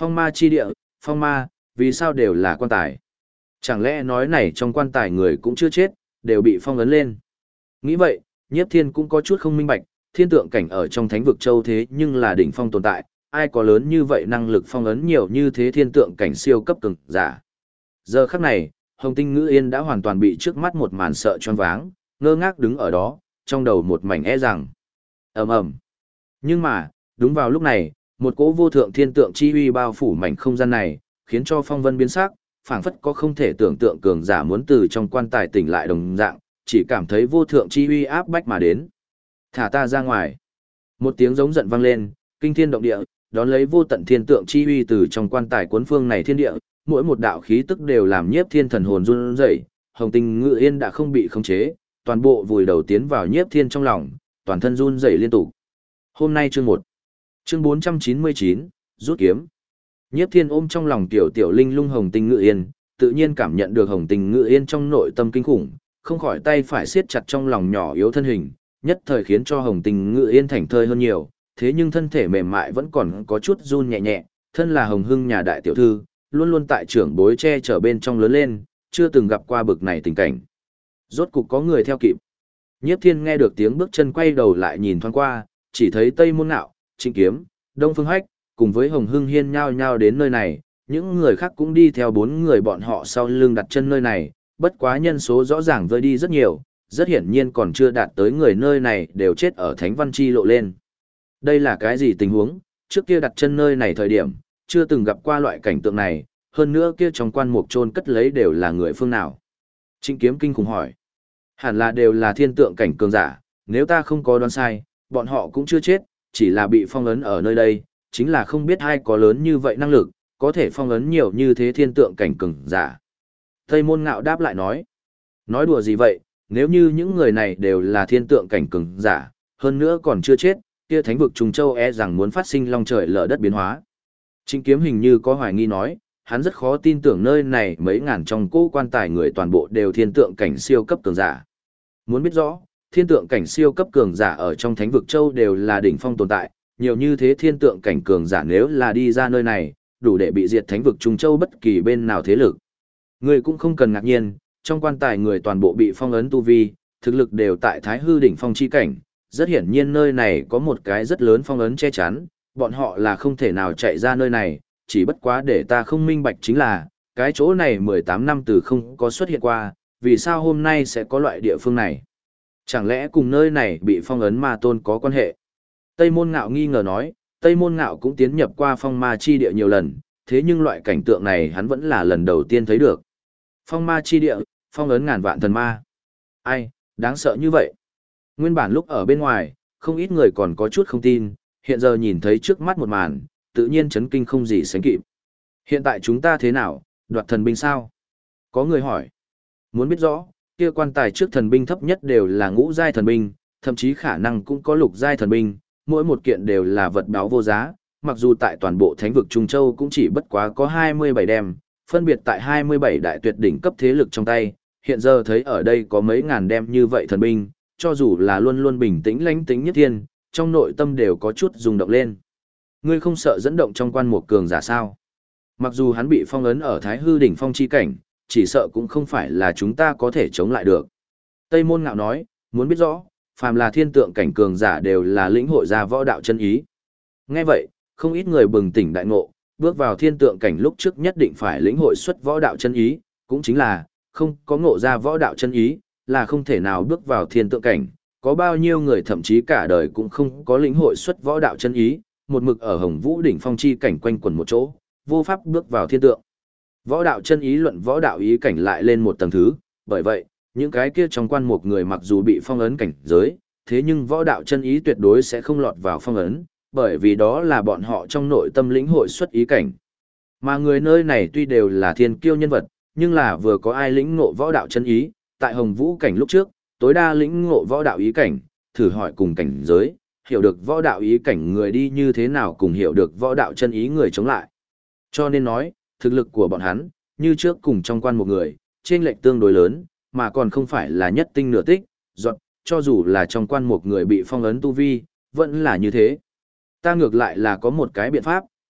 Phong ma chi địa, phong ma, vì sao đều là quan tài? Chẳng lẽ nói này trong quan tài người cũng chưa chết, đều bị phong ấn lên? Nghĩ vậy, Nhiếp Thiên cũng có chút không minh bạch, thiên tượng cảnh ở trong thánh vực châu thế nhưng là đỉnh phong tồn tại, ai có lớn như vậy năng lực phong ấn nhiều như thế thiên tượng cảnh siêu cấp cường giả. Giờ khắc này, Hồng Tinh Ngữ Yên đã hoàn toàn bị trước mắt một màn sợ choáng váng, ngơ ngác đứng ở đó, trong đầu một mảnh rằng. Ầm ầm. Nhưng mà, đúng vào lúc này, một cỗ vô thượng thiên tượng chi uy bao phủ mảnh không gian này, khiến cho phong vân biến sắc, phảng phất có không thể tưởng tượng cường giả muốn từ trong quan tài tỉnh lại đồng dạng, chỉ cảm thấy vô thượng chi uy áp bách mà đến. Thả ta ra ngoài. Một tiếng giống giận vang lên, kinh thiên động địa, đón lấy vô tận thiên tượng chi uy từ trong quan tài cuốn phương này thiên địa, mỗi một đạo khí tức đều làm Nhiếp Thiên thần hồn run rẩy, Hồng Tinh Ngự Yên đã không bị khống chế, toàn bộ vùi đầu tiến vào Nhiếp Thiên trong lòng, toàn thân run rẩy liên tục. Hôm nay chương 1. Chương 499, rút kiếm. Nhiếp Thiên ôm trong lòng tiểu tiểu linh lung Hồng Tinh Ngự Yên, tự nhiên cảm nhận được Hồng Tinh Ngự Yên trong nội tâm kinh khủng, không khỏi tay phải siết chặt trong lòng nhỏ yếu thân hình, nhất thời khiến cho Hồng Tinh Ngự Yên thảnh thơi hơn nhiều, thế nhưng thân thể mềm mại vẫn còn có chút run nhẹ nhẹ, thân là Hồng Hưng nhà đại tiểu thư, luôn luôn tại trưởng bối che chở bên trong lớn lên, chưa từng gặp qua bực này tình cảnh. Rốt cục có người theo kịp. Nhiếp Thiên nghe được tiếng bước chân quay đầu lại nhìn thoáng qua, chỉ thấy Tây Môn Ngạo, Trịnh Kiếm, Đông Phương Hách, cùng với Hồng Hưng Hiên nhao nhao đến nơi này, những người khác cũng đi theo bốn người bọn họ sau lưng đặt chân nơi này, bất quá nhân số rõ ràng vơi đi rất nhiều, rất hiển nhiên còn chưa đạt tới người nơi này đều chết ở Thánh Văn Chi lộ lên. Đây là cái gì tình huống, trước kia đặt chân nơi này thời điểm, chưa từng gặp qua loại cảnh tượng này, hơn nữa kia trong quan mục chôn cất lấy đều là người phương nào. Trịnh Kiếm kinh khủng hỏi. Hẳn là đều là thiên tượng cảnh cường giả, nếu ta không có đoán sai, bọn họ cũng chưa chết, chỉ là bị phong ấn ở nơi đây, chính là không biết ai có lớn như vậy năng lực, có thể phong ấn nhiều như thế thiên tượng cảnh cường giả. Tây Môn Ngạo đáp lại nói. Nói đùa gì vậy, nếu như những người này đều là thiên tượng cảnh cường giả, hơn nữa còn chưa chết, kia thánh vực Trùng Châu e rằng muốn phát sinh long trời lở đất biến hóa. Trịnh Kiếm hình như có hoài nghi nói, hắn rất khó tin tưởng nơi này mấy ngàn trong cỗ quan tài người toàn bộ đều thiên tượng cảnh siêu cấp cường giả. Muốn biết rõ, thiên tượng cảnh siêu cấp cường giả ở trong thánh vực châu đều là đỉnh phong tồn tại, nhiều như thế thiên tượng cảnh cường giả nếu là đi ra nơi này, đủ để bị diệt thánh vực Trùng Châu bất kỳ bên nào thế lực. Người cũng không cần ngạc nhiên, trong quan tài người toàn bộ bị phong ấn tu vi, thực lực đều tại Thái Hư đỉnh phong chi cảnh, rất hiển nhiên nơi này có một cái rất lớn phong ấn che chắn, bọn họ là không thể nào chạy ra nơi này, chỉ bất quá để ta không minh bạch chính là, cái chỗ này 18 năm từ không có xuất hiện qua, vì sao hôm nay sẽ có loại địa phương này? Chẳng lẽ cùng nơi này bị phong ấn ma tôn có quan hệ? Tây Môn Ngạo nghi ngờ nói, Tây Môn Ngạo cũng tiến nhập qua phong ma chi địa nhiều lần, thế nhưng loại cảnh tượng này hắn vẫn là lần đầu tiên thấy được. Phong ma chi địa, phong ấn ngàn vạn thần ma. Ai, đáng sợ như vậy. Nguyên bản lúc ở bên ngoài, không ít người còn có chút không tin, hiện giờ nhìn thấy trước mắt một màn, tự nhiên chấn kinh không gì sánh kịp. Hiện tại chúng ta thế nào, đoạt thần binh sao? Có người hỏi. Muốn biết rõ, kia quan tài trước thần binh thấp nhất đều là ngũ giai thần binh, thậm chí khả năng cũng có lục giai thần binh, mỗi một kiện đều là vật báo vô giá, mặc dù tại toàn bộ thánh vực Trung Châu cũng chỉ bất quá có 27 đem, phân biệt tại 27 đại tuyệt đỉnh cấp thế lực trong tay, hiện giờ thấy ở đây có mấy ngàn đem như vậy thần binh, cho dù là luôn luôn bình tĩnh lãnh tĩnh Nhất Thiên, trong nội tâm đều có chút rung động lên. Ngươi không sợ dẫn động trong quan mục cường giả sao? Mặc dù hắn bị phong ấn ở Thái Hư đỉnh phong chi cảnh, chỉ sợ cũng không phải là chúng ta có thể chống lại được. Tây Môn Ngạo nói, muốn biết rõ, phàm là thiên tượng cảnh cường giả đều là lĩnh hội ra võ đạo chân ý. Nghe vậy, không ít người bừng tỉnh đại ngộ, bước vào thiên tượng cảnh lúc trước nhất định phải lĩnh hội xuất võ đạo chân ý, cũng chính là, không có ngộ ra võ đạo chân ý, là không thể nào bước vào thiên tượng cảnh. Có bao nhiêu người thậm chí cả đời cũng không có lĩnh hội xuất võ đạo chân ý, một mực ở Hồng Vũ đỉnh phong chi cảnh quanh quẩn một chỗ, vô pháp bước vào thiên tượng. Võ đạo chân ý luận võ đạo ý cảnh lại lên một tầng thứ, bởi vậy, những cái kia trong quan mục người mặc dù bị phong ấn cảnh giới, thế nhưng võ đạo chân ý tuyệt đối sẽ không lọt vào phong ấn, bởi vì đó là bọn họ trong nội tâm lĩnh hội xuất ý cảnh. Mà người nơi này tuy đều là thiên kiêu nhân vật, nhưng là vừa có ai lĩnh ngộ võ đạo chân ý, tại Hồng Vũ cảnh lúc trước, tối đa lĩnh ngộ võ đạo ý cảnh, thử hỏi cùng cảnh giới, hiểu được võ đạo ý cảnh người đi như thế nào cùng hiểu được võ đạo chân ý người chống lại. Cho nên nói, thực lực của bọn hắn, như trước cùng trong quan một người, chênh lệch tương đối lớn, mà còn không phải là nhất tinh nửa tích, dọn, cho dù là trong quan một người bị phong ấn tu vi, vẫn là như thế. Ta ngược lại là có một cái biện pháp,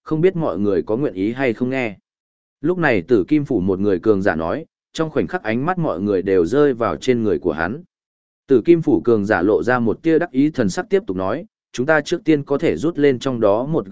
không biết mọi người có nguyện ý hay không nghe. Lúc này Tử Kim Phủ một người cường giả nói, trong khoảnh khắc ánh mắt mọi người đều rơi vào trên người của hắn. Tử Kim Phủ cường giả lộ ra một tia đắc ý thần sắc tiếp tục nói, chúng ta trước tiên có thể rút lên trong đó một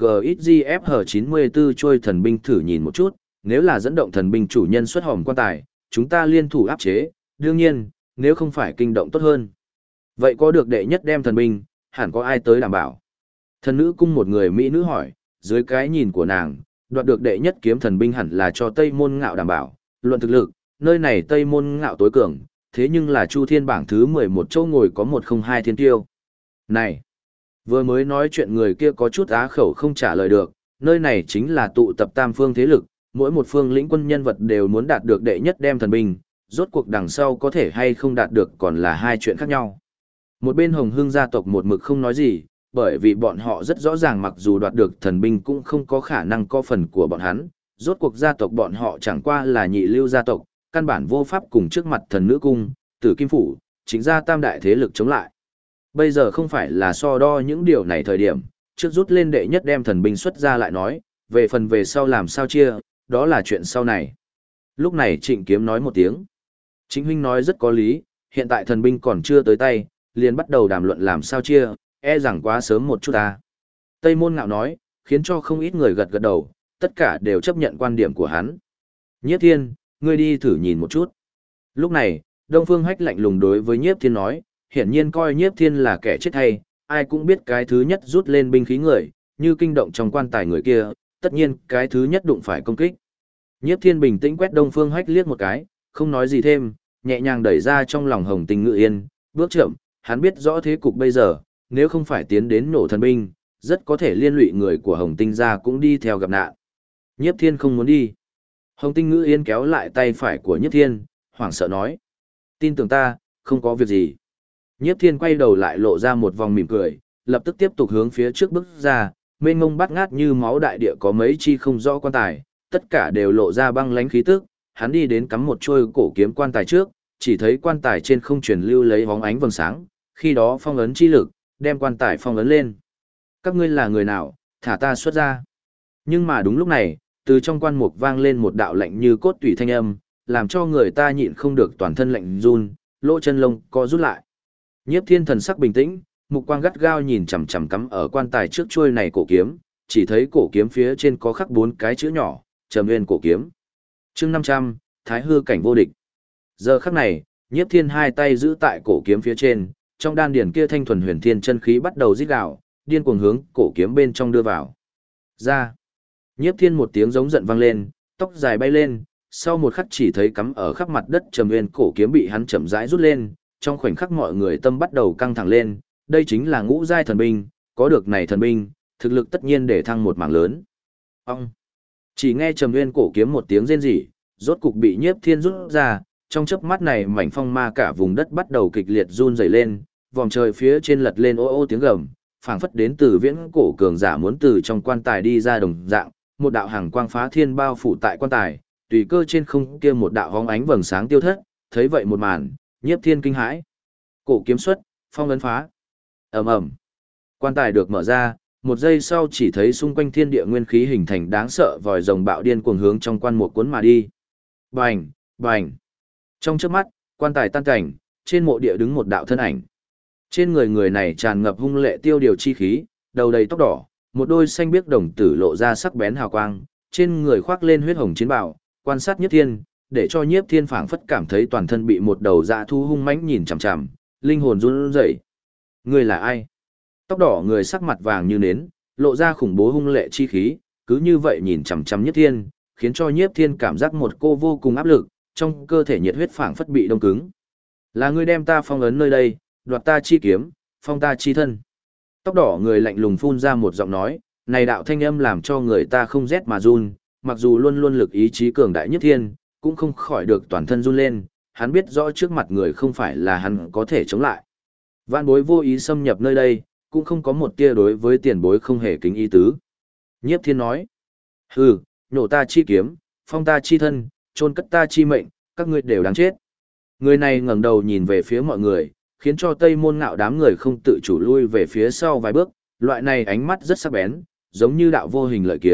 GXGFH94 trôi thần binh thử nhìn một chút, nếu là dẫn động thần binh chủ nhân xuất hòm quan tài, chúng ta liên thủ áp chế, đương nhiên, nếu không phải kinh động tốt hơn. Vậy có được đệ nhất đem thần binh, hẳn có ai tới đảm bảo. Thần nữ cung một người mỹ nữ hỏi, dưới cái nhìn của nàng, đoạt được đệ nhất kiếm thần binh hẳn là cho Tây Môn Ngạo đảm bảo, luận thực lực, nơi này Tây Môn Ngạo tối cường, thế nhưng là Chu Thiên bảng thứ 11 chỗ ngồi có 102 thiên tiêu. Này, vừa mới nói chuyện người kia có chút á khẩu không trả lời được, nơi này chính là tụ tập tam phương thế lực, mỗi một phương lĩnh quân nhân vật đều muốn đạt được đệ nhất đem thần binh, rốt cuộc đằng sau có thể hay không đạt được còn là hai chuyện khác nhau. Một bên Hồng Hưng gia tộc một mực không nói gì, bởi vì bọn họ rất rõ ràng mặc dù đoạt được thần binh cũng không có khả năng có phần của bọn hắn, rốt cuộc gia tộc bọn họ chẳng qua là nhị lưu gia tộc, căn bản vô pháp cùng trước mặt thần nữ cung, Tử Kim Phủ, chính ra tam đại thế lực chống lại. Bây giờ không phải là so đo những điều này thời điểm, trước rút lên đệ nhất đem thần binh xuất ra lại nói, về phần về sau làm sao chia, đó là chuyện sau này. Lúc này Trịnh Kiếm nói một tiếng. Chính huynh nói rất có lý, hiện tại thần binh còn chưa tới tay, liền bắt đầu đàm luận làm sao chia, e rằng quá sớm một chút ta. Tây Môn Ngạo nói, khiến cho không ít người gật gật đầu, tất cả đều chấp nhận quan điểm của hắn. Nhiếp Thiên, ngươi đi thử nhìn một chút. Lúc này, Đông Phương Hách lạnh lùng đối với Nhiếp Thiên nói, hiển nhiên coi Nhiếp Thiên là kẻ chết hay, ai cũng biết cái thứ nhất rút lên binh khí người, như kinh động trong quan tài người kia, tất nhiên cái thứ nhất đụng phải công kích. Nhiếp Thiên bình tĩnh quét Đông Phương Hách liếc một cái, không nói gì thêm, nhẹ nhàng đẩy ra trong lòng Hồng Tình Ngự Yên, bước chậm, hắn biết rõ thế cục bây giờ, nếu không phải tiến đến nổ thần binh, rất có thể liên lụy người của Hồng Tinh gia cũng đi theo gặp nạn. Nhiếp Thiên không muốn đi. Hồng Tinh Ngự Yên kéo lại tay phải của Nhiếp Thiên, hoảng sợ nói. Tin tưởng ta, không có việc gì. Nhiếp Thiên quay đầu lại lộ ra một vòng mỉm cười, lập tức tiếp tục hướng phía trước bước ra, mênh mông bát ngát như máu đại địa có mấy chi không rõ quan tài, tất cả đều lộ ra băng lãnh khí tức, hắn đi đến cắm một trôi cổ kiếm quan tài trước, chỉ thấy quan tài trên không truyền lưu lấy bóng ánh vầng sáng, khi đó phong ấn chi lực, đem quan tài phong ấn lên. Các ngươi là người nào, thả ta xuất ra. Nhưng mà đúng lúc này, từ trong quan mục vang lên một đạo lạnh như cốt tủy thanh âm, làm cho người ta nhịn không được toàn thân lạnh run, lỗ chân lông co rút lại. Nhiếp Thiên thần sắc bình tĩnh, mục quang gắt gao nhìn chằm chằm cắm ở quan tài trước chuôi này cổ kiếm, chỉ thấy cổ kiếm phía trên có khắc 4 cái chữ nhỏ, Trầm Nguyên cổ kiếm. Chương 500, Thái hư cảnh vô địch. Giờ khắc này, Nhiếp Thiên hai tay giữ tại cổ kiếm phía trên, trong đan điển kia thanh thuần huyền thiên chân khí bắt đầu rít gào, điên cuồng hướng cổ kiếm bên trong đưa vào. Ra. Nhiếp Thiên một tiếng giống giận vang lên, tóc dài bay lên, sau một khắc chỉ thấy cắm ở khắp mặt đất Trầm Nguyên cổ kiếm bị hắn chậm rãi rút lên, trong khoảnh khắc mọi người tâm bắt đầu căng thẳng lên, đây chính là ngũ giai thần binh, có được này thần binh, thực lực tất nhiên để thăng một mảng lớn. Ông. Chỉ nghe Trầm Nguyên cổ kiếm một tiếng rên rỉ, rốt cục bị Nhiếp Thiên rút ra, trong chớp mắt này mảnh phong ma cả vùng đất bắt đầu kịch liệt run rẩy lên, vòng trời phía trên lật lên ô ô tiếng gầm, phảng phất đến từ viễn cổ cường giả muốn từ trong quan tài đi ra đồng dạng, một đạo hàng quang phá thiên bao phủ tại quan tài, tùy cơ trên không kia một đạo hóng ánh vầng sáng tiêu thất, thấy vậy một màn, Nhiếp Thiên kinh hãi. Cổ kiếm xuất, phong ấn phá. Ầm ầm. Quan tài được mở ra, một giây sau chỉ thấy xung quanh thiên địa nguyên khí hình thành đáng sợ vòi rồng bạo điên cuồng hướng trong quan mộ cuốn mà đi. Bành, bành. Trong chớp mắt, quan tài tan cảnh, trên mộ địa đứng một đạo thân ảnh. Trên người người này tràn ngập hung lệ tiêu điều chi khí, đầu đầy tóc đỏ, một đôi xanh biếc đồng tử lộ ra sắc bén hào quang, trên người khoác lên huyết hồng chiến bào, quan sát Nhiếp Thiên, để cho Nhiếp Thiên phảng phất cảm thấy toàn thân bị một đầu dã thú hung mãnh nhìn chằm chằm, linh hồn run rẩy. Người là ai? Tóc đỏ người sắc mặt vàng như nến, lộ ra khủng bố hung lệ chi khí, cứ như vậy nhìn chằm chằm Nhiếp Thiên, khiến cho Nhiếp Thiên cảm giác một cô vô cùng áp lực, trong cơ thể nhiệt huyết phảng phất bị đông cứng. Là ngươi đem ta phong ấn nơi đây, đoạt ta chi kiếm, phong ta chi thân. Tóc đỏ người lạnh lùng phun ra một giọng nói, này đạo thanh âm làm cho người ta không rét mà run, mặc dù luôn luôn lực ý chí cường đại Nhiếp Thiên, cũng không khỏi được toàn thân run lên, hắn biết rõ trước mặt người không phải là hắn có thể chống lại. Vạn bối vô ý xâm nhập nơi đây, cũng không có một tia đối với tiền bối không hề kính ý tứ. Nhiếp Thiên nói, hừ, nổ ta chi kiếm, phong ta chi thân, chôn cất ta chi mệnh, các ngươi đều đáng chết. Người này ngẩng đầu nhìn về phía mọi người, khiến cho Tây Môn Ngạo đám người không tự chủ lui về phía sau vài bước, loại này ánh mắt rất sắc bén, giống như đạo vô hình lợi kiếm,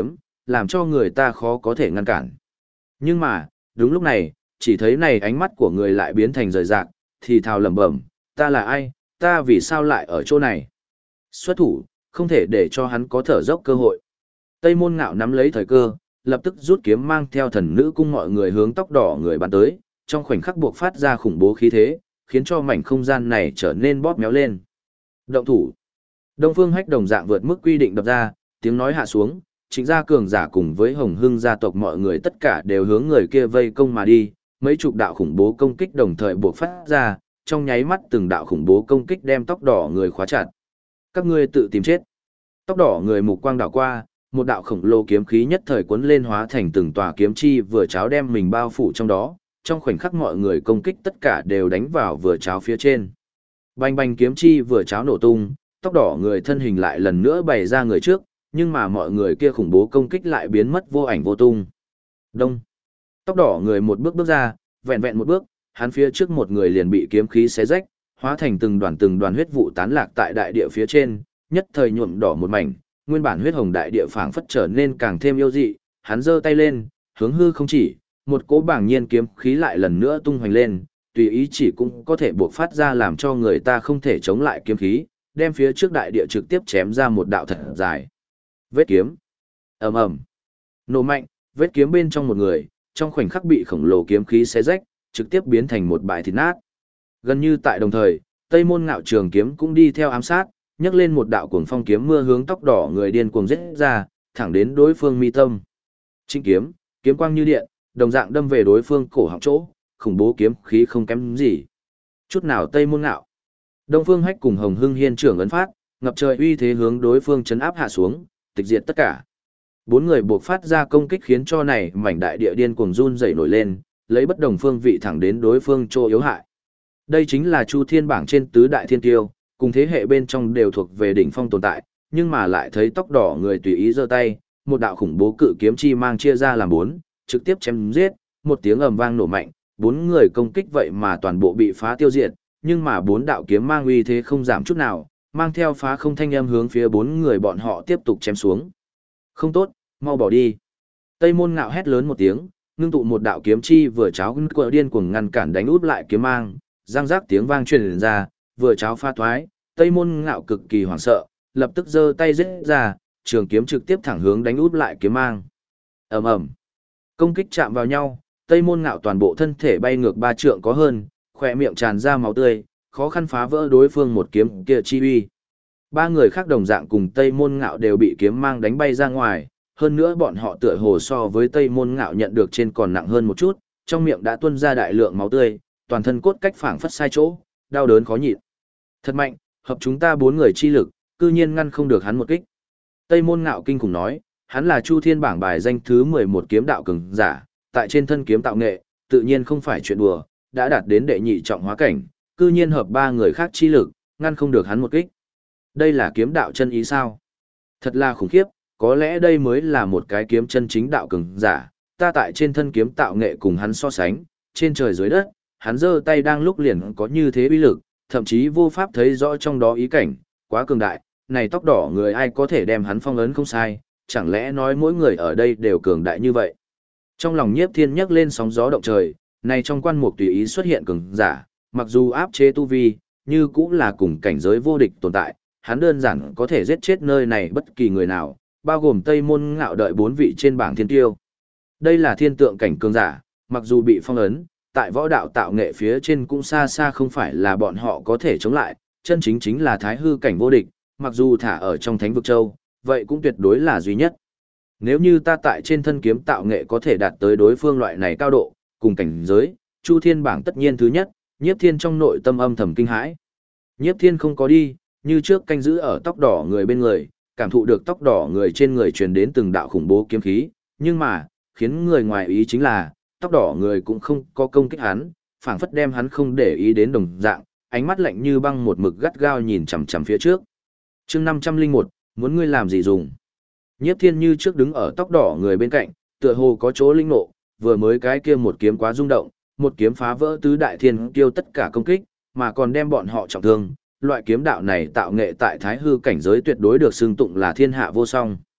làm cho người ta khó có thể ngăn cản. Nhưng mà, đúng lúc này, chỉ thấy này ánh mắt của người lại biến thành rời rạc, thì thào lẩm bẩm, ta là ai, ta vì sao lại ở chỗ này? Xuất thủ, không thể để cho hắn có thở dốc cơ hội. Tây Môn Ngạo nắm lấy thời cơ, lập tức rút kiếm mang theo thần nữ cung mọi người hướng tóc đỏ người bắn tới, trong khoảnh khắc buộc phát ra khủng bố khí thế, khiến cho mảnh không gian này trở nên bóp méo lên. Động thủ. Đông Phương Hách đồng dạng vượt mức quy định đập ra, tiếng nói hạ xuống, Trịnh gia cường giả cùng với Hồng Hưng gia tộc mọi người tất cả đều hướng người kia vây công mà đi, mấy chục đạo khủng bố công kích đồng thời buộc phát ra, trong nháy mắt từng đạo khủng bố công kích đem tóc đỏ người khóa chặt. Các ngươi tự tìm chết. Tóc đỏ người mục quang đảo qua, một đạo khổng lồ kiếm khí nhất thời cuốn lên hóa thành từng tòa kiếm chi vừa cháo đem mình bao phủ trong đó, trong khoảnh khắc mọi người công kích tất cả đều đánh vào vừa cháo phía trên. Bành bành kiếm chi vừa cháo nổ tung, tóc đỏ người thân hình lại lần nữa bày ra người trước, nhưng mà mọi người kia khủng bố công kích lại biến mất vô ảnh vô tung. Đông. Tóc đỏ người một bước bước ra, vẹn vẹn một bước, hắn phía trước một người liền bị kiếm khí xé rách, hóa thành từng đoàn huyết vụ tán lạc tại đại địa phía trên, nhất thời nhuộm đỏ một mảnh, nguyên bản huyết hồng đại địa phảng phất trở nên càng thêm yêu dị, hắn giơ tay lên, hướng hư không chỉ, một cỗ bảng nhiên kiếm khí lại lần nữa tung hoành lên, tùy ý chỉ cũng có thể buộc phát ra làm cho người ta không thể chống lại kiếm khí, đem phía trước đại địa trực tiếp chém ra một đạo thật dài. Vết kiếm. Ầm ầm. Nổ mạnh, vết kiếm bên trong một người, trong khoảnh khắc bị khổng lồ kiếm khí xé rách, trực tiếp biến thành một bãi thịt nát. Gần như tại đồng thời, Tây Môn Ngạo trường kiếm cũng đi theo ám sát, nhấc lên một đạo cuồng phong kiếm mưa hướng tóc đỏ người điên cuồng giết ra, thẳng đến đối phương mi tâm. Trinh kiếm, kiếm quang như điện, đồng dạng đâm về đối phương cổ họng chỗ, khủng bố kiếm khí không kém gì. Chút nào Tây Môn Ngạo. Đông Phương Hách cùng Hồng Hưng Hiên trưởng ấn phát, ngập trời uy thế hướng đối phương chấn áp hạ xuống, tịch diệt tất cả. Bốn người buộc phát ra công kích khiến cho này mảnh đại địa điên cuồng run rẩy nổi lên, lấy bất đồng phương vị thẳng đến đối phương chỗ yếu hại. Đây chính là Chu Thiên bảng trên tứ đại thiên tiêu, cùng thế hệ bên trong đều thuộc về đỉnh phong tồn tại, nhưng mà lại thấy tóc đỏ người tùy ý giơ tay, một đạo khủng bố cự kiếm chi mang chia ra làm bốn, trực tiếp chém giết, một tiếng ầm vang nổ mạnh, bốn người công kích vậy mà toàn bộ bị phá tiêu diệt, nhưng mà bốn đạo kiếm mang uy thế không giảm chút nào, mang theo phá không thanh âm hướng phía bốn người bọn họ tiếp tục chém xuống. Không tốt, mau bỏ đi. Tây Môn Ngạo hét lớn một tiếng, ngưng tụ một đạo kiếm chi vừa cháo quờ điên cuồng ngăn cản đánh út lại kiếm mang, răng rác tiếng vang truyền ra, vừa cháo pha thoái, Tây Môn Ngạo cực kỳ hoảng sợ, lập tức giơ tay giết ra, trường kiếm trực tiếp thẳng hướng đánh út lại kiếm mang. Ầm ầm. Công kích chạm vào nhau, Tây Môn Ngạo toàn bộ thân thể bay ngược 3 trượng có hơn, khỏe miệng tràn ra máu tươi, khó khăn phá vỡ đối phương một kiếm kia chi uy. Ba người khác đồng dạng cùng Tây Môn Ngạo đều bị kiếm mang đánh bay ra ngoài, hơn nữa bọn họ tựa hồ so với Tây Môn Ngạo nhận được trên còn nặng hơn một chút, trong miệng đã tuôn ra đại lượng máu tươi, toàn thân cốt cách phảng phất sai chỗ, đau đớn khó nhịn. Thật mạnh, hợp chúng ta 4 người chi lực, cư nhiên ngăn không được hắn một kích. Tây Môn Ngạo kinh khủng nói, hắn là Chu Thiên bảng bài danh thứ 11 kiếm đạo cường giả, tại trên thân kiếm tạo nghệ, tự nhiên không phải chuyện đùa, đã đạt đến đệ nhị trọng hóa cảnh, cư nhiên hợp 3 người khác chi lực, ngăn không được hắn một kích. Đây là kiếm đạo chân ý sao? Thật là khủng khiếp, có lẽ đây mới là một cái kiếm chân chính đạo cường giả, ta tại trên thân kiếm tạo nghệ cùng hắn so sánh, trên trời dưới đất, hắn giơ tay đang lúc liền có như thế uy lực, thậm chí vô pháp thấy rõ trong đó ý cảnh, quá cường đại, này tóc đỏ người ai có thể đem hắn phong ấn không sai, chẳng lẽ nói mỗi người ở đây đều cường đại như vậy. Trong lòng Nhiếp Thiên nhấc lên sóng gió động trời, này trong quan mục tùy ý xuất hiện cường giả, mặc dù áp chế tu vi, như cũng là cùng cảnh giới vô địch tồn tại, hắn đơn giản có thể giết chết nơi này bất kỳ người nào, bao gồm Tây Môn Ngạo đợi 4 vị trên bảng thiên tiêu. Đây là thiên tượng cảnh cường giả, mặc dù bị phong ấn, tại võ đạo tạo nghệ phía trên cũng xa xa không phải là bọn họ có thể chống lại, chân chính chính là thái hư cảnh vô địch, mặc dù thả ở trong Thánh vực châu, vậy cũng tuyệt đối là duy nhất. Nếu như ta tại trên thân kiếm tạo nghệ có thể đạt tới đối phương loại này cao độ, cùng cảnh giới, Chu Thiên bảng tất nhiên thứ nhất, Nhiếp Thiên trong nội tâm âm thầm kinh hãi. Nhiếp Thiên không có đi, như trước canh giữ ở tóc đỏ người bên người, cảm thụ được tóc đỏ người trên người truyền đến từng đạo khủng bố kiếm khí, nhưng mà, khiến người ngoài ý chính là, tóc đỏ người cũng không có công kích hắn, phảng phất đem hắn không để ý đến đồng dạng, ánh mắt lạnh như băng một mực gắt gao nhìn chằm chằm phía trước. Chương 501, muốn ngươi làm gì dùng? Nhiếp Thiên như trước đứng ở tóc đỏ người bên cạnh, tựa hồ có chỗ linh nộ, vừa mới cái kia một kiếm quá rung động, một kiếm phá vỡ tứ đại thiên kiêu tất cả công kích, mà còn đem bọn họ trọng thương. Loại kiếm đạo này tạo nghệ tại thái hư cảnh giới tuyệt đối được xưng tụng là thiên hạ vô song.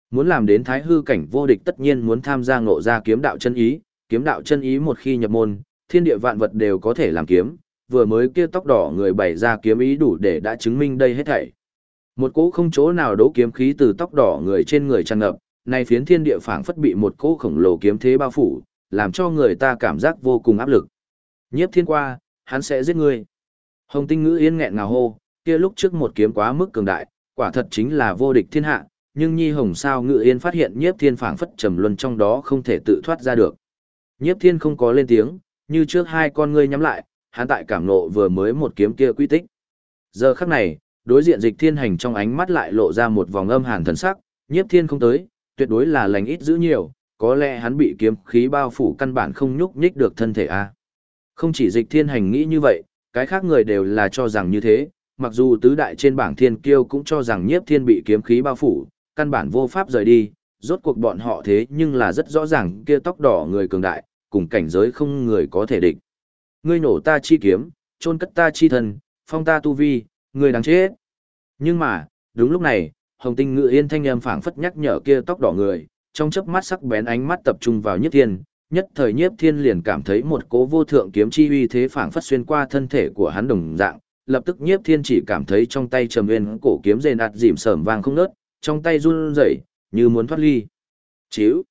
Muốn làm đến thái hư cảnh vô địch tất nhiên muốn tham gia ngộ ra kiếm đạo chân ý một khi nhập môn, thiên địa vạn vật đều có thể làm kiếm, vừa mới kia tóc đỏ người bày ra kiếm ý đủ để đã chứng minh đây hết thảy. Một cỗ không chỗ nào đấu kiếm khí từ tóc đỏ người trên người tràn ngập, này phiến thiên địa phảng phất bị một cỗ khổng lồ kiếm thế bao phủ, làm cho người ta cảm giác vô cùng áp lực. Nhiếp Thiên qua, hắn sẽ giết ngươi. Hồng Tinh Ngữ Yên nghẹn ngào hô, kia lúc trước một kiếm quá mức cường đại, quả thật chính là vô địch thiên hạ, nhưng Nhi Hồng sao Ngữ Yên phát hiện Nhiếp Thiên phảng phất trầm luân trong đó không thể tự thoát ra được. Nhiếp Thiên không có lên tiếng, như trước hai con ngươi nhắm lại, hắn tại cảm nộ vừa mới một kiếm kia quy tích. Giờ khắc này, đối diện Dịch Thiên Hành trong ánh mắt lại lộ ra một vòng âm hàn thần sắc, Nhiếp Thiên không tới, tuyệt đối là lành ít giữ nhiều, có lẽ hắn bị kiếm khí bao phủ căn bản không nhúc nhích được thân thể a. Không chỉ Dịch Thiên Hành nghĩ như vậy, cái khác người đều là cho rằng như thế, mặc dù tứ đại trên bảng thiên kiêu cũng cho rằng Nhiếp Thiên bị kiếm khí bao phủ, căn bản vô pháp rời đi, rốt cuộc bọn họ thế nhưng là rất rõ ràng kia tóc đỏ người cường đại, cùng cảnh giới không người có thể địch. Ngươi nổ ta chi kiếm, chôn cất ta chi thần, phong ta tu vi, ngươi đáng chết. Nhưng mà, đúng lúc này, Hồng Tinh Ngữ Yên thanh âm phảng phất nhắc nhở kia tóc đỏ người, trong chớp mắt sắc bén ánh mắt tập trung vào Nhiếp Thiên, nhất thời Nhiếp Thiên liền cảm thấy một cỗ vô thượng kiếm chi uy thế phảng phất xuyên qua thân thể của hắn đồng dạng, lập tức Nhiếp Thiên chỉ cảm thấy trong tay trầm nguyên cổ kiếm rền ạt dìm sởm vang không ngớt, trong tay run rẩy, như muốn thoát ly. Chíu.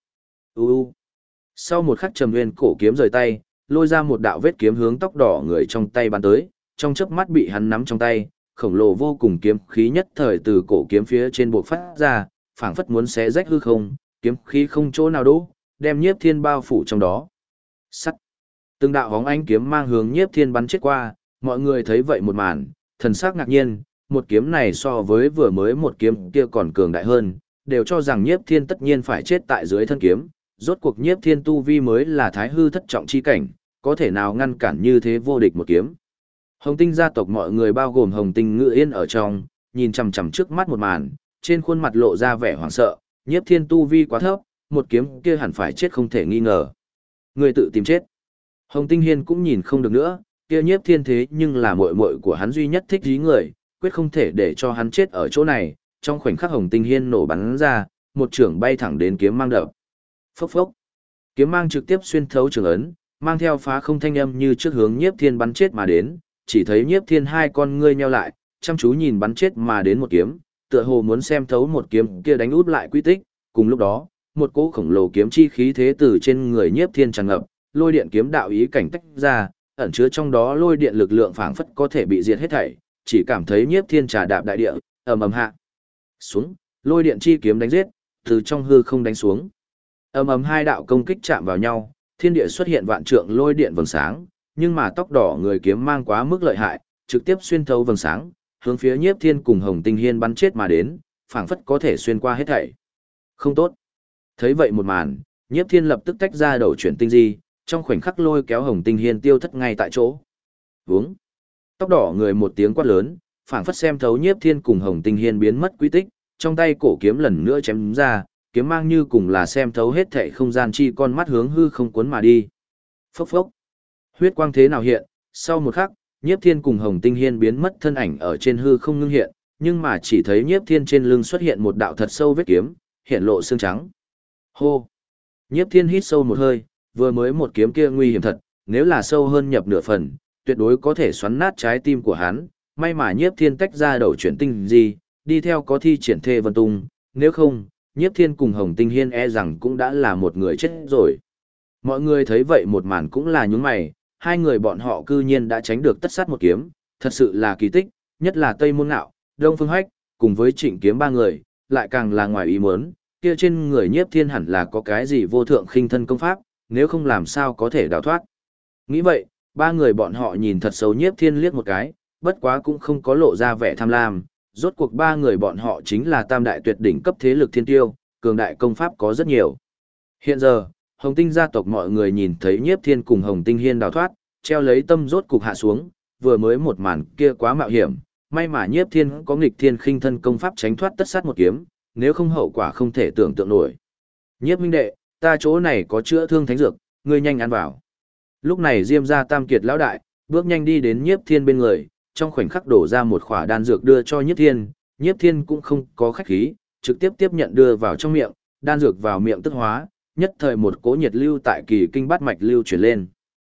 Sau một khắc trầm nguyên cổ kiếm rời tay, lôi ra một đạo vết kiếm hướng tóc đỏ người trong tay bắn tới, trong chớp mắt bị hắn nắm trong tay, khổng lồ vô cùng kiếm khí nhất thời từ cổ kiếm phía trên buộc phát ra, phảng phất muốn xé rách hư không, kiếm khí không chỗ nào đỗ, đem Nhiếp Thiên bao phủ trong đó. Sắt. Từng đạo hóng ánh kiếm mang hướng Nhiếp Thiên bắn chết qua, mọi người thấy vậy một màn, thần sắc ngạc nhiên, một kiếm này so với vừa mới một kiếm kia còn cường đại hơn, đều cho rằng Nhiếp Thiên tất nhiên phải chết tại dưới thân kiếm, rốt cuộc Nhiếp Thiên tu vi mới là thái hư thất trọng chi cảnh, có thể nào ngăn cản như thế vô địch một kiếm. Hồng Tinh gia tộc mọi người bao gồm Hồng Tinh Ngữ Yên ở trong, nhìn chằm chằm trước mắt một màn, trên khuôn mặt lộ ra vẻ hoảng sợ, Nhiếp Thiên tu vi quá thấp, một kiếm kia hẳn phải chết không thể nghi ngờ. Người tự tìm chết. Hồng Tinh Hiên cũng nhìn không được nữa, kia Nhiếp Thiên thế nhưng là muội muội của hắn duy nhất thích dí người, quyết không thể để cho hắn chết ở chỗ này. Trong khoảnh khắc Hồng Tinh Hiên nổ bắn ra, một chưởng bay thẳng đến kiếm mang đập. Phốc phốc. Kiếm mang trực tiếp xuyên thấu trường ấn, mang theo phá không thanh âm như trước hướng Nhiếp Thiên bắn chết mà đến, chỉ thấy Nhiếp Thiên hai con ngươi nheo lại, chăm chú nhìn bắn chết mà đến một kiếm, tựa hồ muốn xem thấu một kiếm kia đánh út lại quy tích, cùng lúc đó, một cỗ khổng lồ kiếm chi khí thế từ trên người Nhiếp Thiên tràn ngập, lôi điện kiếm đạo ý cảnh tách ra, ẩn chứa trong đó lôi điện lực lượng phảng phất có thể bị diệt hết thảy, chỉ cảm thấy Nhiếp Thiên trà đạp đại địa, ầm ầm hạ xuống, lôi điện chi kiếm đánh giết, từ trong hư không đánh xuống. Ầm ầm hai đạo công kích chạm vào nhau, thiên địa xuất hiện vạn trượng lôi điện vầng sáng, nhưng mà tóc đỏ người kiếm mang quá mức lợi hại, trực tiếp xuyên thấu vầng sáng, hướng phía Nhiếp Thiên cùng Hồng Tinh Hiên bắn chết mà đến, phảng phất có thể xuyên qua hết thảy. Không tốt. Thấy vậy một màn, Nhiếp Thiên lập tức tách ra đầu chuyển tinh di, trong khoảnh khắc lôi kéo Hồng Tinh Hiên tiêu thất ngay tại chỗ. Vướng. Tóc đỏ người một tiếng quát lớn, phảng phất xem thấu Nhiếp Thiên cùng Hồng Tinh Hiên biến mất quy tích, trong tay cổ kiếm lần nữa chém ra, kiếm mang như cùng là xem thấu hết thảy không gian chi con mắt hướng hư không cuốn mà đi. Phốc phốc. Huyết quang thế nào hiện, sau một khắc, Nhiếp Thiên cùng Hồng Tinh Hiên biến mất thân ảnh ở trên hư không ngưng hiện, nhưng mà chỉ thấy Nhiếp Thiên trên lưng xuất hiện một đạo thật sâu vết kiếm, hiện lộ xương trắng. Hô! Nhiếp Thiên hít sâu một hơi, vừa mới một kiếm kia nguy hiểm thật, nếu là sâu hơn nhập nửa phần, tuyệt đối có thể xoắn nát trái tim của hắn, may mà Nhiếp Thiên tách ra đầu chuyển tinh gì, đi theo có thi triển thê vân tung, nếu không, Nhiếp Thiên cùng Hồng Tinh Hiên e rằng cũng đã là một người chết rồi. Mọi người thấy vậy một màn cũng là nhướng mày, hai người bọn họ cư nhiên đã tránh được tất sát một kiếm, thật sự là kỳ tích, nhất là Tây Môn Ngạo, Đông Phương Hách, cùng với Trịnh Kiếm ba người, lại càng là ngoài ý muốn, kia trên người Nhiếp Thiên hẳn là có cái gì vô thượng khinh thân công pháp, nếu không làm sao có thể đào thoát. Nghĩ vậy, ba người bọn họ nhìn thật sâu Nhiếp Thiên liếc một cái, bất quá cũng không có lộ ra vẻ tham lam, rốt cuộc ba người bọn họ chính là tam đại tuyệt đỉnh cấp thế lực thiên tiêu, cường đại công pháp có rất nhiều. Hiện giờ, Hồng Tinh gia tộc mọi người nhìn thấy Nhiếp Thiên cùng Hồng Tinh Hiên đào thoát, treo lấy tâm rốt cục hạ xuống, vừa mới một màn kia quá mạo hiểm, may mà Nhiếp Thiên có nghịch thiên khinh thân công pháp tránh thoát tất sát một kiếm, nếu không hậu quả không thể tưởng tượng nổi. Nhiếp minh đệ, ta chỗ này có chữa thương thánh dược, ngươi nhanh ăn vào. Lúc này Diêm gia Tam Kiệt lão đại, bước nhanh đi đến Nhiếp Thiên bên người, trong khoảnh khắc đổ ra một khỏa đan dược đưa cho Nhiếp Thiên cũng không có khách khí, trực tiếp tiếp nhận đưa vào trong miệng, đan dược vào miệng tức hóa, nhất thời một cỗ nhiệt lưu tại kỳ kinh bát mạch lưu chuyển lên.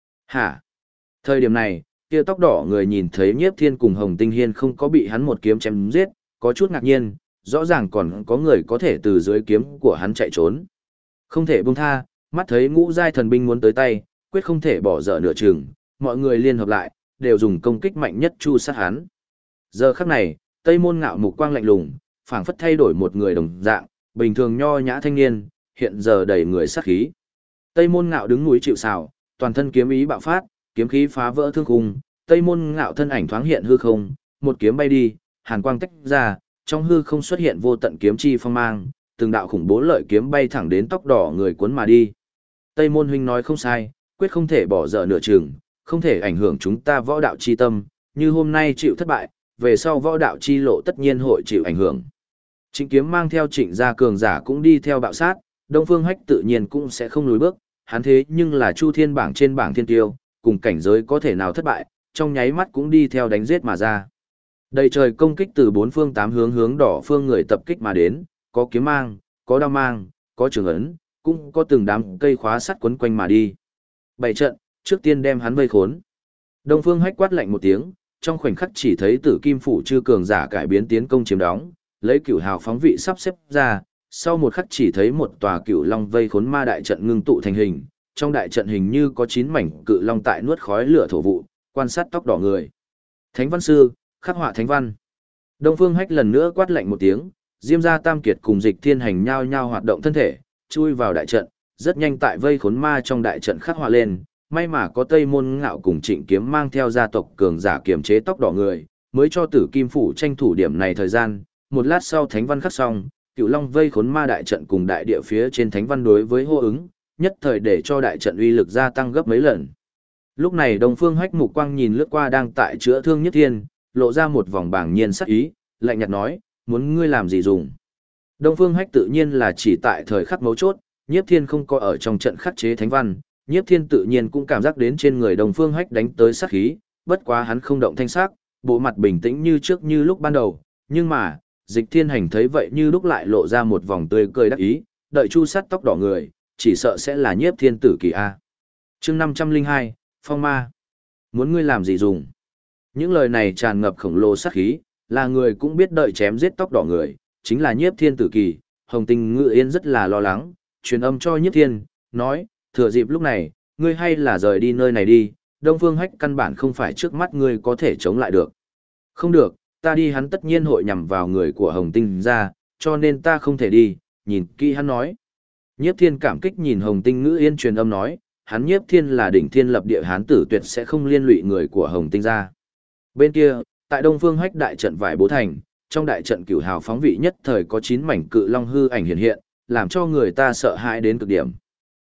Hả? Thời điểm này, kia tóc đỏ người nhìn thấy Nhiếp Thiên cùng Hồng Tinh Hiên không có bị hắn một kiếm chém giết, có chút ngạc nhiên, rõ ràng còn có người có thể từ dưới kiếm của hắn chạy trốn. Không thể buông tha, mắt thấy ngũ giai thần binh muốn tới tay, quyết không thể bỏ dở nửa chừng, mọi người liên hợp lại, đều dùng công kích mạnh nhất chu sát hắn. Giờ khắc này, Tây Môn Ngạo mục quang lạnh lùng, phảng phất thay đổi một người đồng dạng, bình thường nho nhã thanh niên, hiện giờ đầy người sát khí. Tây Môn Ngạo đứng núi chịu sào, toàn thân kiếm ý bạo phát, kiếm khí phá vỡ thương khung, Tây Môn Ngạo thân ảnh thoáng hiện hư không, một kiếm bay đi, hàn quang tách ra, trong hư không xuất hiện vô tận kiếm chi phong mang, từng đạo khủng bố lợi kiếm bay thẳng đến tóc đỏ người cuốn mà đi. Tây Môn huynh nói không sai, quyết không thể bỏ dở nửa chừng, không thể ảnh hưởng chúng ta võ đạo chi tâm, như hôm nay chịu thất bại, về sau võ đạo chi lộ tất nhiên hội chịu ảnh hưởng. Trịnh Kiếm mang theo Trịnh gia cường giả cũng đi theo bạo sát, Đông Phương Hách tự nhiên cũng sẽ không lùi bước, hắn thế nhưng là Chu Thiên bảng trên bảng thiên tiêu, cùng cảnh giới có thể nào thất bại, trong nháy mắt cũng đi theo đánh giết mà ra. Đầy trời công kích từ bốn phương tám hướng hướng đỏ phương người tập kích mà đến, có kiếm mang, có đao mang, có trường ấn, cũng có từng đám cây khóa sắt quấn quanh mà đi. Bảy trận, trước tiên đem hắn vây khốn. Đông Phương Hách quát lạnh một tiếng, trong khoảnh khắc chỉ thấy Tử Kim phủ chư cường giả cải biến tiến công chiếm đóng, lấy cửu hào phóng vị sắp xếp ra, sau một khắc chỉ thấy một tòa cửu long vây khốn ma đại trận ngưng tụ thành hình, trong đại trận hình như có 9 mảnh cự long tại nuốt khói lửa thổ vụ, quan sát tóc đỏ người. Thánh văn sư, khắc họa thánh văn. Đông Phương Hách lần nữa quát lạnh một tiếng, Diêm gia Tam Kiệt cùng Dịch Thiên Hành nhao nhao hoạt động thân thể, chui vào đại trận, rất nhanh tại vây khốn ma trong đại trận khắc họa lên, may mà có Tây Môn Ngạo cùng Trịnh Kiếm mang theo gia tộc cường giả kiềm chế tóc đỏ người, mới cho Tử Kim phủ tranh thủ điểm này thời gian, một lát sau thánh văn khắc xong, Cửu Long vây khốn ma đại trận cùng đại địa phía trên thánh văn đối với hô ứng, nhất thời để cho đại trận uy lực gia tăng gấp mấy lần. Lúc này Đông Phương Hách mục quang nhìn lướt qua đang tại chữa thương Nhất Thiên, lộ ra một vòng bảng nhiên sắc ý, lạnh nhạt nói, muốn ngươi làm gì dùng. Đông Phương Hách tự nhiên là chỉ tại thời khắc mấu chốt, Nhiếp Thiên không có ở trong trận khắc chế thánh văn, Nhiếp Thiên tự nhiên cũng cảm giác đến trên người Đông Phương Hách đánh tới sát khí, bất quá hắn không động thanh sắc, bộ mặt bình tĩnh như trước như lúc ban đầu, nhưng mà, Dịch Thiên Hành thấy vậy như lúc lại lộ ra một vòng tươi cười đắc ý, đợi chu sát tóc đỏ người, chỉ sợ sẽ là Nhiếp Thiên tử kỳ a. Chương 502, Phong Ma. Muốn ngươi làm gì dùng? Những lời này tràn ngập khổng lồ sát khí, là người cũng biết đợi chém giết tóc đỏ người, chính là Nhiếp Thiên tử kỳ. Hồng Tinh Ngự Yên rất là lo lắng, truyền âm cho Nhiếp Thiên, nói, thừa dịp lúc này, ngươi hay là rời đi nơi này đi, Đông Phương Hách căn bản không phải trước mắt ngươi có thể chống lại được. Không được, ta đi hắn tất nhiên hội nhằm vào người của Hồng Tinh ra, cho nên ta không thể đi, nhìn kỹ hắn nói. Nhiếp Thiên cảm kích nhìn Hồng Tinh Ngữ Yên truyền âm nói, hắn Nhiếp Thiên là đỉnh thiên lập địa hán tử tuyệt sẽ không liên lụy người của Hồng Tinh ra. Bên kia, tại Đông Phương Hách đại trận vải bố thành, trong đại trận cửu hào phóng vị nhất thời có 9 mảnh cự long hư ảnh hiện hiện, làm cho người ta sợ hãi đến cực điểm.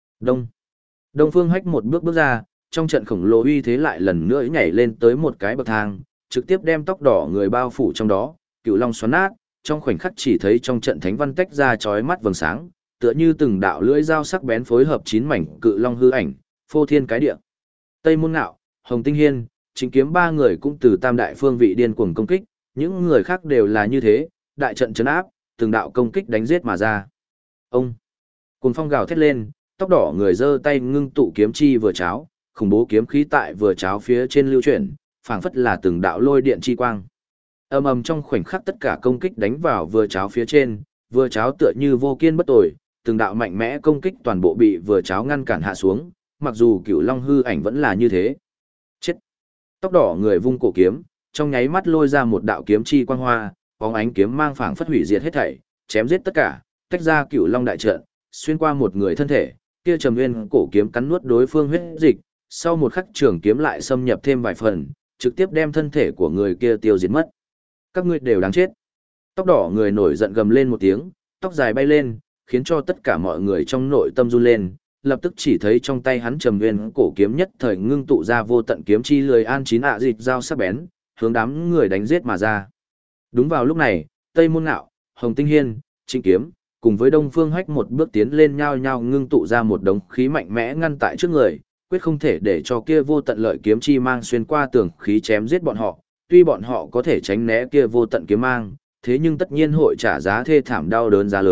Đông Phương Hách một bước bước ra, trong trận khổng lồ uy thế lại lần nữa nhảy lên tới một cái bậc thang, trực tiếp đem tóc đỏ người bao phủ trong đó, cửu long xoắn nát, trong khoảnh khắc chỉ thấy trong trận thánh văn tách ra chói mắt vầng sáng, tựa như từng đạo lưỡi dao sắc bén phối hợp 9 mảnh cự long hư ảnh, phô thiên cái địa. Tây Môn Ngạo, Hồng Tinh Hiên, Trịnh Kiếm ba người cũng từ tam đại phương vị điên cuồng công kích, những người khác đều là như thế, đại trận trấn áp, từng đạo công kích đánh giết mà ra. Ông cuồng phong gào thét lên, tóc đỏ người giơ tay ngưng tụ kiếm chi vừa cháo, khủng bố kiếm khí tại vừa cháo phía trên lưu chuyển, phảng phất là từng đạo lôi điện chi quang. Ầm ầm trong khoảnh khắc tất cả công kích đánh vào vừa cháo phía trên, vừa cháo tựa như vô kiên bất tồi, từng đạo mạnh mẽ công kích toàn bộ bị vừa cháo ngăn cản hạ xuống, mặc dù Cửu Long hư ảnh vẫn là như thế. Chết. Tóc đỏ người vung cổ kiếm, trong nháy mắt lôi ra một đạo kiếm chi quang hoa, bóng ánh kiếm mang phảng phất hủy diệt hết thảy, chém giết tất cả, tách ra Cửu Long đại trận, xuyên qua một người thân thể, kia Trầm Nguyên cổ kiếm cắn nuốt đối phương huyết dịch, sau một khắc trường kiếm lại xâm nhập thêm vài phần, trực tiếp đem thân thể của người kia tiêu diệt mất. Các ngươi đều đáng chết. Tóc đỏ người nổi giận gầm lên một tiếng, tóc dài bay lên, khiến cho tất cả mọi người trong nội tâm run lên, lập tức chỉ thấy trong tay hắn Trầm Nguyên cổ kiếm nhất thời ngưng tụ ra vô tận kiếm chi lười an chín dịch dao sắc bén, hướng đám người đánh giết mà ra. Đúng vào lúc này, Tây Môn Ngạo, Hồng Tinh Hiên, Trịnh Kiếm, cùng với Đông Phương Hách một bước tiến lên nhao nhao ngưng tụ ra một đống khí mạnh mẽ ngăn tại trước người, quyết không thể để cho kia vô tận lợi kiếm chi mang xuyên qua tường khí chém giết bọn họ, tuy bọn họ có thể tránh né kia vô tận kiếm mang, thế nhưng tất nhiên hội trả giá thê thảm đau đớn giá lớn,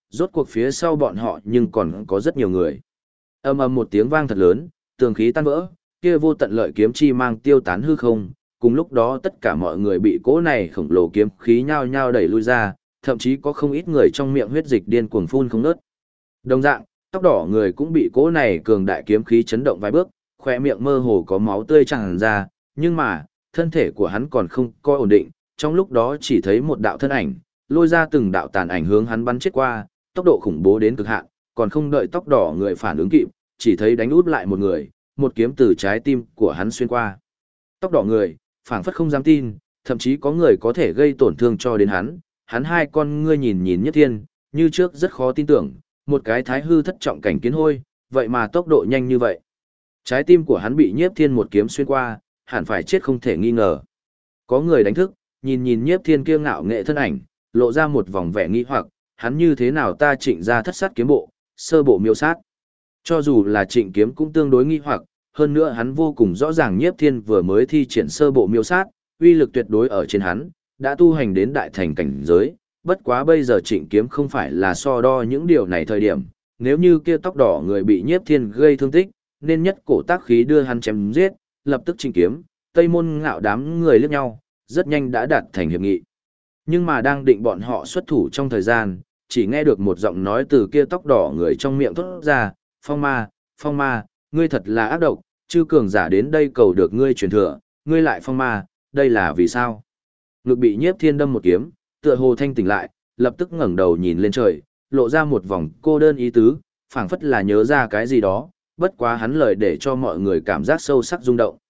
rốt cuộc phía sau bọn họ nhưng còn có rất nhiều người. Ầm ầm một tiếng vang thật lớn, tường khí tan vỡ, kia vô tận lợi kiếm chi mang tiêu tán hư không, cùng lúc đó tất cả mọi người bị cỗ này khổng lồ kiếm khí nhao nhao đẩy lui ra, thậm chí có không ít người trong miệng huyết dịch điên cuồng phun không ngớt. Đồng dạng, tóc đỏ người cũng bị cỗ này cường đại kiếm khí chấn động vài bước, khóe miệng mơ hồ có máu tươi tràn ra, nhưng mà, thân thể của hắn còn không có ổn định, trong lúc đó chỉ thấy một đạo thân ảnh, lôi ra từng đạo tàn ảnh hướng hắn bắn chết qua, tốc độ khủng bố đến cực hạn, còn không đợi tóc đỏ người phản ứng kịp, chỉ thấy đánh út lại một người, một kiếm từ trái tim của hắn xuyên qua. Tóc đỏ người, phảng phất không dám tin, thậm chí có người có thể gây tổn thương cho đến hắn hai con ngươi nhìn nhìn Nhất Thiên, như trước rất khó tin tưởng, một cái thái hư thất trọng cảnh kiến hôi, vậy mà tốc độ nhanh như vậy. Trái tim của hắn bị Nhiếp Thiên một kiếm xuyên qua, hẳn phải chết không thể nghi ngờ. Có người đánh thức, nhìn nhìn Nhiếp Thiên kia ngạo nghệ thân ảnh, lộ ra một vòng vẻ nghi hoặc, hắn như thế nào ta Trịnh ra thất sát kiếm bộ, sơ bộ miêu sát. Cho dù là Trịnh kiếm cũng tương đối nghi hoặc, hơn nữa hắn vô cùng rõ ràng Nhiếp Thiên vừa mới thi triển sơ bộ miêu sát, uy lực tuyệt đối ở trên hắn, đã tu hành đến đại thành cảnh giới, bất quá bây giờ Trịnh kiếm không phải là so đo những điều này thời điểm, nếu như kia tóc đỏ người bị Nhiếp Thiên gây thương tích, nên nhất cổ tác khí đưa hắn chém giết, lập tức Trịnh kiếm, Tây Môn Ngạo đám người liếc nhau, rất nhanh đã đạt thành hiệp nghị. Nhưng mà đang định bọn họ xuất thủ trong thời gian, chỉ nghe được một giọng nói từ kia tóc đỏ người trong miệng thốt ra, phong ma, ngươi thật là ác độc, chư cường giả đến đây cầu được ngươi truyền thừa, ngươi lại phong ma, đây là vì sao? Ngực bị Nhiếp Thiên đâm một kiếm, tựa hồ thanh tỉnh lại, lập tức ngẩng đầu nhìn lên trời, lộ ra một vòng cô đơn ý tứ, phảng phất là nhớ ra cái gì đó, bất quá hắn lời để cho mọi người cảm giác sâu sắc rung động.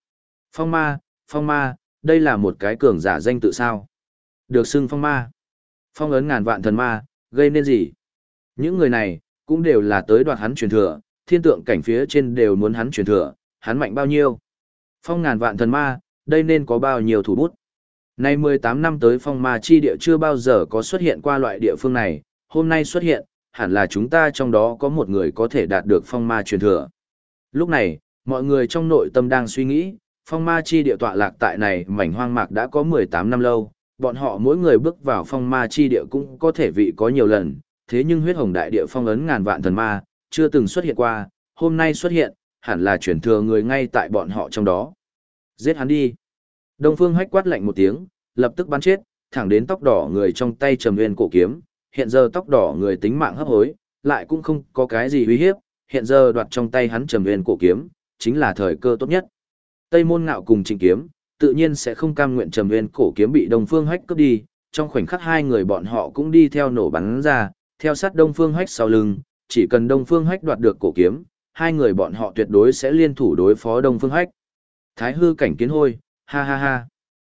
Phong ma, đây là một cái cường giả danh tự sao? Được xưng phong ma. Phong ấn ngàn vạn thần ma, gây nên gì? Những người này, cũng đều là tới đoạt hắn truyền thừa, thiên tượng cảnh phía trên đều muốn hắn truyền thừa, hắn mạnh bao nhiêu? Phong ngàn vạn thần ma, đây nên có bao nhiêu thủ bút? Nay 18 năm tới phong ma chi địa chưa bao giờ có xuất hiện qua loại địa phương này, hôm nay xuất hiện, hẳn là chúng ta trong đó có một người có thể đạt được phong ma truyền thừa. Lúc này, mọi người trong nội tâm đang suy nghĩ, phong ma chi địa tọa lạc tại này mảnh hoang mạc đã có 18 năm lâu, bọn họ mỗi người bước vào phong ma chi địa cũng có thể vị có nhiều lần, thế nhưng huyết hồng đại địa phong ấn ngàn vạn thần ma, chưa từng xuất hiện qua, hôm nay xuất hiện, hẳn là truyền thừa người ngay tại bọn họ trong đó. Giết hắn đi. Đông Phương Hách quát lạnh một tiếng, lập tức bắn chết, thẳng đến tóc đỏ người trong tay Trầm Nguyên cổ kiếm, hiện giờ tóc đỏ người tính mạng hấp hối, lại cũng không có cái gì uy hiếp, hiện giờ đoạt trong tay hắn Trầm Nguyên cổ kiếm, chính là thời cơ tốt nhất. Tây Môn Ngạo cùng Trịnh Kiếm, tự nhiên sẽ không cam nguyện Trầm Nguyên cổ kiếm bị Đông Phương Hách cướp đi, trong khoảnh khắc hai người bọn họ cũng đi theo nổ bắn ra, theo sát Đông Phương Hách sau lưng, chỉ cần Đông Phương Hách đoạt được cổ kiếm, hai người bọn họ tuyệt đối sẽ liên thủ đối phó Đông Phương Hách. Thái hư cảnh kiến hôi, ha ha ha.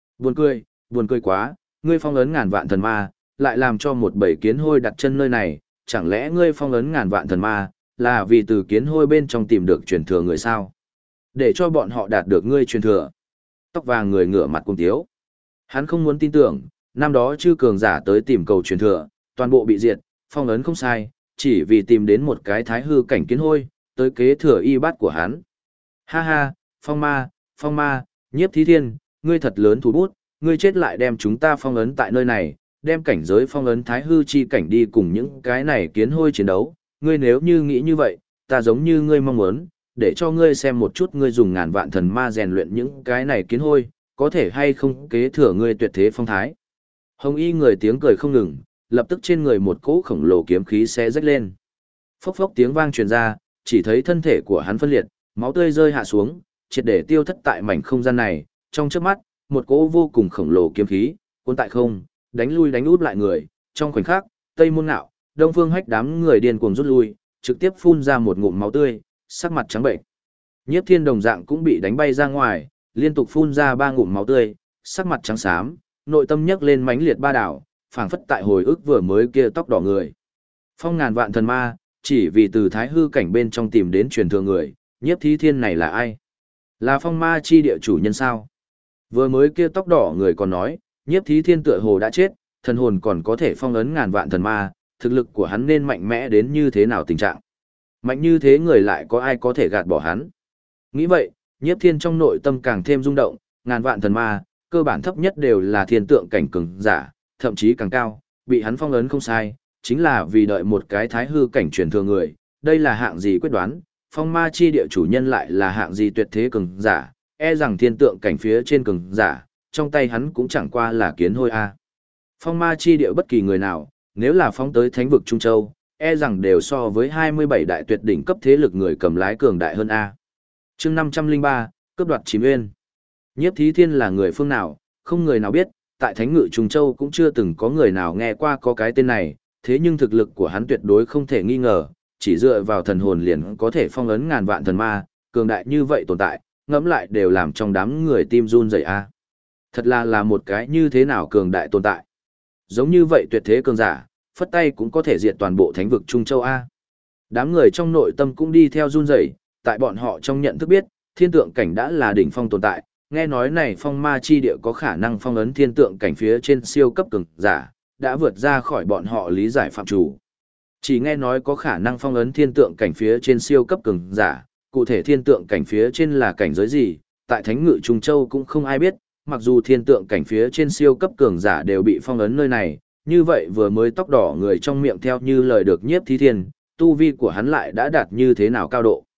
Buồn cười quá, ngươi phong ấn ngàn vạn thần ma, lại làm cho một bầy kiến hôi đặt chân nơi này, chẳng lẽ ngươi phong ấn ngàn vạn thần ma, là vì từ kiến hôi bên trong tìm được truyền thừa người sao? Để cho bọn họ đạt được ngươi truyền thừa. Tóc vàng người ngửa mặt cùng tiếu. Hắn không muốn tin tưởng, năm đó chư cường giả tới tìm cầu truyền thừa, toàn bộ bị diệt, phong ấn không sai, chỉ vì tìm đến một cái thái hư cảnh kiến hôi, tới kế thừa y bát của hắn. Ha ha, phong ma, Nhiếp Thí Thiên, ngươi thật lớn thủ bút, ngươi chết lại đem chúng ta phong ấn tại nơi này, đem cảnh giới phong ấn thái hư chi cảnh đi cùng những cái này kiến hôi chiến đấu, ngươi nếu như nghĩ như vậy, ta giống như ngươi mong muốn, để cho ngươi xem một chút ngươi dùng ngàn vạn thần ma rèn luyện những cái này kiến hôi, có thể hay không kế thừa ngươi tuyệt thế phong thái. Hồng y người tiếng cười không ngừng, lập tức trên người một cỗ khổng lồ kiếm khí xé rách lên. Phốc phốc tiếng vang truyền ra, chỉ thấy thân thể của hắn phân liệt, máu tươi rơi hạ xuống, triệt để tiêu thất tại mảnh không gian này, trong chớp mắt, một cỗ vô cùng khổng lồ kiếm khí, cuốn tại không, đánh lui đánh út lại người, trong khoảnh khắc, Tây Môn Ngạo, Đông Phương Hách đám người điên cuồng rút lui, trực tiếp phun ra một ngụm máu tươi, sắc mặt trắng bệnh. Nhiếp Thiên đồng dạng cũng bị đánh bay ra ngoài, liên tục phun ra 3 ngụm máu tươi, sắc mặt trắng xám, nội tâm nhấc lên mãnh liệt ba đảo, phảng phất tại hồi ức vừa mới kia tóc đỏ người. Phong ngàn vạn thần ma, chỉ vì từ thái hư cảnh bên trong tìm đến truyền thừa người, Nhiếp Thí Thiên này là ai? Là phong ma chi địa chủ nhân sao? Vừa mới kia tóc đỏ người còn nói, Nhiếp Thí Thiên tựa hồ đã chết, thần hồn còn có thể phong ấn ngàn vạn thần ma, thực lực của hắn nên mạnh mẽ đến như thế nào tình trạng? Mạnh như thế người lại có ai có thể gạt bỏ hắn? Nghĩ vậy, Nhiếp Thiên trong nội tâm càng thêm rung động, ngàn vạn thần ma, cơ bản thấp nhất đều là thiên tượng cảnh cường giả, thậm chí càng cao, bị hắn phong ấn không sai, chính là vì đợi một cái thái hư cảnh truyền thừa người, đây là hạng gì quyết đoán, phong ma chi địa chủ nhân lại là hạng gì tuyệt thế cường giả, e rằng thiên tượng cảnh phía trên cường giả, trong tay hắn cũng chẳng qua là kiến hôi a. Phong ma chi địa bất kỳ người nào, nếu là phóng tới thánh vực Trung Châu, e rằng đều so với 27 đại tuyệt đỉnh cấp thế lực người cầm lái cường đại hơn a. Chương 503, cướp đoạt Chìm Nguyên. Nhiếp Thí Thiên là người phương nào, không người nào biết, tại Thánh Ngự Trung Châu cũng chưa từng có người nào nghe qua có cái tên này, thế nhưng thực lực của hắn tuyệt đối không thể nghi ngờ, chỉ dựa vào thần hồn liền có thể phong ấn ngàn vạn thần ma, cường đại như vậy tồn tại, ngẫm lại đều làm trong đám người tim run rẩy a. Thật là một cái như thế nào cường đại tồn tại. Giống như vậy tuyệt thế cường giả, phất tay cũng có thể diệt toàn bộ Thánh vực Trung Châu a. Đám người trong nội tâm cũng đi theo run rẩy, tại bọn họ trong nhận thức biết, thiên tượng cảnh đã là đỉnh phong tồn tại, nghe nói này phong ma chi địa có khả năng phong ấn thiên tượng cảnh phía trên siêu cấp cường giả, đã vượt ra khỏi bọn họ lý giải phạm chủ. Chỉ nghe nói có khả năng phong ấn thiên tượng cảnh phía trên siêu cấp cường giả, cụ thể thiên tượng cảnh phía trên là cảnh giới gì, tại Thánh Ngự Trung Châu cũng không ai biết, mặc dù thiên tượng cảnh phía trên siêu cấp cường giả đều bị phong ấn nơi này, như vậy vừa mới tóc đỏ người trong miệng theo như lời được Nhiếp Thí Thiên, tu vi của hắn lại đã đạt như thế nào cao độ.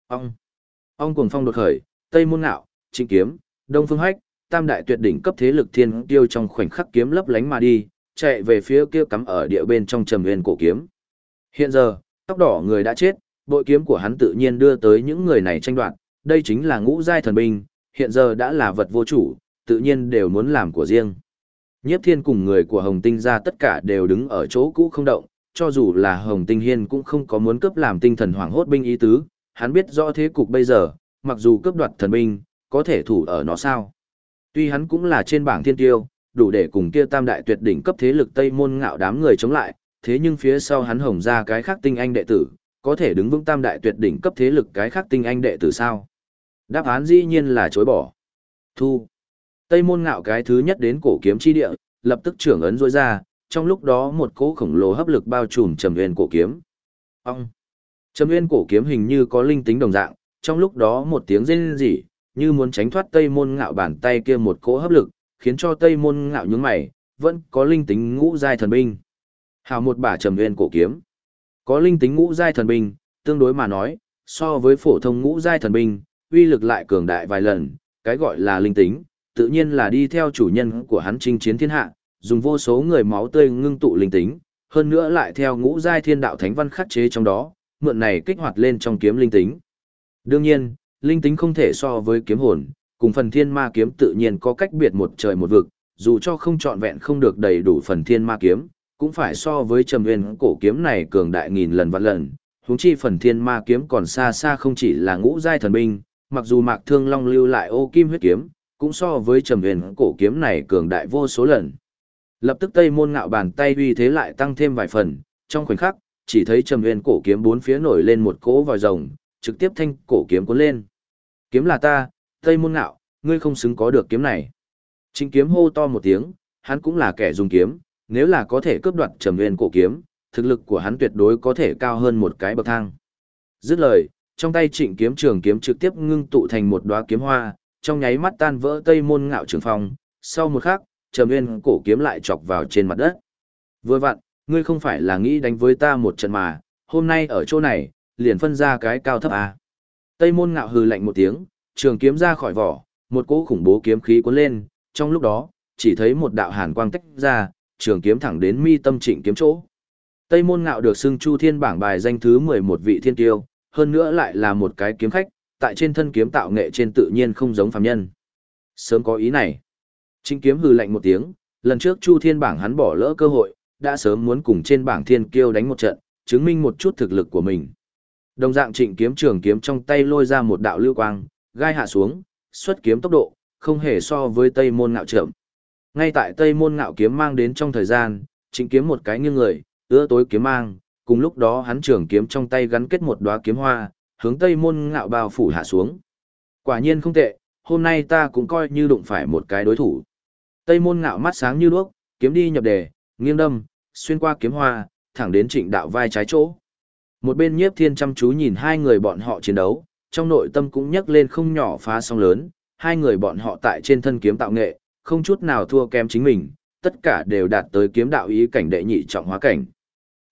Ong cuồng phong đột khởi, Tây Môn Ngạo, Trịnh Kiếm, Đông Phương Hách, tam đại tuyệt đỉnh cấp thế lực thiên tiêu trong khoảnh khắc kiếm lấp lánh mà đi, chạy về phía kia cắm ở địa bên trong Trầm Nguyên cổ kiếm. Hiện giờ, tóc đỏ người đã chết, bội kiếm của hắn tự nhiên đưa tới những người này tranh đoạt, đây chính là ngũ giai thần binh, hiện giờ đã là vật vô chủ, tự nhiên đều muốn làm của riêng. Nhiếp Thiên cùng người của Hồng Tinh gia tất cả đều đứng ở chỗ cũ không động, cho dù là Hồng Tinh Hiên cũng không có muốn cướp làm tinh thần hoảng hốt binh ý tứ, hắn biết rõ thế cục bây giờ, mặc dù cướp đoạt thần binh, có thể thủ ở nó sao. Tuy hắn cũng là trên bảng thiên tiêu, đủ để cùng kia tam đại tuyệt đỉnh cấp thế lực Tây Môn Ngạo đám người chống lại, thế nhưng phía sau hắn Hồng ra cái khác tinh anh đệ tử, có thể đứng vững tam đại tuyệt đỉnh cấp thế lực cái khác tinh anh đệ tử sao? Đáp án dĩ nhiên là chối bỏ. Thu. Tây Môn Ngạo cái thứ nhất đến cổ kiếm chi địa, lập tức trưởng ấn rối ra, trong lúc đó một cỗ khổng lồ hấp lực bao trùm Trầm Nguyên cổ kiếm. Ông. Trầm Nguyên cổ kiếm hình như có linh tính đồng dạng, trong lúc đó một tiếng rên rỉ, như muốn tránh thoát Tây Môn Ngạo bàn tay kia một cỗ hấp lực, khiến cho Tây Môn Ngạo nhướng mày, vẫn có linh tính ngũ giai thần binh. Hào một bả Trầm Nguyên cổ kiếm. Có linh tính ngũ giai thần binh, tương đối mà nói, so với phổ thông ngũ giai thần binh, uy lực lại cường đại vài lần, cái gọi là linh tính, tự nhiên là đi theo chủ nhân của hắn chinh chiến thiên hạ, dùng vô số người máu tươi ngưng tụ linh tính, hơn nữa lại theo ngũ giai thiên đạo thánh văn khắc chế trong đó, mượn này kích hoạt lên trong kiếm linh tính. Đương nhiên, linh tính không thể so với kiếm hồn, cùng phần thiên ma kiếm tự nhiên có cách biệt một trời một vực, dù cho không trọn vẹn không được đầy đủ phần thiên ma kiếm, cũng phải so với Trầm Nguyên cổ kiếm này cường đại nghìn lần vạn lần, huống chi phần thiên ma kiếm còn xa xa không chỉ là ngũ giai thần binh, mặc dù Mạc Thương Long lưu lại ô kim huyết kiếm, cũng so với Trầm Nguyên cổ kiếm này cường đại vô số lần. Lập tức Tây Môn Ngạo bàn tay uy thế lại tăng thêm vài phần, trong khoảnh khắc, chỉ thấy Trầm Nguyên cổ kiếm bốn phía nổi lên một cỗ vòi rồng, trực tiếp thanh cổ kiếm cuốn lên. Kiếm là ta, Tây Môn Ngạo, ngươi không xứng có được kiếm này. Trịnh Kiếm hô to một tiếng, hắn cũng là kẻ dùng kiếm, nếu là có thể cướp đoạt Trầm Nguyên cổ kiếm, thực lực của hắn tuyệt đối có thể cao hơn một cái bậc thang. Dứt lời, trong tay Trịnh Kiếm trường kiếm trực tiếp ngưng tụ thành một đóa kiếm hoa, trong nháy mắt tan vỡ Tây Môn Ngạo trường phong, sau một khắc, Trầm Nguyên cổ kiếm lại chọc vào trên mặt đất. Vừa vặn, ngươi không phải là nghĩ đánh với ta một trận mà, hôm nay ở chỗ này, liền phân ra cái cao thấp à. Tây Môn Ngạo hừ lạnh một tiếng, trường kiếm ra khỏi vỏ, một cỗ khủng bố kiếm khí cuốn lên, trong lúc đó, chỉ thấy một đạo hàn quang tách ra, trường kiếm thẳng đến mi tâm Trịnh Kiếm chỗ. Tây Môn Ngạo được xưng Chu Thiên bảng bài danh thứ 11 vị thiên tiêu, hơn nữa lại là một cái kiếm khách, tại trên thân kiếm tạo nghệ trên tự nhiên không giống phàm nhân. Sớm có ý này. Trịnh Kiếm hừ lạnh một tiếng, lần trước Chu Thiên bảng hắn bỏ lỡ cơ hội, đã sớm muốn cùng trên bảng thiên kiêu đánh một trận, chứng minh một chút thực lực của mình. Đồng dạng Trịnh Kiếm trường kiếm trong tay lôi ra một đạo lưu quang, gai hạ xuống, xuất kiếm tốc độ, không hề so với Tây Môn Ngạo chậm. Ngay tại Tây Môn Ngạo kiếm mang đến trong thời gian, Trịnh Kiếm một cái nghiêng người, ưa tối kiếm mang, cùng lúc đó hắn trường kiếm trong tay gắn kết một đóa kiếm hoa, hướng Tây Môn Ngạo bao phủ hạ xuống. Quả nhiên không tệ, hôm nay ta cũng coi như đụng phải một cái đối thủ. Tây Môn Ngạo mắt sáng như đuốc, kiếm đi nhập đề, nghiêng đâm, xuyên qua kiếm hoa, thẳng đến Trịnh Đạo vai trái chỗ. Một bên Nhiếp Thiên chăm chú nhìn hai người bọn họ chiến đấu, trong nội tâm cũng nhấc lên không nhỏ phá sóng lớn, hai người bọn họ tại trên thân kiếm tạo nghệ, không chút nào thua kém chính mình, tất cả đều đạt tới kiếm đạo ý cảnh đệ nhị trọng hóa cảnh.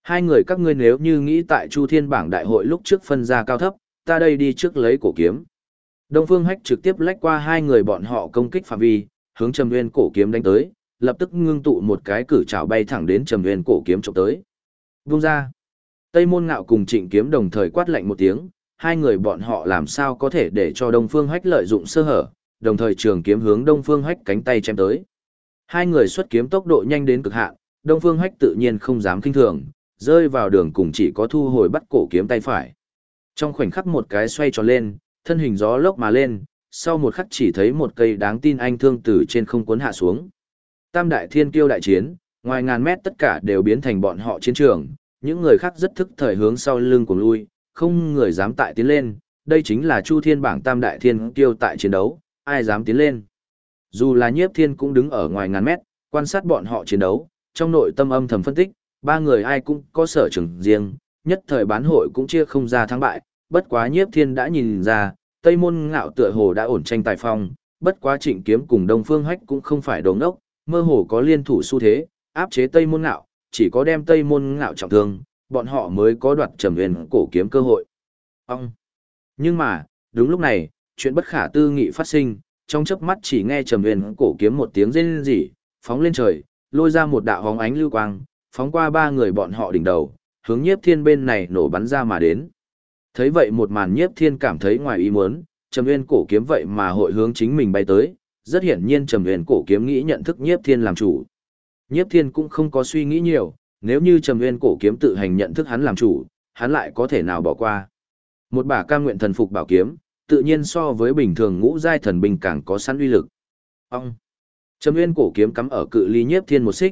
Hai người các ngươi nếu như nghĩ tại Chu Thiên bảng đại hội lúc trước phân ra cao thấp, ta đây đi trước lấy cổ kiếm. Đông Phương Hách trực tiếp lách qua hai người bọn họ công kích phạm vi, hướng Trầm Nguyên cổ kiếm đánh tới, lập tức ngưng tụ một cái cử trảo bay thẳng đến Trầm Nguyên cổ kiếm chụp tới. Vung ra. Tây Môn Ngạo cùng Trịnh Kiếm đồng thời quát lạnh một tiếng, hai người bọn họ làm sao có thể để cho Đông Phương Hách lợi dụng sơ hở, đồng thời trường kiếm hướng Đông Phương Hách cánh tay chém tới. Hai người xuất kiếm tốc độ nhanh đến cực hạn, Đông Phương Hách tự nhiên không dám khinh thường, rơi vào đường cùng chỉ có thu hồi bắt cổ kiếm tay phải. Trong khoảnh khắc một cái xoay tròn lên, thân hình gió lốc mà lên, sau một khắc chỉ thấy một cây đáng tin anh thương từ trên không cuốn hạ xuống. Tam đại thiên kiêu đại chiến, ngoài ngàn mét tất cả đều biến thành bọn họ chiến trường, những người khác rất thức thời hướng sau lưng cùng lui, không người dám tại tiến lên, đây chính là Chu Thiên bảng tam đại thiên kiêu tại chiến đấu, ai dám tiến lên. Dù là Nhiếp Thiên cũng đứng ở ngoài ngàn mét, quan sát bọn họ chiến đấu, trong nội tâm âm thầm phân tích, ba người ai cũng có sở trường riêng, nhất thời bán hội cũng chia không ra thắng bại, bất quá Nhiếp Thiên đã nhìn ra, Tây Môn Ngạo tựa hồ đã ổn tranh tài phong, bất quá Trịnh Kiếm cùng Đông Phương Hách cũng không phải đồ ngốc, mơ hồ có liên thủ xu thế, áp chế Tây Môn Ngạo, chỉ có đem Tây Môn Ngạo trọng thương, bọn họ mới có đoạt Trầm Nguyên cổ kiếm cơ hội. Ông. Nhưng mà, đúng lúc này, chuyện bất khả tư nghị phát sinh, trong chớp mắt chỉ nghe Trầm Nguyên cổ kiếm một tiếng rên rỉ, phóng lên trời, lôi ra một đạo hóng ánh lưu quang, phóng qua ba người bọn họ đỉnh đầu, hướng Nhiếp Thiên bên này nổ bắn ra mà đến. Thấy vậy một màn Nhiếp Thiên cảm thấy ngoài ý muốn, Trầm Nguyên cổ kiếm vậy mà hội hướng chính mình bay tới, rất hiển nhiên Trầm Nguyên cổ kiếm nghĩ nhận thức Nhiếp Thiên làm chủ. Nhiếp Thiên cũng không có suy nghĩ nhiều, nếu như Trầm Nguyên cổ kiếm tự hành nhận thức hắn làm chủ, hắn lại có thể nào bỏ qua. Một bả cam nguyện thần phục bảo kiếm, tự nhiên so với bình thường ngũ giai thần binh càng có sẵn uy lực. Ông. Trầm Nguyên cổ kiếm cắm ở cự ly Nhiếp Thiên một xích,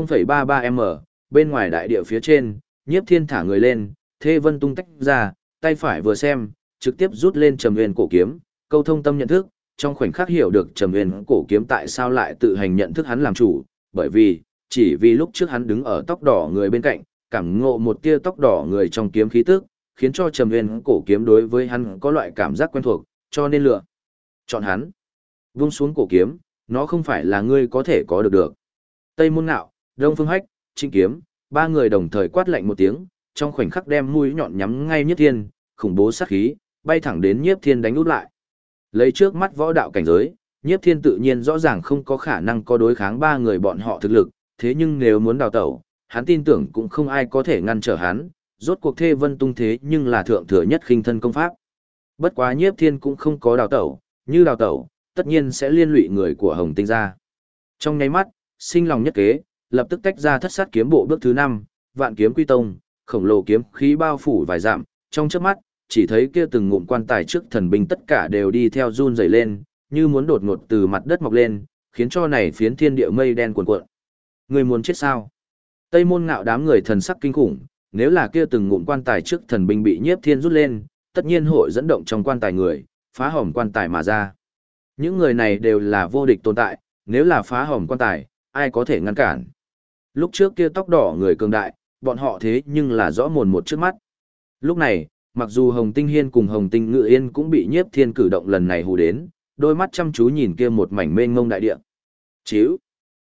0,33m, bên ngoài đại địa phía trên, Nhiếp Thiên thả người lên, thê vân tung tách ra, tay phải vừa xem, trực tiếp rút lên Trầm Nguyên cổ kiếm, câu thông tâm nhận thức, trong khoảnh khắc hiểu được Trầm Nguyên cổ kiếm tại sao lại tự hành nhận thức hắn làm chủ, bởi vì, chỉ vì lúc trước hắn đứng ở tóc đỏ người bên cạnh, cảm ngộ một tia tóc đỏ người trong kiếm khí tức, khiến cho Trầm Nguyên cổ kiếm đối với hắn có loại cảm giác quen thuộc, cho nên lựa chọn hắn. Vung xuống cổ kiếm, nó không phải là ngươi có thể có được được. Tây Môn Ngạo, Đông Phương Hách, Trịnh Kiếm, ba người đồng thời quát lạnh một tiếng, trong khoảnh khắc đem mũi nhọn nhắm ngay Nhiếp Thiên, khủng bố sát khí, bay thẳng đến Nhiếp Thiên đánh úp lại. Lấy trước mắt võ đạo cảnh giới, Nhiếp Thiên tự nhiên rõ ràng không có khả năng có đối kháng ba người bọn họ thực lực, thế nhưng nếu muốn đào tẩu, hắn tin tưởng cũng không ai có thể ngăn trở hắn, rốt cuộc Thê Vân tung thế nhưng là thượng thừa nhất khinh thân công pháp. Bất quá Nhiếp Thiên cũng không có đào tẩu, như đào tẩu, tất nhiên sẽ liên lụy người của Hồng Tinh ra. Trong nháy mắt, sinh lòng nhất kế, lập tức tách ra thất sát kiếm bộ bước thứ 5, vạn kiếm quy tông, khổng lồ kiếm khí bao phủ vài dặm, trong chớp mắt, chỉ thấy kia từng ngụm quan tài trước thần binh tất cả đều đi theo run rẩy lên, như muốn đột ngột từ mặt đất mọc lên, khiến cho này phiến thiên địa mây đen cuồn cuộn. Người muốn chết sao? Tây Môn Ngạo đám người thần sắc kinh khủng, nếu là kia từng ngụm quan tài trước thần binh bị Nhiếp Thiên rút lên, tất nhiên hội dẫn động trong quan tài người, phá hỏng quan tài mà ra. Những người này đều là vô địch tồn tại, nếu là phá hỏng quan tài, ai có thể ngăn cản? Lúc trước kia tóc đỏ người cường đại, bọn họ thế nhưng là rõ mồn một trước mắt. Lúc này, mặc dù Hồng Tinh Hiên cùng Hồng Tinh Ngự Yên cũng bị Nhiếp Thiên cử động lần này hù đến, đôi mắt chăm chú nhìn kia một mảnh mênh mông đại địa. Chíu.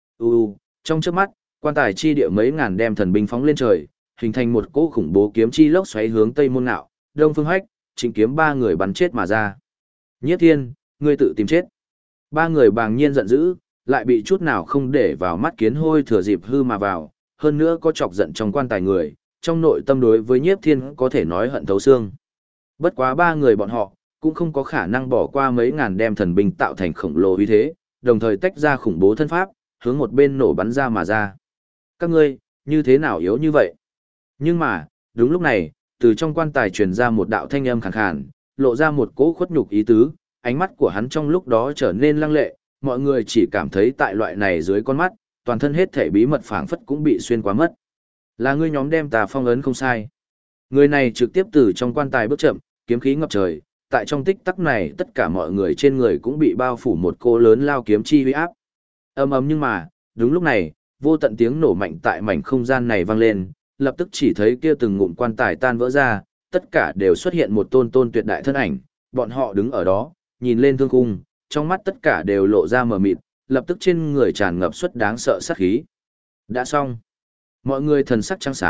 Trong chớp mắt, quan tài chi địa mấy ngàn đem thần binh phóng lên trời, hình thành một cỗ khủng bố kiếm chi lốc xoáy hướng Tây Môn Ngạo, Đông Phương Hách, Trịnh Kiếm ba người bắn chết mà ra. Nhiếp Thiên, ngươi tự tìm chết. Ba người bàng nhiên giận dữ, lại bị chút nào không để vào mắt kiến hôi thừa dịp hư mà vào, hơn nữa có chọc giận trong quan tài người, trong nội tâm đối với Nhiếp Thiên có thể nói hận thấu xương. Bất quá ba người bọn họ, cũng không có khả năng bỏ qua mấy ngàn đem thần binh tạo thành khổng lồ uy thế, đồng thời tách ra khủng bố thân pháp, hướng một bên nổ bắn ra mà ra. Các ngươi, như thế nào yếu như vậy? Nhưng mà, đúng lúc này, từ trong quan tài truyền ra một đạo thanh âm khàn khàn, lộ ra một cỗ khuất nhục ý tứ, ánh mắt của hắn trong lúc đó trở nên lăng lệ, mọi người chỉ cảm thấy tại loại này dưới con mắt, toàn thân hết thể bí mật phảng phất cũng bị xuyên qua mất. Là ngươi nhóm đem ta phong ấn không sai. Người này trực tiếp từ trong quan tài bước chậm, kiếm khí ngập trời, tại trong tích tắc này tất cả mọi người trên người cũng bị bao phủ một cô lớn lao kiếm chi uy áp. Ầm ầm nhưng mà, đúng lúc này, vô tận tiếng nổ mạnh tại mảnh không gian này vang lên, lập tức chỉ thấy kia từng ngụm quan tài tan vỡ ra, tất cả đều xuất hiện một tôn tôn tuyệt đại thân ảnh, bọn họ đứng ở đó, nhìn lên thương khung, trong mắt tất cả đều lộ ra mờ mịt, lập tức trên người tràn ngập xuất đáng sợ sát khí. Đã xong. Mọi người thần sắc trắng xám,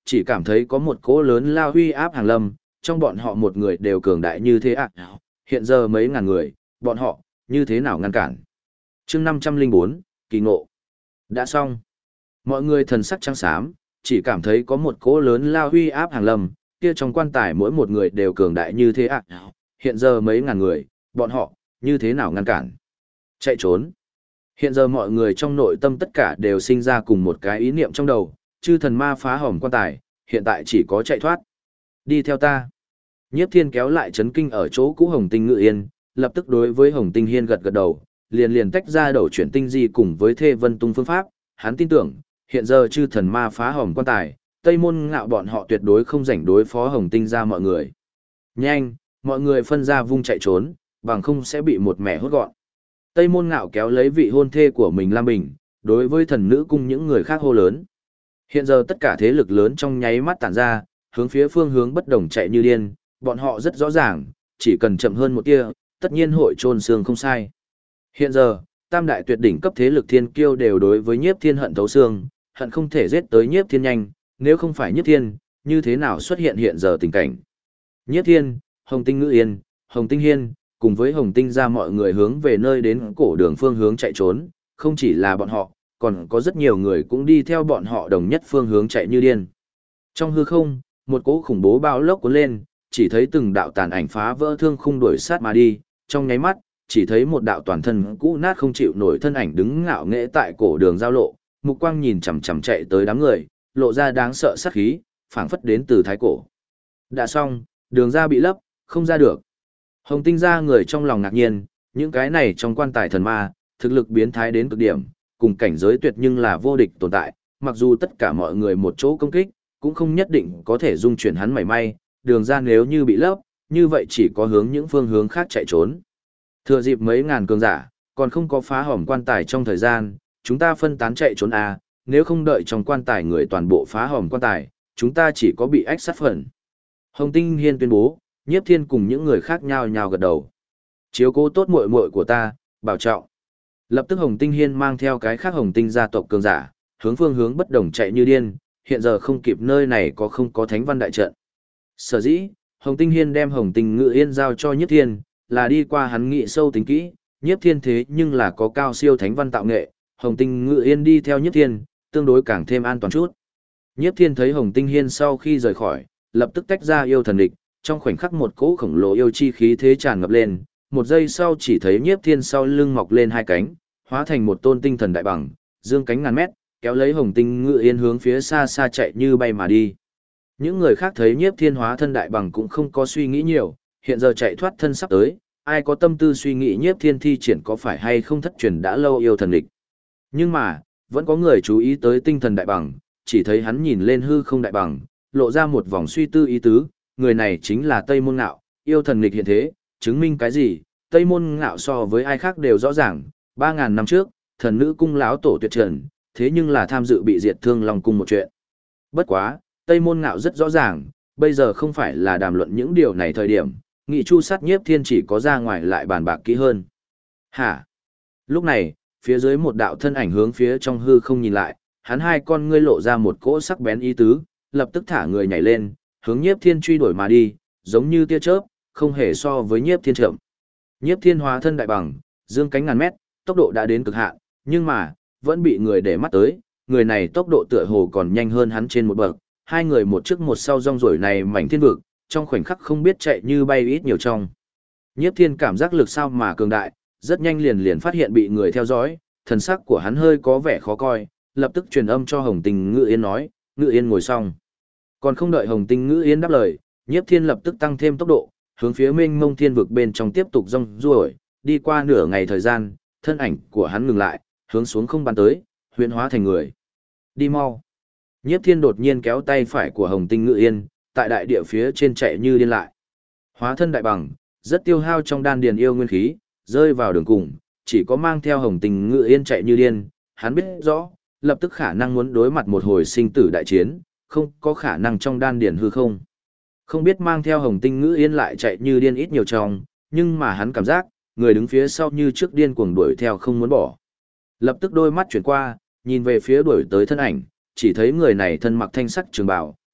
chỉ cảm thấy có một cỗ lớn lao huy áp hàng lâm, trong bọn họ một người đều cường đại như thế ạ. Hiện giờ mấy ngàn người, bọn họ, như thế nào ngăn cản? chương 504, kỳ ngộ. Đã xong. Mọi người thần sắc trắng xám, chỉ cảm thấy có một cỗ lớn lao huy áp hàng lâm, kia trong quan tài mỗi một người đều cường đại như thế ạ. Hiện giờ mấy ngàn người, bọn họ, như thế nào ngăn cản? Chạy trốn. Hiện giờ mọi người trong nội tâm tất cả đều sinh ra cùng một cái ý niệm trong đầu, chư thần ma phá hỏng quan tài, hiện tại chỉ có chạy thoát. Đi theo ta. Nhiếp Thiên kéo lại chấn kinh ở chỗ cũ Hồng Tinh Ngự Yên, lập tức đối với Hồng Tinh Hiên gật gật đầu, liền tách ra đầu chuyển tinh di cùng với Thê Vân Tung phương pháp, hắn tin tưởng, hiện giờ chư thần ma phá hỏng quan tài, Tây Môn Ngạo bọn họ tuyệt đối không rảnh đối phó Hồng Tinh ra mọi người. Nhanh, mọi người phân ra vung chạy trốn, bằng không sẽ bị một mẻ hốt gọn. Tây Môn Ngạo kéo lấy vị hôn thê của mình Lam Bình, đối với thần nữ cung những người khác hô lớn. Hiện giờ tất cả thế lực lớn trong nháy mắt tản ra, hướng phía phương hướng bất đồng chạy như điên, bọn họ rất rõ ràng, chỉ cần chậm hơn một tia, tất nhiên hội trôn xương không sai. Hiện giờ, tam đại tuyệt đỉnh cấp thế lực thiên kiêu đều đối với Nhiếp Thiên hận thấu xương, hận không thể giết tới Nhiếp Thiên nhanh, nếu không phải Nhiếp Thiên, như thế nào xuất hiện giờ tình cảnh. Nhiếp Thiên, Hồng Tinh Ngự Yên, Hồng Tinh Hiên, cùng với Hồng Tinh ra mọi người hướng về nơi đến cổ đường phương hướng chạy trốn, không chỉ là bọn họ, còn có rất nhiều người cũng đi theo bọn họ đồng nhất phương hướng chạy như điên. Trong hư không, một cỗ khủng bố bao lốc cuốn lên, chỉ thấy từng đạo tàn ảnh phá vỡ thương khung đuổi sát mà đi, trong nháy mắt, chỉ thấy một đạo toàn thân cũ nát không chịu nổi thân ảnh đứng ngạo nghễ tại cổ đường giao lộ, mục quang nhìn chằm chằm chạy tới đám người, lộ ra đáng sợ sát khí, phảng phất đến từ thái cổ. Đã xong, đường ra bị lấp, không ra được. Hồng Tinh ra người trong lòng ngạc nhiên, những cái này trong quan tài thần ma, thực lực biến thái đến cực điểm, cùng cảnh giới tuyệt nhưng là vô địch tồn tại, mặc dù tất cả mọi người một chỗ công kích, cũng không nhất định có thể dung chuyển hắn mảy may, đường ra nếu như bị lấp, như vậy chỉ có hướng những phương hướng khác chạy trốn. Thừa dịp mấy ngàn cường giả, còn không có phá hỏng quan tài trong thời gian, chúng ta phân tán chạy trốn à, nếu không đợi trong quan tài người toàn bộ phá hỏng quan tài, chúng ta chỉ có bị ách sát phần. Hồng Tinh Hiên tuyên bố, Nhiếp Thiên cùng những người khác nhao nhao gật đầu. Chiếu cố tốt muội muội của ta, bảo trọng. Lập tức Hồng Tinh Hiên mang theo cái khác Hồng Tinh gia tộc cường giả, hướng phương hướng bất đồng chạy như điên, hiện giờ không kịp nơi này có không có thánh văn đại trận. Sở dĩ, Hồng Tinh Hiên đem Hồng Tinh Ngự Yên giao cho Nhiếp Thiên, là đi qua hắn nghị sâu tính kỹ, Nhiếp Thiên thế nhưng là có cao siêu thánh văn tạo nghệ, Hồng Tinh Ngự Yên đi theo Nhiếp Thiên, tương đối càng thêm an toàn chút. Nhiếp Thiên thấy Hồng Tinh Hiên sau khi rời khỏi, lập tức tách ra yêu thần địch, trong khoảnh khắc một cỗ khổng lồ yêu chi khí thế tràn ngập lên, một giây sau chỉ thấy Nhiếp Thiên sau lưng mọc lên hai cánh, hóa thành một tôn tinh thần đại bằng, dương cánh ngàn mét, kéo lấy Hồng Tinh Ngự Yên hướng phía xa xa chạy như bay mà đi. Những người khác thấy Nhiếp Thiên hóa thân đại bằng cũng không có suy nghĩ nhiều, hiện giờ chạy thoát thân sắp tới, ai có tâm tư suy nghĩ Nhiếp Thiên thi triển có phải hay không thất truyền đã lâu yêu thần địch. Nhưng mà, vẫn có người chú ý tới tinh thần đại bằng, chỉ thấy hắn nhìn lên hư không đại bằng, lộ ra một vòng suy tư ý tứ, người này chính là Tây Môn Ngạo, yêu thần nghịch hiện thế, chứng minh cái gì, Tây Môn Ngạo so với ai khác đều rõ ràng, 3.000 năm trước, thần nữ cung lão tổ tuyệt trần, thế nhưng là tham dự bị diệt Thương Long cung một chuyện. Bất quá, Tây Môn Ngạo rất rõ ràng, bây giờ không phải là đàm luận những điều này thời điểm, nghị chu sát Nhiếp Thiên chỉ có ra ngoài lại bàn bạc kỹ hơn. Hả? Lúc này, phía dưới một đạo thân ảnh hướng phía trong hư không nhìn lại, hắn hai con ngươi lộ ra một cỗ sắc bén ý tứ, lập tức thả người nhảy lên, hướng Nhiếp Thiên truy đuổi mà đi, giống như tia chớp, không hề so với Nhiếp Thiên chậm. Nhiếp Thiên hóa thân đại bằng, dương cánh ngàn mét, tốc độ đã đến cực hạn, nhưng mà, vẫn bị người để mắt tới, người này tốc độ tựa hồ còn nhanh hơn hắn trên một bậc, hai người một trước một sau rong ruổi này mảnh thiên vực, trong khoảnh khắc không biết chạy như bay ít nhiều trong. Nhiếp Thiên cảm giác lực sao mà cường đại, rất nhanh liền phát hiện bị người theo dõi, thần sắc của hắn hơi có vẻ khó coi, lập tức truyền âm cho Hồng Tinh Ngự Yên nói, Ngự Yên ngồi xong. Còn không đợi Hồng Tinh Ngự Yên đáp lời, Nhiếp Thiên lập tức tăng thêm tốc độ, hướng phía mênh mông thiên vực bên trong tiếp tục rong ruổi, đi qua nửa ngày thời gian, thân ảnh của hắn ngừng lại, hướng xuống không bắn tới, huyễn hóa thành người. Đi mau. Nhiếp Thiên đột nhiên kéo tay phải của Hồng Tinh Ngự Yên, tại đại địa phía trên chạy như điên lại. Hóa thân đại bằng, rất tiêu hao trong đan điền yêu nguyên khí, rơi vào đường cùng, chỉ có mang theo Hồng Tinh Ngự Yên chạy như điên, hắn biết rõ, lập tức khả năng muốn đối mặt một hồi sinh tử đại chiến, không có khả năng trong đan điền hư không. Không biết mang theo Hồng Tinh Ngự Yên lại chạy như điên ít nhiều trong, nhưng mà hắn cảm giác, người đứng phía sau như trước điên cuồng đuổi theo không muốn bỏ. Lập tức đôi mắt chuyển qua, nhìn về phía đuổi tới thân ảnh, chỉ thấy người này thân mặc thanh sắc trường bào,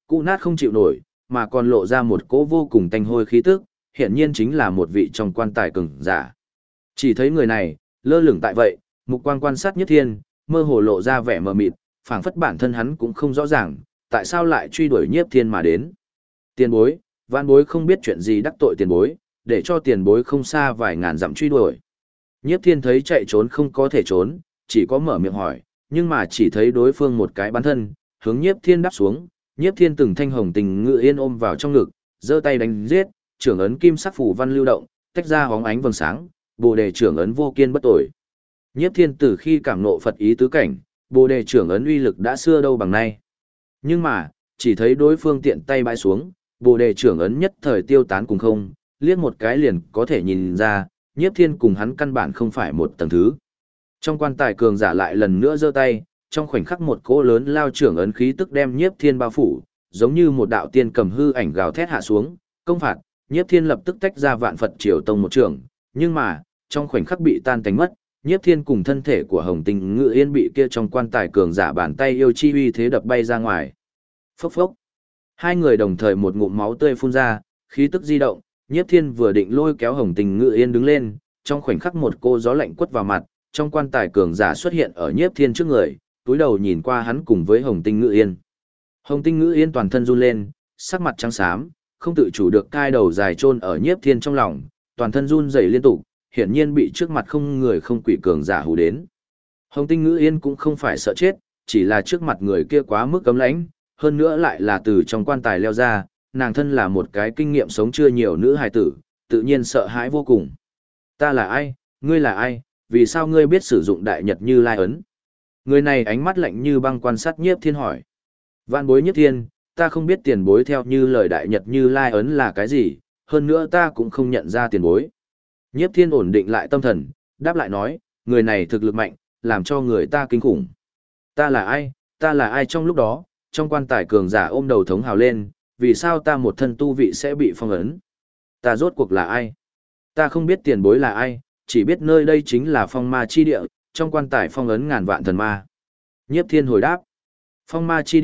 cũ nát không chịu nổi, mà còn lộ ra một cỗ vô cùng tanh hôi khí tức, hiển nhiên chính là một vị trong quan tài cường giả. Chỉ thấy người này, lơ lửng tại vậy, mục quang quan sát Nhiếp Thiên, mơ hồ lộ ra vẻ mờ mịt, phảng phất bản thân hắn cũng không rõ ràng, tại sao lại truy đuổi Nhiếp Thiên mà đến. Tiền bối, vạn bối không biết chuyện gì đắc tội tiền bối, để cho tiền bối không xa vài ngàn dặm truy đuổi. Nhiếp Thiên thấy chạy trốn không có thể trốn, chỉ có mở miệng hỏi, nhưng mà chỉ thấy đối phương một cái bắn thân, hướng Nhiếp Thiên đáp xuống, Nhiếp Thiên từng thanh hồng tình ngự yên ôm vào trong ngực, giơ tay đánh giết, trưởng ấn kim sắc phủ văn lưu động, tách ra hóng ánh vầng sáng, Bồ đề trưởng ấn vô kiên bất tội. Nhiếp Thiên từ khi cảm ngộ Phật ý tứ cảnh, Bồ đề trưởng ấn uy lực đã xưa đâu bằng nay. Nhưng mà, chỉ thấy đối phương tiện tay bãi xuống, Bồ đề trưởng ấn nhất thời tiêu tán cùng không, liếc một cái liền có thể nhìn ra, Nhiếp Thiên cùng hắn căn bản không phải một tầng thứ. Trong quan tài cường giả lại lần nữa giơ tay, trong khoảnh khắc một cỗ lớn lao trưởng ấn khí tức đem Nhiếp Thiên bao phủ, giống như một đạo tiên cầm hư ảnh gào thét hạ xuống, công phạt, Nhiếp Thiên lập tức tách ra Vạn Phật Triều Tông một trường, nhưng mà, trong khoảnh khắc bị tan tành mất, Nhiếp Thiên cùng thân thể của Hồng Tình Ngự Yên bị kia trong quan tài cường giả bàn tay yêu chi uy thế đập bay ra ngoài. Phốc phốc. Hai người đồng thời một ngụm máu tươi phun ra, khí tức di động, Nhiếp Thiên vừa định lôi kéo Hồng Tình Ngự Yên đứng lên, trong khoảnh khắc một cô gió lạnh quất vào mặt, trong quan tài cường giả xuất hiện ở Nhiếp Thiên trước người, túi đầu nhìn qua hắn cùng với Hồng Tinh Ngự Yên. Hồng Tinh Ngự Yên toàn thân run lên, sắc mặt trắng xám, không tự chủ được cai đầu dài chôn ở Nhiếp Thiên trong lòng, toàn thân run rẩy liên tục, hiển nhiên bị trước mặt không người không quỷ cường giả hù đến. Hồng Tinh Ngự Yên cũng không phải sợ chết, chỉ là trước mặt người kia quá mức cấm lãnh, hơn nữa lại là từ trong quan tài leo ra, nàng thân là một cái kinh nghiệm sống chưa nhiều nữ hài tử, tự nhiên sợ hãi vô cùng. Ta là ai, ngươi là ai, vì sao ngươi biết sử dụng đại nhật Như Lai ấn? Người này ánh mắt lạnh như băng quan sát Nhiếp Thiên hỏi. Vạn bối Nhiếp Thiên, ta không biết tiền bối theo như lời đại nhật Như Lai ấn là cái gì, hơn nữa ta cũng không nhận ra tiền bối. Nhiếp Thiên ổn định lại tâm thần, đáp lại nói, người này thực lực mạnh, làm cho người ta kinh khủng. Ta là ai trong lúc đó, trong quan tài cường giả ôm đầu thống hào lên, vì sao ta một thân tu vị sẽ bị phong ấn? Ta rốt cuộc là ai? Ta không biết tiền bối là ai, chỉ biết nơi đây chính là phong ma chi địa, trong quan tài phong ấn ngàn vạn thần ma. Nhiếp Thiên hồi đáp, phong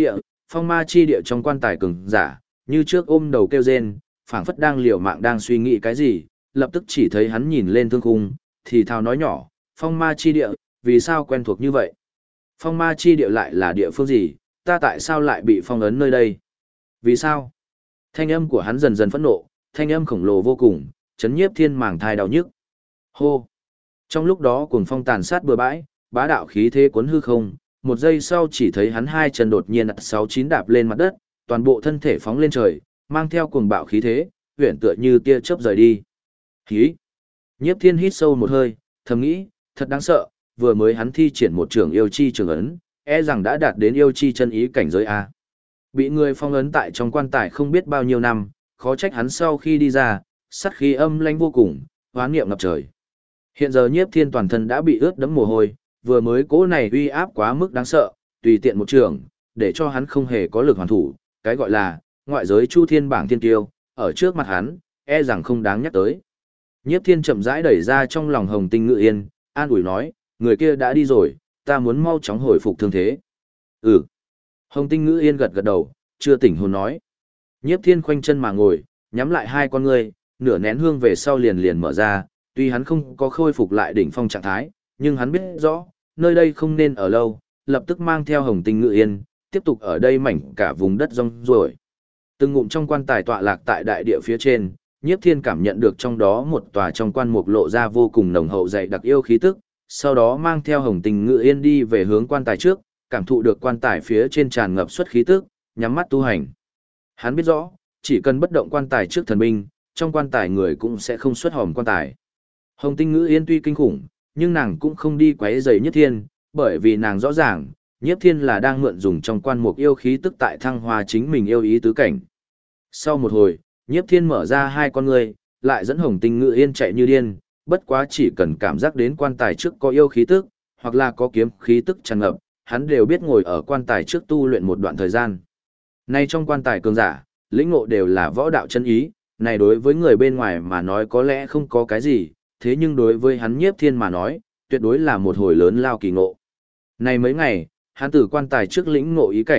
ma chi địa trong quan tài cường giả, như trước ôm đầu kêu rên, phảng phất đang liều mạng đang suy nghĩ cái gì, lập tức chỉ thấy hắn nhìn lên thương khung, thì thào nói nhỏ, phong ma chi địa, vì sao quen thuộc như vậy? Phong ma chi địa lại là địa phương gì, ta tại sao lại bị phong ấn nơi đây? Vì sao? Thanh âm của hắn dần dần phẫn nộ, thanh âm khổng lồ vô cùng, chấn Nhiếp Thiên màng thai đau nhức. Hô! Trong lúc đó cuồng phong tàn sát bừa bãi, bá đạo khí thế cuốn hư không, một giây sau chỉ thấy hắn hai chân đột nhiên đặt 6-9 đạp lên mặt đất, toàn bộ thân thể phóng lên trời, mang theo cuồng bạo khí thế, huyền tựa như tia chớp rời đi. Hí! Nhiếp Thiên hít sâu một hơi, thầm nghĩ, thật đáng sợ, vừa mới hắn thi triển một trường yêu chi trường ấn, e rằng đã đạt đến yêu chi chân ý cảnh giới A. Bị người phong ấn tại trong quan tài không biết bao nhiêu năm, khó trách hắn sau khi đi ra, sát khí âm lãnh vô cùng, hoán niệm ngập trời. Hiện giờ Nhiếp Thiên toàn thân đã bị ướt đẫm mồ hôi, vừa mới cỗ này uy áp quá mức đáng sợ, tùy tiện một trường, để cho hắn không hề có lực hoàn thủ, cái gọi là ngoại giới Chu Thiên bảng thiên kiêu, ở trước mặt hắn, e rằng không đáng nhắc tới. Nhiếp Thiên chậm rãi đẩy ra trong lòng Hồng Tinh Ngự Yên, an ủi nói, người kia đã đi rồi, ta muốn mau chóng hồi phục thương thế. Ừ. Hồng Tinh Ngự Yên gật gật đầu, chưa tỉnh hồn nói. Nhiếp Thiên khoanh chân mà ngồi, nhắm lại hai con ngươi, nửa nén hương về sau liền liền mở ra, tuy hắn không có khôi phục lại đỉnh phong trạng thái, nhưng hắn biết rõ, nơi đây không nên ở lâu, lập tức mang theo Hồng Tinh Ngự Yên, tiếp tục ở đây mảnh cả vùng đất rong ruổi. Từng ngụm trong quan tài tọa lạc tại đại địa phía trên, Nhiếp Thiên cảm nhận được trong đó một tòa trong quan mục lộ ra vô cùng nồng hậu dày đặc yêu khí tức, sau đó mang theo Hồng Tinh Ngự Yên đi về hướng quan tài trước, cảm thụ được quan tài phía trên tràn ngập xuất khí tức, nhắm mắt tu hành. Hắn biết rõ, chỉ cần bất động quan tài trước thần binh, trong quan tài người cũng sẽ không xuất hòm quan tài. Hồng Tinh Ngự Yên tuy kinh khủng, nhưng nàng cũng không đi quấy rầy Nhiếp Thiên, bởi vì nàng rõ ràng, Nhiếp Thiên là đang mượn dùng trong quan mục yêu khí tức tại thăng hoa chính mình yêu ý tứ cảnh. Sau một hồi, Nhiếp Thiên mở ra hai con ngươi, lại dẫn Hồng Tinh Ngự Yên chạy như điên, bất quá chỉ cần cảm giác đến quan tài trước có yêu khí tức, hoặc là có kiếm khí tức tràn ngập, hắn đều biết ngồi ở quan tài trước tu luyện một đoạn thời gian. Nay trong quan tài cường giả, lĩnh ngộ đều là võ đạo chân ý, này đối với người bên ngoài mà nói có lẽ không có cái gì, thế nhưng đối với hắn Nhiếp Thiên mà nói, tuyệt đối là một hồi lớn lao kỳ ngộ. Này mấy ngày, hắn từ quan tài trước lĩnh ngộ ý cảnh,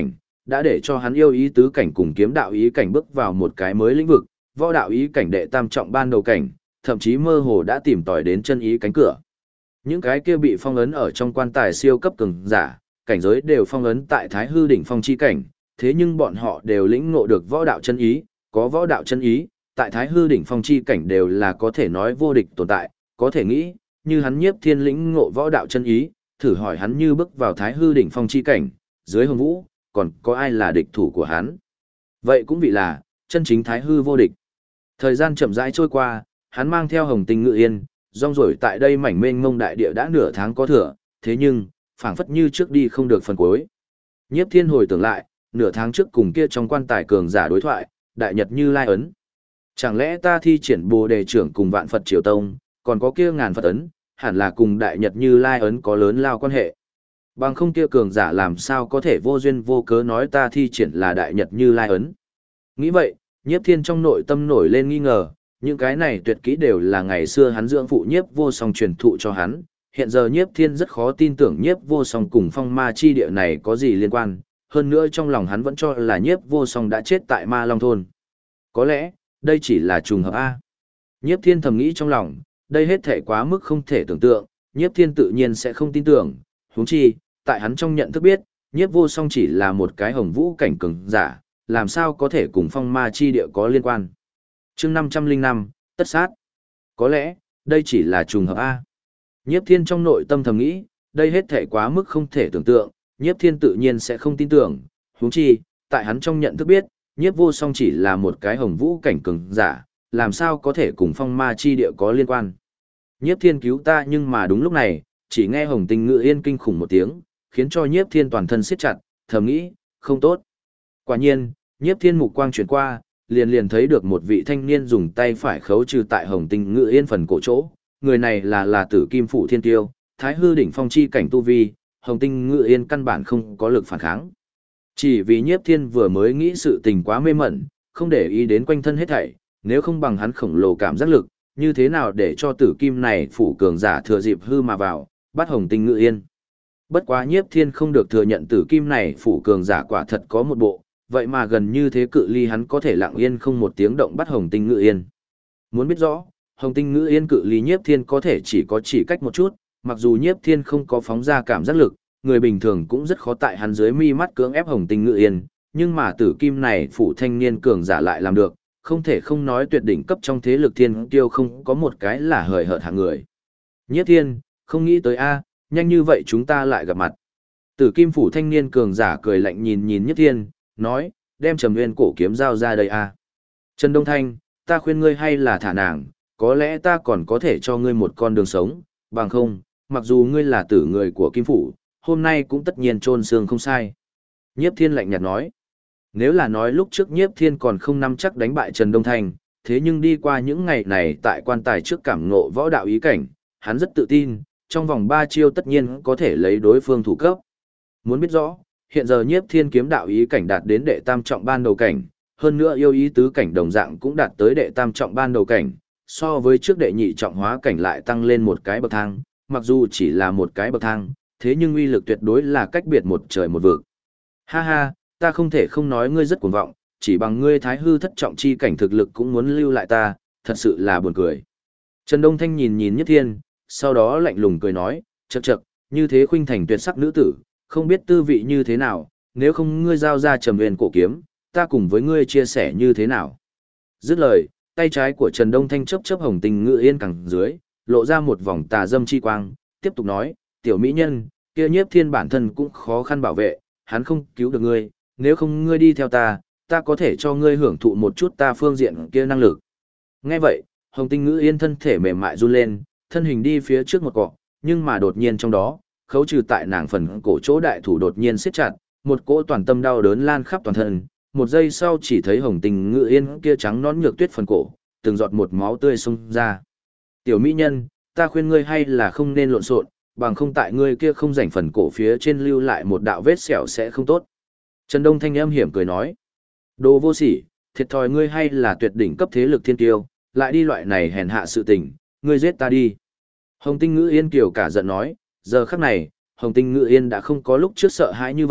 đã để cho hắn yêu ý tứ cảnh cùng kiếm đạo ý cảnh bước vào một cái mới lĩnh vực, võ đạo ý cảnh đệ tam trọng ban đầu cảnh, thậm chí mơ hồ đã tìm tòi đến chân ý cánh cửa. Những cái kia bị phong ấn ở trong quan tài siêu cấp cường giả, cảnh giới đều phong ấn tại Thái Hư đỉnh phong chi cảnh, thế nhưng bọn họ đều lĩnh ngộ được võ đạo chân ý, có võ đạo chân ý, tại Thái Hư đỉnh phong chi cảnh đều là có thể nói vô địch tồn tại, có thể nghĩ, như hắn Nhiếp Thiên lĩnh ngộ võ đạo chân ý, thử hỏi hắn như bước vào Thái Hư đỉnh phong chi cảnh, dưới Hồng Vũ, còn có ai là địch thủ của hắn? Vậy cũng vị là chân chính Thái Hư vô địch. Thời gian chậm rãi trôi qua, hắn mang theo Hồng Tinh Ngự Yên, rong ruổi tại đây mảnh mênh mông đại địa đã nửa tháng có thừa, thế nhưng, phảng phất như trước đi không được phần cuối. Nhiếp Thiên hồi tưởng lại, nửa tháng trước cùng kia trong quan tài cường giả đối thoại, đại nhật Như Lai ấn. Chẳng lẽ ta thi triển Bồ Đề trưởng cùng Vạn Phật Triều Tông, còn có kia ngàn Phật ấn, hẳn là cùng đại nhật Như Lai ấn có lớn lao quan hệ. Bằng không kia cường giả làm sao có thể vô duyên vô cớ nói ta thi triển là đại nhật Như Lai ấn. Nghĩ vậy, Nhiếp Thiên trong nội tâm nổi lên nghi ngờ, những cái này tuyệt kỹ đều là ngày xưa hắn dưỡng phụ Nhiếp Vô Song truyền thụ cho hắn, hiện giờ Nhiếp Thiên rất khó tin tưởng Nhiếp Vô Song cùng phong ma chi địa này có gì liên quan, hơn nữa trong lòng hắn vẫn cho là Nhiếp Vô Song đã chết tại Ma Long Thôn. Có lẽ, đây chỉ là trùng hợp A. Nhiếp Thiên thầm nghĩ trong lòng, đây hết thể quá mức không thể tưởng tượng, Nhiếp Thiên tự nhiên sẽ không tin tưởng, huống chi, tại hắn trong nhận thức biết, Nhiếp Vô Song chỉ là một cái hồng vũ cảnh cường giả, làm sao có thể cùng phong ma chi địa có liên quan. Chương 505, tất sát. Có lẽ, đây chỉ là trùng hợp A. Nhiếp Thiên trong nội tâm thầm nghĩ, đây hết thể quá mức không thể tưởng tượng, Nhiếp Thiên tự nhiên sẽ không tin tưởng, huống chi, tại hắn trong nhận thức biết, Nhiếp Vô Song chỉ là một cái hồng vũ cảnh cường giả, làm sao có thể cùng phong ma chi địa có liên quan. Nhiếp Thiên cứu ta, nhưng mà đúng lúc này, chỉ nghe Hồng Tinh Ngự Yên kinh khủng một tiếng, khiến cho Nhiếp Thiên toàn thân siết chặt, thầm nghĩ, không tốt. Quả nhiên, Nhiếp Thiên mục quang chuyển qua, liền thấy được một vị thanh niên dùng tay phải khấu trừ tại Hồng Tinh Ngự Yên phần cổ chỗ, người này là Tử Kim Phủ Thiên Tiêu, Thái Hư đỉnh phong chi cảnh tu vi, Hồng Tinh Ngự Yên căn bản không có lực phản kháng. Chỉ vì Nhiếp Thiên vừa mới nghĩ sự tình quá mê mẩn, không để ý đến quanh thân hết thảy, nếu không bằng hắn khổng lồ cảm giác lực, như thế nào để cho Tử Kim này phủ cường giả thừa dịp hư mà vào, bắt Hồng Tinh Ngự Yên. Bất quá Nhiếp Thiên không được thừa nhận Tử Kim này phủ cường giả quả thật có một bộ, vậy mà gần như thế cự ly hắn có thể lặng yên không một tiếng động bắt Hồng Tinh Ngự Yên. Muốn biết rõ, Hồng Tinh Ngự Yên cự ly Nhiếp Thiên có thể chỉ cách một chút, mặc dù Nhiếp Thiên không có phóng ra cảm giác lực, người bình thường cũng rất khó tại hắn dưới mi mắt cưỡng ép Hồng Tinh Ngự Yên, nhưng mà Tử Kim này phủ thanh niên cường giả lại làm được, không thể không nói tuyệt đỉnh cấp trong thế lực thiên tiêu không có một cái là hời hợt hạng người. Nhiếp Thiên, không nghĩ tới a, nhanh như vậy chúng ta lại gặp mặt. Tử Kim phủ thanh niên cường giả cười lạnh nhìn Nhiếp Thiên, nói, đem Trầm Nguyên cổ kiếm giao ra đây a. Trần Đông Thanh, ta khuyên ngươi hay là thả nàng, có lẽ ta còn có thể cho ngươi một con đường sống, bằng không, mặc dù ngươi là tử người của Kim phủ, hôm nay cũng tất nhiên chôn xương không sai. Nhiếp Thiên lạnh nhạt nói, nếu là nói lúc trước Nhiếp Thiên còn không nắm chắc đánh bại Trần Đông Thanh, thế nhưng đi qua những ngày này tại quan tài trước cảm ngộ võ đạo ý cảnh, hắn rất tự tin, trong vòng 3 chiêu tất nhiên có thể lấy đối phương thủ cấp. Muốn biết rõ, hiện giờ Nhiếp Thiên kiếm đạo ý cảnh đạt đến đệ tam trọng ban đầu cảnh, hơn nữa yêu ý tứ cảnh đồng dạng cũng đạt tới đệ tam trọng ban đầu cảnh, so với trước đệ nhị trọng hóa cảnh lại tăng lên một cái bậc thang, mặc dù chỉ là một cái bậc thang, thế nhưng uy lực tuyệt đối là cách biệt một trời một vực. Ha ha, ta không thể không nói ngươi rất cuồng vọng, chỉ bằng ngươi Thái Hư thất trọng chi cảnh thực lực cũng muốn lưu lại ta, thật sự là buồn cười. Trần Đông Thanh nhìn Nhiếp Thiên, sau đó lạnh lùng cười nói, chậc chậc, như thế khuynh thành tuyệt sắc nữ tử, không biết tư vị như thế nào, nếu không ngươi giao ra Trầm Nguyên cổ kiếm, ta cùng với ngươi chia sẻ như thế nào. Dứt lời, tay trái của Trần Đông Thanh chớp Hồng Tinh Ngự Yên cẳng dưới, lộ ra một vòng tà dâm chi quang, tiếp tục nói, tiểu mỹ nhân, kia Nhiếp Thiên bản thân cũng khó khăn bảo vệ, hắn không cứu được ngươi, nếu không ngươi đi theo ta, ta có thể cho ngươi hưởng thụ một chút ta phương diện kia năng lực. Nghe vậy, Hồng Tinh Ngự Yên thân thể mềm mại run lên, thân hình đi phía trước một cọ, nhưng mà đột nhiên trong đó, khấu trừ tại nàng phần cổ chỗ đại thủ đột nhiên siết chặt, một cỗ toàn tâm đau đớn lan khắp toàn thân, một giây sau chỉ thấy Hồng Tinh Ngự Yên kia trắng nõn nhược tuyết phần cổ, từng giọt một máu tươi xông ra. Tiểu mỹ nhân, ta khuyên ngươi hay là không nên lộn xộn, bằng không tại ngươi kia không rảnh phần cổ phía trên lưu lại một đạo vết sẹo sẽ không tốt. Trần Đông Thanh âm hiểm cười nói, đồ vô sỉ, thiệt thòi ngươi hay là tuyệt đỉnh cấp thế lực thiên tiêu, lại đi loại này hèn hạ sự tình, ngươi giết ta đi. Hồng Tinh Ngự Yên kiều cả giận nói, giờ khắc này, Hồng Tinh Ngự Yên đã không có lúc trước sợ hãi như vậy,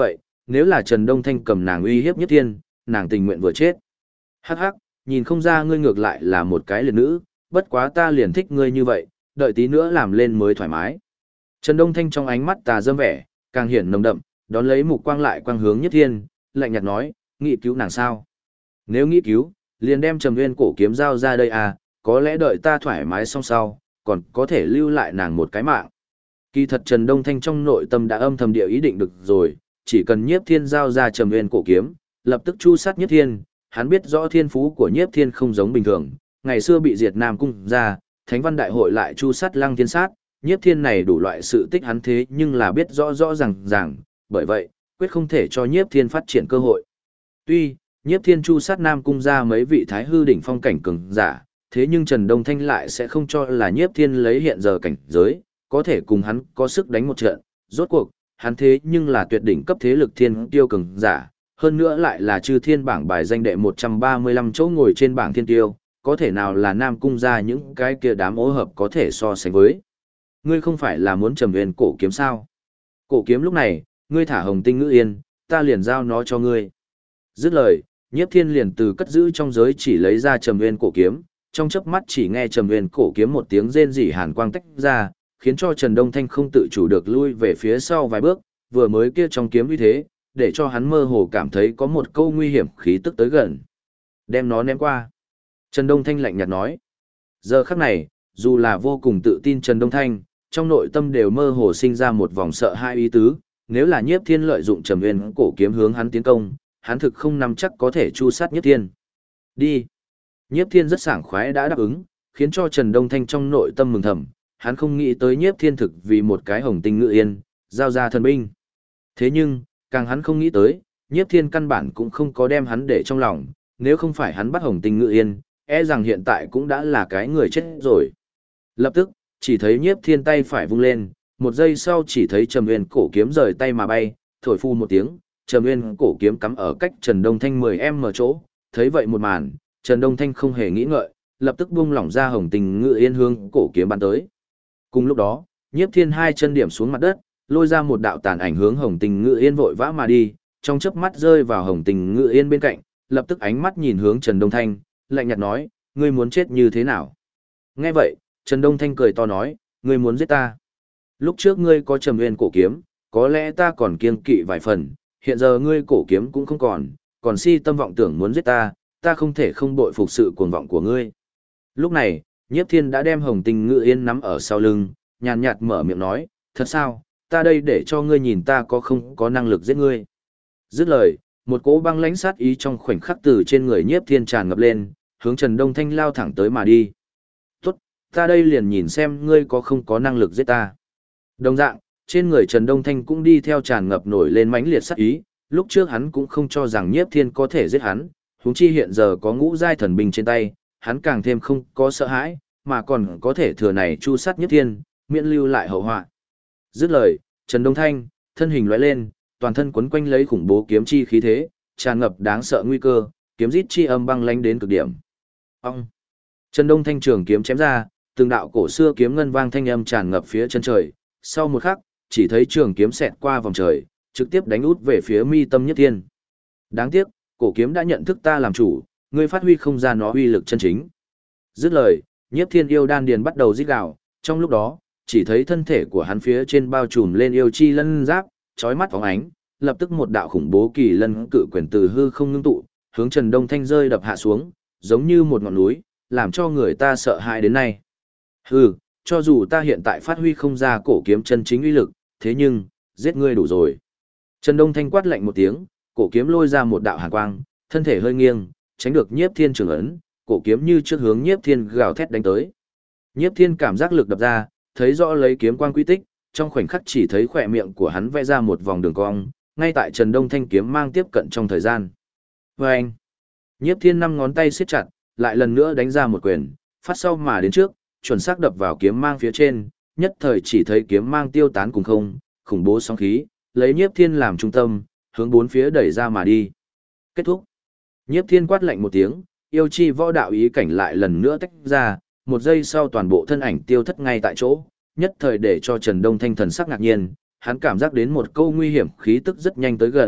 nếu là Trần Đông Thanh cầm nàng uy hiếp Nhiếp Thiên, nàng tình nguyện vừa chết. Hắc hắc, nhìn không ra ngươi ngược lại là một cái liệt nữ, bất quá ta liền thích ngươi như vậy, đợi tí nữa làm lên mới thoải mái. Trần Đông Thanh trong ánh mắt tà dâm vẻ, càng hiển nồng đậm, đón lấy mục quang lại quang hướng Nhiếp Thiên, lạnh nhạt nói, nghĩ cứu nàng sao? Nếu nghĩ cứu, liền đem Trầm Nguyên cổ kiếm giao ra đây à, có lẽ đợi ta thoải mái xong sau, còn có thể lưu lại nàng một cái mạng. Kỳ thật Trần Đông Thanh trong nội tâm đã âm thầm địa ý định được rồi, chỉ cần Nhiếp Thiên giao ra Trầm Nguyên cổ kiếm, lập tức chu sát Nhiếp Thiên, hắn biết rõ thiên phú của Nhiếp Thiên không giống bình thường, ngày xưa bị diệt Nam cung ra, Thánh văn đại hội lại chu sát Lăng Thiên sát, Nhiếp Thiên này đủ loại sự tích hắn thế nhưng là biết rõ rõ ràng, bởi vậy, quyết không thể cho Nhiếp Thiên phát triển cơ hội. Tuy, Nhiếp Thiên chu sát Nam cung ra mấy vị thái hư đỉnh phong cảnh cường giả, thế nhưng Trần Đông Thanh lại sẽ không cho là Nhiếp Thiên lấy hiện giờ cảnh giới, có thể cùng hắn có sức đánh một trận, rốt cuộc, hắn thế nhưng là tuyệt đỉnh cấp thế lực thiên tiêu cường giả, hơn nữa lại là chư thiên bảng bài danh đệ 135 chỗ ngồi trên bảng thiên tiêu, có thể nào là Nam cung ra những cái kia đám ố hợp có thể so sánh với. Ngươi không phải là muốn Trầm Nguyên cổ kiếm sao? Cổ kiếm lúc này, ngươi thả Hồng Tinh Ngữ Yên, ta liền giao nó cho ngươi. Dứt lời, Nhiếp Thiên liền từ cất giữ trong giới chỉ lấy ra Trầm Nguyên cổ kiếm, trong chớp mắt chỉ nghe Trầm Nguyên cổ kiếm một tiếng rên rỉ hàn quang tách ra, khiến cho Trần Đông Thanh không tự chủ được lui về phía sau vài bước, vừa mới kia trong kiếm như thế, để cho hắn mơ hồ cảm thấy có một câu nguy hiểm khí tức tới gần. Đem nó ném qua. Trần Đông Thanh lạnh nhạt nói. Giờ khắc này, dù là vô cùng tự tin Trần Đông Thanh, trong nội tâm đều mơ hồ sinh ra một vòng sợ hai ý tứ, nếu là Nhiếp Thiên lợi dụng Trầm Nguyên cổ kiếm hướng hắn tiến công, hắn thực không nắm chắc có thể chu sát Nhiếp Thiên. Đi. Nhiếp Thiên rất sảng khoái đã đáp ứng, khiến cho Trần Đông Thanh trong nội tâm mừng thầm, hắn không nghĩ tới Nhiếp Thiên thực vì một cái Hồng Tinh Ngữ Yên, giao ra thần binh. Thế nhưng, càng hắn không nghĩ tới, Nhiếp Thiên căn bản cũng không có đem hắn để trong lòng, nếu không phải hắn bắt Hồng Tinh Ngữ Yên, e rằng hiện tại cũng đã là cái người chết rồi. Lập tức, chỉ thấy Nhiếp Thiên tay phải vung lên, một giây sau chỉ thấy Trầm Nguyên cổ kiếm rời tay mà bay, thổi phu một tiếng, Trầm Nguyên cổ kiếm cắm ở cách Trần Đông Thanh 10m chỗ, thấy vậy một màn, Trần Đông Thanh không hề nghĩ ngợi, lập tức buông lỏng ra Hồng Tinh Ngữ Yên hướng cổ kiếm bắn tới. Cùng lúc đó, Nhiếp Thiên hai chân điểm xuống mặt đất, lôi ra một đạo tàn ảnh hướng Hồng Tinh Ngữ Yên vội vã mà đi, trong chớp mắt rơi vào Hồng Tinh Ngữ Yên bên cạnh, lập tức ánh mắt nhìn hướng Trần Đông Thanh, lạnh nhạt nói, ngươi muốn chết như thế nào? Nghe vậy, Trần Đông Thanh cười to nói, ngươi muốn giết ta. Lúc trước ngươi có Trầm Nguyên cổ kiếm, có lẽ ta còn kiêng kỵ vài phần, hiện giờ ngươi cổ kiếm cũng không còn si tâm vọng tưởng muốn giết ta, ta không thể không bội phục sự cuồng vọng của ngươi. Lúc này, Nhiếp Thiên đã đem Hồng Tinh Ngữ Yên nắm ở sau lưng, nhàn nhạt mở miệng nói, thật sao, ta đây để cho ngươi nhìn ta có không có năng lực giết ngươi. Dứt lời, một cỗ băng lãnh sát ý trong khoảnh khắc từ trên người Nhiếp Thiên tràn ngập lên, hướng Trần Đông Thanh lao thẳng tới mà đi. Tốt, ta đây liền nhìn xem ngươi có không có năng lực giết ta. Đồng dạng, trên người Trần Đông Thanh cũng đi theo tràn ngập nổi lên mãnh liệt sát ý, lúc trước hắn cũng không cho rằng Nhiếp Thiên có thể giết hắn, huống chi hiện giờ có ngũ giai thần binh trên tay, hắn càng thêm không có sợ hãi, mà còn có thể thừa này chu sát Nhiếp Thiên, miễn lưu lại hậu họa. Dứt lời, Trần Đông Thanh, thân hình lóe lên, toàn thân quấn quanh lấy khủng bố kiếm chi khí thế, tràn ngập đáng sợ nguy cơ, kiếm rít chi âm băng lãnh đến cực điểm. Ông. Trần Đông Thanh trường kiếm chém ra, từng đạo cổ xưa kiếm ngân vang thanh âm tràn ngập phía chân trời, sau một khắc, chỉ thấy trường kiếm xẹt qua vòng trời, trực tiếp đánh út về phía mi tâm Nhiếp Thiên. Đáng tiếc, cổ kiếm đã nhận thức ta làm chủ, ngươi phát huy không ra nó uy lực chân chính. Dứt lời, Nhiếp Thiên yêu đan điền bắt đầu rít gào, trong lúc đó, chỉ thấy thân thể của hắn phía trên bao trùm lên yêu chi lân giáp, chói mắt phóng ánh, lập tức một đạo khủng bố kỳ lân cự quyền từ hư không ngưng tụ, hướng Trần Đông Thanh rơi đập hạ xuống, giống như một ngọn núi, làm cho người ta sợ hãi đến nay. Hừ, cho dù ta hiện tại phát huy không ra cổ kiếm chân chính uy lực, thế nhưng, giết ngươi đủ rồi. Trần Đông Thanh quát lạnh một tiếng, cổ kiếm lôi ra một đạo hàn quang, thân thể hơi nghiêng, tránh được Nhiếp Thiên trường ấn, cổ kiếm như trước hướng Nhiếp Thiên gào thét đánh tới. Nhiếp Thiên cảm giác lực đập ra, thấy rõ lấy kiếm quang quy tích, trong khoảnh khắc chỉ thấy khỏe miệng của hắn vẽ ra một vòng đường cong, ngay tại Trần Đông Thanh kiếm mang tiếp cận trong thời gian. Vâng! Nhiếp Thiên năm ngón tay siết chặt, lại lần nữa đánh ra một quyền, phát sau mà đến trước, chuẩn xác đập vào kiếm mang phía trên, nhất thời chỉ thấy kiếm mang tiêu tán cùng không, khủng bố sóng khí, lấy Nhiếp Thiên làm trung tâm, hướng bốn phía đẩy ra mà đi. Kết thúc. Nhiếp Thiên quát lạnh một tiếng, yêu chi võ đạo ý cảnh lại lần nữa tách ra, một giây sau toàn bộ thân ảnh tiêu thất ngay tại chỗ, nhất thời để cho Trần Đông Thanh thần sắc ngạc nhiên, hắn cảm giác đến một câu nguy hiểm khí tức rất nhanh tới gần,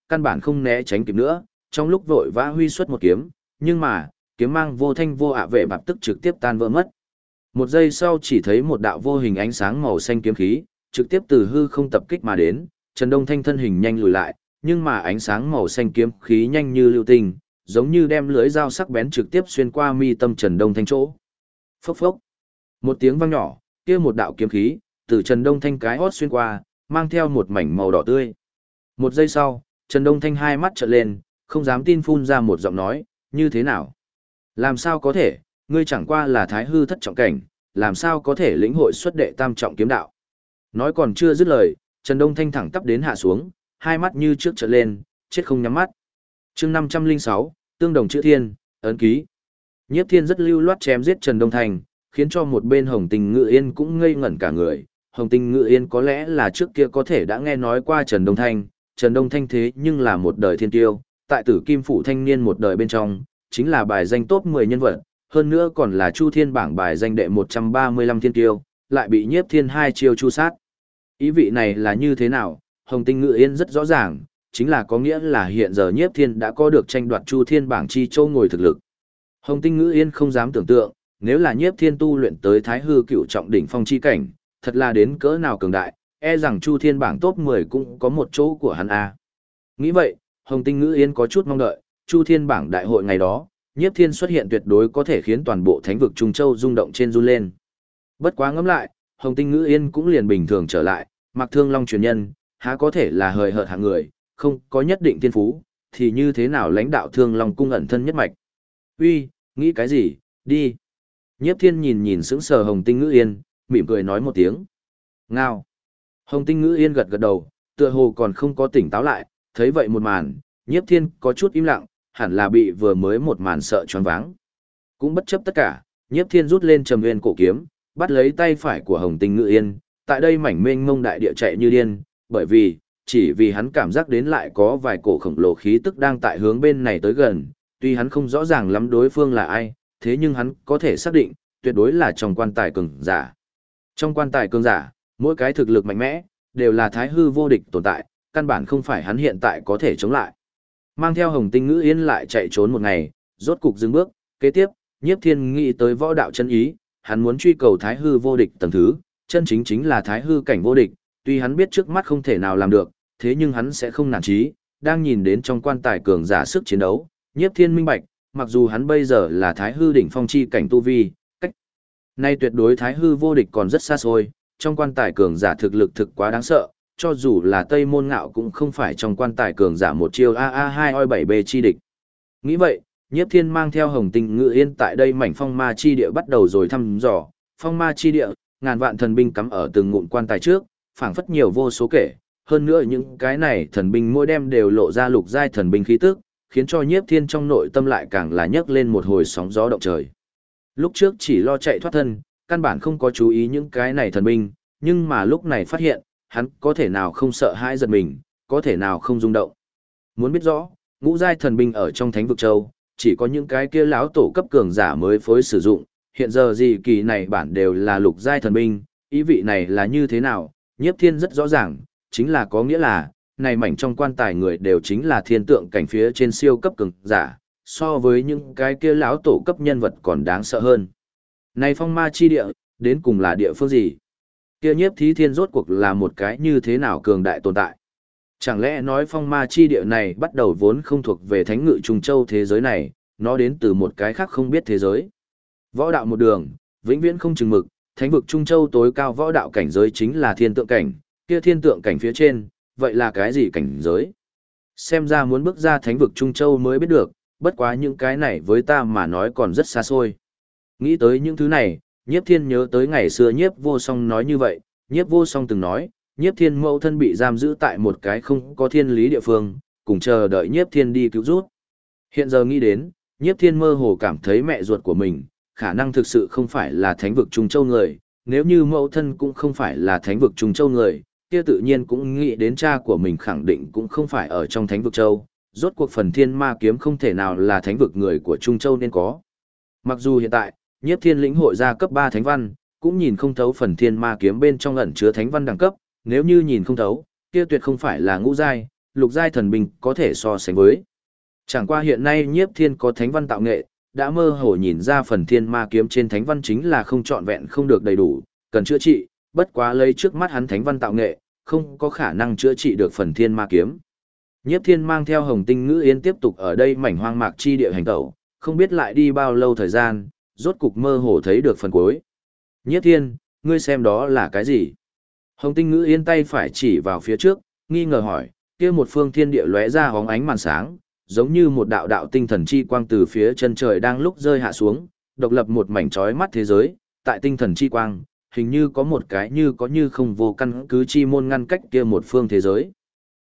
căn bản không né tránh kịp nữa, trong lúc vội vã huy xuất một kiếm, nhưng mà, kiếm mang vô thanh vô ạ vệ bạp tức trực tiếp tan vỡ mất. Một giây sau chỉ thấy một đạo vô hình ánh sáng màu xanh kiếm khí, trực tiếp từ hư không tập kích mà đến, Trần Đông Thanh thân hình nhanh lùi lại, nhưng mà ánh sáng màu xanh kiếm khí nhanh như lưu tinh, giống như đem lưới dao sắc bén trực tiếp xuyên qua mi tâm Trần Đông Thanh chỗ. Phốc phốc. Một tiếng vang nhỏ, kia một đạo kiếm khí từ Trần Đông Thanh cái hót xuyên qua, mang theo một mảnh màu đỏ tươi. Một giây sau, Trần Đông Thanh hai mắt trợn lên, không dám tin phun ra một giọng nói, như thế nào? Làm sao có thể, ngươi chẳng qua là thái hư thất trọng cảnh, làm sao có thể lĩnh hội xuất đệ tam trọng kiếm đạo? Nói còn chưa dứt lời, Trần Đông Thanh thẳng tắp đến hạ xuống, hai mắt như trước trợn lên, chết không nhắm mắt. Chương 506, tương đồng chữ thiên, ấn ký. Nhiếp Thiên rất lưu loát chém giết Trần Đông Thanh, khiến cho một bên Hồng Tình Ngự Yên cũng ngây ngẩn cả người. Hồng Tình Ngự Yên có lẽ là trước kia có thể đã nghe nói qua Trần Đông Thanh thế nhưng là một đời thiên tiêu, tại Tử Kim phủ thanh niên một đời bên trong, chính là bài danh top 10 nhân vật, hơn nữa còn là Chu Thiên bảng bài danh đệ 135 thiên tiêu, lại bị Nhiếp Thiên hai chiêu chu sát. Ý vị này là như thế nào? Hồng Tinh Ngự Yên rất rõ ràng, chính là có nghĩa là hiện giờ Nhiếp Thiên đã có được tranh đoạt Chu Thiên bảng chi châu ngồi thực lực. Hồng Tinh Ngự Yên không dám tưởng tượng, nếu là Nhiếp Thiên tu luyện tới Thái hư cựu trọng đỉnh phong chi cảnh, thật là đến cỡ nào cường đại, e rằng Chu Thiên bảng top 10 cũng có một chỗ của hắn a. Nghĩ vậy, Hồng Tinh Ngự Yên có chút mong đợi, Chu Thiên bảng đại hội ngày đó, Nhiếp Thiên xuất hiện tuyệt đối có thể khiến toàn bộ thánh vực Trung Châu rung động trên run lên. Bất quá ngẫm lại, Hồng Tinh Ngự Yên cũng liền bình thường trở lại, Mạc Thương Long truyền nhân, há có thể là hời hợt hạng người, không có nhất định thiên phú, thì như thế nào lãnh đạo Thương Long cung ẩn thân nhất mạch. Uy, nghĩ cái gì, đi. Nhiếp Thiên nhìn nhìn sững sờ Hồng Tinh Ngự Yên, mỉm cười nói một tiếng. Ngao. Hồng Tinh Ngự Yên gật gật đầu, tựa hồ còn không có tỉnh táo lại, thấy vậy một màn, Nhiếp Thiên có chút im lặng, hẳn là bị vừa mới một màn sợ choáng váng. Cũng bất chấp tất cả, Nhiếp Thiên rút lên Trầm Nguyên cổ kiếm, bắt lấy tay phải của Hồng Tinh Ngự Yên, tại đây mảnh mênh mông đại địa chạy như điên, bởi vì, chỉ vì hắn cảm giác đến lại có vài cổ khổng lồ khí tức đang tại hướng bên này tới gần, tuy hắn không rõ ràng lắm đối phương là ai, thế nhưng hắn có thể xác định, tuyệt đối là trong quan tài cường giả. Trong quan tài cường giả, mỗi cái thực lực mạnh mẽ, đều là thái hư vô địch tồn tại, căn bản không phải hắn hiện tại có thể chống lại. Mang theo Hồng Tinh Ngự Yên lại chạy trốn một ngày, rốt cục dừng bước, kế tiếp, Nhiếp Thiên nghĩ tới võ đạo chân ý, hắn muốn truy cầu thái hư vô địch tầng thứ, chân chính chính là thái hư cảnh vô địch, tuy hắn biết trước mắt không thể nào làm được, thế nhưng hắn sẽ không nản chí, đang nhìn đến trong quan tài cường giả sức chiến đấu, Nhiếp Thiên minh bạch, mặc dù hắn bây giờ là thái hư đỉnh phong chi cảnh tu vi, cách nay tuyệt đối thái hư vô địch còn rất xa xôi, trong quan tài cường giả thực lực thực quá đáng sợ, cho dù là Tây Môn Ngạo cũng không phải trong quan tài cường giả một chiêu AA2 OI7B chi địch. Nghĩ vậy, Nhiếp Thiên mang theo Hồng Tinh Ngự Yên tại đây mảnh phong ma chi địa bắt đầu rồi thăm dò, phong ma chi địa, ngàn vạn thần binh cắm ở từng ngụm quan tài trước, phảng phất nhiều vô số kể, hơn nữa những cái này thần binh mỗi đêm đều lộ ra lục giai thần binh khí tức, khiến cho Nhiếp Thiên trong nội tâm lại càng là nhấc lên một hồi sóng gió động trời. Lúc trước chỉ lo chạy thoát thân, căn bản không có chú ý những cái này thần binh, nhưng mà lúc này phát hiện, hắn có thể nào không sợ hãi giật mình, có thể nào không rung động. Muốn biết rõ, ngũ giai thần binh ở trong Thánh vực Châu, chỉ có những cái kia lão tổ cấp cường giả mới phối sử dụng, hiện giờ gì kỳ này bản đều là lục giai thần binh, ý vị này là như thế nào, Nhiếp Thiên rất rõ ràng, chính là có nghĩa là, này mảnh trong quan tài người đều chính là thiên tượng cảnh phía trên siêu cấp cường giả, so với những cái kia lão tổ cấp nhân vật còn đáng sợ hơn. Này phong ma chi địa, đến cùng là địa phương gì? Kia Nhiếp Thí Thiên rốt cuộc là một cái như thế nào cường đại tồn tại? Chẳng lẽ nói phong ma chi địa này bắt đầu vốn không thuộc về thánh ngự trùng châu thế giới này, nó đến từ một cái khác không biết thế giới. Võ đạo một đường, vĩnh viễn không chừng mực, thánh vực Trung Châu tối cao võ đạo cảnh giới chính là thiên tượng cảnh, kia thiên tượng cảnh phía trên, vậy là cái gì cảnh giới? Xem ra muốn bước ra thánh vực Trung Châu mới biết được, bất quá những cái này với ta mà nói còn rất xa xôi. Nghĩ tới những thứ này, Nhiếp Thiên nhớ tới ngày xưa Nhiếp Vô Song nói như vậy, Nhiếp Vô Song từng nói, Nhiếp Thiên mẫu thân bị giam giữ tại một cái không có thiên lý địa phương, cùng chờ đợi Nhiếp Thiên đi cứu rút. Hiện giờ nghĩ đến, Nhiếp Thiên mơ hồ cảm thấy mẹ ruột của mình, khả năng thực sự không phải là thánh vực Trung Châu người, nếu như mẫu thân cũng không phải là thánh vực Trung Châu người, kia tự nhiên cũng nghĩ đến cha của mình khẳng định cũng không phải ở trong thánh vực Châu, rốt cuộc phần thiên ma kiếm không thể nào là thánh vực người của Trung Châu nên có. Mặc dù hiện tại, Nhiếp Thiên lĩnh hội ra cấp 3 thánh văn, cũng nhìn không thấu phần thiên ma kiếm bên trong ẩn chứa thánh văn đẳng cấp, nếu như nhìn không thấu, kia tuyệt không phải là ngũ giai, lục giai thần binh có thể so sánh với. Chẳng qua hiện nay Nhiếp Thiên có thánh văn tạo nghệ, đã mơ hồ nhìn ra phần thiên ma kiếm trên thánh văn chính là không trọn vẹn không được đầy đủ, cần chữa trị, bất quá lấy trước mắt hắn thánh văn tạo nghệ, không có khả năng chữa trị được phần thiên ma kiếm. Nhiếp Thiên mang theo Hồng Tinh Ngữ Yên tiếp tục ở đây mảnh hoang mạc chi địa hành tẩu, không biết lại đi bao lâu thời gian, rốt cục mơ hồ thấy được phần cuối. Nhiếp Thiên, ngươi xem đó là cái gì? Hồng Tinh Ngữ Yên tay phải chỉ vào phía trước, nghi ngờ hỏi, kia một phương thiên địa lóe ra hóng ánh màn sáng, giống như một đạo đạo tinh thần chi quang từ phía chân trời đang lúc rơi hạ xuống, độc lập một mảnh chói mắt thế giới, tại tinh thần chi quang, hình như có một cái như có như không vô căn cứ chi môn ngăn cách kia một phương thế giới.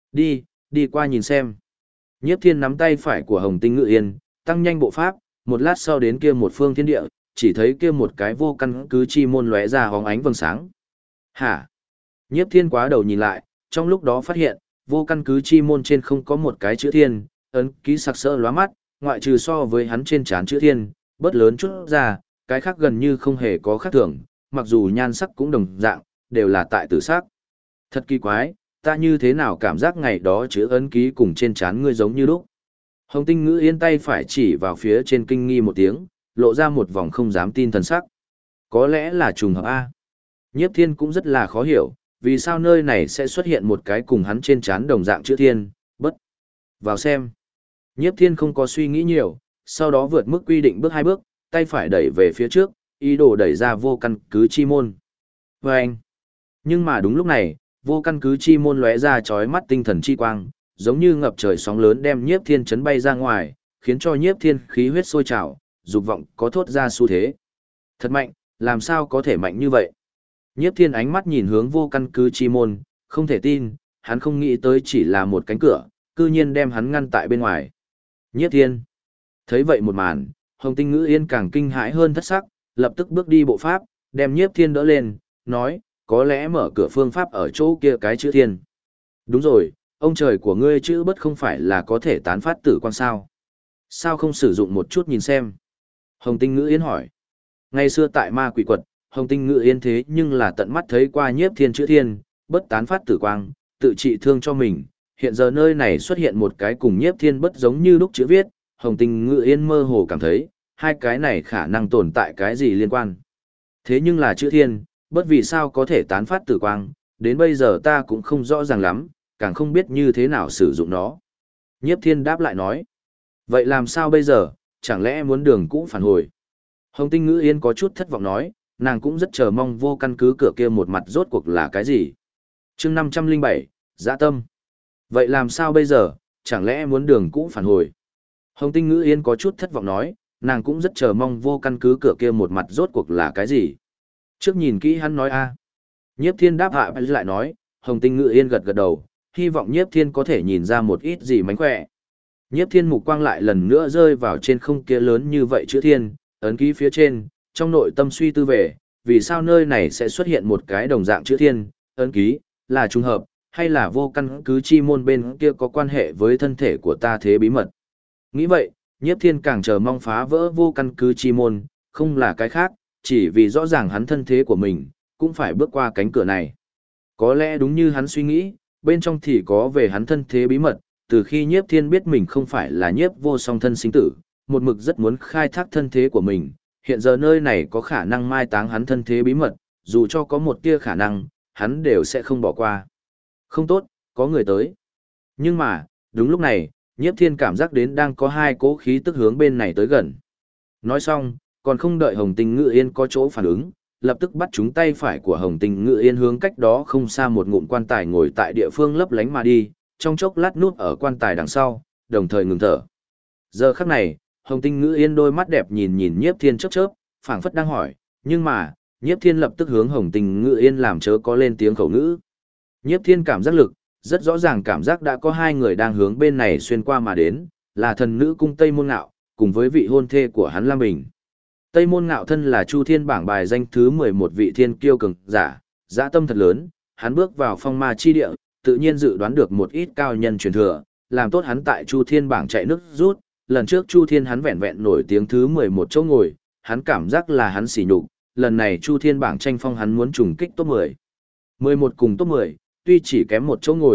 Đi qua nhìn xem. Nhiếp Thiên nắm tay phải của Hồng Tinh Ngữ Yên, tăng nhanh bộ pháp, một lát sau đến kia một phương thiên địa, chỉ thấy kia một cái vô căn cứ chi môn lóe ra hóng ánh vầng sáng. Hả? Nhiếp Thiên quá đầu nhìn lại, trong lúc đó phát hiện, vô căn cứ chi môn trên không có một cái chữ thiên, ấn ký sặc sỡ lóa mắt, ngoại trừ so với hắn trên trán chữ thiên, bớt lớn chút ra, cái khác gần như không hề có khác thường, mặc dù nhan sắc cũng đồng dạng, đều là tại tử sắc. Thật kỳ quái, ta như thế nào cảm giác ngày đó chữ ấn ký cùng trên trán ngươi giống như lúc. Hồng Tinh Ngữ Yên tay phải chỉ vào phía trên kinh nghi một tiếng, lộ ra một vòng không dám tin thần sắc. Có lẽ là trùng hợp A. Nhiếp Thiên cũng rất là khó hiểu, vì sao nơi này sẽ xuất hiện một cái cùng hắn trên trán đồng dạng chữ thiên, bất. Vào xem. Nhiếp Thiên không có suy nghĩ nhiều, sau đó vượt mức quy định bước 2 bước, tay phải đẩy về phía trước, ý đồ đẩy ra vô căn cứ chi môn. Và anh. Nhưng mà đúng lúc này, vô căn cứ chi môn lóe ra chói mắt tinh thần chi quang, giống như ngập trời sóng lớn đem Nhiếp Thiên chấn bay ra ngoài, khiến cho Nhiếp Thiên khí huyết sôi trào, dục vọng có thốt ra xu thế. Thật mạnh, làm sao có thể mạnh như vậy? Nhiếp Thiên ánh mắt nhìn hướng vô căn cứ chi môn, không thể tin, hắn không nghĩ tới chỉ là một cánh cửa, cư nhiên đem hắn ngăn tại bên ngoài. Nhiếp Thiên. Thấy vậy một màn, Hồng Tinh Ngữ Yên càng kinh hãi hơn thất sắc, lập tức bước đi bộ pháp, đem Nhiếp Thiên đỡ lên, nói, có lẽ mở cửa phương pháp ở chỗ kia cái chữ thiên. Đúng rồi, ông trời của ngươi chữ bất không phải là có thể tán phát tử quang sao? Sao không sử dụng một chút nhìn xem? Hồng Tinh Ngữ Yên hỏi. Ngày xưa tại ma quỷ quật, Hồng Tinh Ngữ Yên thế nhưng là tận mắt thấy qua Nhiếp Thiên chữ thiên, bất tán phát tử quang, tự trị thương cho mình. Hiện giờ nơi này xuất hiện một cái cùng Nhiếp Thiên bất giống như lúc chữ viết, Hồng Tinh Ngữ Yên mơ hồ cảm thấy, hai cái này khả năng tồn tại cái gì liên quan. Thế nhưng là chữ thiên, bất vì sao có thể tán phát tử quang, đến bây giờ ta cũng không rõ ràng lắm, càng không biết như thế nào sử dụng nó. Nhiếp Thiên đáp lại nói, vậy làm sao bây giờ, chẳng lẽ muốn đường cũ phản hồi? Hồng Tinh Ngữ Yên có chút thất vọng nói, nàng cũng rất chờ mong vô căn cứ cửa kia một mặt rốt cuộc là cái gì. Chương 507, Dã tâm. Vậy làm sao bây giờ, chẳng lẽ muốn đường cũ phản hồi? Hồng Tinh Ngữ Yên có chút thất vọng nói, nàng cũng rất chờ mong vô căn cứ cửa kia một mặt rốt cuộc là cái gì. Trước nhìn kỹ hắn nói a. Nhiếp Thiên đáp hạ lại nói, Hồng Tinh Ngữ Yên gật gật đầu, hy vọng Nhiếp Thiên có thể nhìn ra một ít gì mánh khỏe. Nhiếp Thiên mục quang lại lần nữa rơi vào trên không kia lớn như vậy chữ thiên, ấn ký phía trên, trong nội tâm suy tư về, vì sao nơi này sẽ xuất hiện một cái đồng dạng chữ thiên, ấn ký, là trùng hợp, hay là vô căn cứ chi môn bên kia có quan hệ với thân thể của ta thế bí mật. Nghĩ vậy, Nhiếp Thiên càng chờ mong phá vỡ vô căn cứ chi môn, không là cái khác, chỉ vì rõ ràng hắn thân thế của mình, cũng phải bước qua cánh cửa này. Có lẽ đúng như hắn suy nghĩ, bên trong thì có về hắn thân thế bí mật, từ khi Nhiếp Thiên biết mình không phải là Nhiếp Vô Song thân sinh tử, một mực rất muốn khai thác thân thế của mình, hiện giờ nơi này có khả năng mai táng hắn thân thế bí mật, dù cho có một tia khả năng, hắn đều sẽ không bỏ qua. Không tốt, có người tới. Nhưng mà, đúng lúc này, Nhiếp Thiên cảm giác đến đang có hai cỗ khí tức hướng bên này tới gần. Nói xong, còn không đợi Hồng Tinh Ngữ Yên có chỗ phản ứng, lập tức bắt chúng tay phải của Hồng Tinh Ngữ Yên hướng cách đó không xa một ngụm quan tài ngồi tại địa phương lấp lánh mà đi, trong chốc lát núp ở quan tài đằng sau, đồng thời ngừng thở. Giờ khắc này, Hồng Tinh Ngữ Yên đôi mắt đẹp nhìn nhìn Nhiếp Thiên chớp chớp, phảng phất đang hỏi, nhưng mà, Nhiếp Thiên lập tức hướng Hồng Tinh Ngữ Yên làm chớ có lên tiếng khẩu ngữ. Nhiếp Thiên cảm giác lực, rất rõ ràng cảm giác đã có hai người đang hướng bên này xuyên qua mà đến, là thần nữ cung Tây Môn Ngạo, cùng với vị hôn thê của hắn Lam Bình. Tây Môn Ngạo thân là Chu Thiên bảng bài danh thứ 11 vị thiên kiêu cường giả, dã tâm thật lớn, hắn bước vào phong ma chi địa, tự nhiên dự đoán được một ít cao nhân truyền thừa, làm tốt hắn tại Chu Thiên bảng chạy nước rút, lần trước Chu Thiên hắn vẹn vẹn nổi tiếng thứ 11 chỗ ngồi, hắn cảm giác là hắn sỉ nhục, lần này Chu Thiên bảng tranh phong hắn muốn trùng kích top 10. 11 cùng top 10, tuy chỉ kém một chỗ ngồi,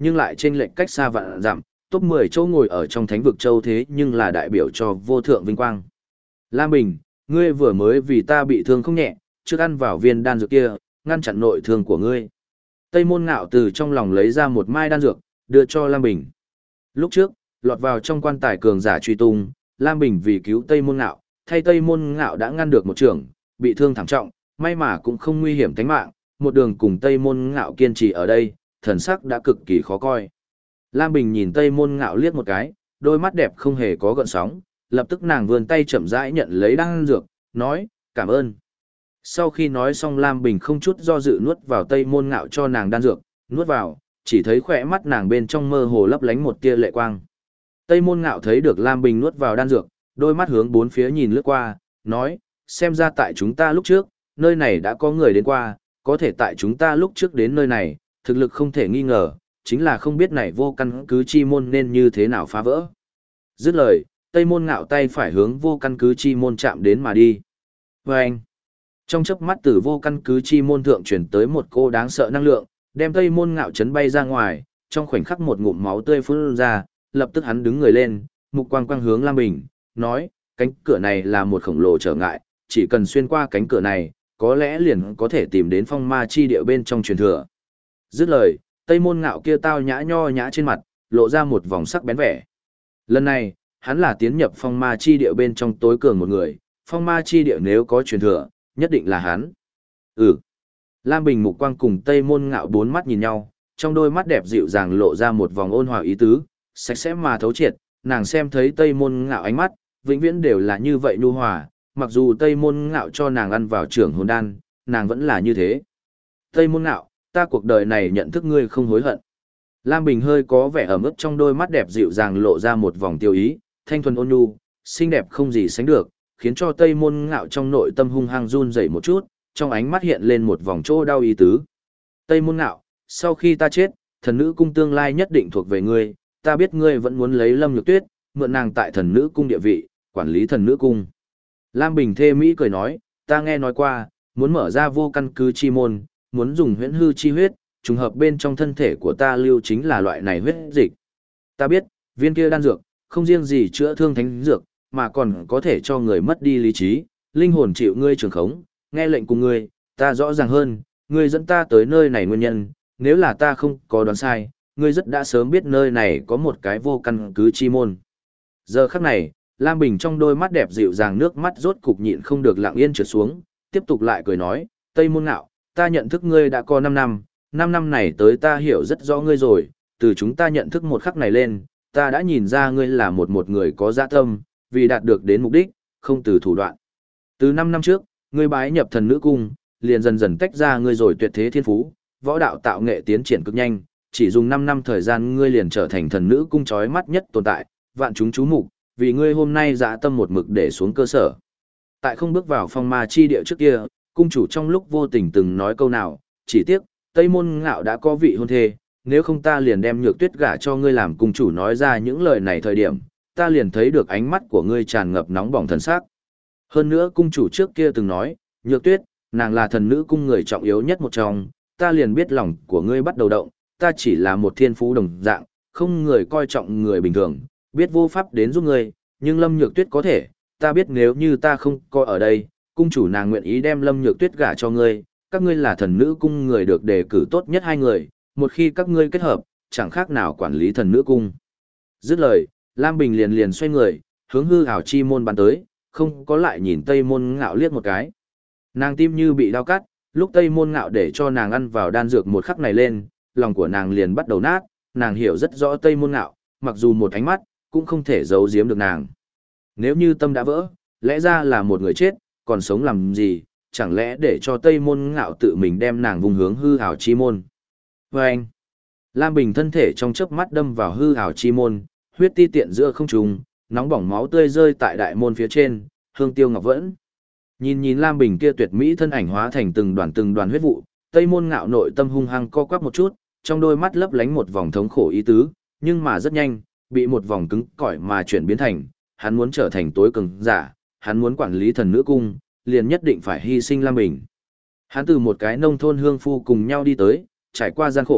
nhưng lại chênh lệch cách xa vạn dặm, top 10 chỗ ngồi ở trong thánh vực châu thế nhưng là đại biểu cho vô thượng vinh quang. Lam Bình, ngươi vừa mới vì ta bị thương không nhẹ, trước ăn vào viên đan dược kia, ngăn chặn nội thương của ngươi. Tây Môn Ngạo từ trong lòng lấy ra một mai đan dược, đưa cho Lam Bình. Lúc trước, lọt vào trong quan tài cường giả truy tung, Lam Bình vì cứu Tây Môn Ngạo, thay Tây Môn Ngạo đã ngăn được một trường, bị thương thảm trọng, may mà cũng không nguy hiểm tính mạng, một đường cùng Tây Môn Ngạo kiên trì ở đây, thần sắc đã cực kỳ khó coi. Lam Bình nhìn Tây Môn Ngạo liếc một cái, đôi mắt đẹp không hề có gợn sóng, lập tức nàng vươn tay chậm rãi nhận lấy đan dược, nói, cảm ơn. Sau khi nói xong Lam Bình không chút do dự nuốt vào Tây Môn Ngạo cho nàng đan dược, nuốt vào, chỉ thấy khỏe mắt nàng bên trong mơ hồ lấp lánh một tia lệ quang. Tây Môn Ngạo thấy được Lam Bình nuốt vào đan dược, đôi mắt hướng bốn phía nhìn lướt qua, nói, xem ra tại chúng ta lúc trước, nơi này đã có người đến qua, có thể tại chúng ta lúc trước đến nơi này, thực lực không thể nghi ngờ, chính là không biết này vô căn cứ chi môn nên như thế nào phá vỡ. Dứt lời, Tây Môn Ngạo tay phải hướng vô căn cứ chi môn chạm đến mà đi. Và anh, trong chớp mắt từ vô căn cứ chi môn thượng chuyển tới một cô đáng sợ năng lượng, đem Tây Môn Ngạo chấn bay ra ngoài, trong khoảnh khắc một ngụm máu tươi phun ra, lập tức hắn đứng người lên, mục quang quang hướng Lam Bình, nói, cánh cửa này là một khổng lồ trở ngại, chỉ cần xuyên qua cánh cửa này, có lẽ liền có thể tìm đến phong ma chi địa bên trong truyền thừa. Dứt lời, Tây Môn Ngạo kia tao nhã nho nhã trên mặt, lộ ra một vòng sắc bén vẻ. Lần này, hắn là tiến nhập phong ma chi địa bên trong tối cường một người, phong ma chi địa nếu có truyền thừa, nhất định là hắn. Ừ. Lam Bình mục quang cùng Tây Môn Ngạo bốn mắt nhìn nhau, trong đôi mắt đẹp dịu dàng lộ ra một vòng ôn hòa ý tứ, sạch sẽ mà thấu triệt, nàng xem thấy Tây Môn Ngạo ánh mắt, vĩnh viễn đều là như vậy nhu hòa, mặc dù Tây Môn Ngạo cho nàng ăn vào trưởng hồn đan, nàng vẫn là như thế. Tây Môn Ngạo, ta cuộc đời này nhận thức ngươi không hối hận. Lam Bình hơi có vẻ ẩm ướt trong đôi mắt đẹp dịu dàng lộ ra một vòng tiêu ý, thanh thuần ôn nhu, xinh đẹp không gì sánh được, khiến cho Tây Môn Ngạo trong nội tâm hung hăng run rẩy một chút, trong ánh mắt hiện lên một vòng chỗ đau ý tứ. Tây Môn Ngạo, sau khi ta chết, thần nữ cung tương lai nhất định thuộc về ngươi, ta biết ngươi vẫn muốn lấy Lâm Nhược Tuyết, mượn nàng tại thần nữ cung địa vị, quản lý thần nữ cung. Lam Bình thê mỹ cười nói, ta nghe nói qua, muốn mở ra vô căn cứ chi môn, muốn dùng huyễn hư chi huyết, trùng hợp bên trong thân thể của ta lưu chính là loại này huyết dịch. Ta biết, viên kia đan dược, không riêng gì chữa thương thánh dược, mà còn có thể cho người mất đi lý trí, linh hồn chịu ngươi trường khống, nghe lệnh của ngươi, ta rõ ràng hơn, ngươi dẫn ta tới nơi này nguyên nhân, nếu là ta không có đoán sai, ngươi rất đã sớm biết nơi này có một cái vô căn cứ chi môn. Giờ khắc này, Lam Bình trong đôi mắt đẹp dịu dàng nước mắt rốt cục nhịn không được lặng yên trượt xuống, tiếp tục lại cười nói, Tây Môn Ngạo, ta nhận thức ngươi đã có 5 năm, 5 năm này tới ta hiểu rất rõ ngươi rồi, từ chúng ta nhận thức một khắc này lên, ta đã nhìn ra ngươi là một người có dạ tâm, vì đạt được đến mục đích, không từ thủ đoạn. Từ 5 năm trước, ngươi bái nhập thần nữ cung, liền dần dần tách ra ngươi rồi tuyệt thế thiên phú, võ đạo tạo nghệ tiến triển cực nhanh, chỉ dùng 5 năm thời gian ngươi liền trở thành thần nữ cung chói mắt nhất tồn tại, vạn chúng chú mục, vì ngươi hôm nay dạ tâm một mực để xuống cơ sở. Tại không bước vào phong ma chi địa trước kia, cung chủ trong lúc vô tình từng nói câu nào, chỉ tiếc, Tây Môn Ngạo đã có vị hôn thê, nếu không ta liền đem Nhược Tuyết gả cho ngươi làm cung chủ. Nói ra những lời này thời điểm, ta liền thấy được ánh mắt của ngươi tràn ngập nóng bỏng thần sắc. Hơn nữa cung chủ trước kia từng nói, Nhược Tuyết, nàng là thần nữ cung người trọng yếu nhất một trong, ta liền biết lòng của ngươi bắt đầu động, ta chỉ là một thiên phú đồng dạng, không người coi trọng người bình thường, biết vô pháp đến giúp ngươi, nhưng Lâm Nhược Tuyết có thể, ta biết nếu như ta không có ở đây, cung chủ nàng nguyện ý đem Lâm Nhược Tuyết gả cho ngươi, các ngươi là thần nữ cung người được đề cử tốt nhất hai người, một khi các ngươi kết hợp, chẳng khác nào quản lý thần nữ cung. Dứt lời, Lam Bình liền xoay người, hướng hư ảo chi môn bắn tới, không có lại nhìn Tây Môn Ngạo liếc một cái. Nàng tim như bị đau cắt, lúc Tây Môn Ngạo để cho nàng ăn vào đan dược một khắc này lên, lòng của nàng liền bắt đầu nát, nàng hiểu rất rõ Tây Môn Ngạo, mặc dù một ánh mắt, cũng không thể giấu giếm được nàng. Nếu như tâm đã vỡ, lẽ ra là một người chết, còn sống làm gì, chẳng lẽ để cho Tây Môn Ngạo tự mình đem nàng vùng hướng hư ảo chi môn. Và anh, Lam Bình thân thể trong chớp mắt đâm vào hư ảo chi môn, huyết ti tiện giữa không trung, nóng bỏng máu tươi rơi tại đại môn phía trên, hương tiêu ngọc vẫn. Nhìn Lam Bình kia tuyệt mỹ thân ảnh hóa thành từng đoàn huyết vụ, Tây Môn Ngạo nội tâm hung hăng co quắp một chút, trong đôi mắt lấp lánh một vòng thống khổ ý tứ, nhưng mà rất nhanh, bị một vòng cứng cỏi mà chuyển biến thành, hắn muốn trở thành tối cường giả, hắn muốn quản lý thần nữ cung, liền nhất định phải hy sinh Lam Bình. Hắn từ một cái nông thôn hương phu cùng nhau đi tới, trải qua gian khổ,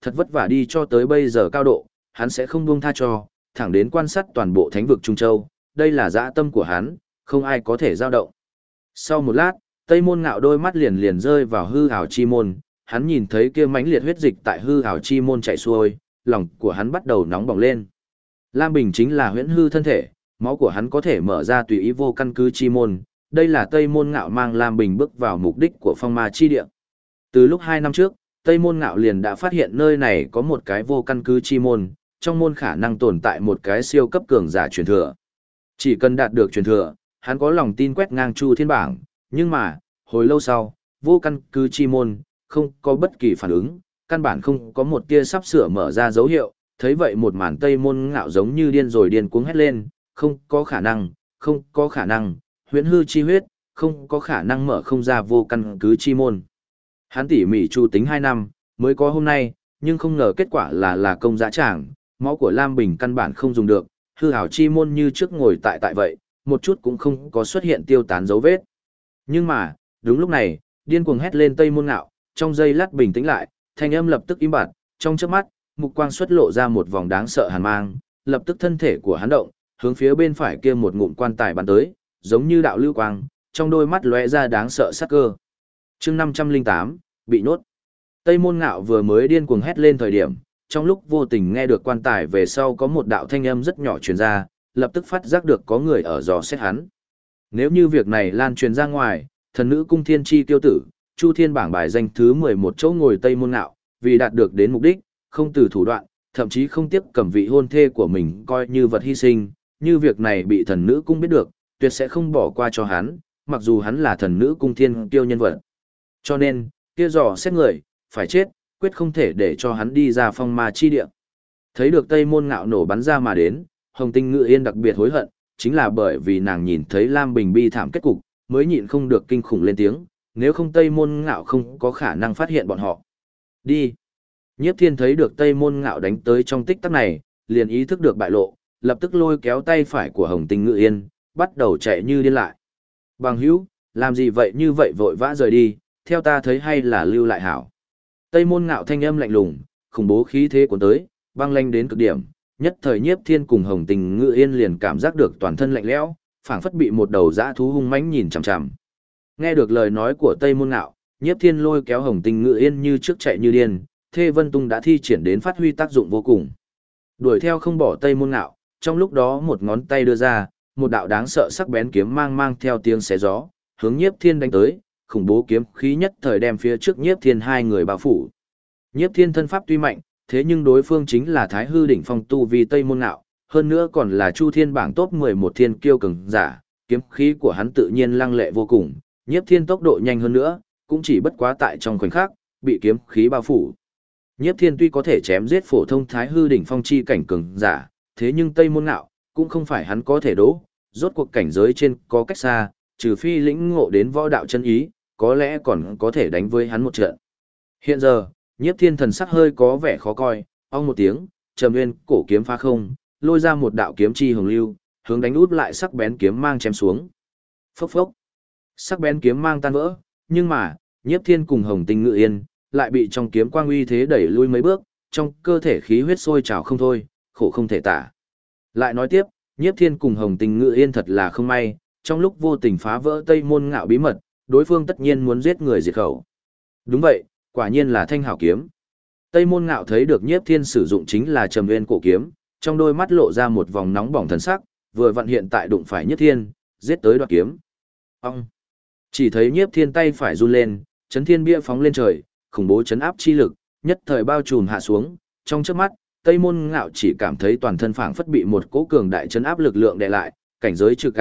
thật vất vả đi cho tới bây giờ cao độ, hắn sẽ không buông tha cho, thẳng đến quan sát toàn bộ thánh vực Trung Châu, đây là dã tâm của hắn, không ai có thể dao động. Sau một lát, Tây Môn Ngạo đôi mắt liền liền rơi vào hư ảo chi môn, hắn nhìn thấy kia mãnh liệt huyết dịch tại hư ảo chi môn chảy xuôi, lòng của hắn bắt đầu nóng bỏng lên. Lam Bình chính là huyễn hư thân thể, máu của hắn có thể mở ra tùy ý vô căn cứ chi môn, đây là Tây Môn Ngạo mang Lam Bình bước vào mục đích của phong ma chi địa. Từ lúc 2 năm trước, Tây Môn Ngạo liền đã phát hiện nơi này có một cái vô căn cứ chi môn, trong môn khả năng tồn tại một cái siêu cấp cường giả truyền thừa. Chỉ cần đạt được truyền thừa, hắn có lòng tin quét ngang Chu Thiên bảng, nhưng mà, hồi lâu sau, vô căn cứ chi môn, không có bất kỳ phản ứng, căn bản không có một tia sắp sửa mở ra dấu hiệu, thấy vậy một màn Tây Môn Ngạo giống như điên rồi điên cuống hét lên, không có khả năng, không có khả năng, huyễn hư chi huyết, không có khả năng mở không ra vô căn cứ chi môn. Hắn tỉ mỉ chu tính 2 năm, mới có hôm nay, nhưng không ngờ kết quả là công dã tràng, máu của Lam Bình căn bản không dùng được, hư ảo chi môn như trước ngồi tại vậy, một chút cũng không có xuất hiện tiêu tán dấu vết. Nhưng mà, đúng lúc này, điên cuồng hét lên Tây Môn Ngạo, trong giây lát bình tĩnh lại, thanh âm lập tức im bặt, trong chớp mắt, mục quang xuất lộ ra một vòng đáng sợ hàn mang, lập tức thân thể của hắn động, hướng phía bên phải kia một ngụm quan tài bắn tới, giống như đạo lưu quang, trong đôi mắt lóe ra đáng sợ sắc cơ. Chương 508, bị nhốt. Tây Môn Ngạo vừa mới điên cuồng hét lên thời điểm, trong lúc vô tình nghe được quan tài về sau có một đạo thanh âm rất nhỏ truyền ra, lập tức phát giác được có người ở dò xét hắn. Nếu như việc này lan truyền ra ngoài, thần nữ cung thiên chi tiêu tử, Chu Thiên bảng bài danh thứ 11 chỗ ngồi Tây Môn Ngạo, vì đạt được đến mục đích, không từ thủ đoạn, thậm chí không tiếp cầm vị hôn thê của mình coi như vật hy sinh, như việc này bị thần nữ cung biết được, tuyệt sẽ không bỏ qua cho hắn, mặc dù hắn là thần nữ cung thiên kiêu nhân vật. Cho nên, kia dò xét người, phải chết, quyết không thể để cho hắn đi ra phong ma chi địa. Thấy được Tây Môn Ngạo nổ bắn ra mà đến, Hồng Tinh Ngự Yên đặc biệt hối hận, chính là bởi vì nàng nhìn thấy Lam Bình bi thảm kết cục, mới nhịn không được kinh khủng lên tiếng, nếu không Tây Môn Ngạo không có khả năng phát hiện bọn họ. Đi. Nhiếp Thiên thấy được Tây Môn Ngạo đánh tới trong tích tắc này, liền ý thức được bại lộ, lập tức lôi kéo tay phải của Hồng Tinh Ngự Yên, bắt đầu chạy như điên lại. Bằng hữu, làm gì vậy như vậy vội vã rời đi, theo ta thấy hay là lưu lại hảo. Tây Môn Ngạo thanh âm lạnh lùng, khủng bố khí thế cuốn tới, băng lanh đến cực điểm, nhất thời Nhiếp Thiên cùng Hồng Tình Ngự Yên liền cảm giác được toàn thân lạnh lẽo, phảng phất bị một đầu dã thú hung mãnh nhìn chằm chằm. Nghe được lời nói của Tây Môn Ngạo, Nhiếp Thiên lôi kéo Hồng Tình Ngự Yên như trước chạy như điên, Thê Vân Tung đã thi triển đến phát huy tác dụng vô cùng. Đuổi theo không bỏ Tây Môn Ngạo, trong lúc đó một ngón tay đưa ra, một đạo đáng sợ sắc bén kiếm mang theo tiếng xé gió, hướng Nhiếp Thiên đánh tới, khủng bố kiếm khí nhất thời đem phía trước Nhiếp Thiên hai người bao phủ. Nhiếp Thiên thân pháp tuy mạnh, thế nhưng đối phương chính là Thái Hư đỉnh phong tu vi Tây Môn Ngạo, hơn nữa còn là Chu Thiên bảng top 11 thiên kiêu cường giả, kiếm khí của hắn tự nhiên lăng lệ vô cùng, Nhiếp Thiên tốc độ nhanh hơn nữa, cũng chỉ bất quá tại trong khoảnh khắc, bị kiếm khí bao phủ. Nhiếp Thiên tuy có thể chém giết phổ thông Thái Hư đỉnh phong chi cảnh cường giả, thế nhưng Tây Môn Ngạo cũng không phải hắn có thể đỗ, rốt cuộc cảnh giới trên có cách xa, trừ phi lĩnh ngộ đến võ đạo chân ý, có lẽ còn có thể đánh với hắn một trận. Hiện giờ, Nhiếp Thiên thần sắc hơi có vẻ khó coi, ong một tiếng, trầm nguyên cổ kiếm phá không, lôi ra một đạo kiếm chi hồng lưu, hướng đánh út lại sắc bén kiếm mang chém xuống. Phốc phốc. Sắc bén kiếm mang tan vỡ, nhưng mà, Nhiếp Thiên cùng Hồng Tinh Ngự Yên lại bị trong kiếm quang uy thế đẩy lui mấy bước, trong cơ thể khí huyết sôi trào không thôi, khổ không thể tả. Lại nói tiếp, Nhiếp Thiên cùng Hồng Tình Ngự Yên thật là không may, trong lúc vô tình phá vỡ Tây Môn Ngạo bí mật, đối phương tất nhiên muốn giết người diệt khẩu. Đúng vậy, quả nhiên là thanh hảo kiếm. Tây Môn Ngạo thấy được Nhiếp Thiên sử dụng chính là Trầm Nguyên cổ kiếm, trong đôi mắt lộ ra một vòng nóng bỏng thần sắc, vừa vặn hiện tại đụng phải Nhiếp Thiên, giết tới đoạt kiếm. Ông! Chỉ thấy Nhiếp Thiên tay phải run lên, chấn thiên bia phóng lên trời, khủng bố chấn áp chi lực, nhất thời bao trùm hạ xuống, trong chớp mắt, Tây Môn Ngạo chỉ cảm thấy toàn thân phảng phất bị một cỗ cường đại chấn áp lực lượng đè lại, cảnh giới trực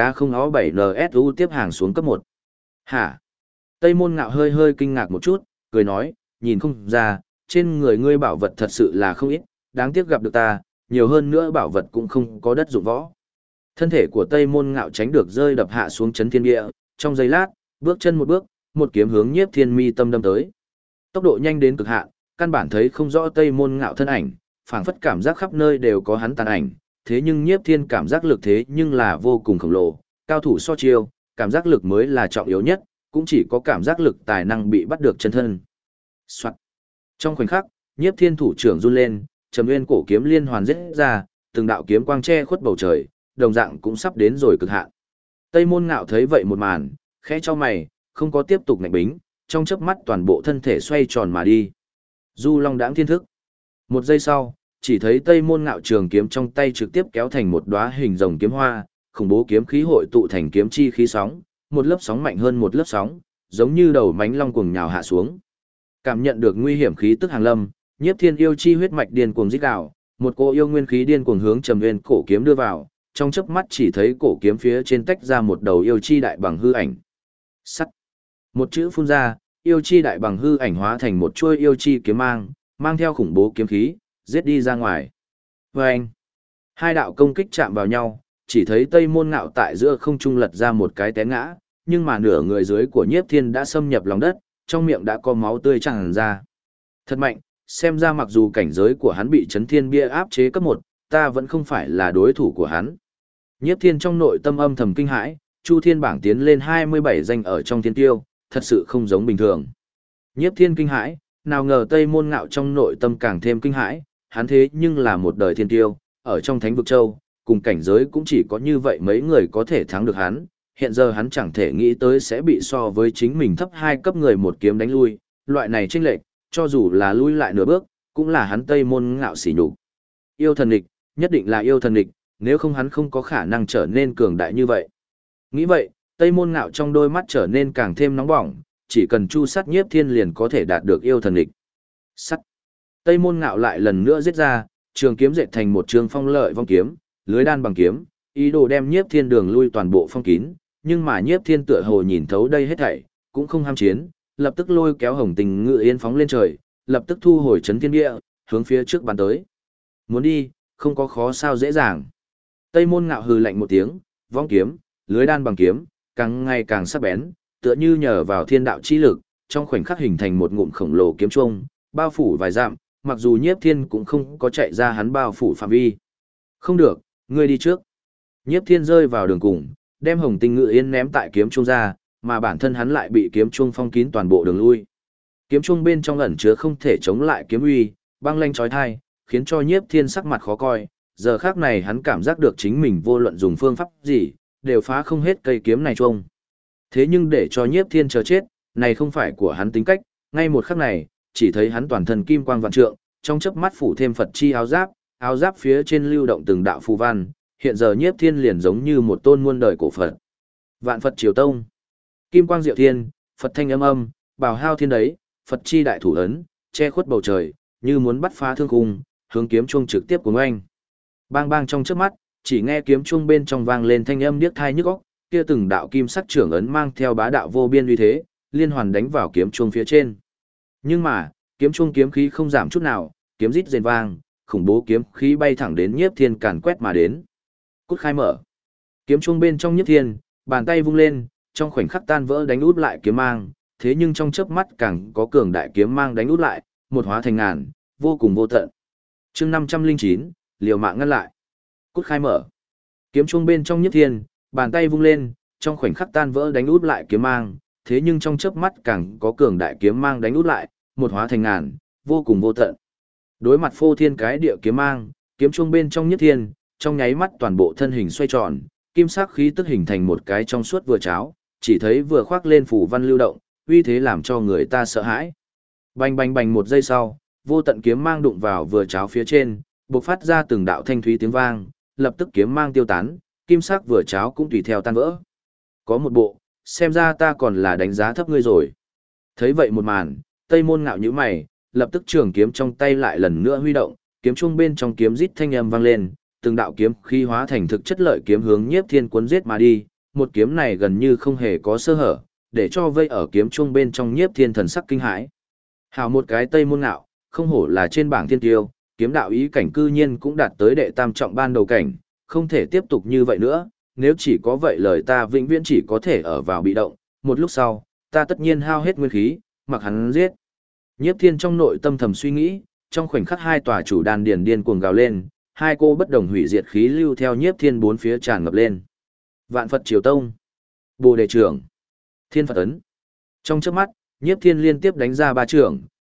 A07NSU tiếp hàng xuống cấp 1. Hả? Tây Môn Ngạo hơi hơi kinh ngạc một chút, cười nói, nhìn không ra, trên người ngươi bảo vật thật sự là không ít, đáng tiếc gặp được ta, nhiều hơn nữa bảo vật cũng không có đất dụng võ. Thân thể của Tây Môn Ngạo tránh được rơi đập hạ xuống chấn thiên địa, trong giây lát, bước chân một bước, một kiếm hướng Nhiếp Thiên mi tâm đâm tới. Tốc độ nhanh đến cực hạn, căn bản thấy không rõ Tây Môn Ngạo thân ảnh, phảng phất cảm giác khắp nơi đều có hắn tàn ảnh, thế nhưng Nhiếp Thiên cảm giác lực thế nhưng là vô cùng khổng lồ, cao thủ so chiêu, cảm giác lực mới là trọng yếu nhất, cũng chỉ có cảm giác lực tài năng bị bắt được chân thân. Soạn. Trong khoảnh khắc, Nhiếp Thiên thủ trưởng run lên, Trầm Nguyên cổ kiếm liên hoàn giết ra, từng đạo kiếm quang che khuất bầu trời, đồng dạng cũng sắp đến rồi cực hạn. Tây Môn Ngạo thấy vậy một màn, khẽ chau mày, không có tiếp tục ngạnh bính, trong chớp mắt toàn bộ thân thể xoay tròn mà đi. Du Long Đãng Thiên Thức. Một giây sau, chỉ thấy Tây Môn Ngạo trường kiếm trong tay trực tiếp kéo thành một đóa hình rồng kiếm hoa, khủng bố kiếm khí hội tụ thành kiếm chi khí sóng, một lớp sóng mạnh hơn một lớp sóng, giống như đầu mánh long cuồng nhào hạ xuống. Cảm nhận được nguy hiểm khí tức hàng lâm, Nhiếp Thiên yêu chi huyết mạch điên cuồng rít gào, một cỗ yêu nguyên khí điên cuồng hướng Trầm Nguyên cổ kiếm đưa vào, trong chớp mắt chỉ thấy cổ kiếm phía trên tách ra một đầu yêu chi đại bằng hư ảnh. Sắt. Một chữ phun ra, yêu chi đại bằng hư ảnh hóa thành một chuôi yêu chi kiếm mang theo khủng bố kiếm khí, giết đi ra ngoài. Vâng! Hai đạo công kích chạm vào nhau, chỉ thấy Tây Môn Ngạo tại giữa không trung lật ra một cái té ngã, nhưng mà nửa người dưới của Nhiếp Thiên đã xâm nhập lòng đất, trong miệng đã có máu tươi tràn ra. Thật mạnh, xem ra mặc dù cảnh giới của hắn bị Chấn Thiên Bia áp chế cấp 1, ta vẫn không phải là đối thủ của hắn. Nhiếp Thiên trong nội tâm âm thầm kinh hãi, Chu Thiên bảng tiến lên 27 danh ở trong thiên tiêu, thật sự không giống bình thường. Nhiếp Thiên kinh hãi, nào ngờ Tây Môn Ngạo trong nội tâm càng thêm kinh hãi, hắn thế nhưng là một đời thiên tiêu, ở trong Thánh vực châu, cùng cảnh giới cũng chỉ có như vậy mấy người có thể thắng được hắn, hiện giờ hắn chẳng thể nghĩ tới sẽ bị so với chính mình thấp 2 cấp người một kiếm đánh lui, loại này chênh lệch, cho dù là lui lại nửa bước, cũng là hắn Tây Môn Ngạo sỉ nhục. Yêu thần địch, nhất định là yêu thần địch, nếu không hắn không có khả năng trở nên cường đại như vậy. Nghĩ vậy, Tây Môn Ngạo trong đôi mắt trở nên càng thêm nóng bỏng, chỉ cần chu sát Nhiếp Thiên liền có thể đạt được yêu thần địch. Sắt. Tây Môn Ngạo lại lần nữa giết ra, trường kiếm dệt thành một trường phong lợi vong kiếm, lưới đan bằng kiếm, ý đồ đem Nhiếp Thiên đường lui toàn bộ phong kín, nhưng mà Nhiếp Thiên tựa hồ nhìn thấu đây hết thảy, cũng không ham chiến, lập tức lôi kéo Hồng Tình Ngự Yên phóng lên trời, lập tức thu hồi Chấn Thiên Địa, hướng phía trước bắn tới. Muốn đi, không có khó sao dễ dàng. Tây Môn Ngạo hừ lạnh một tiếng, vong kiếm, lưới đan bằng kiếm, càng ngày càng sắc bén, tựa như nhờ vào thiên đạo chi lực, trong khoảnh khắc hình thành một ngụm khổng lồ kiếm chuông, bao phủ vài dặm, mặc dù Nhiếp Thiên cũng không có chạy ra hắn bao phủ phạm vi. Không được, ngươi đi trước. Nhiếp Thiên rơi vào đường cùng, đem Hồng Tinh Ngự Yên ném tại kiếm chuông ra, mà bản thân hắn lại bị kiếm chuông phong kín toàn bộ đường lui. Kiếm chuông bên trong ẩn chứa không thể chống lại kiếm uy, băng lanh chói tai, khiến cho Nhiếp Thiên sắc mặt khó coi. Giờ khắc này hắn cảm giác được chính mình vô luận dùng phương pháp gì, đều phá không hết cây kiếm này chuông. Thế nhưng để cho Nhiếp Thiên chờ chết, này không phải của hắn tính cách, ngay một khắc này, chỉ thấy hắn toàn thân kim quang vạn trượng, trong chớp mắt phủ thêm Phật chi áo giáp phía trên lưu động từng đạo phù văn, hiện giờ Nhiếp Thiên liền giống như một tôn muôn đời cổ Phật. Vạn Phật Triều Tông, kim quang diệu thiên, Phật thanh âm, bảo hao thiên đấy, Phật chi đại thủ ấn, che khuất bầu trời, như muốn bắt phá thương khung, hướng kiếm chuông trực tiếp của oanh. Bang bang trong chớp mắt, chỉ nghe kiếm chuông bên trong vang lên thanh âm điếc tai nhức óc, kia từng đạo kim sắc trưởng ấn mang theo bá đạo vô biên uy thế, liên hoàn đánh vào kiếm chuông phía trên. Nhưng mà, kiếm chuông kiếm khí không giảm chút nào, kiếm rít rền vang, khủng bố kiếm khí bay thẳng đến Nhiếp Thiên càn quét mà đến. Cút khai mở. Kiếm chuông bên trong Nhiếp Thiên, bàn tay vung lên, trong khoảnh khắc tan vỡ đánh út lại kiếm mang, thế nhưng trong chớp mắt càng có cường đại kiếm mang đánh út lại, một hóa thành ngàn, vô cùng vô tận. Chương 509, liều mạng ngăn lại. Cút khai mở. Kiếm chuông bên trong Nhiếp Thiên, bàn tay vung lên, trong khoảnh khắc tan vỡ đánh út lại kiếm mang, thế nhưng trong chớp mắt càng có cường đại kiếm mang đánh út lại, một hóa thành ngàn, vô cùng vô tận. Đối mặt phô thiên cái địa kiếm mang, kiếm chuông bên trong Nhiếp Thiên, trong nháy mắt toàn bộ thân hình xoay tròn, kim sắc khí tức hình thành một cái trong suốt vừa cháo, chỉ thấy vừa khoác lên phủ văn lưu động, uy thế làm cho người ta sợ hãi. Bành bành bành một giây sau, vô tận kiếm mang đụng vào vừa cháo phía trên, bộc phát ra từng đạo thanh thúy tiếng vang, lập tức kiếm mang tiêu tán, kim sắc vừa cháo cũng tùy theo tan vỡ. Có một bộ, xem ra ta còn là đánh giá thấp ngươi rồi. Thấy vậy một màn, Tây Môn Ngạo nhíu mày, lập tức trường kiếm trong tay lại lần nữa huy động, kiếm chuông bên trong kiếm rít thanh âm vang lên, từng đạo kiếm khí hóa thành thực chất lợi kiếm hướng Nhiếp Thiên cuốn giết mà đi, một kiếm này gần như không hề có sơ hở, để cho vây ở kiếm chuông bên trong Nhiếp Thiên thần sắc kinh hãi. Hào một cái Tây Môn Ngạo, không hổ là trên bảng thiên tiêu, kiếm đạo ý cảnh cư nhiên cũng đạt tới đệ tam trọng ban đầu cảnh, không thể tiếp tục như vậy nữa, nếu chỉ có vậy lời ta vĩnh viễn chỉ có thể ở vào bị động, một lúc sau, ta tất nhiên hao hết nguyên khí, mặc hắn giết. Nhiếp Thiên trong nội tâm thầm suy nghĩ, trong khoảnh khắc hai tòa chủ đan điền điên cuồng gào lên, hai cô bất đồng hủy diệt khí lưu theo Nhiếp Thiên bốn phía tràn ngập lên. Vạn Phật Triều Tông, Bồ Đề trưởng, Thiên Phật ấn. Trong chớp mắt, Nhiếp Thiên liên tiếp đánh ra ba trưởng,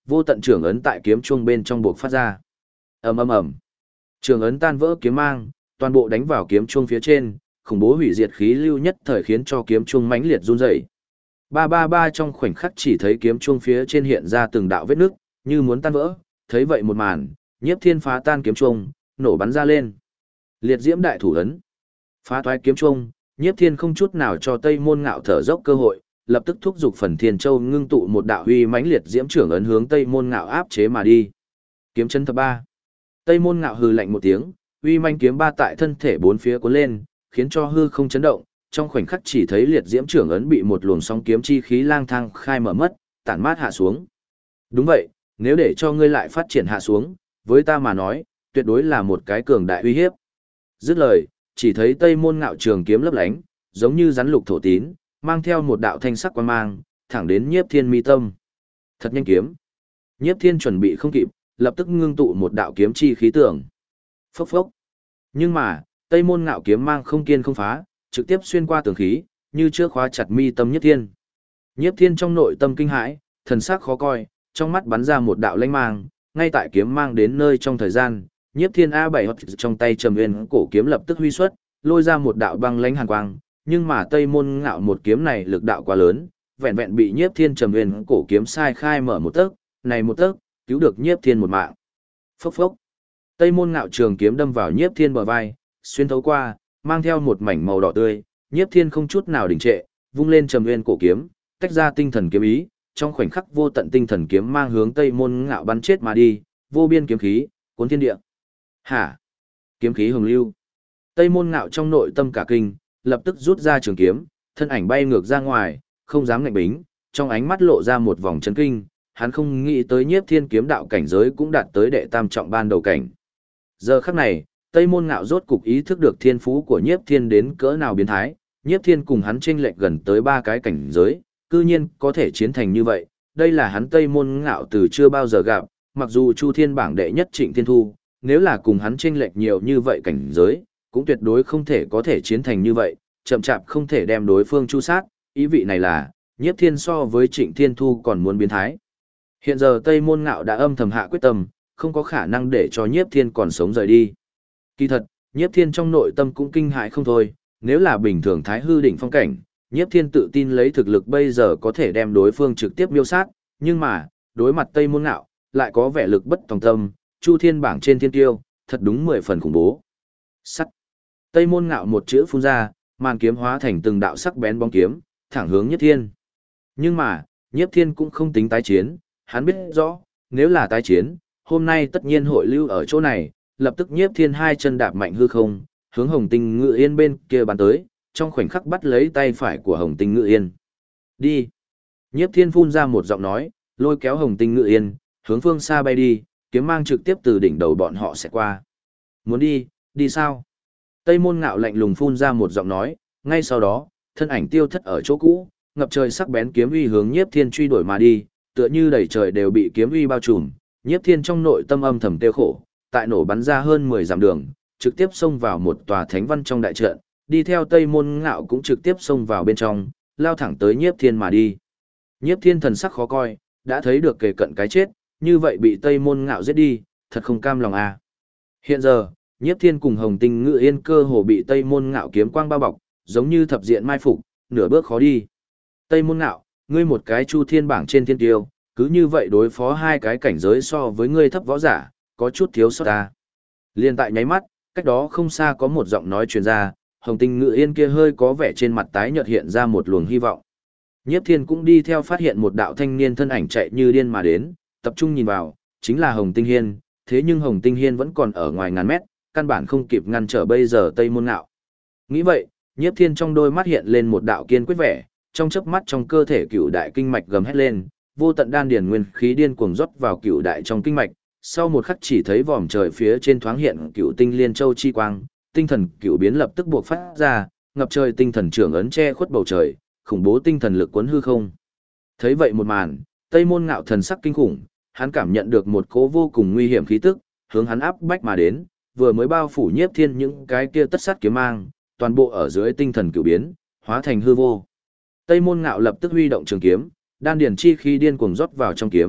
vô tận trường ấn tại kiếm chuông bên trong buộc phát ra. Ầm ầm ầm. Trường ấn tan vỡ kiếm mang, toàn bộ đánh vào kiếm chuông phía trên, khủng bố hủy diệt khí lưu nhất thời khiến cho kiếm chuông mãnh liệt run rẩy. Ba ba ba trong khoảnh khắc chỉ thấy kiếm chuông phía trên hiện ra từng đạo vết nứt, như muốn tan vỡ. Thấy vậy một màn, Nhiếp Thiên phá tan kiếm chuông, nổ bắn ra lên. Liệt diễm đại thủ ấn. Phá toái kiếm chuông, Nhiếp Thiên không chút nào cho Tây Môn Ngạo thở dốc cơ hội, lập tức thúc giục Phần Thiên Châu ngưng tụ một đạo uy mãnh liệt diễm trưởng ấn hướng Tây Môn Ngạo áp chế mà đi. Kiếm chân thập ba. Tây Môn Ngạo hừ lạnh một tiếng, uy mãnh kiếm ba tại thân thể bốn phía cuốn lên, khiến cho hư không chấn động, trong khoảnh khắc chỉ thấy liệt diễm trưởng ấn bị một luồng sóng kiếm chi khí lang thang khai mở mất, tản mát hạ xuống. Đúng vậy, nếu để cho ngươi lại phát triển hạ xuống, với ta mà nói, tuyệt đối là một cái cường đại uy hiếp. Dứt lời, chỉ thấy Tây Môn Ngạo trường kiếm lấp lánh, giống như rắn lục thổ tín, mang theo một đạo thanh sắc quang mang, thẳng đến Nhiếp Thiên mi tâm. Thật nhanh kiếm. Nhiếp Thiên chuẩn bị không kịp, lập tức ngưng tụ một đạo kiếm chi khí tượng. Phốc phốc. Nhưng mà, Tây Môn Ngạo kiếm mang không kiên không phá, trực tiếp xuyên qua tường khí, như trước khóa chặt mi tâm Nhiếp Thiên. Nhiếp Thiên trong nội tâm kinh hãi, thần sắc khó coi, trong mắt bắn ra một đạo lanh mang, ngay tại kiếm mang đến nơi trong thời gian, Nhiếp Thiên A7 hot trong tay Trầm Nguyên cổ kiếm lập tức huy xuất, lôi ra một đạo băng lãnh hàn quang, nhưng mà Tây Môn Ngạo một kiếm này lực đạo quá lớn, vẹn vẹn bị Nhiếp Thiên Trầm Nguyên cổ kiếm sai khai mở một tấc, này một tấc, cứu được Nhiếp Thiên một mạng. Phốc phốc. Tây Môn Ngạo trường kiếm đâm vào Nhiếp Thiên bờ vai, xuyên thấu qua, mang theo một mảnh màu đỏ tươi, Nhiếp Thiên không chút nào đình trệ, vung lên Trầm Nguyên cổ kiếm, tách ra tinh thần kiếm ý, trong khoảnh khắc vô tận tinh thần kiếm mang hướng Tây Môn Ngạo bắn chết mà đi, vô biên kiếm khí, cuốn thiên địa. Hả? Kiếm khí hồng lưu. Tây Môn Ngạo trong nội tâm cả kinh, lập tức rút ra trường kiếm, thân ảnh bay ngược ra ngoài, không dám ngạnh bính, trong ánh mắt lộ ra một vòng chấn kinh, hắn không nghĩ tới Nhiếp Thiên kiếm đạo cảnh giới cũng đạt tới đệ tam trọng ban đầu cảnh. Giờ khắc này, Tây Môn Ngạo rốt cục ý thức được thiên phú của Nhiếp Thiên đến cỡ nào biến thái, Nhiếp Thiên cùng hắn chênh lệch gần tới 3 cái cảnh giới, cư nhiên có thể chiến thành như vậy, đây là hắn Tây Môn Ngạo từ chưa bao giờ gặp, mặc dù Chu Thiên bảng đệ nhất Trịnh Thiên Thu, nếu là cùng hắn chênh lệch nhiều như vậy cảnh giới, cũng tuyệt đối không thể có thể chiến thành như vậy, chậm chạp không thể đem đối phương chu sát, ý vị này là, Nhiếp Thiên so với Trịnh Thiên Thu còn muốn biến thái. Hiện giờ Tây Môn Ngạo đã âm thầm hạ quyết tâm, không có khả năng để cho Nhiếp Thiên còn sống rời đi. Kỳ thật, Nhiếp Thiên trong nội tâm cũng kinh hãi không thôi, nếu là bình thường Thái Hư đỉnh phong cảnh, Nhiếp Thiên tự tin lấy thực lực bây giờ có thể đem đối phương trực tiếp miêu sát, nhưng mà, đối mặt Tây Môn Ngạo, lại có vẻ lực bất tòng tâm, Chu Thiên bảng trên thiên tiêu, thật đúng 10 phần khủng bố. Sắt. Tây Môn Ngạo một chữ phun ra, màn kiếm hóa thành từng đạo sắc bén bóng kiếm, thẳng hướng Nhiếp Thiên. Nhưng mà, Nhiếp Thiên cũng không tính tái chiến, hắn biết rõ, nếu là tái chiến, hôm nay tất nhiên hội lưu ở chỗ này, lập tức Nhiếp Thiên hai chân đạp mạnh hư không, hướng Hồng Tinh Ngự Yên bên kia bắn tới, trong khoảnh khắc bắt lấy tay phải của Hồng Tinh Ngự Yên. Đi. Nhiếp Thiên phun ra một giọng nói, lôi kéo Hồng Tinh Ngự Yên, hướng phương xa bay đi, kiếm mang trực tiếp từ đỉnh đầu bọn họ sẽ qua. Muốn đi, đi sao? Tây Môn Ngạo lạnh lùng phun ra một giọng nói, ngay sau đó, thân ảnh tiêu thất ở chỗ cũ, ngập trời sắc bén kiếm uy hướng Nhiếp Thiên truy đuổi mà đi, tựa như đầy trời đều bị kiếm uy bao trùm, Nhiếp Thiên trong nội tâm âm thầm tiêu khổ, tại nổ bắn ra hơn 10 dặm đường, trực tiếp xông vào một tòa thánh văn trong đại trận, đi theo Tây Môn Ngạo cũng trực tiếp xông vào bên trong, lao thẳng tới Nhiếp Thiên mà đi. Nhiếp Thiên thần sắc khó coi, đã thấy được kề cận cái chết, như vậy bị Tây Môn Ngạo giết đi, thật không cam lòng à. Hiện giờ, Nhiếp Thiên cùng Hồng Tinh Ngự Yên cơ hồ bị Tây Môn Ngạo kiếm quang bao bọc, giống như thập diện mai phục, nửa bước khó đi. Tây Môn Ngạo, ngươi một cái Chu Thiên bảng trên thiên tiêu, cứ như vậy đối phó hai cái cảnh giới so với ngươi thấp võ giả, có chút thiếu sót ta. Liên tại nháy mắt, cách đó không xa có một giọng nói truyền ra, Hồng Tinh Ngự Yên kia hơi có vẻ trên mặt tái nhợt hiện ra một luồng hy vọng. Nhiếp Thiên cũng đi theo phát hiện một đạo thanh niên thân ảnh chạy như điên mà đến, tập trung nhìn vào, chính là Hồng Tinh Hiên, thế nhưng Hồng Tinh Hiên vẫn còn ở ngoài ngàn mét, căn bản không kịp ngăn trở bây giờ Tây Môn Ngạo. Nghĩ vậy, Nhiếp Thiên trong đôi mắt hiện lên một đạo kiên quyết vẻ, trong chớp mắt trong cơ thể cửu đại kinh mạch gầm hét lên, vô tận đan điền nguyên khí điên cuồng rót vào cửu đại trong kinh mạch, sau một khắc chỉ thấy vòm trời phía trên thoáng hiện cửu tinh liên châu chi quang, tinh thần cửu biến lập tức buộc phát ra, ngập trời tinh thần trưởng ấn che khuất bầu trời, khủng bố tinh thần lực cuốn hư không. Thấy vậy một màn, Tây Môn Ngạo thần sắc kinh khủng, hắn cảm nhận được một cỗ vô cùng nguy hiểm khí tức, hướng hắn áp bách mà đến, vừa mới bao phủ Nhiếp Thiên những cái kia tất sát kiếm mang, toàn bộ ở dưới tinh thần cửu biến, hóa thành hư vô. Tây Môn Ngạo lập tức huy động trường kiếm, đan điển chi khí điên cuồng rót vào trong kiếm,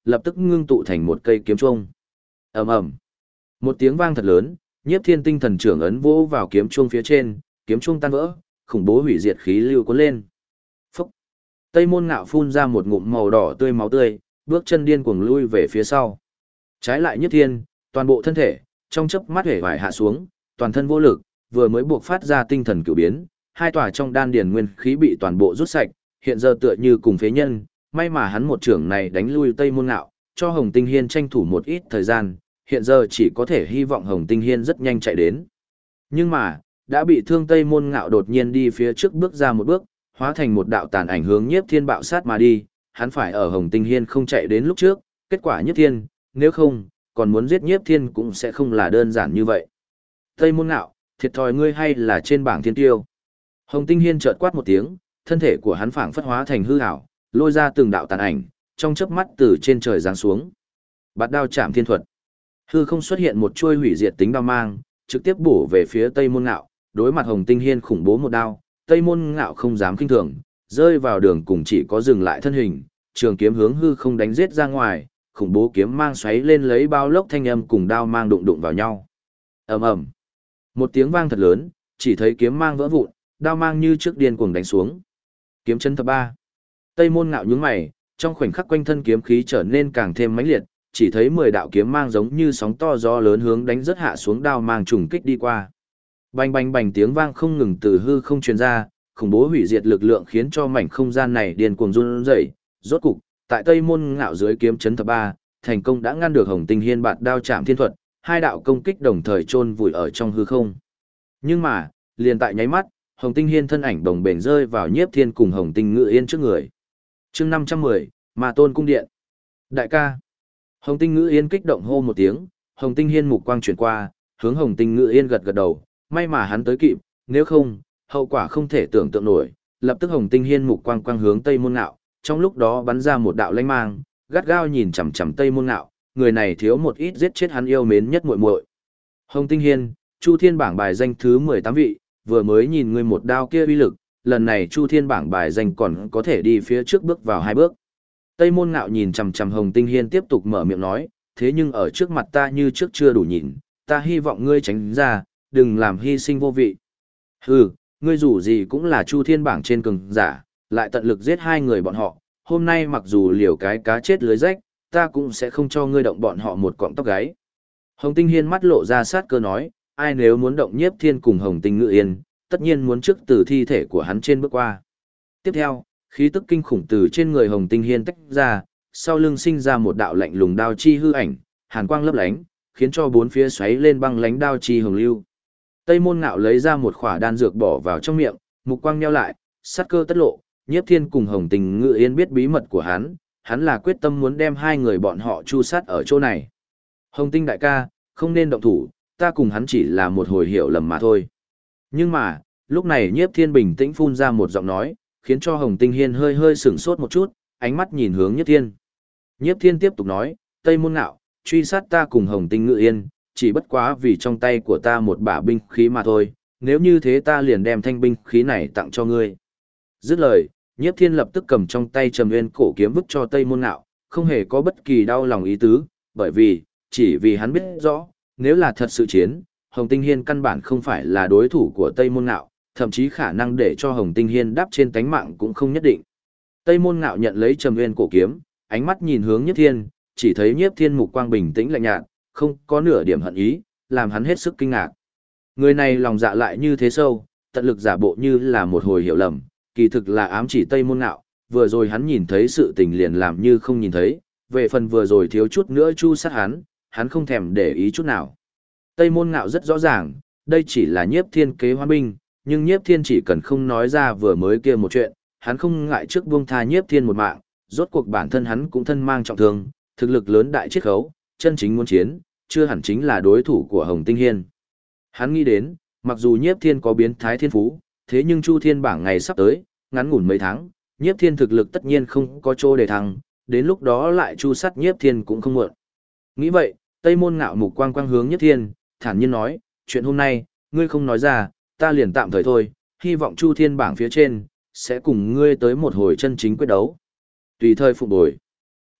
lập tức ngưng tụ thành một cây kiếm chuông. Ầm ầm. Một tiếng vang thật lớn, Nhiếp Thiên tinh thần trưởng ấn vỗ vào kiếm chuông phía trên, kiếm chuông tan vỡ, khủng bố hủy diệt khí lưu cuốn lên. Phốc. Tây Môn Ngạo phun ra một ngụm màu đỏ tươi máu tươi, bước chân điên cuồng lui về phía sau. Trái lại Nhiếp Thiên, toàn bộ thân thể trong chớp mắt hể vải hạ xuống, toàn thân vô lực, vừa mới buộc phát ra tinh thần cửu biến, hai tòa trong đan điền nguyên khí bị toàn bộ rút sạch, hiện giờ tựa như cùng phế nhân, may mà hắn một trưởng này đánh lui Tây Môn Ngạo, cho Hồng Tinh Hiên tranh thủ một ít thời gian, hiện giờ chỉ có thể hy vọng Hồng Tinh Hiên rất nhanh chạy đến. Nhưng mà, đã bị thương Tây Môn Ngạo đột nhiên đi phía trước bước ra một bước, hóa thành một đạo tàn ảnh hướng Nhiếp Thiên bạo sát mà đi, hắn phải ở Hồng Tinh Hiên không chạy đến lúc trước, kết quả Nhiếp Thiên, nếu không, còn muốn giết Nhiếp Thiên cũng sẽ không là đơn giản như vậy. Tây Môn Ngạo, thiệt thòi ngươi hay là trên bảng thiên tiêu. Hồng Tinh Hiên chợt quát một tiếng, thân thể của hắn phảng phất hóa thành hư ảo, lôi ra từng đạo tàn ảnh, trong chớp mắt từ trên trời giáng xuống. Bạt đao chạm thiên thuật. Hư không xuất hiện một chuôi hủy diệt tính đao mang, trực tiếp bổ về phía Tây Môn Ngạo, đối mặt Hồng Tinh Hiên khủng bố một đao, Tây Môn Ngạo không dám kinh thường, rơi vào đường cùng chỉ có dừng lại thân hình, trường kiếm hướng hư không đánh giết ra ngoài, khủng bố kiếm mang xoáy lên lấy bao lốc thanh âm cùng đao mang đụng đụng vào nhau. Ầm ầm. Một tiếng vang thật lớn, chỉ thấy kiếm mang vỡ vụn, đao mang như trước điên cuồng đánh xuống. Kiếm chân thập ba. Tây Môn Ngạo nhướng mày, trong khoảnh khắc quanh thân kiếm khí trở nên càng thêm mãnh liệt, chỉ thấy 10 đạo kiếm mang giống như sóng to gió lớn hướng đánh rất hạ xuống đao mang trùng kích đi qua. Bành bành bành tiếng vang không ngừng từ hư không truyền ra, khủng bố hủy diệt lực lượng khiến cho mảnh không gian này điên cuồng run rẩy. Rốt cục, tại Tây Môn Ngạo dưới kiếm chấn thập ba, thành công đã ngăn được Hồng Tinh Hiên bạt đao chạm thiên thuật, hai đạo công kích đồng thời chôn vùi ở trong hư không. Nhưng mà, liền tại nháy mắt, Hồng Tinh Hiên thân ảnh đồng bền rơi vào Nhiếp Thiên cùng Hồng Tinh Ngự Yên trước người. Chương 510, Ma Tôn cung điện. Đại ca. Hồng Tinh Ngự Yên kích động hô một tiếng, Hồng Tinh Hiên mục quang chuyển qua, hướng Hồng Tinh Ngự Yên gật gật đầu, may mà hắn tới kịp, nếu không, hậu quả không thể tưởng tượng nổi. Lập tức Hồng Tinh Hiên mục quang quang hướng Tây Môn Ngạo, trong lúc đó bắn ra một đạo lanh mang, gắt gao nhìn chằm chằm Tây Môn Ngạo, người này thiếu một ít giết chết hắn yêu mến nhất muội muội. Hồng Tinh Hiên, Chu Thiên bảng bài danh thứ 18 vị, vừa mới nhìn ngươi một đao kia uy lực, lần này Chu Thiên bảng bài danh còn có thể đi phía trước bước vào 2 bước. Tây Môn Ngạo nhìn chằm chằm Hồng Tinh Hiên tiếp tục mở miệng nói, thế nhưng ở trước mặt ta như trước chưa đủ nhìn, ta hy vọng ngươi tránh ra, đừng làm hy sinh vô vị. Hừ, ngươi dù gì cũng là Chu Thiên bảng trên cường giả, lại tận lực giết 2 người bọn họ, hôm nay mặc dù liều cái cá chết lưới rách, ta cũng sẽ không cho ngươi động bọn họ một cọng tóc gáy. Hồng Tinh Hiên mắt lộ ra sát cơ nói, ai nếu muốn động Nhiếp Thiên cùng Hồng Tinh Ngự Yên, tất nhiên muốn trước từ thi thể của hắn trên bước qua. Tiếp theo, khí tức kinh khủng từ trên người Hồng Tinh Hiên tách ra, sau lưng sinh ra một đạo lạnh lùng đao chi hư ảnh, hàn quang lấp lánh, khiến cho bốn phía xoáy lên băng lánh đao chi hồng lưu. Tây Môn Ngạo lấy ra một khỏa đan dược bỏ vào trong miệng, mục quang nheo lại, sát cơ tất lộ, Nhiếp Thiên cùng Hồng Tinh Ngự Yên biết bí mật của hắn là quyết tâm muốn đem 2 người bọn họ chu sát ở chỗ này. Hồng Tinh đại ca, không nên động thủ, ta cùng hắn chỉ là một hồi hiểu lầm mà thôi. Nhưng mà, lúc này Nhiếp Thiên bình tĩnh phun ra một giọng nói, khiến cho Hồng Tinh Hiên hơi hơi sửng sốt một chút, ánh mắt nhìn hướng Nhiếp Thiên. Nhiếp Thiên tiếp tục nói, Tây Môn Ngạo, truy sát ta cùng Hồng Tinh Ngự Yên, chỉ bất quá vì trong tay của ta một bả binh khí mà thôi, nếu như thế ta liền đem thanh binh khí này tặng cho ngươi. Dứt lời, Nhiếp Thiên lập tức cầm trong tay Trầm Nguyên cổ kiếm vứt cho Tây Môn Ngạo, không hề có bất kỳ đau lòng ý tứ, bởi vì, chỉ vì hắn biết rõ, nếu là thật sự chiến, Hồng Tinh Hiên căn bản không phải là đối thủ của Tây Môn Ngạo, thậm chí khả năng để cho Hồng Tinh Hiên đáp trên tánh mạng cũng không nhất định. Tây Môn Ngạo nhận lấy Trầm Nguyên cổ kiếm, ánh mắt nhìn hướng Nhiếp Thiên, chỉ thấy Nhiếp Thiên mục quang bình tĩnh lạnh nhạt, không có nửa điểm hận ý, làm hắn hết sức kinh ngạc. Người này lòng dạ lại như thế sâu, tận lực giả bộ như là một hồi hiểu lầm, kỳ thực là ám chỉ Tây Môn Ngạo, vừa rồi hắn nhìn thấy sự tình liền làm như không nhìn thấy, về phần vừa rồi thiếu chút nữa chu sát hắn không thèm để ý chút nào. Tây Môn Ngạo rất rõ ràng, đây chỉ là Nhiếp Thiên kế hoán binh, nhưng Nhiếp Thiên chỉ cần không nói ra vừa mới kia một chuyện, hắn không ngại trước buông tha Nhiếp Thiên một mạng, rốt cuộc bản thân hắn cũng thân mang trọng thương, thực lực lớn đại chiết khấu, chân chính muốn chiến, chưa hẳn chính là đối thủ của Hồng Tinh Hiên. Hắn nghĩ đến, mặc dù Nhiếp Thiên có biến thái thiên phú, thế nhưng Chu Thiên bảng ngày sắp tới, ngắn ngủn mấy tháng, Nhiếp Thiên thực lực tất nhiên không có chỗ để thăng, đến lúc đó lại chu sát Nhiếp Thiên cũng không muộn. Nghĩ vậy, Tây Môn Ngạo mục quang quang hướng Nhiếp Thiên, thản nhiên nói, chuyện hôm nay, ngươi không nói ra, ta liền tạm thời thôi, hy vọng Chu Thiên bảng phía trên, sẽ cùng ngươi tới một hồi chân chính quyết đấu. Tùy thời phục bồi.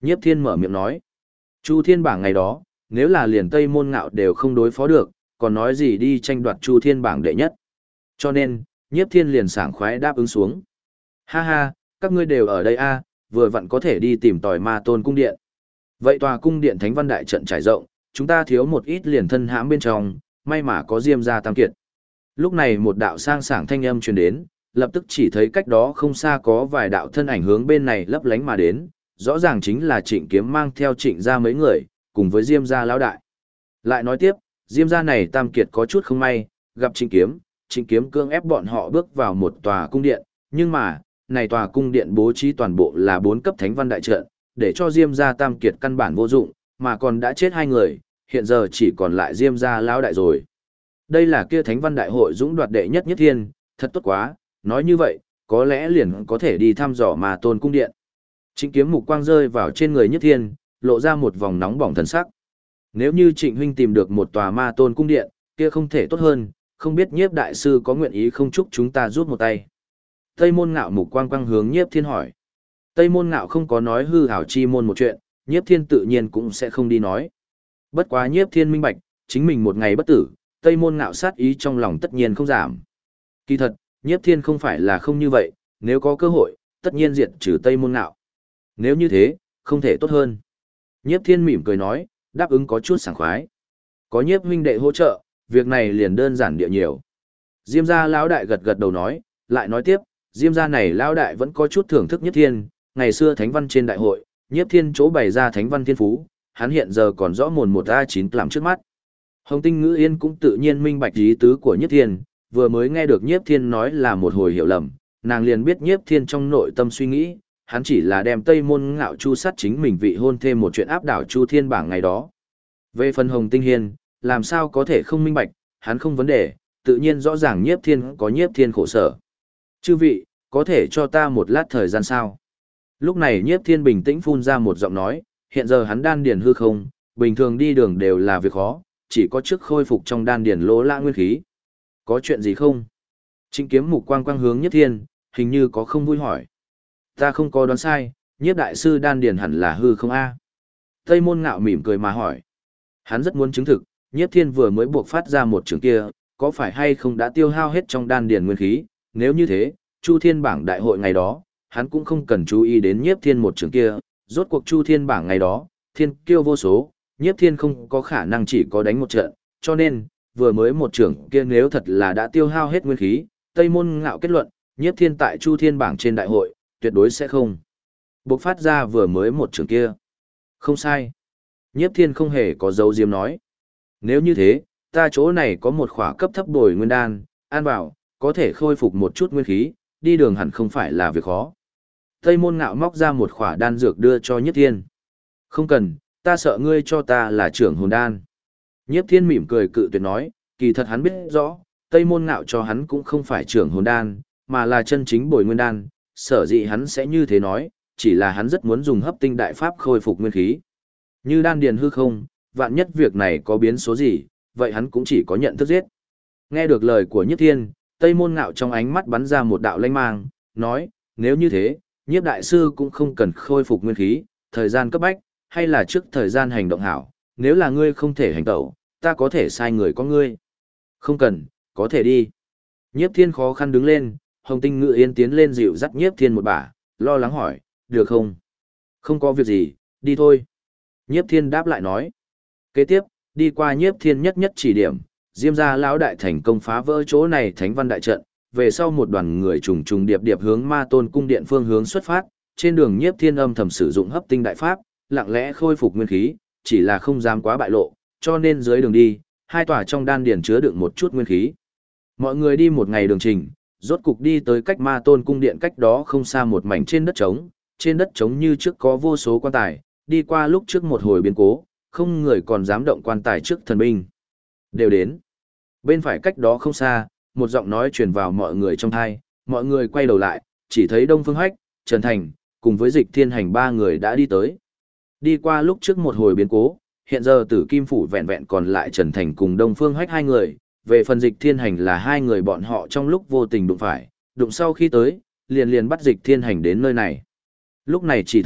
Nhiếp Thiên mở miệng nói. Chu Thiên bảng ngày đó, nếu là liền Tây Môn Ngạo đều không đối phó được, còn nói gì đi tranh đoạt Chu Thiên bảng đệ nhất. Cho nên, Nhiếp Thiên liền sảng khoái đáp ứng xuống. Ha ha, các ngươi đều ở đây a, vừa vặn có thể đi tìm tòi Ma Tôn cung điện. Vậy tòa cung điện Thánh Văn đại trận trải rộng, chúng ta thiếu một ít liền thân hãm bên trong, may mà có Diêm gia tam kiệt. Lúc này một đạo sang sảng thanh âm truyền đến, lập tức chỉ thấy cách đó không xa có vài đạo thân ảnh hướng bên này lấp lánh mà đến, rõ ràng chính là Trịnh Kiếm mang theo Trịnh gia mấy người, cùng với Diêm gia lão đại. Lại nói tiếp, Diêm gia này tam kiệt có chút không may, gặp Trịnh Kiếm cưỡng ép bọn họ bước vào một tòa cung điện, nhưng mà, này tòa cung điện bố trí toàn bộ là 4 cấp Thánh Văn đại trận, để cho Diêm gia tam kiệt căn bản vô dụng, mà còn đã chết 2 người, hiện giờ chỉ còn lại Diêm gia lão đại rồi. Đây là kia Thánh Văn đại hội dũng đoạt đệ nhất Nhất Thiên, thật tốt quá, nói như vậy, có lẽ liền có thể đi thăm dò Ma Tôn cung điện. Trịnh Kiếm mục quang rơi vào trên người Nhất Thiên, lộ ra một vòng nóng bỏng thần sắc. Nếu như Trịnh huynh tìm được một tòa Ma Tôn cung điện, kia không thể tốt hơn, không biết Nhiếp đại sư có nguyện ý không chúc chúng ta giúp một tay. Tây Môn Ngạo mục quang quang hướng Nhiếp Thiên hỏi. Tây Môn Ngạo không có nói hư hảo chi môn một chuyện, Nhiếp Thiên tự nhiên cũng sẽ không đi nói. Bất quá Nhiếp Thiên minh bạch, chính mình một ngày bất tử, Tây Môn Ngạo sát ý trong lòng tất nhiên không giảm. Kỳ thật, Nhiếp Thiên không phải là không như vậy, nếu có cơ hội, tất nhiên diệt trừ Tây Môn Ngạo. Nếu như thế, không thể tốt hơn. Nhiếp Thiên mỉm cười nói, đáp ứng có chút sảng khoái. Có Nhiếp huynh đệ hỗ trợ, việc này liền đơn giản địa nhiều. Diêm gia lão đại gật gật đầu nói, lại nói tiếp, Diêm gia này lão đại vẫn có chút thưởng thức Nhiếp Thiên, ngày xưa Thánh Văn trên đại hội, Nhiếp Thiên chỗ bày ra Thánh Văn thiên phú, hắn hiện giờ còn rõ mồn một A9 làm trước mắt. Hồng Tinh Ngữ Yên cũng tự nhiên minh bạch ý tứ của Nhiếp Thiên, vừa mới nghe được Nhiếp Thiên nói là một hồi hiểu lầm, nàng liền biết Nhiếp Thiên trong nội tâm suy nghĩ, hắn chỉ là đem Tây Môn Ngạo chu sát chính mình vị hôn thêm một chuyện áp đảo Chu Thiên bảng ngày đó. Về phần Hồng Tinh Hiên, làm sao có thể không minh bạch, hắn không vấn đề, tự nhiên rõ ràng Nhiếp Thiên có Nhiếp Thiên khổ sở. Chư vị, có thể cho ta một lát thời gian sao? Lúc này Nhiếp Thiên bình tĩnh phun ra một giọng nói, hiện giờ hắn đan điền hư không, bình thường đi đường đều là việc khó, chỉ có trước khôi phục trong đan điền lỗ lã nguyên khí. Có chuyện gì không? Trịnh Kiếm mục quang quang hướng Nhiếp Thiên, hình như có không vui hỏi. Ta không có đoán sai, Nhiếp đại sư đan điền hẳn là hư không a? Tây Môn Ngạo mỉm cười mà hỏi. Hắn rất muốn chứng thực, Nhiếp Thiên vừa mới buộc phát ra một trường kia, có phải hay không đã tiêu hao hết trong đan điền nguyên khí, nếu như thế, Chu Thiên bảng đại hội ngày đó, hắn cũng không cần chú ý đến Nhiếp Thiên một trường kia, rốt cuộc Chu Thiên bảng ngày đó, thiên kiêu vô số, Nhiếp Thiên không có khả năng chỉ có đánh một trận, cho nên, vừa mới một trường kia nếu thật là đã tiêu hao hết nguyên khí, Tây Môn Ngạo kết luận, Nhiếp Thiên tại Chu Thiên bảng trên đại hội, tuyệt đối sẽ không bộc phát ra vừa mới một trường kia. Không sai. Nhiếp Thiên không hề có dấu diếm nói. Nếu như thế, ta chỗ này có một khỏa cấp thấp bồi nguyên đan, ăn vào, có thể khôi phục một chút nguyên khí, đi đường hẳn không phải là việc khó. Tây Môn Ngạo móc ra một khỏa đan dược đưa cho Nhiếp Thiên. Không cần, ta sợ ngươi cho ta là trưởng hồn đan. Nhiếp Thiên mỉm cười cự tuyệt nói, kỳ thật hắn biết rõ, Tây Môn Ngạo cho hắn cũng không phải trưởng hồn đan, mà là chân chính bồi nguyên đan, sở dĩ hắn sẽ như thế nói, chỉ là hắn rất muốn dùng hấp tinh đại pháp khôi phục nguyên khí. Như đan điền hư không, vạn nhất việc này có biến số gì, vậy hắn cũng chỉ có nhận thức giết. Nghe được lời của Nhiếp Thiên, Tây Môn Ngạo trong ánh mắt bắn ra một đạo lanh mang, nói, nếu như thế, Nhiếp đại sư cũng không cần khôi phục nguyên khí, thời gian cấp bách, hay là trước thời gian hành động hảo, nếu là ngươi không thể hành tẩu, ta có thể sai người có ngươi. Không cần, có thể đi. Nhiếp Thiên khó khăn đứng lên, Hồng Tinh Ngự Yên tiến lên dịu dắt Nhiếp Thiên một bả, lo lắng hỏi, được không? Không có việc gì, đi thôi. Nhiếp Thiên đáp lại nói. Kế tiếp, đi qua Nhiếp Thiên nhất nhất chỉ điểm, Diêm gia lão đại thành công phá vỡ chỗ này Thánh Văn đại trận, về sau một đoàn người trùng trùng điệp điệp hướng Ma Tôn cung điện phương hướng xuất phát, trên đường Nhiếp Thiên âm thầm sử dụng hấp tinh đại pháp, lặng lẽ khôi phục nguyên khí, chỉ là không dám quá bại lộ, cho nên dưới đường đi, hai tòa trong đan điền chứa đựng một chút nguyên khí. Mọi người đi một ngày đường trình, rốt cục đi tới cách Ma Tôn cung điện cách đó không xa một mảnh trên đất trống như trước có vô số quan tài, đi qua lúc trước một hồi biến cố, không người còn dám động quan tài trước thần binh. Đều đến. Bên phải cách đó không xa, một giọng nói truyền vào mọi người trong tai, mọi người quay đầu lại, chỉ thấy Đông Phương Hách, Trần Thành, cùng với Dịch Thiên Hành ba người đã đi tới. Đi qua lúc trước một hồi biến cố, hiện giờ Tử Kim phủ vẹn vẹn còn lại Trần Thành cùng Đông Phương Hách hai người, về phần Dịch Thiên Hành là hai người bọn họ trong lúc vô tình đụng phải, đụng sau khi tới, liền bắt Dịch Thiên Hành đến nơi này. Lúc này chỉ thấy,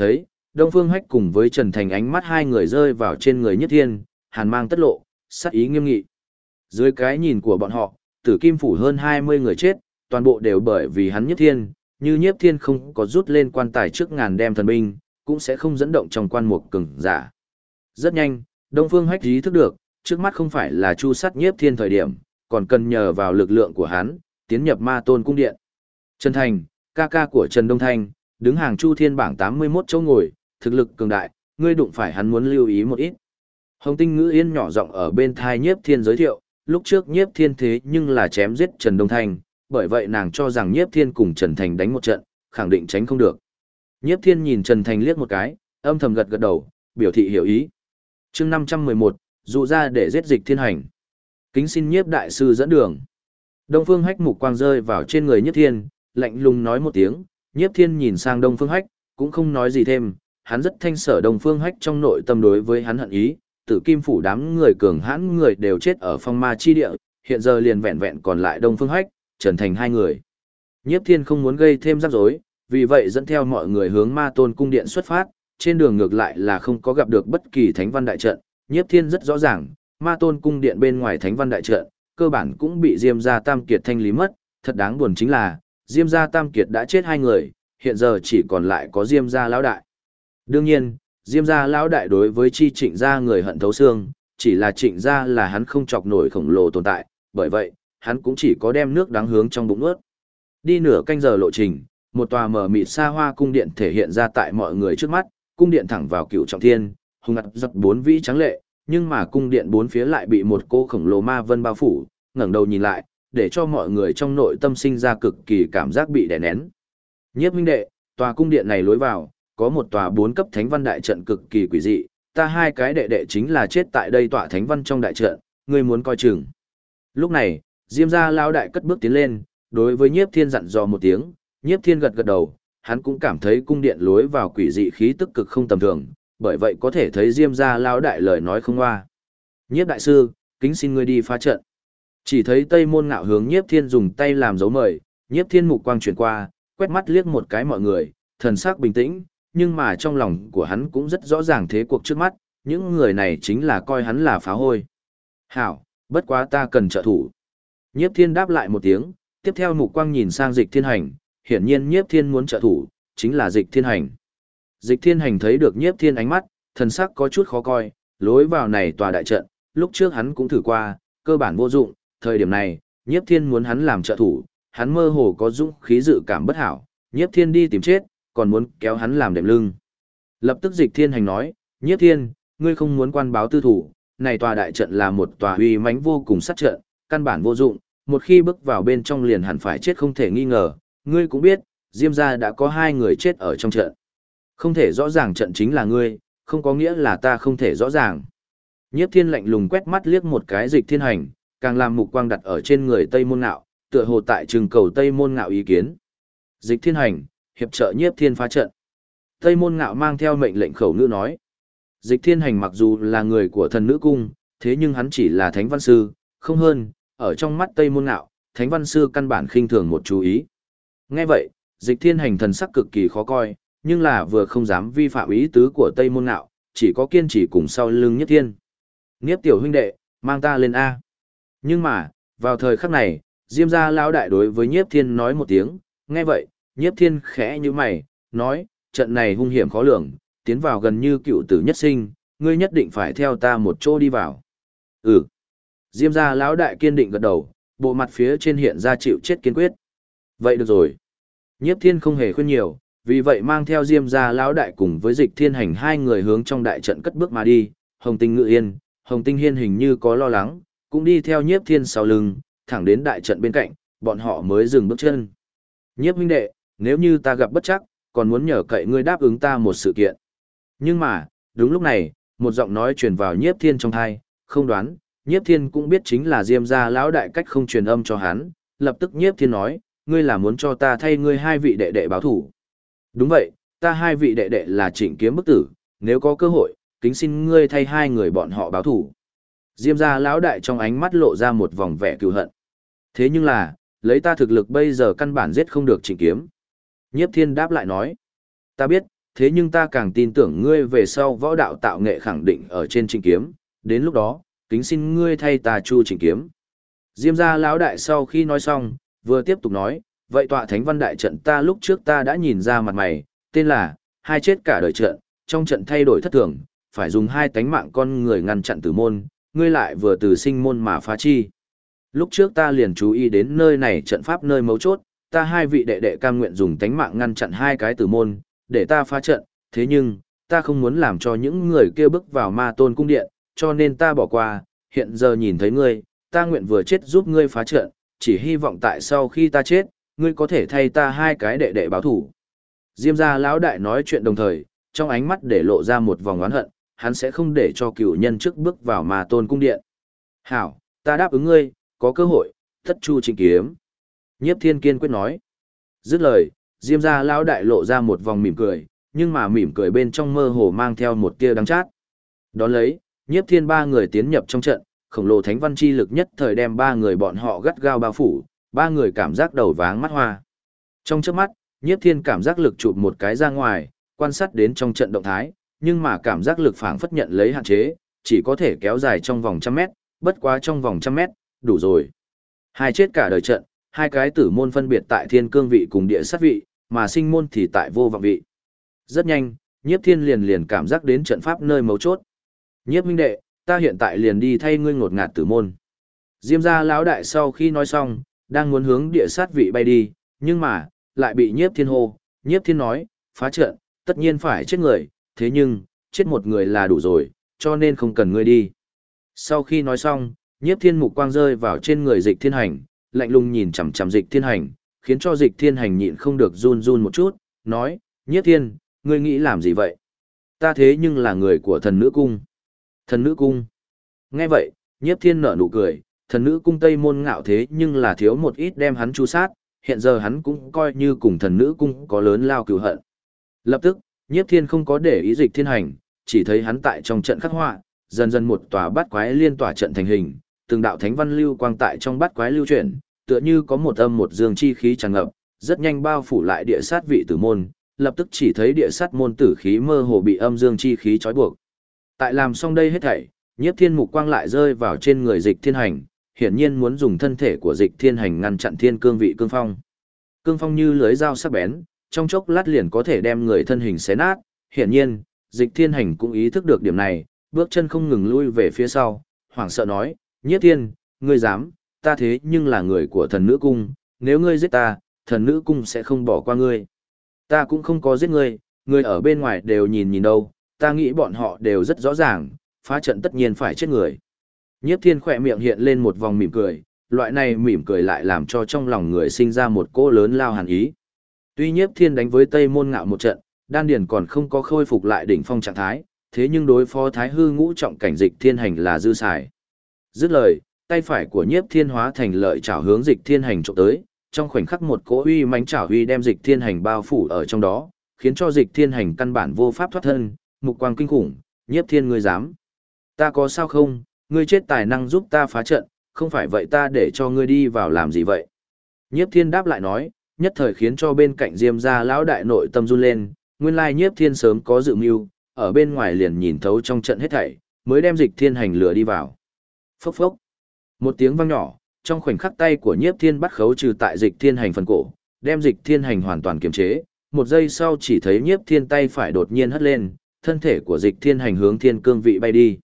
Đông Phương Hách cùng với Trần Thành ánh mắt hai người rơi vào trên người Nhiếp Thiên, hàn mang tất lộ, sát ý nghiêm nghị. Dưới cái nhìn của bọn họ, Tử Kim phủ hơn 20 người chết, toàn bộ đều bởi vì hắn Nhiếp Thiên, như Nhiếp Thiên không có rút lên quan tài trước ngàn đem thần binh, cũng sẽ không dẫn động trong quan mục cường giả. Rất nhanh, Đông Phương Hách ý thức được, trước mắt không phải là chu sát Nhiếp Thiên thời điểm, còn cần nhờ vào lực lượng của hắn, tiến nhập Ma Tôn cung điện. Trần Thành, ca ca của Trần Đông Thanh, đứng hàng Chu Thiên bảng 81 chỗ ngồi, thực lực cường đại, ngươi đụng phải hắn muốn lưu ý một ít. Hồng Tinh Ngữ Yên nhỏ giọng ở bên thai Nhiếp Thiên giới thiệu, lúc trước Nhiếp Thiên thế nhưng là chém giết Trần Đông Thanh, bởi vậy nàng cho rằng Nhiếp Thiên cùng Trần Thành đánh một trận, khẳng định tránh không được. Nhiếp Thiên nhìn Trần Thành liếc một cái, âm thầm gật gật đầu, biểu thị hiểu ý. Chương 511, dụ ra để giết Dịch Thiên Hành. Kính xin Nhiếp đại sư dẫn đường. Đông Phương Hách mục quang rơi vào trên người Nhiếp Thiên, lạnh lùng nói một tiếng, Nhiếp Thiên nhìn sang Đông Phương Hách, cũng không nói gì thêm, hắn rất thanh sở Đông Phương Hách trong nội tâm đối với hắn hận ý, Tử Kim phủ đám người cường hãn người đều chết ở phong ma chi địa, hiện giờ liền vẹn vẹn còn lại Đông Phương Hách, Trần Thành hai người. Nhiếp Thiên không muốn gây thêm rắc rối, vì vậy dẫn theo mọi người hướng Ma Tôn cung điện xuất phát, trên đường ngược lại là không có gặp được bất kỳ thánh văn đại trận, Nhiếp Thiên rất rõ ràng, Ma Tôn cung điện bên ngoài thánh văn đại trận, cơ bản cũng bị Diêm gia Tam Kiệt thanh lý mất, thật đáng buồn chính là, Diêm gia Tam Kiệt đã chết hai người, hiện giờ chỉ còn lại có Diêm gia lão đại. Đương nhiên, Diêm gia lão đại đối với chi Trịnh gia người hận thấu xương, chỉ là Trịnh gia là hắn không chọc nổi khổng lồ tồn tại, bởi vậy, hắn cũng chỉ có đem nước đáng hướng trong bụng nuốt. Đi nửa canh giờ lộ trình, một tòa mờ mịt xa hoa cung điện thể hiện ra tại mọi người trước mắt, cung điện thẳng vào Cửu Trọng Thiên, hùng ngặt giật bốn vĩ trắng lệ, nhưng mà cung điện bốn phía lại bị một cô khổng lồ ma vân bao phủ, ngẩng đầu nhìn lại, để cho mọi người trong nội tâm sinh ra cực kỳ cảm giác bị đè nén. Nhiếp huynh đệ, tòa cung điện này lối vào, có một tòa 4 cấp thánh văn đại trận cực kỳ quỷ dị, ta hai cái đệ đệ chính là chết tại đây tòa thánh văn trong đại trận, ngươi muốn coi chừng. Lúc này, Diêm gia lão đại cất bước tiến lên, đối với Nhiếp Thiên dặn dò một tiếng, Nhiếp Thiên gật gật đầu, hắn cũng cảm thấy cung điện lối vào quỷ dị khí tức cực không tầm thường, bởi vậy có thể thấy Diêm gia lão đại lời nói không hoa. Nhiếp đại sư, kính xin ngươi đi phá trận. Chỉ thấy Tây Môn Ngạo hướng Nhiếp Thiên dùng tay làm dấu mời, Nhiếp Thiên mục quang chuyển qua, quét mắt liếc một cái mọi người, thần sắc bình tĩnh, nhưng mà trong lòng của hắn cũng rất rõ ràng thế cuộc trước mắt, những người này chính là coi hắn là phá hôi. Hảo, bất quá ta cần trợ thủ. Nhiếp Thiên đáp lại một tiếng, tiếp theo mục quang nhìn sang Dịch Thiên Hành, hiển nhiên Nhiếp Thiên muốn trợ thủ, chính là Dịch Thiên Hành. Dịch Thiên Hành thấy được Nhiếp Thiên ánh mắt, thần sắc có chút khó coi, lối vào này tòa đại trận, lúc trước hắn cũng thử qua, cơ bản vô dụng, thời điểm này, Nhiếp Thiên muốn hắn làm trợ thủ, hắn mơ hồ có dũng khí dự cảm bất hảo, Nhiếp Thiên đi tìm chết, còn muốn kéo hắn làm đệm lưng. Lập tức Dịch Thiên Hành nói, Nhiếp Thiên, ngươi không muốn quan báo tư thủ, này tòa đại trận là một tòa uy mãnh vô cùng sát trận, căn bản vô dụng, một khi bước vào bên trong liền hẳn phải chết không thể nghi ngờ, ngươi cũng biết, Diêm gia đã có 2 người chết ở trong trận. Không thể rõ ràng trận chính là ngươi, không có nghĩa là ta không thể rõ ràng. Nhiếp Thiên lạnh lùng quét mắt liếc một cái Dịch Thiên Hành, càng làm mục quang đặt ở trên người Tây Môn Ngạo, tựa hồ tại trừng cầu Tây Môn Ngạo ý kiến. Dịch Thiên Hành, hiệp trợ Nhiếp Thiên phá trận. Tây Môn Ngạo mang theo mệnh lệnh khẩu ngữ nói. Dịch Thiên Hành mặc dù là người của thần nữ cung, thế nhưng hắn chỉ là thánh văn sư, không hơn, ở trong mắt Tây Môn Ngạo, thánh văn sư căn bản khinh thường một chú ý. Nghe vậy, Dịch Thiên Hành thần sắc cực kỳ khó coi, nhưng là vừa không dám vi phạm ý tứ của Tây Môn Ngạo, chỉ có kiên trì cùng sau lưng Nhiếp Thiên. Nhiếp tiểu huynh đệ, mang ta lên A. Nhưng mà, vào thời khắc này, Diêm gia lão đại đối với Nhiếp Thiên nói một tiếng, nghe vậy, Nhiếp Thiên khẽ như mày, nói, trận này hung hiểm khó lường, tiến vào gần như cựu tử nhất sinh, ngươi nhất định phải theo ta một chỗ đi vào. Ừ. Diêm gia lão đại kiên định gật đầu, bộ mặt phía trên hiện ra chịu chết kiên quyết. Vậy được rồi. Nhiếp Thiên không hề khuyên nhiều, vì vậy mang theo Diêm gia lão đại cùng với Dịch Thiên Hành 2 người hướng trong đại trận cất bước mà đi, Hồng Tinh Ngự Yên, Hồng Tinh Hiên hình như có lo lắng, cũng đi theo Nhiếp Thiên sau lưng, thẳng đến đại trận bên cạnh, bọn họ mới dừng bước chân. Nhiếp huynh đệ, nếu như ta gặp bất trắc, còn muốn nhờ cậy ngươi đáp ứng ta một sự kiện. Nhưng mà, đúng lúc này, một giọng nói truyền vào Nhiếp Thiên trong tai, không đoán, Nhiếp Thiên cũng biết chính là Diêm gia lão đại cách không truyền âm cho hắn, lập tức Nhiếp Thiên nói, ngươi là muốn cho ta thay ngươi 2 vị đệ đệ báo thủ. Đúng vậy, ta 2 vị đệ đệ là Trịnh Kiếm bức tử, nếu có cơ hội, kính xin ngươi thay 2 người bọn họ báo thủ. Diêm gia lão đại trong ánh mắt lộ ra một vòng vẻ cừu hận. Thế nhưng là, lấy ta thực lực bây giờ căn bản giết không được Trịnh Kiếm. Nhiếp Thiên đáp lại nói, ta biết, Thế nhưng ta càng tin tưởng ngươi về sau võ đạo tạo nghệ khẳng định ở trên Trịnh kiếm, đến lúc đó, kính xin ngươi thay ta chu Trịnh kiếm. Diêm gia lão đại sau khi nói xong, vừa tiếp tục nói, vậy tọa thánh văn đại trận ta lúc trước ta đã nhìn ra mặt mày, tên là, hai chết cả đời trận, trong trận thay đổi thất thường, phải dùng hai tánh mạng con người ngăn chặn tử môn, ngươi lại vừa từ sinh môn mà phá chi. Lúc trước ta liền chú ý đến nơi này trận pháp nơi mấu chốt, ta hai vị đệ đệ cam nguyện dùng tánh mạng ngăn chặn hai cái tử môn, để ta phá trận, thế nhưng, ta không muốn làm cho những người kia bước vào ma tôn cung điện, cho nên ta bỏ qua, hiện giờ nhìn thấy ngươi, ta nguyện vừa chết giúp ngươi phá trận, chỉ hy vọng tại sau khi ta chết, ngươi có thể thay ta hai cái đệ đệ báo thủ. Diêm gia lão đại nói chuyện đồng thời, trong ánh mắt để lộ ra một vòng oán hận, hắn sẽ không để cho cựu nhân trước bước vào ma tôn cung điện. Hảo, ta đáp ứng ngươi, có cơ hội, thất chu Trịnh kiếm. Nhiếp Thiên kiên quyết nói. Dứt lời, Diêm gia lão đại lộ ra một vòng mỉm cười, nhưng mà mỉm cười bên trong mơ hồ mang theo một tia đắng chát. Đón lấy, Nhiếp Thiên ba người tiến nhập trong trận, khổng lồ thánh văn chi lực nhất thời đem ba người bọn họ gắt gao bao phủ, ba người cảm giác đầu váng mắt hoa. Trong chớp mắt, Nhiếp Thiên cảm giác lực chụp một cái ra ngoài, quan sát đến trong trận động thái, nhưng mà cảm giác lực phảng phất nhận lấy hạn chế, chỉ có thể kéo dài trong vòng 100 mét, bất quá trong vòng 100 mét, đủ rồi. Hai chết cả đời trận, hai cái tử môn phân biệt tại thiên cương vị cùng địa sát vị, mà sinh môn thì tại vô vọng vị. Rất nhanh, Nhiếp Thiên liền cảm giác đến trận pháp nơi mấu chốt. Nhiếp minh đệ, ta hiện tại liền đi thay ngươi ngột ngạt tử môn. Diêm gia lão đại sau khi nói xong, đang muốn hướng địa sát vị bay đi, nhưng mà, lại bị Nhiếp Thiên hô. Nhiếp Thiên nói, phá trận, tất nhiên phải chết người, thế nhưng, chết một người là đủ rồi, cho nên không cần ngươi đi. Sau khi nói xong, Nhiếp Thiên mục quang rơi vào trên người Dịch Thiên Hành, lạnh lùng nhìn chằm chằm Dịch Thiên Hành, khiến cho Dịch Thiên Hành nhịn không được run run một chút, nói, Nhiếp Thiên, ngươi nghĩ làm gì vậy? Ta thế nhưng là người của thần nữ cung. Thần nữ cung. Nghe vậy, Nhiếp Thiên nở nụ cười, thần nữ cung Tây Môn Ngạo thế nhưng là thiếu một ít đem hắn chu sát, hiện giờ hắn cũng coi như cùng thần nữ cung có lớn lao cừu hận. Lập tức, Nhiếp Thiên không có để ý Dịch Thiên Hành, chỉ thấy hắn tại trong trận khắc họa, dần dần một tòa bát quái liên tỏa trận thành hình, từng đạo thánh văn lưu quang tại trong bát quái lưu chuyển, tựa như có một âm một dương chi khí tràn ngập, rất nhanh bao phủ lại địa sát vị tử môn, lập tức chỉ thấy địa sát môn tử khí mơ hồ bị âm dương chi khí trói buộc. Tại làm xong đây hết thảy, Nhiếp Thiên mục quang lại rơi vào trên người Dịch Thiên Hành, hiển nhiên muốn dùng thân thể của Dịch Thiên Hành ngăn chặn thiên cương vị cương phong. Cương phong như lưới dao sắc bén, trong chốc lát liền có thể đem người thân hình xé nát, hiển nhiên, Dịch Thiên Hành cũng ý thức được điểm này, bước chân không ngừng lui về phía sau, hoảng sợ nói, Nhiếp Thiên, ngươi dám, ta thế nhưng là người của thần nữ cung, nếu ngươi giết ta, thần nữ cung sẽ không bỏ qua ngươi. Ta cũng không có giết ngươi, ngươi ở bên ngoài đều nhìn đâu, ta nghĩ bọn họ đều rất rõ ràng, phá trận tất nhiên phải chết người. Nhiếp Thiên khỏe miệng hiện lên một vòng mỉm cười, loại này mỉm cười lại làm cho trong lòng người sinh ra một cỗ lớn lao hàn ý. Tuy Nhiếp Thiên đánh với Tây Môn Ngạo một trận, đan điền còn không có khôi phục lại đỉnh phong trạng thái, thế nhưng đối phó Thái Hư ngũ trọng cảnh Dịch Thiên Hành là dư xài. Dứt lời, tay phải của Nhiếp Thiên hóa thành lợi chảo hướng Dịch Thiên Hành chụp tới, trong khoảnh khắc một cỗ uy mãnh chảo uy đem Dịch Thiên Hành bao phủ ở trong đó, khiến cho Dịch Thiên Hành căn bản vô pháp thoát thân, mục quang kinh khủng, Nhiếp Thiên ngươi dám? Ta có sao không, ngươi chết tài năng giúp ta phá trận, không phải vậy ta để cho ngươi đi vào làm gì vậy? Nhiếp Thiên đáp lại nói, nhất thời khiến cho bên cạnh Diêm gia lão đại nội tâm run lên, nguyên lai Nhiếp Thiên sớm có dự mưu, ở bên ngoài liền nhìn thấu trong trận hết thảy, mới đem Dịch Thiên Hành lừa đi vào. Phốc phốc. Một tiếng vang nhỏ, trong khoảnh khắc tay của Nhiếp Thiên bắt khấu trừ tại Dịch Thiên Hành phần cổ, đem Dịch Thiên Hành hoàn toàn kiềm chế, một giây sau chỉ thấy Nhiếp Thiên tay phải đột nhiên hất lên, thân thể của Dịch Thiên Hành hướng thiên cương vị bay đi.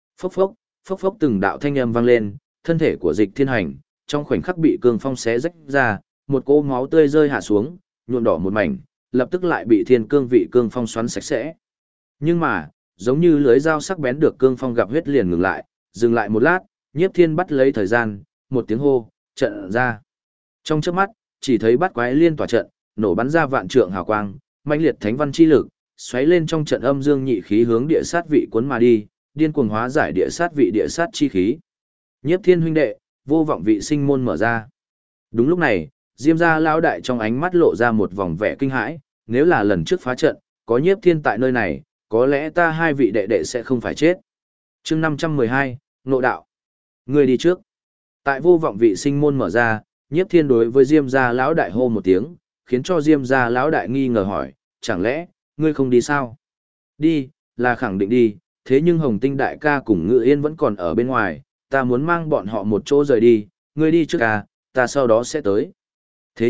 Phốc phốc từng đạo thanh âm vang lên, thân thể của Dịch Thiên Hành trong khoảnh khắc bị cương phong xé rách ra, một cỗ máu tươi rơi hạ xuống, nhuộm đỏ một mảnh, lập tức lại bị thiên cương vị cương phong xoắn sạch sẽ. Nhưng mà, giống như lưới dao sắc bén được cương phong gặp huyết liền ngừng lại một lát, Nhiếp Thiên bắt lấy thời gian, một tiếng hô, trận ra. Trong chớp mắt, chỉ thấy bát quái liên tỏa trận, nổ bắn ra vạn trượng hào quang, mãnh liệt thánh văn chi lực, xoáy lên trong trận âm dương nhị khí hướng địa sát vị cuốn mà đi, điên cuồng hóa giải địa sát chi khí. Nhiếp Thiên huynh đệ, vô vọng vị sinh môn mở ra. Đúng lúc này, Diêm gia lão đại trong ánh mắt lộ ra một vòng vẻ kinh hãi, nếu là lần trước phá trận, có Nhiếp Thiên tại nơi này, có lẽ ta hai vị đệ đệ sẽ không phải chết. Chương 512, Ngộ đạo. Ngươi đi trước. Tại vô vọng vị sinh môn mở ra, Nhiếp Thiên đối với Diêm gia lão đại hô một tiếng, khiến cho Diêm gia lão đại nghi ngờ hỏi, chẳng lẽ ngươi không đi sao? Đi, là khẳng định đi, thế nhưng Hồng Tinh đại ca cùng Ngự Yên vẫn còn ở bên ngoài, ta muốn mang bọn họ một chỗ rời đi, ngươi đi trước ca, ta sau đó sẽ tới. Thế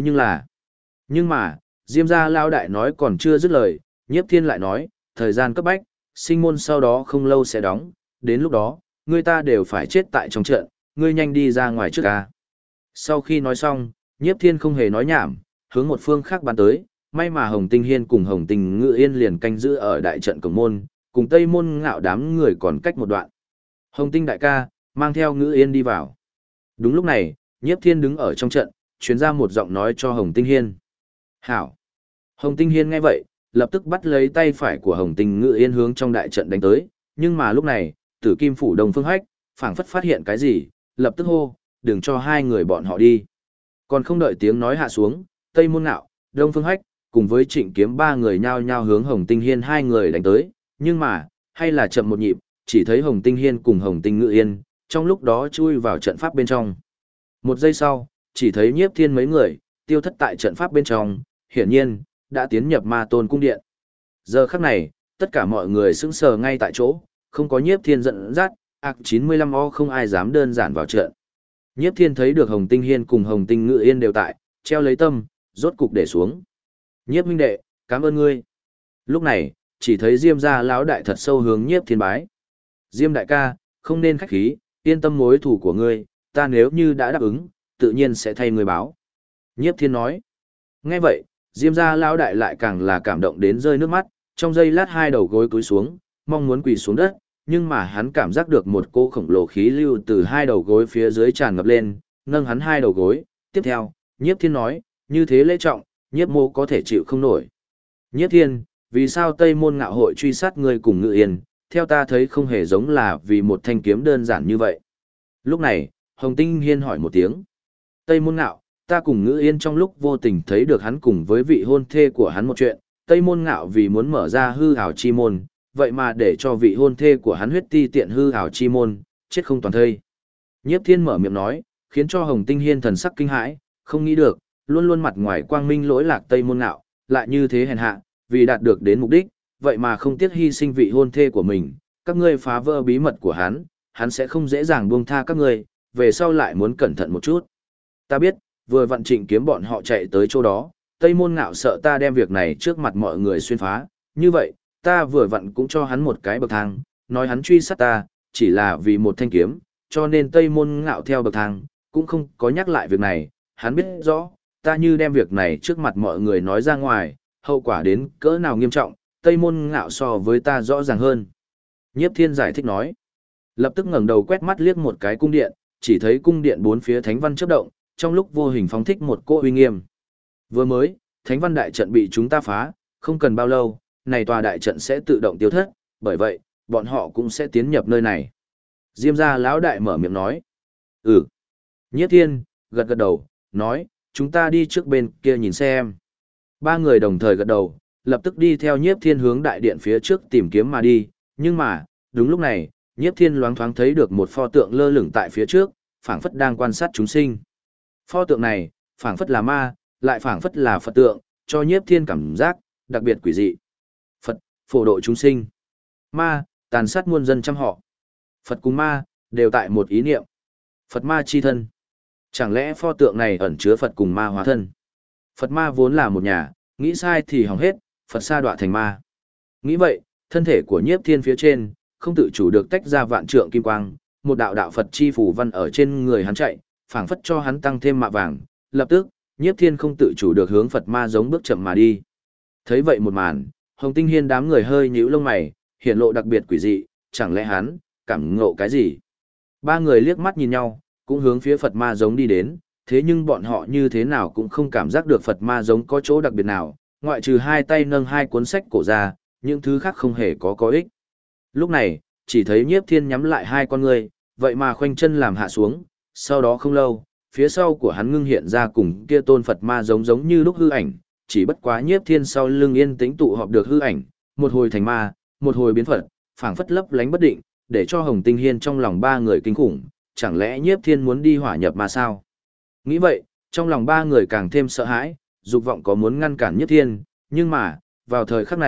nhưng mà, Diêm gia lao đại nói còn chưa dứt lời, Nhiếp Thiên lại nói, thời gian cấp bách, sinh môn sau đó không lâu sẽ đóng, đến lúc đó, ngươi ta đều phải chết tại trong trận, ngươi nhanh đi ra ngoài trước ca. Sau khi nói xong, Nhiếp Thiên không hề nói nhảm, hướng một phương khác bắn tới, may mà Hồng Tinh Hiên cùng Hồng Tinh Ngự Yên liền canh giữ ở đại trận cổng môn, cùng Tây Môn Ngạo đám người còn cách một đoạn. Hồng Tinh đại ca, mang theo Ngự Yên đi vào. Đúng lúc này, Nhiếp Thiên đứng ở trong trận, truyền ra một giọng nói cho Hồng Tinh Hiên. Hảo. Hồng Tinh Hiên nghe vậy, lập tức bắt lấy tay phải của Hồng Tinh Ngự Yên hướng trong đại trận đánh tới, nhưng mà lúc này, Tử Kim phủ Đông Phương Hách, phảng phất phát hiện cái gì, lập tức hô, đừng cho hai người bọn họ đi. Còn không đợi tiếng nói hạ xuống, Tây Môn Ngạo, Đông Phương Hách, cùng với Trịnh Kiếm ba người nhao nhao hướng Hồng Tinh Hiên hai người đánh tới, nhưng mà, hay là chậm một nhịp, chỉ thấy Hồng Tinh Hiên cùng Hồng Tinh Ngự Yên, trong lúc đó chui vào trận pháp bên trong. Một giây sau, chỉ thấy Nhiếp Thiên mấy người, tiêu thất tại trận pháp bên trong, hiển nhiên, đã tiến nhập Ma Tôn cung điện. Giờ khắc này, tất cả mọi người sững sờ ngay tại chỗ, không có Nhiếp Thiên dẫn dắt, ạc 95O không ai dám đơn giản vào trận. Nhiếp Thiên thấy được Hồng Tinh Hiên cùng Hồng Tinh Ngự Yên đều tại, treo lấy tâm, rốt cục để xuống. Nhiếp huynh đệ, cảm ơn ngươi. Lúc này, chỉ thấy Diêm gia lão đại thật sâu hướng Nhiếp Thiên bái. Diêm đại ca, không nên khách khí, yên tâm mối thủ của ngươi, ta nếu như đã đáp ứng, tự nhiên sẽ thay ngươi báo. Nhiếp Thiên nói. Nghe vậy, Diêm gia lão đại lại càng là cảm động đến rơi nước mắt, trong giây lát hai đầu gối cúi xuống, mong muốn quỳ xuống đất, nhưng mà hắn cảm giác được một cô khổng lồ khí lưu từ hai đầu gối phía dưới tràn ngập lên, nâng hắn hai đầu gối. Tiếp theo, Nhiếp Thiên nói, như thế lễ trọng, Nhiếp mô có thể chịu không nổi. Nhiếp Thiên, vì sao Tây Môn Ngạo hội truy sát ngươi cùng Ngự Yên, theo ta thấy không hề giống là vì một thanh kiếm đơn giản như vậy. Lúc này, Hồng Tinh Hiên hỏi một tiếng. Tây Môn Ngạo, ta cùng Ngự Yên trong lúc vô tình thấy được hắn cùng với vị hôn thê của hắn một chuyện, Tây Môn Ngạo vì muốn mở ra hư ảo chi môn, vậy mà để cho vị hôn thê của hắn huyết ti tiện hư ảo chi môn, chết không toàn thây. Nhiếp Thiên mở miệng nói, khiến cho Hồng Tinh Hiên thần sắc kinh hãi, không nghĩ được, luôn luôn mặt ngoài quang minh lỗi lạc Tây Môn Ngạo, lại như thế hèn hạ, vì đạt được đến mục đích, vậy mà không tiếc hy sinh vị hôn thê của mình, các ngươi phá vỡ bí mật của hắn sẽ không dễ dàng buông tha các ngươi, về sau lại muốn cẩn thận một chút. Ta biết, vừa vặn Trịnh Kiếm bọn họ chạy tới chỗ đó, Tây Môn Ngạo sợ ta đem việc này trước mặt mọi người xuyên phá, như vậy, ta vừa vặn cũng cho hắn một cái bậc thang, nói hắn truy sát ta, chỉ là vì một thanh kiếm, cho nên Tây Môn Ngạo theo bậc thang, cũng không có nhắc lại việc này, hắn biết rõ, ta như đem việc này trước mặt mọi người nói ra ngoài, hậu quả đến cỡ nào nghiêm trọng, Tây Môn Ngạo so với ta rõ ràng hơn. Nhiếp Thiên giải thích nói, lập tức ngẩng đầu quét mắt liếc một cái cung điện, chỉ thấy cung điện bốn phía thánh văn chớp động, trong lúc vô hình phóng thích một cỗ uy nghiêm. Vừa mới, thánh văn đại trận bị chúng ta phá, không cần bao lâu, này tòa đại trận sẽ tự động tiêu thất, bởi vậy, bọn họ cũng sẽ tiến nhập nơi này. Diêm gia lão đại mở miệng nói. Ừ. Nhiếp Thiên, gật gật đầu, nói, chúng ta đi trước bên kia nhìn xem. Ba người đồng thời gật đầu, lập tức đi theo Nhiếp Thiên hướng đại điện phía trước tìm kiếm mà đi, nhưng mà, đúng lúc này, Nhiếp Thiên loáng thoáng thấy được một pho tượng lơ lửng tại phía trước, phảng phất đang quan sát chúng sinh. Pho tượng này, phảng phất là ma, lại phảng phất là Phật tượng, cho Nhiếp Thiên cảm giác đặc biệt quỷ dị. Phật, phổ độ chúng sinh. Ma, tàn sát muôn dân trăm họ. Phật cùng ma, đều tại một ý niệm. Phật ma chi thân. Chẳng lẽ pho tượng này ẩn chứa Phật cùng ma hóa thân? Phật ma vốn là một nhà, nghĩ sai thì hỏng hết, Phật sa đọa thành ma. Nghĩ vậy, thân thể của Nhiếp Thiên phía trên, không tự chủ được tách ra vạn trượng kim quang, một đạo đạo Phật chi phủ văn ở trên người hắn chạy, phảng phất cho hắn tăng thêm mạ vàng. Lập tức, Nhiếp Thiên không tự chủ được hướng Phật ma giống bước chậm mà đi. Thấy vậy một màn, Hồng Tinh Hiên đám người hơi nhíu lông mày, hiện lộ đặc biệt quỷ dị, chẳng lẽ hắn cảm ngộ cái gì? Ba người liếc mắt nhìn nhau, cũng hướng phía Phật ma giống đi đến, thế nhưng bọn họ như thế nào cũng không cảm giác được Phật ma giống có chỗ đặc biệt nào, ngoại trừ hai tay nâng hai cuốn sách cổ ra, những thứ khác không hề có ích. Lúc này, chỉ thấy Nhiếp Thiên nhắm lại hai con người, vậy mà khoanh chân làm hạ xuống, sau đó không lâu, phía sau của hắn ngưng hiện ra cùng kia tôn Phật ma giống như lúc hư ảnh, chỉ bất quá Nhiếp Thiên sau lưng yên tĩnh tụ họp được hư ảnh, một hồi thành ma, một hồi biến Phật, phảng phất lấp lánh bất định, để cho Hồng Tinh Hiên trong lòng ba người kinh khủng, chẳng lẽ Nhiếp Thiên muốn đi hỏa nhập ma sao? Nghĩ vậy, trong lòng ba người càng thêm sợ hãi, dục vọng có muốn ngăn cản Nhiếp Thiên, nhưng mà, vào thời khắc này,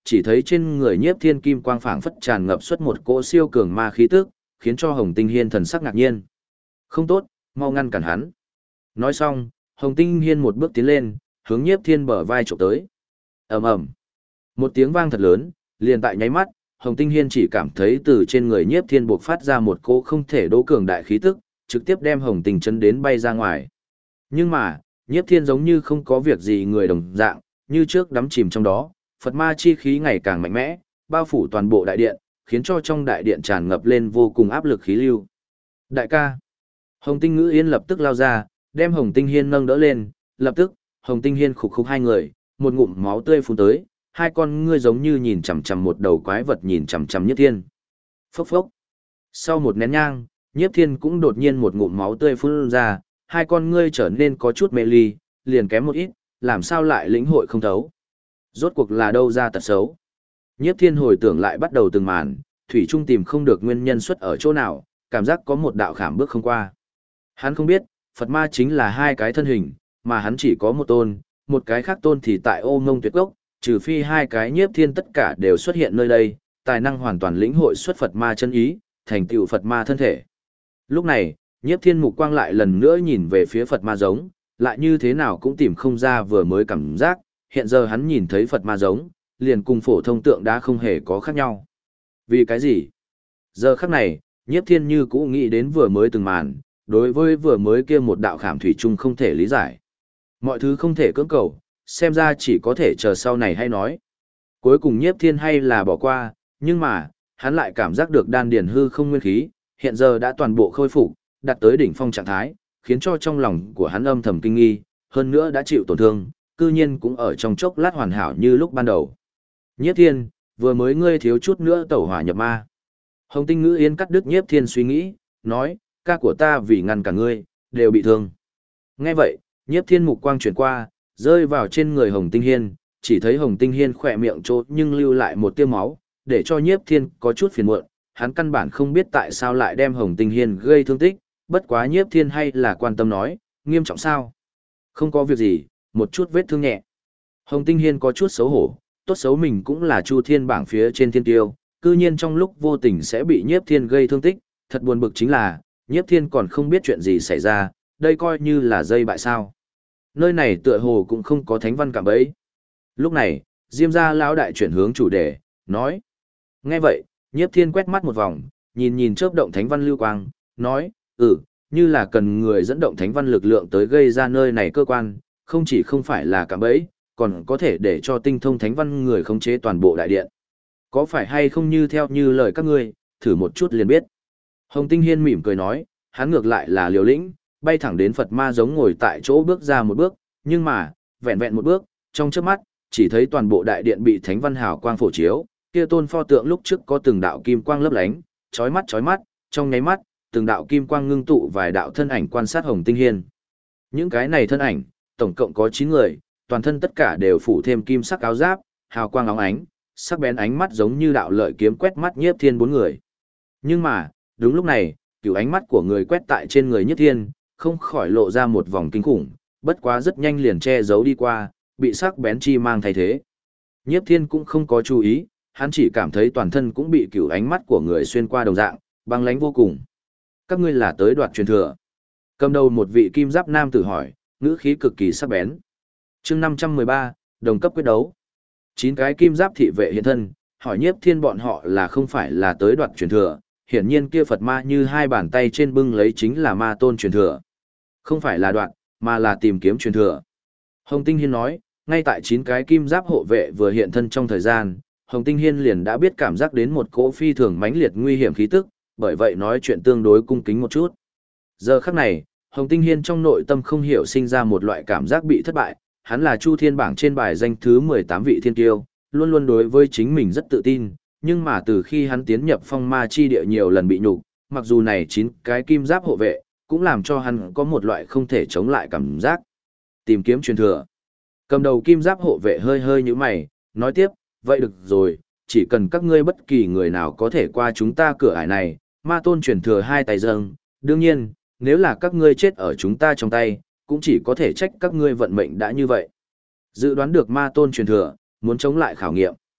chỉ thấy trên người Nhiếp Thiên kim quang phảng phất tràn ngập xuất một cỗ siêu cường ma khí tức, khiến cho Hồng Tinh Hiên thần sắc ngạc nhiên. Không tốt, mau ngăn cản hắn. Nói xong, Hồng Tinh Hiên một bước tiến lên, hướng Nhiếp Thiên bờ vai chụp tới. Ầm ầm. Một tiếng vang thật lớn, liền tại nháy mắt, Hồng Tinh Hiên chỉ cảm thấy từ trên người Nhiếp Thiên bộc phát ra một cỗ không thể đỗ cường đại khí tức, trực tiếp đem Hồng Tinh chấn đến bay ra ngoài. Nhưng mà, Nhiếp Thiên giống như không có việc gì người đồng dạng, như trước đắm chìm trong đó, Phật ma chi khí ngày càng mạnh mẽ, bao phủ toàn bộ đại điện, khiến cho trong đại điện tràn ngập lên vô cùng áp lực khí lưu. Đại ca. Hồng Tinh Ngữ Yên lập tức lao ra, đem Hồng Tinh Hiên nâng đỡ lên, lập tức, Hồng Tinh Hiên khục khục hai người, một ngụm máu tươi phun tới, hai con ngươi giống như nhìn chằm chằm một đầu quái vật nhìn chằm chằm Nhiếp Thiên. Phốc phốc. Sau một nén nhang, Nhiếp Thiên cũng đột nhiên một ngụm máu tươi phun ra, hai con ngươi trở nên có chút mê ly, liền kém một ít, làm sao lại lĩnh hội không thấu. Rốt cuộc là đâu ra tật xấu. Nhiếp Thiên hồi tưởng lại bắt đầu từng màn, thủy chung tìm không được nguyên nhân xuất ở chỗ nào, cảm giác có một đạo khảm bước không qua. Hắn không biết, Phật ma chính là hai cái thân hình, mà hắn chỉ có một tôn, một cái khác tôn thì tại Ô Ngông Tuyệt Cốc, trừ phi hai cái Nhiếp Thiên tất cả đều xuất hiện nơi đây, tài năng hoàn toàn lĩnh hội xuất Phật ma chân ý, thành tựu Phật ma thân thể. Lúc này, Nhiếp Thiên mục quang lại lần nữa nhìn về phía Phật ma giống, lại như thế nào cũng tìm không ra vừa mới cảm giác, hiện giờ hắn nhìn thấy Phật ma giống, liền cùng phổ thông tượng đá không hề có khác nhau. Vì cái gì? Giờ khắc này, Nhiếp Thiên như cũ nghĩ đến vừa mới từng màn, đối với vừa mới kia một đạo khảm thủy chung không thể lý giải. Mọi thứ không thể cưỡng cầu, xem ra chỉ có thể chờ sau này hay nói. Cuối cùng Nhiếp Thiên hay là bỏ qua, nhưng mà, hắn lại cảm giác được đan điền hư không nguyên khí, hiện giờ đã toàn bộ khôi phục, đạt tới đỉnh phong trạng thái, khiến cho trong lòng của hắn âm thầm kinh nghi, hơn nữa đã chịu tổn thương, cư nhiên cũng ở trong chốc lát hoàn hảo như lúc ban đầu. Nhiếp Thiên, vừa mới ngươi thiếu chút nữa tẩu hỏa nhập ma. Hồng Tinh Ngữ Yên cắt đứt Nhiếp Thiên suy nghĩ, nói, ca của ta vì ngăn cả ngươi, đều bị thương. Nghe vậy, Nhiếp Thiên mục quang chuyển qua, rơi vào trên người Hồng Tinh Hiên, chỉ thấy Hồng Tinh Hiên khỏe miệng trốt nhưng lưu lại một tia máu, để cho Nhiếp Thiên có chút phiền muộn, hắn căn bản không biết tại sao lại đem Hồng Tinh Hiên gây thương tích, bất quá Nhiếp Thiên hay là quan tâm nói, nghiêm trọng sao? Không có việc gì, một chút vết thương nhẹ. Hồng Tinh Hiên có chút xấu hổ, tốt xấu mình cũng là Chu Thiên bảng phía trên thiên tiêu, cư nhiên trong lúc vô tình sẽ bị Nhiếp Thiên gây thương tích, thật buồn bực chính là, Nhiếp Thiên còn không biết chuyện gì xảy ra, đây coi như là dây bại sao. Nơi này tựa hồ cũng không có thánh văn cạm bẫy. Lúc này, Diêm gia lão đại chuyển hướng chủ đề, nói. Nghe vậy, Nhiếp Thiên quét mắt một vòng, nhìn nhìn chớp động thánh văn lưu quang, nói, như là cần người dẫn động thánh văn lực lượng tới gây ra nơi này cơ quan, không chỉ không phải là cạm bẫy, còn có thể để cho tinh thông thánh văn người khống chế toàn bộ đại điện. Có phải hay không như theo như lời các ngươi, thử một chút liền biết. Hồng Tinh Hiên mỉm cười nói, hắn ngược lại là liều lĩnh, bay thẳng đến Phật ma giống ngồi tại chỗ bước ra một bước, nhưng mà, vẹn vẹn một bước, trong chớp mắt, chỉ thấy toàn bộ đại điện bị thánh văn hào quang phổ chiếu, kia tôn pho tượng lúc trước có từng đạo kim quang lấp lánh, chói mắt, trong nháy mắt, từng đạo kim quang ngưng tụ vài đạo thân ảnh quan sát Hồng Tinh Hiên. Những cái này thân ảnh, tổng cộng có 9 người, toàn thân tất cả đều phủ thêm kim sắc áo giáp, hào quang óng ánh, sắc bén ánh mắt giống như đạo lợi kiếm quét mắt Nhiếp Thiên 4 người. Nhưng mà, đúng lúc này, cửu ánh mắt của người quét tại trên người Nhiếp Thiên, không khỏi lộ ra một vòng kinh khủng, bất quá rất nhanh liền che giấu đi qua, bị sắc bén chi mang thay thế. Nhiếp Thiên cũng không có chú ý, hắn chỉ cảm thấy toàn thân cũng bị cửu ánh mắt của người xuyên qua đồng dạng, băng lãnh vô cùng. Các ngươi là tới đoạt truyền thừa. Cầm đầu một vị kim giáp nam tử hỏi, ngữ khí cực kỳ sắc bén. Chương 513, đồng cấp quyết đấu. 9 cái kim giáp thị vệ hiện thân, hỏi Nhiếp Thiên bọn họ là không phải là tới đoạt truyền thừa, hiển nhiên kia Phật ma như hai bàn tay trên bưng lấy chính là ma tôn truyền thừa. Không phải là đoạt, mà là tìm kiếm truyền thừa. Hồng Tinh Hiên nói, ngay tại 9 cái kim giáp hộ vệ vừa hiện thân trong thời gian, Hồng Tinh Hiên liền đã biết cảm giác đến một cỗ phi thường mãnh liệt nguy hiểm khí tức, bởi vậy nói chuyện tương đối cung kính một chút. Giờ khắc này, Hồng Tinh Hiên trong nội tâm không hiểu sinh ra một loại cảm giác bị thất bại, hắn là Chu Thiên bảng trên bài danh thứ 18 vị thiên tiêu, luôn luôn đối với chính mình rất tự tin, nhưng mà từ khi hắn tiến nhập phong ma chi địa nhiều lần bị nhục, mặc dù này 9 cái kim giáp hộ vệ, cũng làm cho hắn có một loại không thể chống lại cảm giác. Tìm kiếm truyền thừa. Cầm đầu kim giáp hộ vệ hơi hơi như mày, nói tiếp, vậy được rồi, chỉ cần các ngươi bất kỳ người nào có thể qua chúng ta cửa ải này, ma tôn truyền thừa hai tay dâng, đương nhiên, nếu là các ngươi chết ở chúng ta trong tay, cũng chỉ có thể trách các ngươi vận mệnh đã như vậy. Dự đoán được ma tôn truyền thừa, muốn chống lại khảo nghiệm.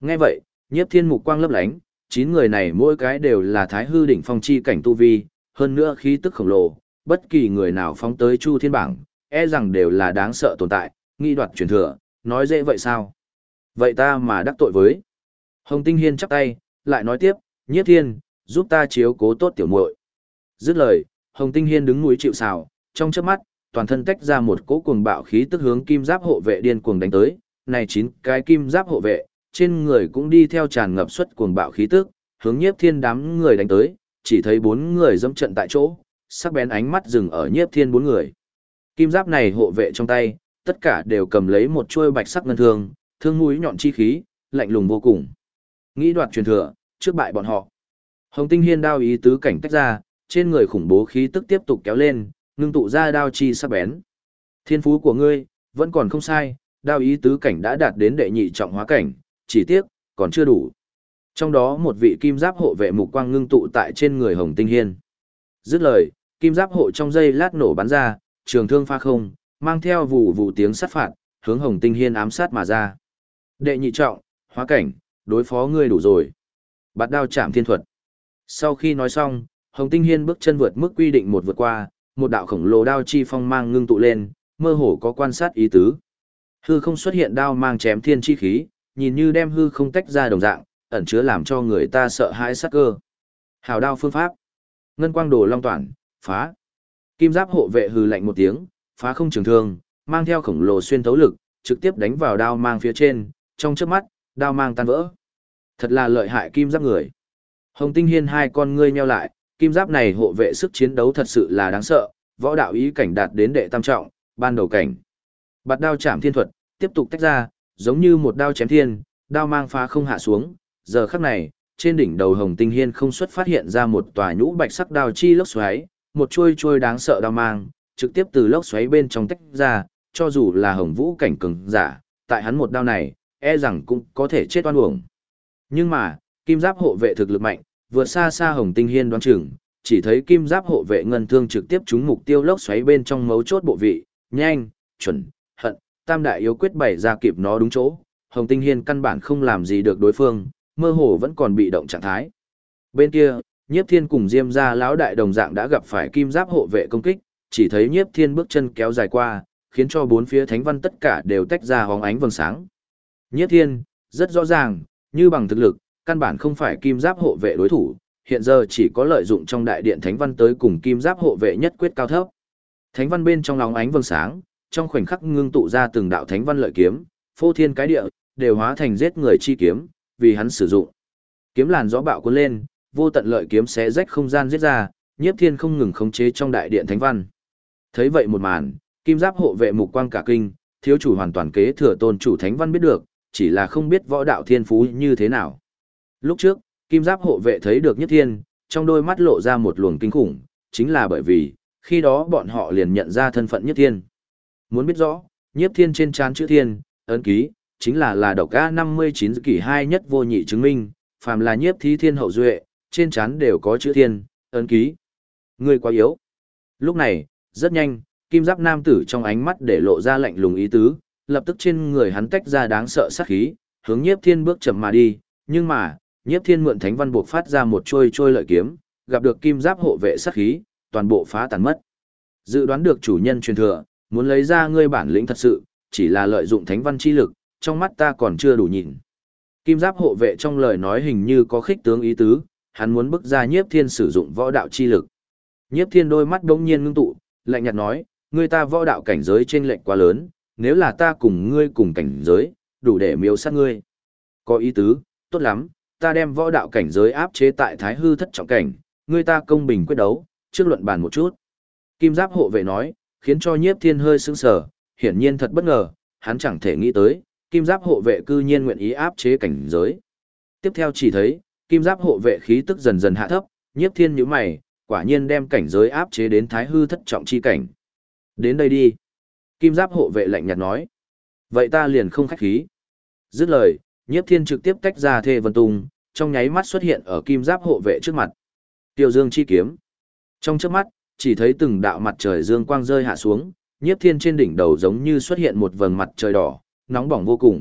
Nghe vậy, Nhiếp Thiên mục quang lấp lánh, 9 người này mỗi cái đều là Thái Hư đỉnh phong chi cảnh tu vi, hơn nữa khí tức khổng lồ, bất kỳ người nào phóng tới Chu Thiên bảng, e rằng đều là đáng sợ tồn tại, nghi đoạt truyền thừa, nói dễ vậy sao? Vậy ta mà đắc tội với. Hồng Tinh Hiên chắp tay, lại nói tiếp, Nhiếp Thiên, giúp ta chiếu cố tốt tiểu muội. Dứt lời, Hồng Tinh Hiên đứng núi chịu sào, trong chớp mắt, toàn thân tách ra một cỗ cuồng bạo khí tức hướng kim giáp hộ vệ điên cuồng đánh tới, này 9 cái kim giáp hộ vệ, trên người cũng đi theo tràn ngập xuất cuồng bạo khí tức, hướng Nhiếp Thiên đám người đánh tới, chỉ thấy 4 người dẫm trận tại chỗ, sắc bén ánh mắt dừng ở Nhiếp Thiên 4 người. Kim giáp này hộ vệ trong tay, tất cả đều cầm lấy một chuôi bạch sắc ngân thương, thương mũi nhọn chi khí, lạnh lùng vô cùng. Nghĩ đoạt truyền thừa, trước bại bọn họ. Hồng Tinh Hiên đao ý tứ cảnh tách ra, trên người khủng bố khí tức tiếp tục kéo lên, ngưng tụ ra đao chi sắc bén. Thiên phú của ngươi, vẫn còn không sai, đao ý tứ cảnh đã đạt đến đệ nhị trọng hóa cảnh, chỉ tiếc, còn chưa đủ. Trong đó một vị kim giáp hộ vệ mục quang ngưng tụ tại trên người Hồng Tinh Hiên. Dứt lời, kim giáp hộ trong giây lát nổ bắn ra, trường thương pha không, mang theo vụ vụ tiếng sát phạt, hướng Hồng Tinh Hiên ám sát mà ra. Đệ nhị trọng, hóa cảnh, đối phó ngươi đủ rồi. Bạt đao chạm thiên thuật. Sau khi nói xong, Hồng Tinh Hiên bước chân vượt mức quy định một vượt qua, một đạo khổng lồ đao chi phong mang ngưng tụ lên, mơ hồ có quan sát ý tứ. Hư không xuất hiện đao mang chém thiên chi khí, nhìn như đem hư không tách ra đồng dạng, ẩn chứa làm cho người ta sợ hãi sát cơ. Hào đao phương pháp. Ngân quang đồ long toản, phá. Kim giáp hộ vệ hừ lạnh một tiếng, phá không trường thương, mang theo khổng lồ xuyên thấu lực, trực tiếp đánh vào đao mang phía trên, trong chớp mắt, đao mang tan vỡ. Thật là lợi hại kim giáp người. Hồng Tinh Hiên hai con ngươi nheo lại, kim giáp này hộ vệ sức chiến đấu thật sự là đáng sợ, võ đạo ý cảnh đạt đến đệ tam trọng, ban đầu cảnh. Bạt đao chạm thiên thuật, tiếp tục tách ra, giống như một đao chém thiên, đao mang phá không hạ xuống, giờ khắc này, trên đỉnh đầu Hồng Tinh Hiên không xuất phát hiện ra một tòa nhũ bạch sắc đao chi lốc xoáy, một chuôi chuôi đáng sợ đao mang, trực tiếp từ lốc xoáy bên trong tách ra, cho dù là Hồng Vũ cảnh cường giả, tại hắn một đao này, e rằng cũng có thể chết oan uổng. Nhưng mà, kim giáp hộ vệ thực lực mạnh, vượt xa xa Hồng Tinh Hiên đoán chừng, chỉ thấy kim giáp hộ vệ ngân thương trực tiếp trúng mục tiêu lốc xoáy bên trong mấu chốt bộ vị, nhanh, chuẩn, hận, tam đại yếu quyết bày ra kịp nó đúng chỗ, Hồng Tinh Hiên căn bản không làm gì được đối phương, mơ hồ vẫn còn bị động trạng thái. Bên kia, Nhiếp Thiên cùng Diêm gia lão đại đồng dạng đã gặp phải kim giáp hộ vệ công kích, chỉ thấy Nhiếp Thiên bước chân kéo dài qua, khiến cho bốn phía thánh văn tất cả đều tách ra hóng ánh vầng sáng. Nhiếp Thiên, rất rõ ràng, như bằng thực lực, căn bản không phải kim giáp hộ vệ đối thủ, hiện giờ chỉ có lợi dụng trong đại điện thánh văn tới cùng kim giáp hộ vệ nhất quyết cao thấp. Thánh văn bên trong óng ánh vầng sáng, trong khoảnh khắc ngưng tụ ra từng đạo thánh văn lợi kiếm, phô thiên cái địa, đều hóa thành giết người chi kiếm, vì hắn sử dụng. Kiếm làn gió bạo cuốn lên, vô tận lợi kiếm xé rách không gian giết ra, Nhiếp Thiên không ngừng khống chế trong đại điện thánh văn. Thấy vậy một màn, kim giáp hộ vệ mục quang cả kinh, thiếu chủ hoàn toàn kế thừa tôn chủ thánh văn biết được, chỉ là không biết võ đạo thiên phú như thế nào. Lúc trước, kim giáp hộ vệ thấy được Nhiếp Thiên, trong đôi mắt lộ ra một luồng kinh khủng, chính là bởi vì, khi đó bọn họ liền nhận ra thân phận Nhiếp Thiên. Muốn biết rõ, Nhiếp Thiên trên trán chữ Thiên, ấn ký, chính là độc A59 kỷ 2 nhất vô nhị chứng minh, phàm là Nhiếp Thí Thiên hậu duệ, trên trán đều có chữ Thiên, ấn ký. Ngươi quá yếu. Lúc này, rất nhanh, kim giáp nam tử trong ánh mắt để lộ ra lạnh lùng ý tứ, lập tức trên người hắn tách ra đáng sợ sát khí, hướng Nhiếp Thiên bước chậm mà đi, nhưng mà, Nhiếp Thiên mượn thánh văn buộc phát ra một trôi lợi kiếm, gặp được kim giáp hộ vệ sát khí, toàn bộ phá tàn mất. Dự đoán được chủ nhân truyền thừa, muốn lấy ra ngươi bản lĩnh thật sự, chỉ là lợi dụng thánh văn chi lực, trong mắt ta còn chưa đủ nhìn. Kim giáp hộ vệ trong lời nói hình như có khích tướng ý tứ, hắn muốn bức ra Nhiếp Thiên sử dụng võ đạo chi lực. Nhiếp Thiên đôi mắt đống nhiên ngưng tụ, lạnh nhạt nói, ngươi ta võ đạo cảnh giới trên lệnh quá lớn, nếu là ta cùng ngươi cùng cảnh giới, đủ để miêu sát ngươi. Có ý tứ, tốt lắm, ta đem võ đạo cảnh giới áp chế tại Thái Hư thất trọng cảnh, ngươi ta công bình quyết đấu, trước luận bàn một chút. Kim giáp hộ vệ nói, khiến cho Nhiếp Thiên hơi sững sờ, hiển nhiên thật bất ngờ, hắn chẳng thể nghĩ tới, kim giáp hộ vệ cư nhiên nguyện ý áp chế cảnh giới. Tiếp theo chỉ thấy, kim giáp hộ vệ khí tức dần dần hạ thấp, Nhiếp Thiên nhíu mày, quả nhiên đem cảnh giới áp chế đến Thái Hư thất trọng chi cảnh. Đến đây đi. Kim giáp hộ vệ lạnh nhạt nói. Vậy ta liền không khách khí. Dứt lời, Nhiếp Thiên trực tiếp tách ra Thê Vân Tung, trong nháy mắt xuất hiện ở kim giáp hộ vệ trước mặt. Tiêu Dương chi kiếm. Trong chớp mắt, chỉ thấy từng đạo mặt trời dương quang rơi hạ xuống, Nhiếp Thiên trên đỉnh đầu giống như xuất hiện một vầng mặt trời đỏ, nóng bỏng vô cùng,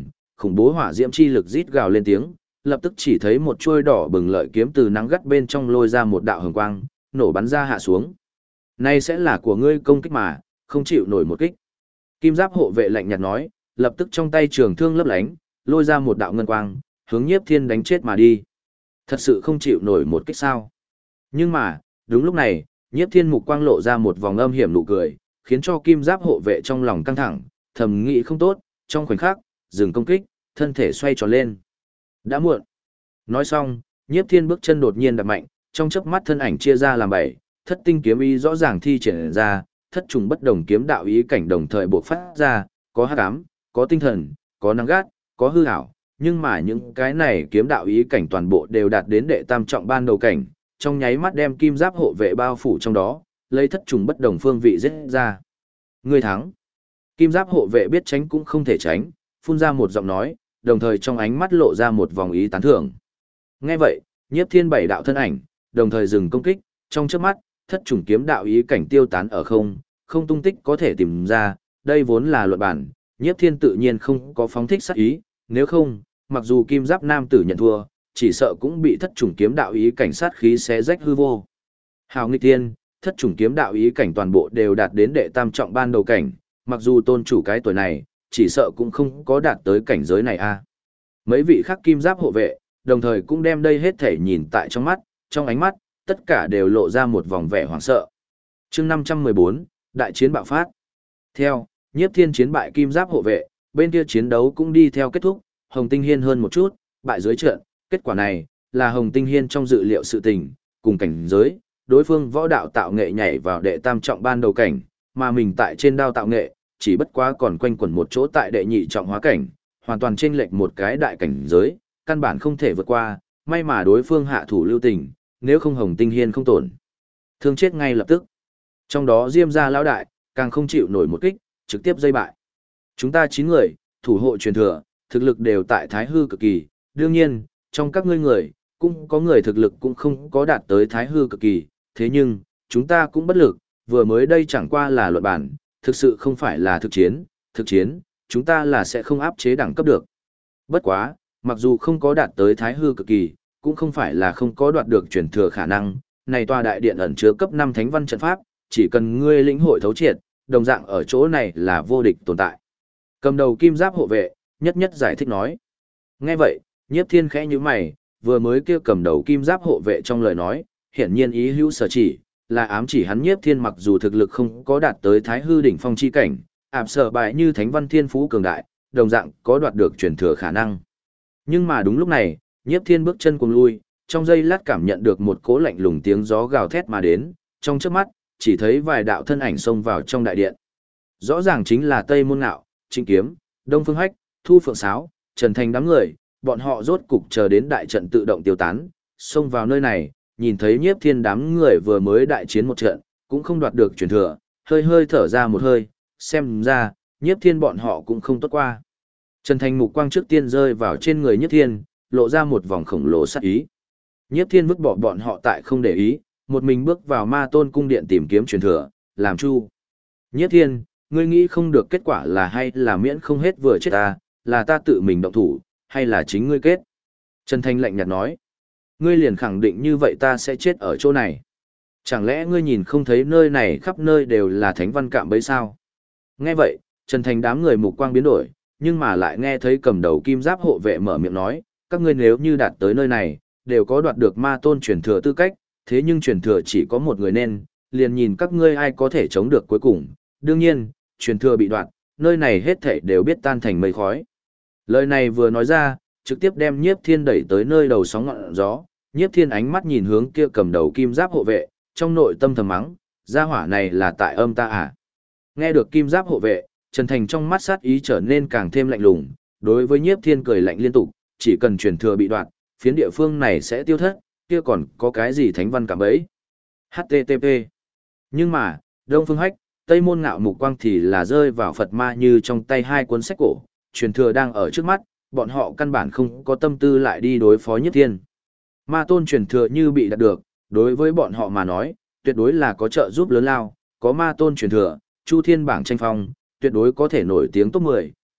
khủng bố hỏa diễm chi lực rít gào lên tiếng, lập tức chỉ thấy một chuôi đỏ bừng lợi kiếm từ nắng gắt bên trong lôi ra một đạo hồng quang, nổ bắn ra hạ xuống. Nay sẽ là của ngươi công kích mà, không chịu nổi một kích. Kim giáp hộ vệ lạnh nhạt nói, lập tức trong tay trường thương lấp lánh, lôi ra một đạo ngân quang, hướng Nhiếp Thiên đánh chết mà đi. Thật sự không chịu nổi một kích sao? Nhưng mà, đúng lúc này, Nhiếp Thiên mục quang lộ ra một vòng âm hiểm nụ cười, khiến cho kim giáp hộ vệ trong lòng căng thẳng, thầm nghĩ không tốt, trong khoảnh khắc, dừng công kích, thân thể xoay tròn lên. Đã muộn. Nói xong, Nhiếp Thiên bước chân đột nhiên đạp mạnh, trong chớp mắt thân ảnh chia ra làm bảy, thất tinh kiếm ý rõ ràng thi triển ra, thất trùng bất đồng kiếm đạo ý cảnh đồng thời bộc phát ra, có hắc ám, có tinh thần, có năng gát, có hư ảo, nhưng mà những cái này kiếm đạo ý cảnh toàn bộ đều đạt đến đệ tam trọng ban đầu cảnh, trong nháy mắt đem kim giáp hộ vệ bao phủ trong đó, lấy thất trùng bất đồng phương vị giết ra. Người thắng. Kim giáp hộ vệ biết tránh cũng không thể tránh, phun ra một giọng nói, đồng thời trong ánh mắt lộ ra một vòng ý tán thưởng. Nghe vậy, Nhiếp Thiên bảy đạo thân ảnh, đồng thời dừng công kích, trong chớp mắt, thất trùng kiếm đạo ý cảnh tiêu tán ở không, không tung tích có thể tìm ra, đây vốn là luận bản, Nhiếp Thiên tự nhiên không có phóng thích sát ý, nếu không, mặc dù kim giáp nam tử nhận thua, chỉ sợ cũng bị thất trùng kiếm đạo ý cảnh sát khí xé rách hư vô. Hào nghịch tiên, thất trùng kiếm đạo ý cảnh toàn bộ đều đạt đến đệ tam trọng ban đầu cảnh, mặc dù tôn chủ cái tuổi này, chỉ sợ cũng không có đạt tới cảnh giới này a. Mấy vị khác kim giáp hộ vệ, đồng thời cũng đem đây hết thể nhìn tại trong mắt, trong ánh mắt, tất cả đều lộ ra một vòng vẻ hoảng sợ. Chương 514, đại chiến bạo phát. Theo, Nhiếp Thiên chiến bại kim giáp hộ vệ, bên kia chiến đấu cũng đi theo kết thúc, Hồng Tinh Hiên hơn một chút, bại dưới trận, kết quả này là Hồng Tinh Hiên trong dự liệu sự tình, cùng cảnh giới, đối phương võ đạo tạo nghệ nhảy vào đệ tam trọng ban đầu cảnh, mà mình tại trên đao tạo nghệ, chỉ bất quá còn quanh quẩn một chỗ tại đệ nhị trọng hóa cảnh, hoàn toàn chênh lệch một cái đại cảnh giới, căn bản không thể vượt qua, may mà đối phương hạ thủ lưu tình, nếu không Hồng Tinh Hiên không tổn thương chết ngay lập tức. Trong đó Diêm gia lão đại, càng không chịu nổi một kích, trực tiếp dây bại. Chúng ta 9 người, thủ hộ truyền thừa, thực lực đều tại thái hư cực kỳ, đương nhiên, trong các ngươi người, cũng có người thực lực cũng không có đạt tới thái hư cực kỳ, thế nhưng, chúng ta cũng bất lực, vừa mới đây chẳng qua là luận bản, thực sự không phải là thực chiến, chúng ta là sẽ không áp chế đẳng cấp được. Bất quá, mặc dù không có đạt tới thái hư cực kỳ, cũng không phải là không có đoạt được truyền thừa khả năng, này tòa đại điện ẩn chứa cấp 5 thánh văn trận pháp, chỉ cần ngươi lĩnh hội thấu triệt, đồng dạng ở chỗ này là vô địch tồn tại. Cầm đầu kim giáp hộ vệ, nhất nhất giải thích nói. Nghe vậy, Nhiếp Thiên khẽ nhíu mày, vừa mới kia cầm đầu kim giáp hộ vệ trong lời nói, hiển nhiên ý hữu sở chỉ, là ám chỉ hắn Nhiếp Thiên mặc dù thực lực không có đạt tới thái hư đỉnh phong chi cảnh, ảm sở bại như thánh văn thiên phú cường đại, đồng dạng có đoạt được truyền thừa khả năng. Nhưng mà đúng lúc này, Nhiếp Thiên bước chân cùng lui, trong giây lát cảm nhận được một cỗ lạnh lùng tiếng gió gào thét mà đến, trong chớp mắt, chỉ thấy vài đạo thân ảnh xông vào trong đại điện. Rõ ràng chính là Tây Môn Ngạo, Trịnh Kiếm, Đông Phương Hách, Thu Phượng Sáo, Trần Thành đám người, bọn họ rốt cục chờ đến đại trận tự động tiêu tán, xông vào nơi này, nhìn thấy Nhiếp Thiên đám người vừa mới đại chiến một trận, cũng không đoạt được truyền thừa, hơi hơi thở ra một hơi, xem ra, Nhiếp Thiên bọn họ cũng không tốt qua. Trần Thành mục quang trước tiên rơi vào trên người Nhiếp Thiên, lộ ra một vòng khổng lồ sát ý. Nhiếp Thiên vứt bỏ bọn họ tại không để ý, một mình bước vào Ma Tôn cung điện tìm kiếm truyền thừa, làm chu. Nhiếp Thiên, ngươi nghĩ không được kết quả là hay là miễn không hết vừa chết ta, là ta tự mình động thủ, hay là chính ngươi kết? Trần Thành lạnh nhạt nói. Ngươi liền khẳng định như vậy ta sẽ chết ở chỗ này. Chẳng lẽ ngươi nhìn không thấy nơi này khắp nơi đều là thánh văn cạm bẫy sao? Nghe vậy, Trần Thành đám người mục quang biến đổi, nhưng mà lại nghe thấy cầm đầu kim giáp hộ vệ mở miệng nói, các ngươi nếu như đạt tới nơi này, đều có đoạt được Ma Tôn truyền thừa tư cách, thế nhưng truyền thừa chỉ có một người nên, liền nhìn các ngươi ai có thể chống được cuối cùng. Đương nhiên, truyền thừa bị đoạt, nơi này hết thảy đều biết tan thành mây khói. Lời này vừa nói ra, trực tiếp đem Nhiếp Thiên đẩy tới nơi đầu sóng ngọn gió. Nhiếp Thiên ánh mắt nhìn hướng kia cầm đầu kim giáp hộ vệ, trong nội tâm thầm mắng, gia hỏa này là tại âm ta à? Nghe được kim giáp hộ vệ, Trần Thành trong mắt sát ý trở nên càng thêm lạnh lùng, đối với Nhiếp Thiên cười lạnh liên tục, chỉ cần truyền thừa bị đoạt, phiến địa phương này sẽ tiêu thất, kia còn có cái gì thánh văn cạm bẫy. HTTP. Nhưng mà, Đông Phương Hách, Tây Môn Ngạo mục quang thì là rơi vào Phật Ma Như trong tay hai cuốn sách cổ, truyền thừa đang ở trước mắt, bọn họ căn bản không có tâm tư lại đi đối phó Nhiếp Thiên. Ma Tôn truyền thừa như bị đạt được, đối với bọn họ mà nói, tuyệt đối là có trợ giúp lớn lao, có Ma Tôn truyền thừa, Chu Thiên bảng tranh phong, tuyệt đối có thể nổi tiếng top 10,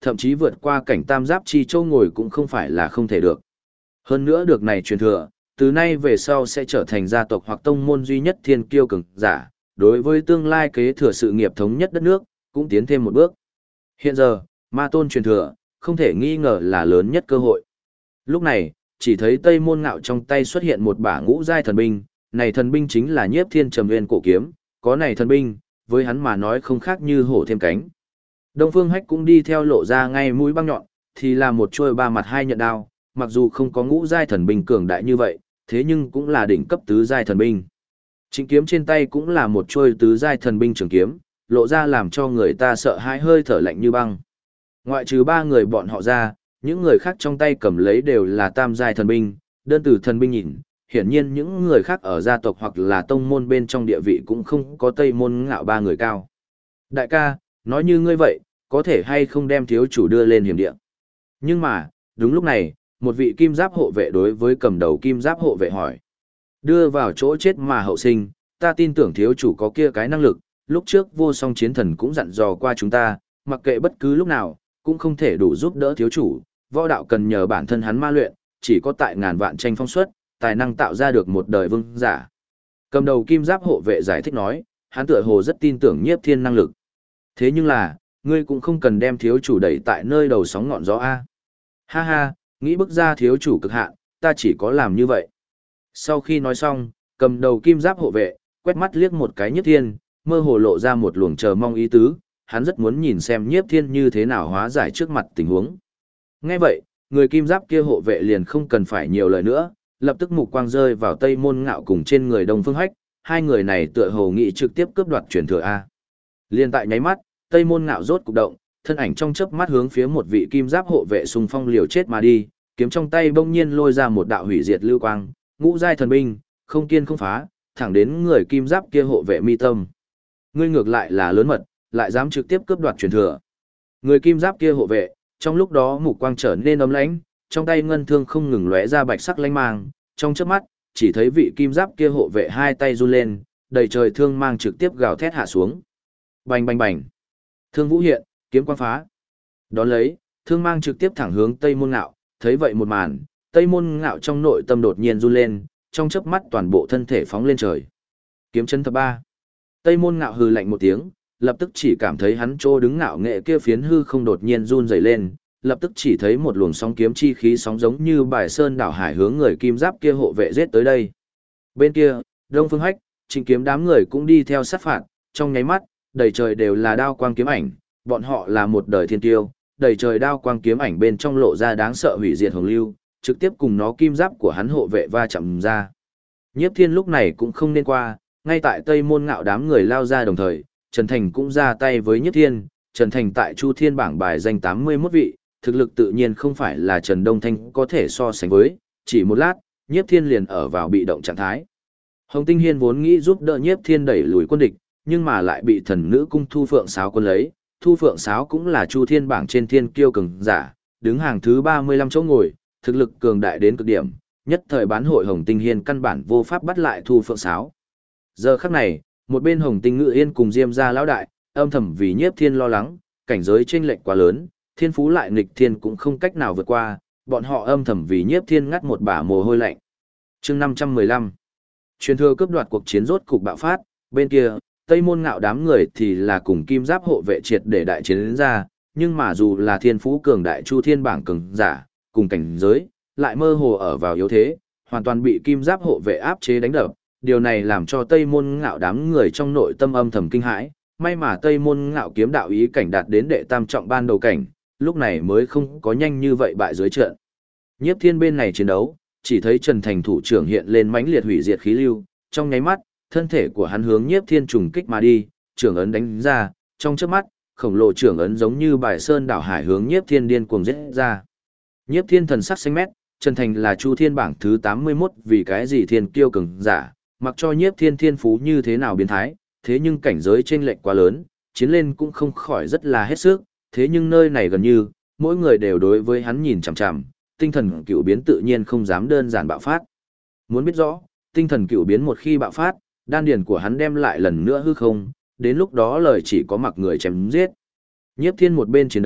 thậm chí vượt qua cảnh tam giáp chi châu ngồi cũng không phải là không thể được. Hơn nữa được này truyền thừa, từ nay về sau sẽ trở thành gia tộc hoặc tông môn duy nhất thiên kiêu cường giả, đối với tương lai kế thừa sự nghiệp thống nhất đất nước, cũng tiến thêm một bước. Hiện giờ, ma tôn truyền thừa, không thể nghi ngờ là lớn nhất cơ hội. Lúc này, chỉ thấy Tây Môn Ngạo trong tay xuất hiện một bả ngũ giai thần binh, này thần binh chính là Nhiếp Thiên Trầm Nguyên cổ kiếm, có này thần binh, với hắn mà nói không khác như hổ thêm cánh. Đông Phương Hách cũng đi theo lộ ra ngay mũi băng nhọn, thì là một chuôi ba mặt hai nhận đao, mặc dù không có ngũ giai thần binh cường đại như vậy, thế nhưng cũng là đỉnh cấp tứ giai thần binh. Chính kiếm trên tay cũng là một chuôi tứ giai thần binh trường kiếm, lộ ra làm cho người ta sợ hãi hơi thở lạnh như băng. Ngoại trừ ba người bọn họ ra, những người khác trong tay cầm lấy đều là tam giai thần binh, đơn từ thần binh nhìn, hiển nhiên những người khác ở gia tộc hoặc là tông môn bên trong địa vị cũng không có Tây Môn Ngạo ba người cao. Đại ca, nói như ngươi vậy, có thể hay không đem thiếu chủ đưa lên hiểm địa. Nhưng mà, đúng lúc này, một vị kim giáp hộ vệ đối với cầm đầu kim giáp hộ vệ hỏi. Đưa vào chỗ chết mà hậu sinh, ta tin tưởng thiếu chủ có kia cái năng lực, lúc trước vô song chiến thần cũng dặn dò qua chúng ta, mặc kệ bất cứ lúc nào, cũng không thể đủ giúp đỡ thiếu chủ, võ đạo cần nhờ bản thân hắn ma luyện, chỉ có tại ngàn vạn tranh phong suất, tài năng tạo ra được một đời vương giả. Cầm đầu kim giáp hộ vệ giải thích nói, hắn tựa hồ rất tin tưởng Nhiếp Thiên năng lực. Thế nhưng là, ngươi cũng không cần đem thiếu chủ đẩy tại nơi đầu sóng ngọn gió A. Ha ha, nghĩ bức ra thiếu chủ cực hạn, ta chỉ có làm như vậy. Sau khi nói xong, cầm đầu kim giáp hộ vệ, quét mắt liếc một cái Nhiếp Thiên, mơ hồ lộ ra một luồng chờ mong ý tứ, hắn rất muốn nhìn xem Nhiếp Thiên như thế nào hóa giải trước mặt tình huống. Nghe vậy, người kim giáp kia hộ vệ liền không cần phải nhiều lời nữa, lập tức mục quang rơi vào Tây Môn Ngạo cùng trên người Đông Phương Hách, hai người này tựa hồ nghị trực tiếp cướp đoạt truyền thừa A. Liên tại nháy mắt, Tây Môn Ngạo rốt cục động, thân ảnh trong chớp mắt hướng phía một vị kim giáp hộ vệ xung phong liều chết mà đi, kiếm trong tay bỗng nhiên lôi ra một đạo hủy diệt lưu quang, ngũ giai thần binh, không kiên không phá, thẳng đến người kim giáp kia hộ vệ mi tâm. Ngươi ngược lại là lớn mật, lại dám trực tiếp cướp đoạt truyền thừa. Người kim giáp kia hộ vệ, trong lúc đó mục quang trở nên ấm lãnh, trong tay ngân thương không ngừng lóe ra bạch sắc lanh mang, trong chớp mắt, chỉ thấy vị kim giáp kia hộ vệ hai tay run lên, đầy trời thương mang trực tiếp gào thét hạ xuống. Bành bành bành. Thương vũ hiện, kiếm quang phá. Đón lấy, thương mang trực tiếp thẳng hướng Tây Môn Ngạo, thấy vậy một màn, Tây Môn Ngạo trong nội tâm đột nhiên run lên, trong chớp mắt toàn bộ thân thể phóng lên trời. Kiếm chân thập ba. Tây Môn Ngạo hừ lạnh một tiếng, lập tức chỉ cảm thấy hắn trô đứng ngạo nghệ kia phiến hư không đột nhiên run rẩy lên, lập tức chỉ thấy một luồng sóng kiếm chi khí sóng giống như bài sơn đảo hải hướng người kim giáp kia hộ vệ giết tới đây. Bên kia, Đông Phương Hách, Trịnh Kiếm đám người cũng đi theo sát phạt, trong nháy mắt, đầy trời đều là đao quang kiếm ảnh, bọn họ là một đời thiên tiêu, đầy trời đao quang kiếm ảnh bên trong lộ ra đáng sợ hủy diệt hồng lưu, trực tiếp cùng nó kim giáp của hắn hộ vệ va chạm ra. Nhiếp Thiên lúc này cũng không nên qua, ngay tại Tây Môn Ngạo đám người lao ra đồng thời, Trần Thành cũng ra tay với Nhiếp Thiên, Trần Thành tại Chu Thiên bảng bài danh 81 vị, thực lực tự nhiên không phải là Trần Đông Thanh có thể so sánh với, chỉ một lát, Nhiếp Thiên liền ở vào bị động trạng thái. Hồng Tinh Hiên vốn nghĩ giúp đỡ Nhiếp Thiên đẩy lùi quân địch, nhưng mà lại bị thần nữ cung Thu Phượng Sáo quân lấy. Thu Phượng Sáo cũng là Chu Thiên bảng trên thiên kiêu cường giả, đứng hàng thứ 35 chỗ ngồi, thực lực cường đại đến cực điểm, nhất thời bán hội Hồng Tinh Hiên căn bản vô pháp bắt lại Thu Phượng Sáo. Giờ khắc này, một bên Hồng Tinh Ngự Yên cùng Diêm gia lão đại, âm thầm vì Nhiếp Thiên lo lắng, cảnh giới chênh lệch quá lớn, thiên phú lại nghịch thiên cũng không cách nào vượt qua, bọn họ âm thầm vì Nhiếp Thiên ngắt một bả mồ hôi lạnh. Chương 515. Truyền thừa cướp đoạt cuộc chiến rốt cục bạo phát, bên kia, Tây Môn Ngạo đám người thì là cùng kim giáp hộ vệ triệt để đại chiến đến ra, nhưng mà dù là thiên phú cường đại Chu Thiên bảng cường giả, cùng cảnh giới, lại mơ hồ ở vào yếu thế, hoàn toàn bị kim giáp hộ vệ áp chế đánh đập. Điều này làm cho Tây Môn Ngạo đám người trong nội tâm âm thầm kinh hãi, may mà Tây Môn Ngạo kiếm đạo ý cảnh đạt đến đệ tam trọng ban đầu cảnh, lúc này mới không có nhanh như vậy bại dưới trận. Nhiếp Thiên bên này chiến đấu, chỉ thấy Trần Thành thủ trưởng hiện lên mãnh liệt hủy diệt khí lưu, trong nháy mắt, thân thể của hắn hướng Nhiếp Thiên trùng kích mà đi, trưởng ấn đánh ra, trong chớp mắt, khổng lồ trưởng ấn giống như bài sơn đảo hải hướng Nhiếp Thiên điên cuồng giết ra. Nhiếp Thiên thần sắc xanh mét, Trần Thành là Chu Thiên bảng thứ 81, vì cái gì thiên kiêu cường giả, mặc cho Nhiếp Thiên thiên phú như thế nào biến thái, thế nhưng cảnh giới chênh lệch quá lớn, chiến lên cũng không khỏi rất là hết sức, thế nhưng nơi này gần như, mỗi người đều đối với hắn nhìn chằm chằm, tinh thần cựu biến tự nhiên không dám đơn giản bạo phát. Muốn biết rõ, tinh thần cựu biến một khi bạo phát, đan điền của hắn đem lại lần nữa hư không, đến lúc đó lời chỉ có mặc người chém giết. Nhiếp Thiên một bên chiến đấu,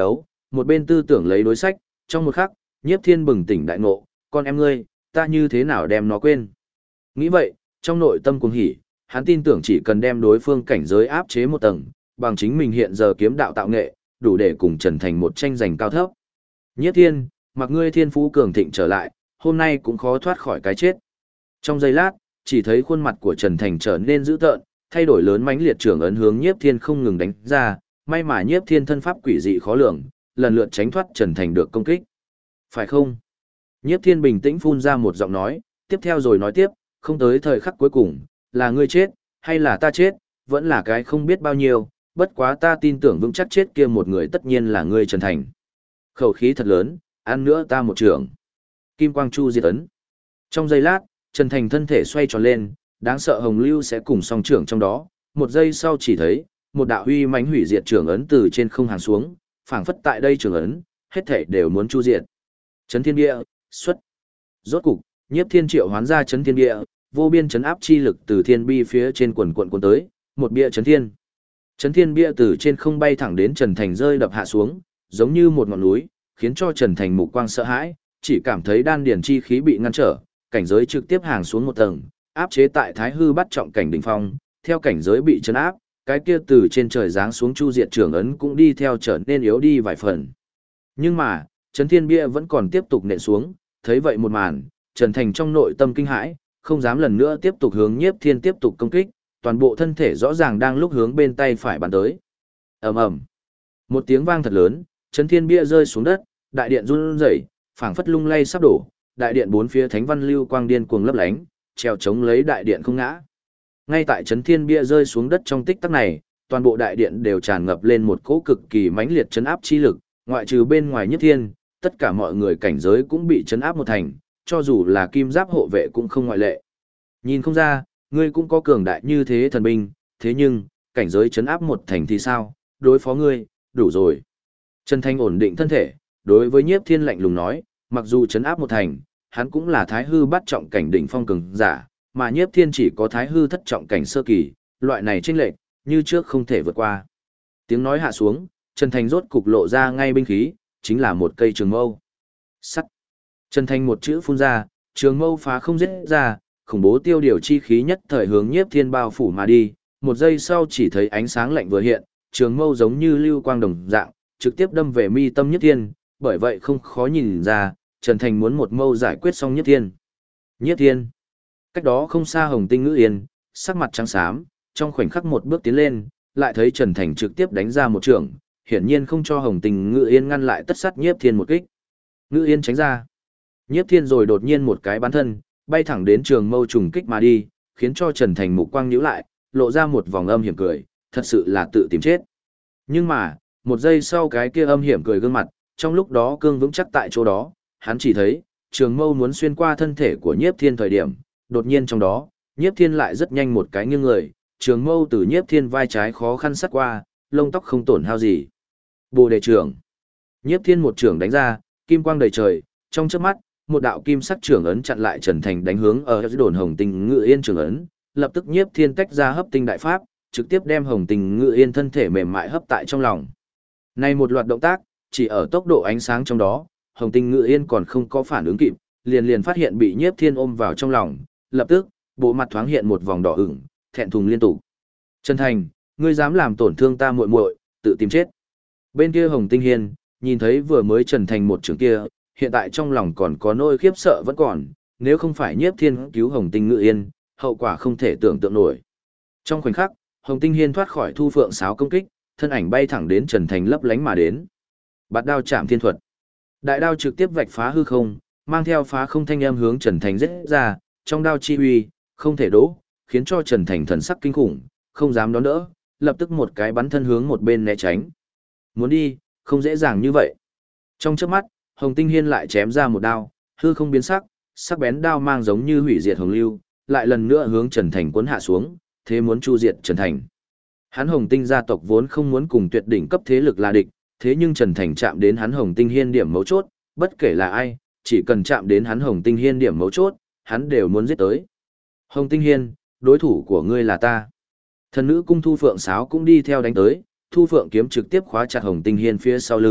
một bên tư tưởng lấy đối sách, trong một khắc, Nhiếp Thiên bừng tỉnh đại ngộ, con em ngươi, ta như thế nào đem nó quên. Nghĩ vậy, trong nội tâm cuồng hỉ, hắn tin tưởng chỉ cần đem đối phương cảnh giới áp chế một tầng, bằng chính mình hiện giờ kiếm đạo tạo nghệ, đủ để cùng Trần Thành một tranh giành cao thấp. Nhiếp Thiên, mặc ngươi thiên phú cường thịnh trở lại, hôm nay cũng khó thoát khỏi cái chết. Trong giây lát, chỉ thấy khuôn mặt của Trần Thành trở nên dữ tợn, thay đổi lớn mãnh liệt trưởng ấn hướng Nhiếp Thiên không ngừng đánh ra, may mà Nhiếp Thiên thân pháp quỷ dị khó lường, lần lượt tránh thoát Trần Thành được công kích. Phải không? Nhiếp Thiên bình tĩnh phun ra một giọng nói, tiếp theo rồi nói tiếp, không tới thời khắc cuối cùng, là ngươi chết, hay là ta chết, vẫn là cái không biết bao nhiêu, bất quá ta tin tưởng vững chắc chết kia một người tất nhiên là ngươi Trần Thành. Khẩu khí thật lớn, ăn nữa ta một trường. Kim Quang Chu diệt ấn. Trong giây lát, Trần Thành thân thể xoay tròn lên, đáng sợ hồng lưu sẽ cùng song trưởng trong đó, một giây sau chỉ thấy, một đạo huy mãnh hủy diệt trưởng ấn từ trên không hàng xuống, phảng phất tại đây trưởng ấn, hết thể đều muốn chu diệt. Chấn thiên địa, xuất. Rốt cục, Nhiếp Thiên triệu hoán ra chấn thiên địa, vô biên chấn áp chi lực từ thiên bi phía trên quần quần cuốn tới, một bia chấn thiên. Chấn thiên bia từ trên không bay thẳng đến Trần Thành rơi đập hạ xuống, giống như một ngọn núi, khiến cho Trần Thành mục quang sợ hãi, chỉ cảm thấy đan điển chi khí bị ngăn trở, cảnh giới trực tiếp hàng xuống một tầng, áp chế tại Thái Hư bắt trọng cảnh đỉnh phong, theo cảnh giới bị chấn áp, cái kia từ trên trời giáng xuống chu diệt trưởng ấn cũng đi theo trở nên yếu đi vài phần. Nhưng mà, chấn thiên bia vẫn còn tiếp tục nện xuống, thấy vậy một màn, Trần Thành trong nội tâm kinh hãi, không dám lần nữa tiếp tục hướng Nhiếp Thiên tiếp tục công kích, toàn bộ thân thể rõ ràng đang lúc hướng bên tay phải bắn tới. Ầm ầm. Một tiếng vang thật lớn, chấn thiên bia rơi xuống đất, đại điện run rẩy, phảng phất lung lay sắp đổ, đại điện bốn phía thánh văn lưu quang điên cuồng lấp lánh, treo chống lấy đại điện không ngã. Ngay tại chấn thiên bia rơi xuống đất trong tích tắc này, toàn bộ đại điện đều tràn ngập lên một cỗ cực kỳ mãnh liệt chấn áp chi lực, ngoại trừ bên ngoài Nhiếp Thiên, tất cả mọi người cảnh giới cũng bị chấn áp một thành, cho dù là kim giáp hộ vệ cũng không ngoại lệ. Nhìn không ra, ngươi cũng có cường đại như thế thần binh, thế nhưng, cảnh giới chấn áp một thành thì sao, đối phó ngươi, đủ rồi. Trần Thanh ổn định thân thể, đối với Nhiếp Thiên lạnh lùng nói, mặc dù chấn áp một thành, hắn cũng là Thái Hư bắt trọng cảnh đỉnh phong cường giả, mà Nhiếp Thiên chỉ có Thái Hư thất trọng cảnh sơ kỳ, loại này chênh lệch, như trước không thể vượt qua. Tiếng nói hạ xuống, Trần Thành rốt cục lộ ra ngay binh khí, chính là một cây trường mâu. Sắt. Trần Thành một chữ phun ra, trường mâu phá không giết ra, khủng bố tiêu điều chi khí nhất thời hướng Nhiếp Thiên bao phủ mà đi, một giây sau chỉ thấy ánh sáng lạnh vừa hiện, trường mâu giống như lưu quang đồng dạng, trực tiếp đâm về mi tâm Nhiếp Thiên, bởi vậy không khó nhìn ra, Trần Thành muốn một mâu giải quyết xong Nhiếp Thiên. Nhiếp Thiên. Cách đó không xa Hồng Tinh Ngữ Yên, sắc mặt trắng xám, trong khoảnh khắc một bước tiến lên, lại thấy Trần Thành trực tiếp đánh ra một trường, hiển nhiên không cho Hồng Tinh Ngữ Yên ngăn lại tất sát Nhiếp Thiên một kích. Ngữ Yên tránh ra. Nhiếp Thiên rồi đột nhiên một cái bắn thân, bay thẳng đến trường mâu trùng kích mà đi, khiến cho Trần Thành mục quang nhíu lại, lộ ra một vòng âm hiểm cười, thật sự là tự tìm chết. Nhưng mà, một giây sau cái kia âm hiểm cười gương mặt, trong lúc đó cương vững chắc tại chỗ đó, hắn chỉ thấy, trường mâu muốn xuyên qua thân thể của Nhiếp Thiên thời điểm, đột nhiên trong đó, Nhiếp Thiên lại rất nhanh một cái nghiêng người, trường mâu từ Nhiếp Thiên vai trái khó khăn sắt qua, lông tóc không tổn hao gì. Bồ đề trưởng. Nhiếp Thiên một trưởng đánh ra, kim quang đầy trời, trong chớp mắt, một đạo kim sắc trưởng ấn chặn lại Trần Thành đánh hướng ở đồn Hồng Tinh Ngự Yên trưởng ấn, lập tức Nhiếp Thiên tách ra hấp tinh đại pháp, trực tiếp đem Hồng Tinh Ngự Yên thân thể mềm mại hấp tại trong lòng. Này một loạt động tác, chỉ ở tốc độ ánh sáng trong đó, Hồng Tinh Ngự Yên còn không có phản ứng kịp, liền phát hiện bị Nhiếp Thiên ôm vào trong lòng, lập tức, bộ mặt thoáng hiện một vòng đỏ ửng, thẹn thùng liên tục. Trần Thành, ngươi dám làm tổn thương ta muội muội, tự tìm chết. Bên kia Hồng Tinh Hiên, nhìn thấy vừa mới Trần Thành một trường kia, hiện tại trong lòng còn có nỗi khiếp sợ vẫn còn, nếu không phải Nhiếp Thiên cứu Hồng Tinh Ngự Yên, hậu quả không thể tưởng tượng nổi. Trong khoảnh khắc, Hồng Tinh Hiên thoát khỏi Thu Phượng Sáo công kích, thân ảnh bay thẳng đến Trần Thành lấp lánh mà đến. Bạt đao chạm thiên thuật. Đại đao trực tiếp vạch phá hư không, mang theo phá không thanh âm hướng Trần Thành giết ra, trong đao chi uy, không thể đỗ, khiến cho Trần Thành thần sắc kinh khủng, không dám đón đỡ, lập tức một cái bắn thân hướng một bên né tránh. Muốn đi, không dễ dàng như vậy. Trong chớp mắt, Hồng Tinh Hiên lại chém ra một đao, hư không biến sắc, sắc bén đao mang giống như hủy diệt hồng lưu, lại lần nữa hướng Trần Thành cuốn hạ xuống, thế muốn chu diệt Trần Thành. Hắn Hồng Tinh gia tộc vốn không muốn cùng tuyệt đỉnh cấp thế lực là địch, thế nhưng Trần Thành chạm đến hắn Hồng Tinh Hiên điểm mấu chốt, bất kể là ai, chỉ cần chạm đến hắn Hồng Tinh Hiên điểm mấu chốt, hắn đều muốn giết tới. Hồng Tinh Hiên, đối thủ của ngươi là ta. Thần nữ cung Thu Phượng Sáo cũng đi theo đánh tới, Thu Phượng kiếm trực tiếp khóa chặt Hồng Tinh Hiên phía sau lưng,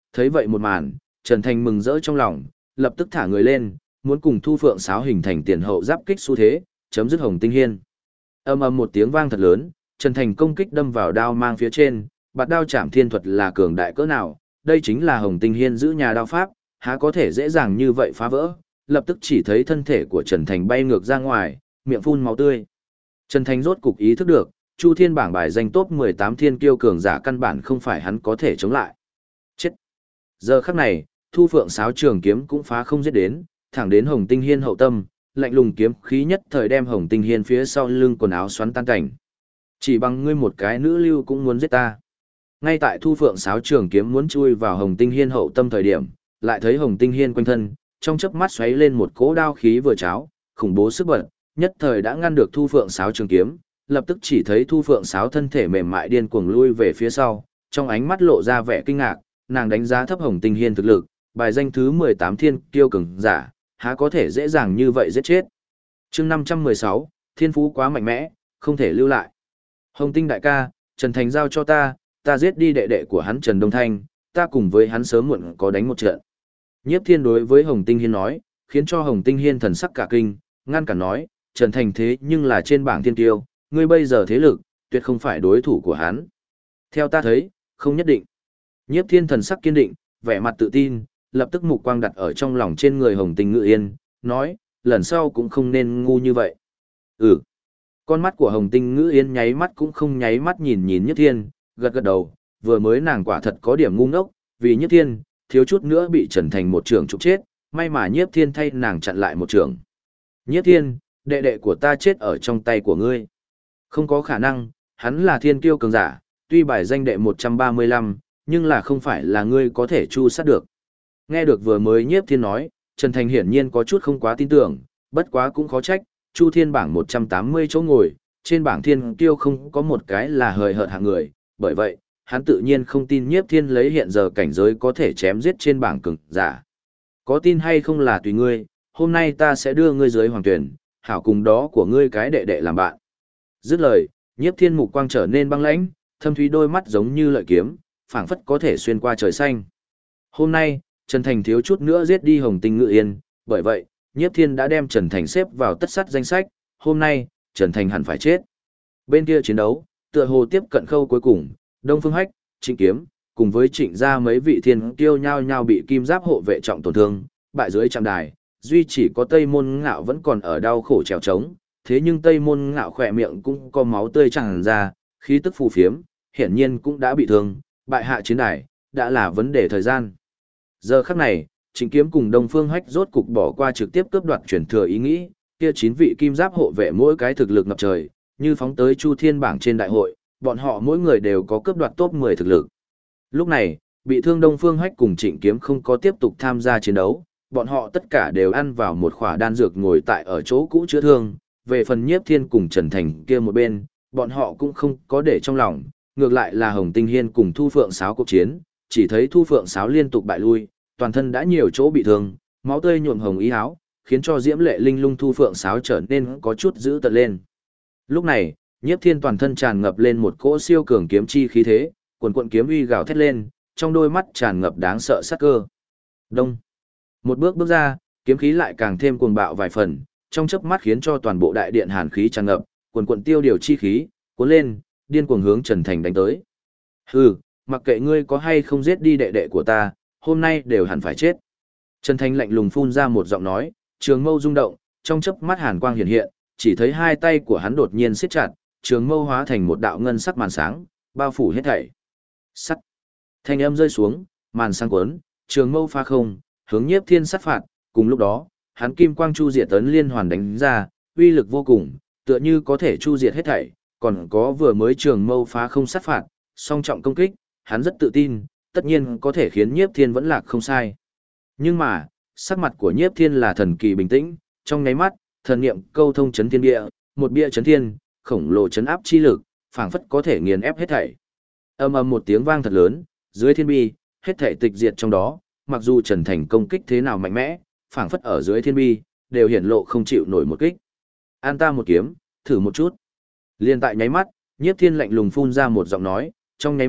Thấy vậy một màn, Trần Thành mừng rỡ trong lòng, lập tức thả người lên, muốn cùng Thu Phượng Sáo hình thành tiền hậu giáp kích xu thế, chấm dứt Hồng Tinh Hiên. Ầm ầm một tiếng vang thật lớn, Trần Thành công kích đâm vào đao mang phía trên, bạt đao chạm thiên thuật là cường đại cỡ nào, đây chính là Hồng Tinh Hiên giữ nhà đao pháp, há có thể dễ dàng như vậy phá vỡ, lập tức chỉ thấy thân thể của Trần Thành bay ngược ra ngoài, miệng phun máu tươi. Trần Thành rốt cục ý thức được, Chu Thiên bảng bài danh top 18 thiên kiêu cường giả căn bản không phải hắn có thể chống lại. Chết! Giờ khắc này, Thu Phượng Sáo trường kiếm cũng phá không giết đến, thẳng đến Hồng Tinh Hiên hậu tâm, lạnh lùng kiếm khí nhất thời đem Hồng Tinh Hiên phía sau lưng quần áo xoắn tan cảnh. Chỉ bằng ngươi một cái nữ lưu cũng muốn giết ta. Ngay tại Thu Phượng Sáo trường kiếm muốn chui vào Hồng Tinh Hiên hậu tâm thời điểm, lại thấy Hồng Tinh Hiên quanh thân, trong chớp mắt xoáy lên một cỗ đao khí vừa cháo, khủng bố sức bật, nhất thời đã ngăn được Thu Phượng Sáo trường kiếm, lập tức chỉ thấy Thu Phượng Sáo thân thể mềm mại điên cuồng lui về phía sau, trong ánh mắt lộ ra vẻ kinh ngạc, nàng đánh giá thấp Hồng Tinh Hiên thực lực, bài danh thứ 18 thiên kiêu cường giả, há có thể dễ dàng như vậy giết chết. Chương 516, thiên phú quá mạnh mẽ, không thể lưu lại. Hồng Tinh đại ca, Trần Thành giao cho ta giết đi đệ đệ của hắn Trần Đông Thanh, ta cùng với hắn sớm muộn có đánh một trận. Nhiếp Thiên đối với Hồng Tinh Hiên nói, khiến cho Hồng Tinh Hiên thần sắc cả kinh, ngăn cản nói, Trần Thành thế nhưng là trên bảng thiên tiêu, ngươi bây giờ thế lực, tuyệt không phải đối thủ của hắn. Theo ta thấy, không nhất định. Nhiếp Thiên thần sắc kiên định, vẻ mặt tự tin, lập tức mục quang đặt ở trong lòng trên người Hồng Tinh Ngự Yên, nói, lần sau cũng không nên ngu như vậy. Ừ. Con mắt của Hồng Tinh Ngự Yên nháy mắt cũng không nháy mắt nhìn Nhiếp Thiên, gật gật đầu, vừa mới nàng quả thật có điểm ngu ngốc, vì Nhiếp Thiên, thiếu chút nữa bị Trần Thành một trường trục chết, may mà Nhiếp Thiên thay nàng chặn lại một trường. Nhiếp Thiên, đệ đệ của ta chết ở trong tay của ngươi. Không có khả năng, hắn là thiên kiêu cường giả, tuy bài danh đệ 135, nhưng là không phải là ngươi có thể chu sát được. Nghe được vừa mới Nhiếp Thiên nói, Trần Thành hiển nhiên có chút không quá tin tưởng, bất quá cũng khó trách, Chu Thiên bảng 180 chỗ ngồi, trên bảng thiên kiêu không có một cái là hời hợt hạng người, bởi vậy, hắn tự nhiên không tin Nhiếp Thiên lấy hiện giờ cảnh giới có thể chém giết trên bảng cường giả. Có tin hay không là tùy ngươi, hôm nay ta sẽ đưa ngươi dưới hoàng tuyển, hảo cùng đó của ngươi cái đệ đệ làm bạn. Dứt lời, Nhiếp Thiên mục quang trở nên băng lãnh, thâm thúy đôi mắt giống như lợi kiếm, phảng phất có thể xuyên qua trời xanh. Hôm nay, Trần Thành thiếu chút nữa giết đi Hồng Tinh Ngự Yên, bởi vậy, Nhiếp Thiên đã đem Trần Thành xếp vào tất sắt danh sách, hôm nay, Trần Thành hẳn phải chết. Bên kia chiến đấu, tựa hồ tiếp cận khâu cuối cùng, Đông Phương Hách, Trịnh Kiếm, cùng với Trịnh gia mấy vị thiên kiêu nhau nhau bị kim giáp hộ vệ trọng tổn thương, bại dưới trạm đài, duy chỉ có Tây Môn Ngạo vẫn còn ở đau khổ trèo trống, thế nhưng Tây Môn Ngạo khỏe miệng cũng có máu tươi tràn ra, khí tức phù phiếm, hiển nhiên cũng đã bị thương, bại hạ chiến đài, đã là vấn đề thời gian. Giờ khắc này, Trịnh Kiếm cùng Đông Phương Hách rốt cục bỏ qua trực tiếp cướp đoạt chuyển thừa ý nghĩ, kia 9 vị kim giáp hộ vệ mỗi cái thực lực ngập trời, như phóng tới Chu Thiên bảng trên đại hội, bọn họ mỗi người đều có cướp đoạt top 10 thực lực. Lúc này, bị thương Đông Phương Hách cùng Trịnh Kiếm không có tiếp tục tham gia chiến đấu, bọn họ tất cả đều ăn vào một khỏa đan dược ngồi tại ở chỗ cũ chữa thương, về phần Nhiếp Thiên cùng Trần Thành kia một bên, bọn họ cũng không có để trong lòng, ngược lại là Hồng Tinh Hiên cùng Thu Phượng Sáo cuộc chiến, chỉ thấy Thu Phượng Sáo liên tục bại lui, toàn thân đã nhiều chỗ bị thương, máu tươi nhuộm hồng ý áo, khiến cho diễm lệ linh lung Thu Phượng Sáo trở nên có chút dữ tợn lên. Lúc này, Nhiếp Thiên toàn thân tràn ngập lên một cỗ siêu cường kiếm chi khí thế, quần quần kiếm uy gào thét lên, trong đôi mắt tràn ngập đáng sợ sát cơ. Đông. Một bước bước ra, kiếm khí lại càng thêm cuồng bạo vài phần, trong chớp mắt khiến cho toàn bộ đại điện hàn khí tràn ngập, quần quần tiêu điều chi khí, cuốn lên, điên cuồng hướng Trần Thành đánh tới. Hừ, mặc kệ ngươi có hay không giết đi đệ đệ của ta, hôm nay đều hẳn phải chết. Trần Thành lạnh lùng phun ra một giọng nói, trường mâu rung động, trong chớp mắt hàn quang hiện hiện, chỉ thấy hai tay của hắn đột nhiên siết chặt, trường mâu hóa thành một đạo ngân sắc màn sáng, bao phủ hết thảy. Sắt. Thanh âm rơi xuống, màn sáng cuốn, trường mâu pha không, hướng Nhiếp Thiên sát phạt, cùng lúc đó, hắn kim quang chu diệt tấn liên hoàn đánh ra, uy lực vô cùng, tựa như có thể chu diệt hết thảy, còn có vừa mới trường mâu phá không sát phạt, song trọng công kích, hắn rất tự tin, tất nhiên có thể khiến Nhiếp Thiên vẫn lạc không sai. Nhưng mà, sắc mặt của Nhiếp Thiên là thần kỳ bình tĩnh, trong nháy mắt, thần niệm câu thông chấn thiên bia, một bia chấn thiên, khổng lồ chấn áp chi lực, phảng phất có thể nghiền ép hết thảy. Ầm ầm một tiếng vang thật lớn, dưới thiên bi, hết thảy tịch diệt trong đó, mặc dù Trần Thành công kích thế nào mạnh mẽ, phảng phất ở dưới thiên bi, đều hiển lộ không chịu nổi một kích. An ta một kiếm, thử một chút. Liên tại nháy mắt, Nhiếp Thiên lạnh lùng phun ra một giọng nói, trong nháy mắt,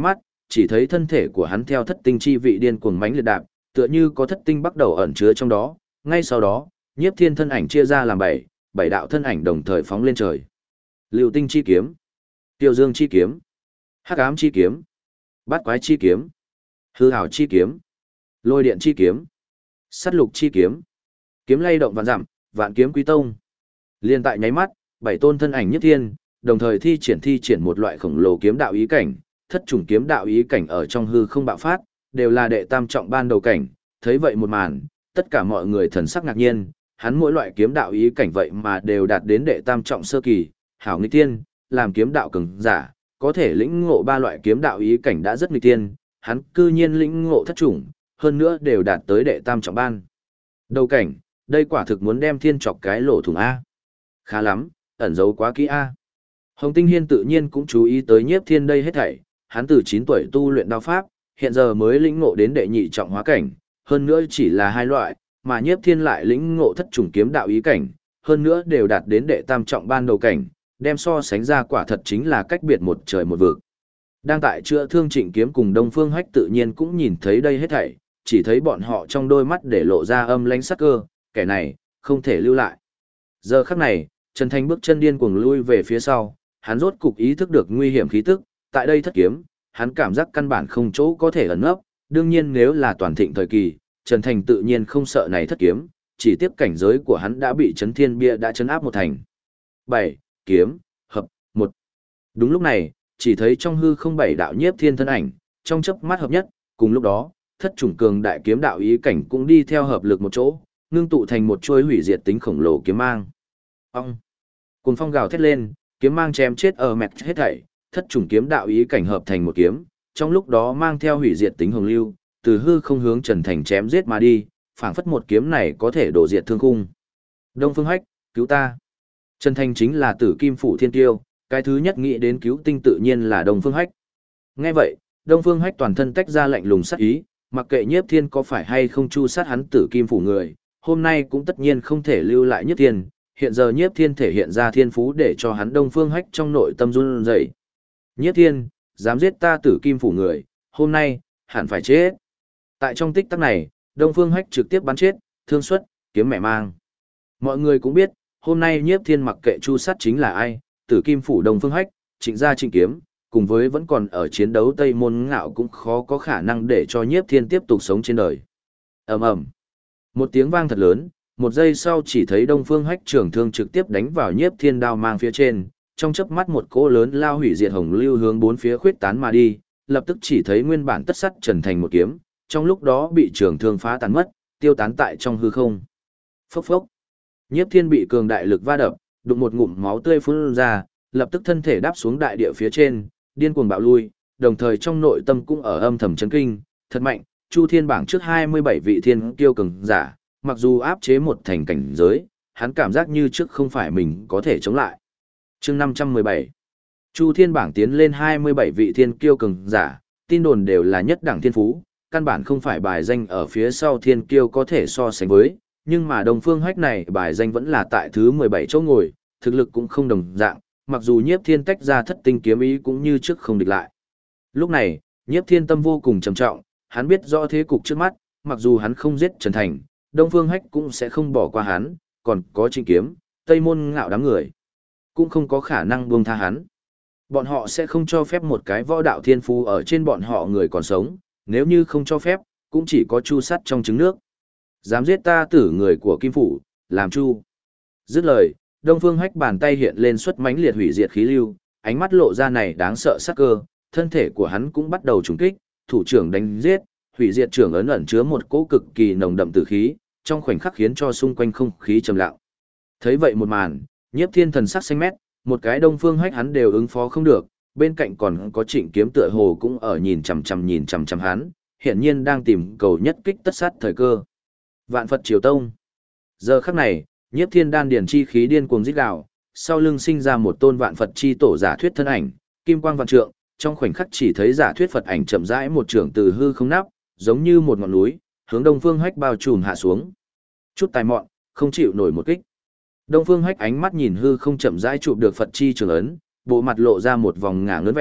chỉ thấy thân thể của hắn theo thất tinh chi vị điên cuồng mãnh liệt đạp, tựa như có thất tinh bắt đầu ẩn chứa trong đó, ngay sau đó, Nhiếp Thiên thân ảnh chia ra làm bảy đạo thân ảnh đồng thời phóng lên trời. Lưu Tinh chi kiếm, Tiêu Dương chi kiếm, Hắc Ám chi kiếm, Bát Quái chi kiếm, Hư Ảo chi kiếm, Lôi Điện chi kiếm, Sắt Lục chi kiếm, kiếm lay động vạn dặm, vạn kiếm quý tông. Liên tại nháy mắt, bảy tôn thân ảnh Nhiếp Thiên, đồng thời thi triển một loại khổng lồ kiếm đạo ý cảnh, thất trùng kiếm đạo ý cảnh ở trong hư không bạo phát, đều là đệ tam trọng ban đầu cảnh, thấy vậy một màn, tất cả mọi người thần sắc ngạc nhiên, hắn mỗi loại kiếm đạo ý cảnh vậy mà đều đạt đến đệ tam trọng sơ kỳ, hảo nghịch tiên, làm kiếm đạo cường giả, có thể lĩnh ngộ ba loại kiếm đạo ý cảnh đã rất nghịch tiên, hắn cư nhiên lĩnh ngộ thất trùng, hơn nữa đều đạt tới đệ tam trọng ban đầu cảnh, đây quả thực muốn đem thiên chọc cái lỗ thủng A. Khá lắm, ẩn giấu quá kỹ A. Hồng Tinh Hiên tự nhiên cũng chú ý tới Nhiếp Thiên đây hết thảy, hắn từ 9 tuổi tu luyện đao pháp, hiện giờ mới lĩnh ngộ đến đệ nhị trọng hóa cảnh, hơn nữa chỉ là hai loại, mà Nhiếp Thiên lại lĩnh ngộ thất trùng kiếm đạo ý cảnh, hơn nữa đều đạt đến đệ tam trọng ban đầu cảnh, đem so sánh ra quả thật chính là cách biệt một trời một vực. Đang tại chữa thương Trịnh Kiếm cùng Đông Phương Hách tự nhiên cũng nhìn thấy đây hết thảy, chỉ thấy bọn họ trong đôi mắt để lộ ra âm lãnh sắc cơ, kẻ này không thể lưu lại. Giờ khắc này, Trần Thanh bước chân điên cuồng lui về phía sau, hắn rốt cục ý thức được nguy hiểm khí tức, tại đây thất kiếm, hắn cảm giác căn bản không chỗ có thể ẩn nấp, đương nhiên nếu là toàn thịnh thời kỳ, Trần Thành tự nhiên không sợ này thất kiếm, chỉ tiếp cảnh giới của hắn đã bị Trấn Thiên Bia đã trấn áp một thành. 7. Kiếm, hợp, 1. Đúng lúc này, chỉ thấy trong hư không bảy đạo Nhiếp Thiên thân ảnh, trong chớp mắt hợp nhất, cùng lúc đó, thất chủng cường đại kiếm đạo ý cảnh cũng đi theo hợp lực một chỗ, ngưng tụ thành một chuôi hủy diệt tính khổng lồ kiếm mang. Ông. Cùng phong gào thét lên, kiếm mang chém chết ở mẹt hết thảy, thất chủng kiếm đạo ý cảnh hợp thành một kiếm, trong lúc đó mang theo hủy diệt tính hồng lưu, từ hư không hướng Trần Thành chém giết mà đi, phảng phất một kiếm này có thể đổ diệt thương khung. Đông Phương Hách, cứu ta. Trần Thành chính là Tử Kim Phủ Thiên Tiêu, cái thứ nhất nghĩ đến cứu tinh tự nhiên là Đông Phương Hách. Nghe vậy, Đông Phương Hách toàn thân tách ra lạnh lùng sát ý, mặc kệ Nhiếp Thiên có phải hay không chu sát hắn Tử Kim Phủ người, hôm nay cũng tất nhiên không thể lưu lại Nhiếp Thiên, hiện giờ Nhiếp Thiên thể hiện ra thiên phú để cho hắn Đông Phương Hách trong nội tâm run rẩy. Nhiếp Thiên, dám giết ta Tử Kim Phủ người, hôm nay, hẳn phải chết. Tại trong tích tắc này, Đông Phương Hách trực tiếp bắn chết, thương xuất, kiếm mẹ mang. Mọi người cũng biết, hôm nay Nhiếp Thiên mặc kệ chu sát chính là ai, Tử Kim Phủ Đông Phương Hách, Trịnh gia Trịnh Kiếm, cùng với vẫn còn ở chiến đấu Tây Môn Ngạo cũng khó có khả năng để cho Nhiếp Thiên tiếp tục sống trên đời. Ầm ầm. Một tiếng vang thật lớn, một giây sau chỉ thấy Đông Phương Hách trường thương trực tiếp đánh vào Nhiếp Thiên đao mang phía trên, trong chớp mắt một cỗ lớn lao hủy diệt hồng lưu hướng bốn phía khuyết tán mà đi, lập tức chỉ thấy nguyên bản tất sắt Trần Thành một kiếm, trong lúc đó bị trường thương phá tán mất, tiêu tán tại trong hư không. Phốc phốc. Nhiếp Thiên bị cường đại lực va đập, đụng một ngụm máu tươi phun ra, lập tức thân thể đáp xuống đại địa phía trên, điên cuồng bạo lui, đồng thời trong nội tâm cũng ở âm thầm chấn kinh, thật mạnh, Chu Thiên bảng trước 27 vị thiên kiêu cường giả, mặc dù áp chế một thành cảnh giới, hắn cảm giác như trước không phải mình có thể chống lại. Chương 517. Chu Thiên bảng tiến lên 27 vị thiên kiêu cường giả, tin đồn đều là nhất đẳng thiên phú, căn bản không phải bài danh ở phía sau thiên kiêu có thể so sánh với, nhưng mà Đông Phương Hách này bài danh vẫn là tại thứ 17 chỗ ngồi, thực lực cũng không đồng dạng, mặc dù Nhiếp Thiên tách ra thất tinh kiếm ý cũng như trước không địch lại. Lúc này, Nhiếp Thiên tâm vô cùng trầm trọng, hắn biết rõ thế cục trước mắt, mặc dù hắn không giết Trần Thành, Đông Phương Hách cũng sẽ không bỏ qua hắn, còn có Trịnh Kiếm, Tây Môn Ngạo đám người, cũng không có khả năng buông tha hắn. Bọn họ sẽ không cho phép một cái võ đạo thiên phú ở trên bọn họ người còn sống, nếu như không cho phép, cũng chỉ có chu sắt trong trứng nước. Dám giết ta tử người của Kim Phủ, làm chu. Dứt lời, Đông Phương Hách bàn tay hiện lên xuất mãnh liệt hủy diệt khí lưu, ánh mắt lộ ra này đáng sợ sắc cơ, thân thể của hắn cũng bắt đầu trùng kích, thủ trưởng đánh giết, hủy diệt trưởng ấn ẩn chứa một cỗ cực kỳ nồng đậm tử khí, trong khoảnh khắc khiến cho xung quanh không khí trầm lặng. Thấy vậy một màn, Nhiếp Thiên thần sắc xanh mét, một cái Đông Phương Hách hắn đều ứng phó không được, bên cạnh còn có Trịnh Kiếm tựa hồ cũng ở nhìn chằm chằm hắn, hiển nhiên đang tìm cầu nhất kích tất sát thời cơ. Vạn Phật Triều Tông. Giờ khắc này, Nhiếp Thiên đan điển chi khí điên cuồng rít gào, sau lưng sinh ra một tôn Vạn Phật chi tổ giả thuyết thân ảnh, kim quang vạn trượng, trong khoảnh khắc chỉ thấy giả thuyết Phật ảnh chậm rãi một trường từ hư không nắp, giống như một ngọn núi, hướng Đông Phương Hách bao trùm hạ xuống. Chút tài mọn, không chịu nổi một kích. Đông Phương Hách ánh mắt nhìn hư không chậm rãi chụp được Phật chi trường ấn, bộ mặt lộ ra một vòng ngả ngớn vẻ,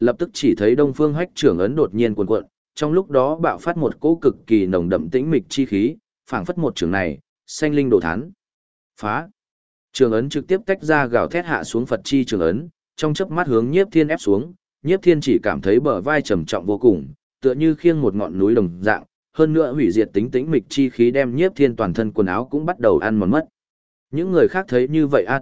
lập tức chỉ thấy Đông Phương Hách trưởng ấn đột nhiên cuồn cuộn, trong lúc đó bạo phát một cỗ cực kỳ nồng đậm tĩnh mịch chi khí, phảng phất một trường này, xanh linh đồ thán. Phá! Trường ấn trực tiếp tách ra gào thét hạ xuống Phật chi trường ấn, trong chớp mắt hướng Nhiếp Thiên ép xuống, Nhiếp Thiên chỉ cảm thấy bờ vai trầm trọng vô cùng, tựa như khiêng một ngọn núi đồng dạng, hơn nữa hủy diệt tính tĩnh mịch chi khí đem Nhiếp Thiên toàn thân quần áo cũng bắt đầu ăn mòn mất. Những người khác thấy như vậy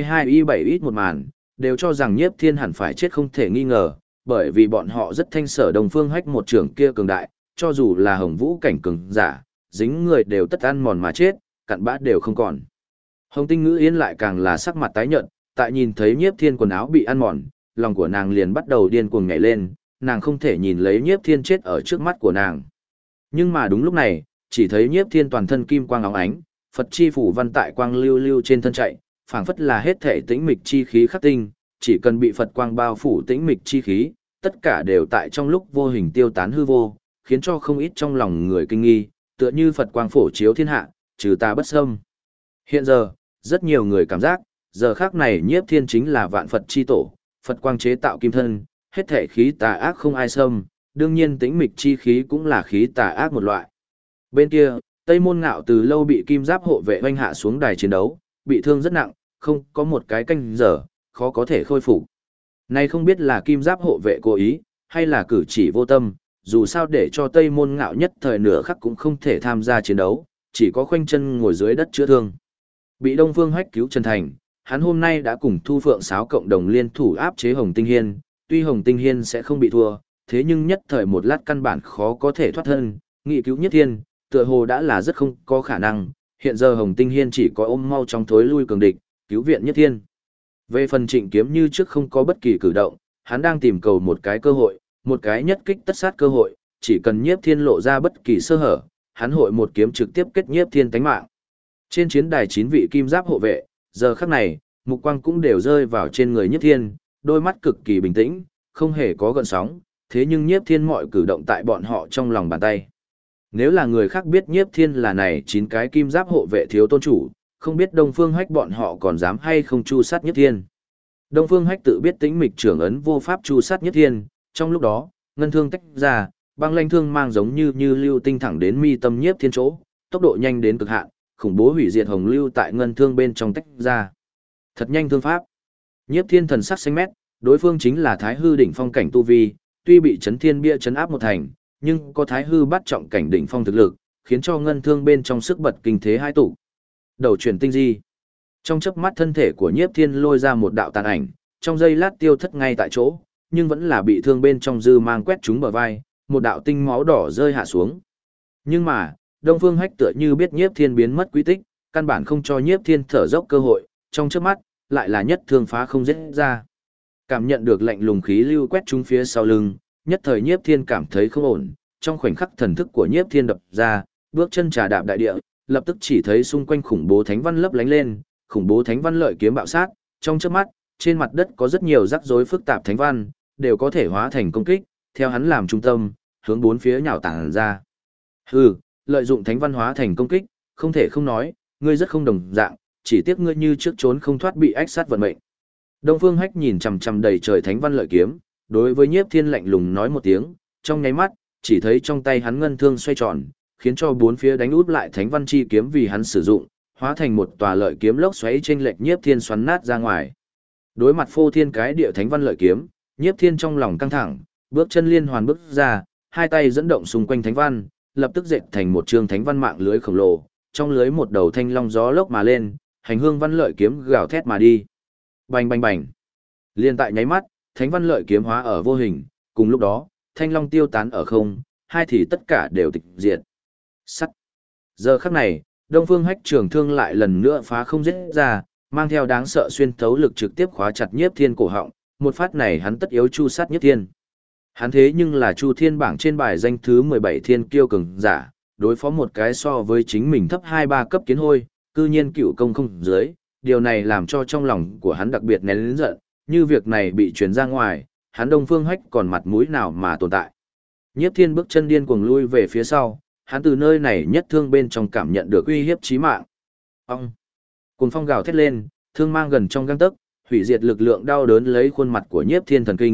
AT42i7 một màn, đều cho rằng Nhiếp Thiên hẳn phải chết không thể nghi ngờ, bởi vì bọn họ rất thanh sở Đông Phương Hách một trưởng kia cường đại, cho dù là Hồng Vũ cảnh cường giả, dính người đều tất ăn mòn mà chết, cặn bã đều không còn. Hồng Tinh Ngữ Yên lại càng là sắc mặt tái nhợt, tại nhìn thấy Nhiếp Thiên quần áo bị ăn mòn, lòng của nàng liền bắt đầu điên cuồng nhảy lên, nàng không thể nhìn lấy Nhiếp Thiên chết ở trước mắt của nàng. Nhưng mà đúng lúc này, chỉ thấy Nhiếp Thiên toàn thân kim quang óng ánh, Phật chi phủ văn tại quang lưu lưu trên thân chạy, phảng phất là hết thể tĩnh mịch chi khí khắc tinh, chỉ cần bị Phật quang bao phủ tĩnh mịch chi khí, tất cả đều tại trong lúc vô hình tiêu tán hư vô, khiến cho không ít trong lòng người kinh nghi, tựa như Phật quang phổ chiếu thiên hạ, trừ tà bất xâm. Hiện giờ, rất nhiều người cảm giác, giờ khắc này Nhiếp Thiên chính là vạn Phật chi tổ, Phật quang chế tạo kim thân, hết thể khí tà ác không ai xâm, đương nhiên tĩnh mịch chi khí cũng là khí tà ác một loại. Bên kia, Tây Môn Ngạo từ lâu bị kim giáp hộ vệ oanh hạ xuống đài chiến đấu, bị thương rất nặng, không có một cái canh giờ, khó có thể khôi phục. Này không biết là kim giáp hộ vệ cố ý, hay là cử chỉ vô tâm, dù sao để cho Tây Môn Ngạo nhất thời nửa khắc cũng không thể tham gia chiến đấu, chỉ có khoanh chân ngồi dưới đất chữa thương. Bị Đông Phương Hách cứu Trần Thành, hắn hôm nay đã cùng Thu Phượng Sáo cộng đồng liên thủ áp chế Hồng Tinh Hiên, tuy Hồng Tinh Hiên sẽ không bị thua, thế nhưng nhất thời một lát căn bản khó có thể thoát thân, nghị cứu Nhiếp Thiên, tựa hồ đã là rất không có khả năng, hiện giờ Hồng Tinh Hiên chỉ có ôm mau trong thối lui cường địch, cứu viện Nhiếp Thiên. Về phần Trịnh Kiếm như trước không có bất kỳ cử động, hắn đang tìm cầu một cái cơ hội, một cái nhất kích tất sát cơ hội, chỉ cần Nhiếp Thiên lộ ra bất kỳ sơ hở, hắn hội một kiếm trực tiếp kết Nhiếp Thiên tánh mạng. Trên chiến đài 9 vị kim giáp hộ vệ, giờ khắc này, mục quang cũng đều rơi vào trên người Nhiếp Thiên, đôi mắt cực kỳ bình tĩnh, không hề có gợn sóng, thế nhưng Nhiếp Thiên mọi cử động tại bọn họ trong lòng bàn tay. Nếu là người khác biết Nhiếp Thiên là này 9 cái kim giáp hộ vệ thiếu tôn chủ, không biết Đông Phương Hách bọn họ còn dám hay không chu sát Nhiếp Thiên. Đông Phương Hách tự biết tĩnh mịch trưởng ấn vô pháp chu sát Nhiếp Thiên, trong lúc đó, ngân thương tách ra, băng lanh thương mang giống như lưu tinh thẳng đến mi tâm Nhiếp Thiên chỗ, tốc độ nhanh đến cực hạn, khủng bố hủy diệt hồng lưu tại ngân thương bên trong tách ra. Thật nhanh thương pháp. Nhiếp Thiên thần sắc xanh mét, đối phương chính là Thái Hư đỉnh phong cảnh tu vi, tuy bị Chấn Thiên bia chấn áp một thành, nhưng có Thái Hư bắt trọng cảnh đỉnh phong thực lực, khiến cho ngân thương bên trong sức bật kinh thế hai tụ. Đầu chuyển tinh di. Trong chớp mắt thân thể của Nhiếp Thiên lôi ra một đạo tàn ảnh, trong giây lát tiêu thất ngay tại chỗ, nhưng vẫn là bị thương bên trong dư mang quét trúng bờ vai, một đạo tinh máu đỏ rơi hạ xuống. Nhưng mà, Đông Phương Hách tựa như biết Nhiếp Thiên biến mất quy tích, căn bản không cho Nhiếp Thiên thở dốc cơ hội, trong chớp mắt, lại là nhất thương phá không giết ra. Cảm nhận được lạnh lùng khí lưu quét trúng phía sau lưng, nhất thời Nhiếp Thiên cảm thấy không ổn, trong khoảnh khắc thần thức của Nhiếp Thiên đập ra, bước chân trà đạp đại địa, lập tức chỉ thấy xung quanh khủng bố thánh văn lấp lánh lên, khủng bố thánh văn lợi kiếm bạo sát, trong chớp mắt, trên mặt đất có rất nhiều rắc rối phức tạp thánh văn, đều có thể hóa thành công kích, theo hắn làm trung tâm, hướng bốn phía nhào tản ra. Hừ, lợi dụng thánh văn hóa thành công kích, không thể không nói, ngươi rất không đồng dạng, chỉ tiếc ngươi như trước trốn không thoát bị ách sát vận mệnh. Đông Phương Hách nhìn chằm chằm đầy trời thánh văn lợi kiếm, đối với Nhiếp Thiên lạnh lùng nói một tiếng, trong nháy mắt, chỉ thấy trong tay hắn ngân thương xoay tròn, khiến cho bốn phía đánh út lại thánh văn chi kiếm vì hắn sử dụng, hóa thành một tòa lợi kiếm lốc xoáy chênh lệch Nhiếp Thiên xoắn nát ra ngoài. Đối mặt phô thiên cái địa thánh văn lợi kiếm, Nhiếp Thiên trong lòng căng thẳng, bước chân liên hoàn bước ra, hai tay dẫn động xung quanh thánh văn, lập tức dệt thành một trường thánh văn mạng lưới khổng lồ, trong lưới một đầu thanh long gió lốc mà lên, hành hương văn lợi kiếm gào thét mà đi. Bành bành bành. Liên tại nháy mắt, thánh văn lợi kiếm hóa ở vô hình, cùng lúc đó, thanh long tiêu tán ở không, hai thì tất cả đều tịch diệt. Sắt. Giờ khắc này, Đông Phương Hách trường thương lại lần nữa phá không giết ra, mang theo đáng sợ xuyên thấu lực trực tiếp khóa chặt Nhiếp Thiên cổ họng, một phát này hắn tất yếu chu sát Nhiếp Thiên. Hắn thế nhưng là Chu Thiên bảng trên bài danh thứ 17 thiên kiêu cường giả, đối phó một cái so với chính mình thấp 2-3 cấp kiến hôi, cư nhiên cựu công không dưới, điều này làm cho trong lòng của hắn đặc biệt nén lớn giận, như việc này bị truyền ra ngoài, hắn Đông Phương Hách còn mặt mũi nào mà tồn tại. Nhiếp Thiên bước chân điên cuồng lui về phía sau, hắn từ nơi này nhất thương bên trong cảm nhận được uy hiếp chí mạng. Ông! Cùng phong gào thét lên, thương mang gần trong gang tấc, hủy diệt lực lượng đau đớn lấy khuôn mặt của Nhiếp Thiên thần kinh,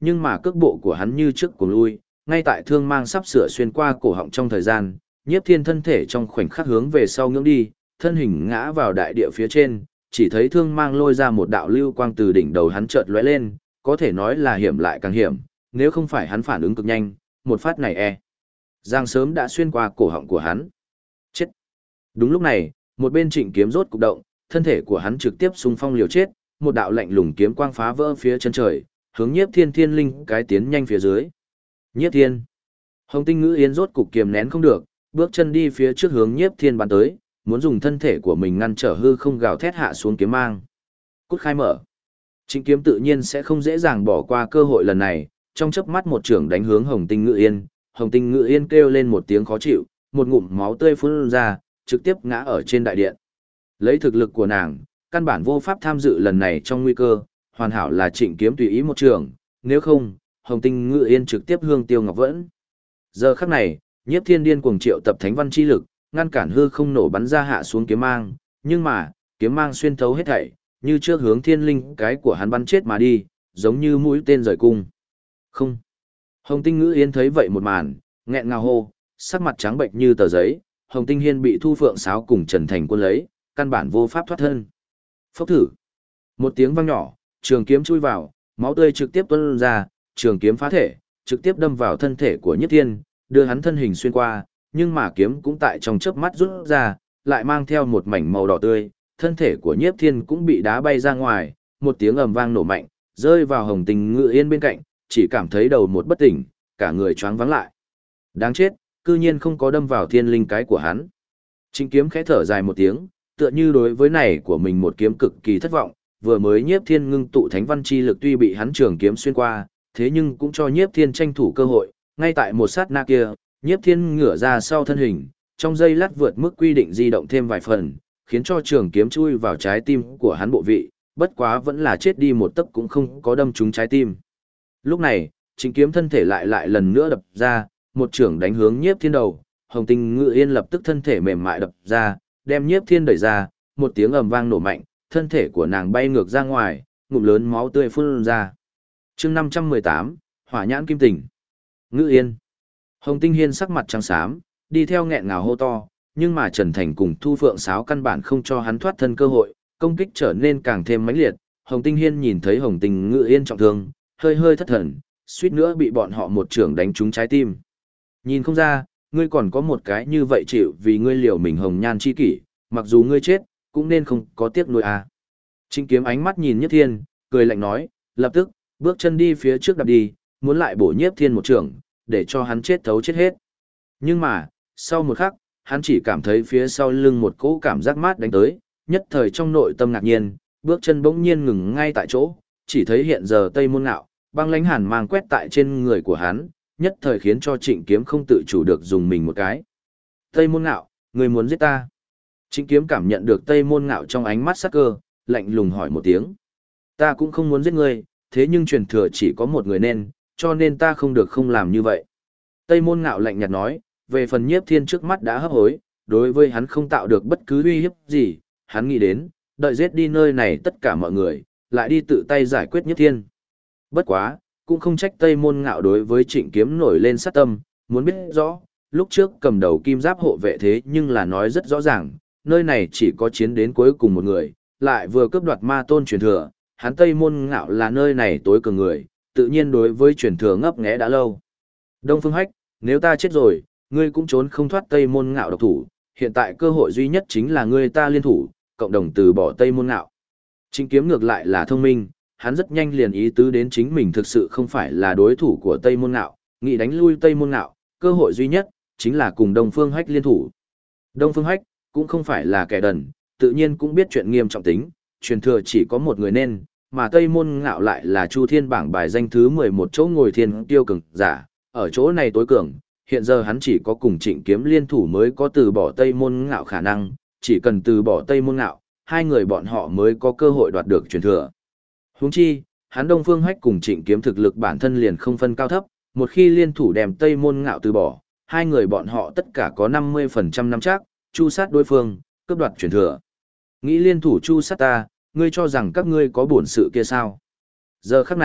nhưng mà cước bộ của hắn như trước cuồng lui, ngay tại thương mang sắp sửa xuyên qua cổ họng trong thời gian, Nhiếp Thiên thân thể trong khoảnh khắc hướng về sau ngưỡng đi, thân hình ngã vào đại địa phía trên, chỉ thấy thương mang lôi ra một đạo lưu quang từ đỉnh đầu hắn chợt lóe lên, có thể nói là hiểm lại càng hiểm, nếu không phải hắn phản ứng cực nhanh, một phát này Giang sớm đã xuyên qua cổ họng của hắn. Chết. Đúng lúc này, một bên Trịnh Kiếm rốt cục động, thân thể của hắn trực tiếp xung phong liều chết, một đạo lạnh lùng kiếm quang phá vỡ phía chân trời, hướng Nhiếp Thiên thiên linh cái tiến nhanh phía dưới. Nhiếp Thiên. Hồng Tinh Ngữ Yên rốt cục kiềm nén không được, bước chân đi phía trước hướng Nhiếp Thiên bắn tới, muốn dùng thân thể của mình ngăn trở hư không gào thét hạ xuống kiếm mang. Cút khai mở. Trịnh Kiếm tự nhiên sẽ không dễ dàng bỏ qua cơ hội lần này, trong chớp mắt một trưởng đánh hướng Hồng Tinh Ngữ Yên, Hồng Tinh Ngữ Yên kêu lên một tiếng khó chịu, một ngụm máu tươi phun ra, trực tiếp ngã ở trên đại điện. Lấy thực lực của nàng, căn bản vô pháp tham dự lần này trong nguy cơ, hoàn hảo là Trịnh Kiếm tùy ý một trường, nếu không, Hồng Tinh Ngữ Yên trực tiếp hương tiêu ngọc vẫn. Giờ khắc này, Nhiếp Thiên điên cuồng triệu tập thánh văn chi lực, ngăn cản hư không nổ bắn ra hạ xuống kiếm mang, nhưng mà, kiếm mang xuyên thấu hết thảy, như trước hướng thiên linh cái của hắn bắn chết mà đi, giống như mũi tên rời cung. Không. Hồng Tinh Ngữ Yên thấy vậy một màn, nghẹn ngào hô, sắc mặt trắng bệnh như tờ giấy, Hồng Tinh Hiên bị Thu Phượng Sáo cùng Trần Thành Quân lấy, căn bản vô pháp thoát thân. Phốc thử. Một tiếng vang nhỏ, trường kiếm chui vào, máu tươi trực tiếp tuôn ra, trường kiếm phá thể, trực tiếp đâm vào thân thể của Nhiếp Thiên, đưa hắn thân hình xuyên qua, nhưng mà kiếm cũng tại trong chớp mắt rút ra, lại mang theo một mảnh màu đỏ tươi, thân thể của Nhiếp Thiên cũng bị đá bay ra ngoài, một tiếng ầm vang nổ mạnh, rơi vào Hồng Tinh Ngữ Yên bên cạnh, chỉ cảm thấy đầu một bất tỉnh, cả người choáng váng lại. Đáng chết, cư nhiên không có đâm vào thiên linh cái của hắn. Trịnh Kiếm khẽ thở dài một tiếng, tựa như đối với này của mình một kiếm cực kỳ thất vọng, vừa mới Nhiếp Thiên ngưng tụ thánh văn chi lực tuy bị hắn trường kiếm xuyên qua, thế nhưng cũng cho Nhiếp Thiên tranh thủ cơ hội, ngay tại một sát na kia, Nhiếp Thiên ngửa ra sau thân hình, trong giây lát vượt mức quy định di động thêm vài phần, khiến cho trường kiếm chui vào trái tim của hắn bộ vị, bất quá vẫn là chết đi một tấc cũng không có đâm trúng trái tim. Lúc này, Trịnh Kiếm thân thể lại lần nữa đập ra, một trưởng đánh hướng Nhiếp Thiên đầu, Hồng Tinh Ngữ Yên lập tức thân thể mềm mại đập ra, đem Nhiếp Thiên đẩy ra, một tiếng ầm vang nổ mạnh, thân thể của nàng bay ngược ra ngoài, ngụm lớn máu tươi phun ra. Chương 518, Hỏa nhãn kim tình. Ngữ Yên. Hồng Tinh Hiên sắc mặt trắng xám, đi theo nghẹn ngào hô to, nhưng mà Trần Thành cùng Thu Phượng Sáo căn bản không cho hắn thoát thân cơ hội, công kích trở nên càng thêm mãnh liệt. Hồng Tinh Hiên nhìn thấy Hồng Tinh Ngữ Yên trọng thương, hơi hơi thất thần, suýt nữa bị bọn họ một trưởng đánh trúng trái tim. Nhìn không ra, ngươi còn có một cái như vậy chịu vì ngươi liều mình hồng nhan chi kỷ, mặc dù ngươi chết, cũng nên không có tiếc nuối à. Trịnh Kiếm ánh mắt nhìn Nhiếp Thiên, cười lạnh nói, lập tức, bước chân đi phía trước đạp đi, muốn lại bổ Nhiếp Thiên một trưởng, để cho hắn chết thấu chết hết. Nhưng mà, sau một khắc, hắn chỉ cảm thấy phía sau lưng một cỗ cảm giác mát đánh tới, nhất thời trong nội tâm ngạc nhiên, bước chân bỗng nhiên ngừng ngay tại chỗ, chỉ thấy hiện giờ Tây Môn Ngạo, băng lãnh hàn mang quét tại trên người của hắn, nhất thời khiến cho Trịnh Kiếm không tự chủ được dùng mình một cái. Tây Môn Ngạo, người muốn giết ta? Trịnh Kiếm cảm nhận được Tây Môn Ngạo trong ánh mắt sắc cơ, lạnh lùng hỏi một tiếng. Ta cũng không muốn giết ngươi, thế nhưng truyền thừa chỉ có một người nên, cho nên ta không được không làm như vậy. Tây Môn Ngạo lạnh nhạt nói, về phần Nhiếp Thiên trước mắt đã hấp hối, đối với hắn không tạo được bất cứ uy hiếp gì, hắn nghĩ đến, đợi giết đi nơi này tất cả mọi người, lại đi tự tay giải quyết Nhiếp Thiên. Bất quá, cũng không trách Tây Môn Ngạo đối với Trịnh Kiếm nổi lên sát tâm, muốn biết rõ, lúc trước cầm đầu kim giáp hộ vệ thế nhưng là nói rất rõ ràng, nơi này chỉ có chiến đến cuối cùng một người, lại vừa cướp đoạt ma tôn truyền thừa, hắn Tây Môn Ngạo là nơi này tối cường người, tự nhiên đối với truyền thừa ngấp nghé đã lâu. Đông Phương Hách, nếu ta chết rồi, ngươi cũng trốn không thoát Tây Môn Ngạo độc thủ, hiện tại cơ hội duy nhất chính là ngươi ta liên thủ, cộng đồng từ bỏ Tây Môn Ngạo. Trịnh Kiếm ngược lại là thông minh, hắn rất nhanh liền ý tứ đến chính mình thực sự không phải là đối thủ của Tây Môn Ngạo, nghĩ đánh lui Tây Môn Ngạo, cơ hội duy nhất chính là cùng Đông Phương Hách liên thủ. Đông Phương Hách cũng không phải là kẻ đần, tự nhiên cũng biết chuyện nghiêm trọng tính, truyền thừa chỉ có một người nên, mà Tây Môn Ngạo lại là Chu Thiên bảng bài danh thứ 11 chỗ ngồi thiên tiêu cường giả, ở chỗ này tối cường, hiện giờ hắn chỉ có cùng Trịnh Kiếm liên thủ mới có từ bỏ Tây Môn Ngạo khả năng, chỉ cần từ bỏ Tây Môn Ngạo, hai người bọn họ mới có cơ hội đoạt được truyền thừa. Huống chi, hắn Đông Phương Hách cùng Trịnh Kiếm thực lực bản thân liền không phân cao thấp, một khi liên thủ đem Tây Môn Ngạo từ bỏ, hai người bọn họ tất cả có 50% nắm chắc, chu sát đối phương, cướp đoạt truyền thừa. Nghĩ liên thủ chu sát ta, ngươi cho rằng các ngươi có bổn sự kia sao? Giờ khắc này,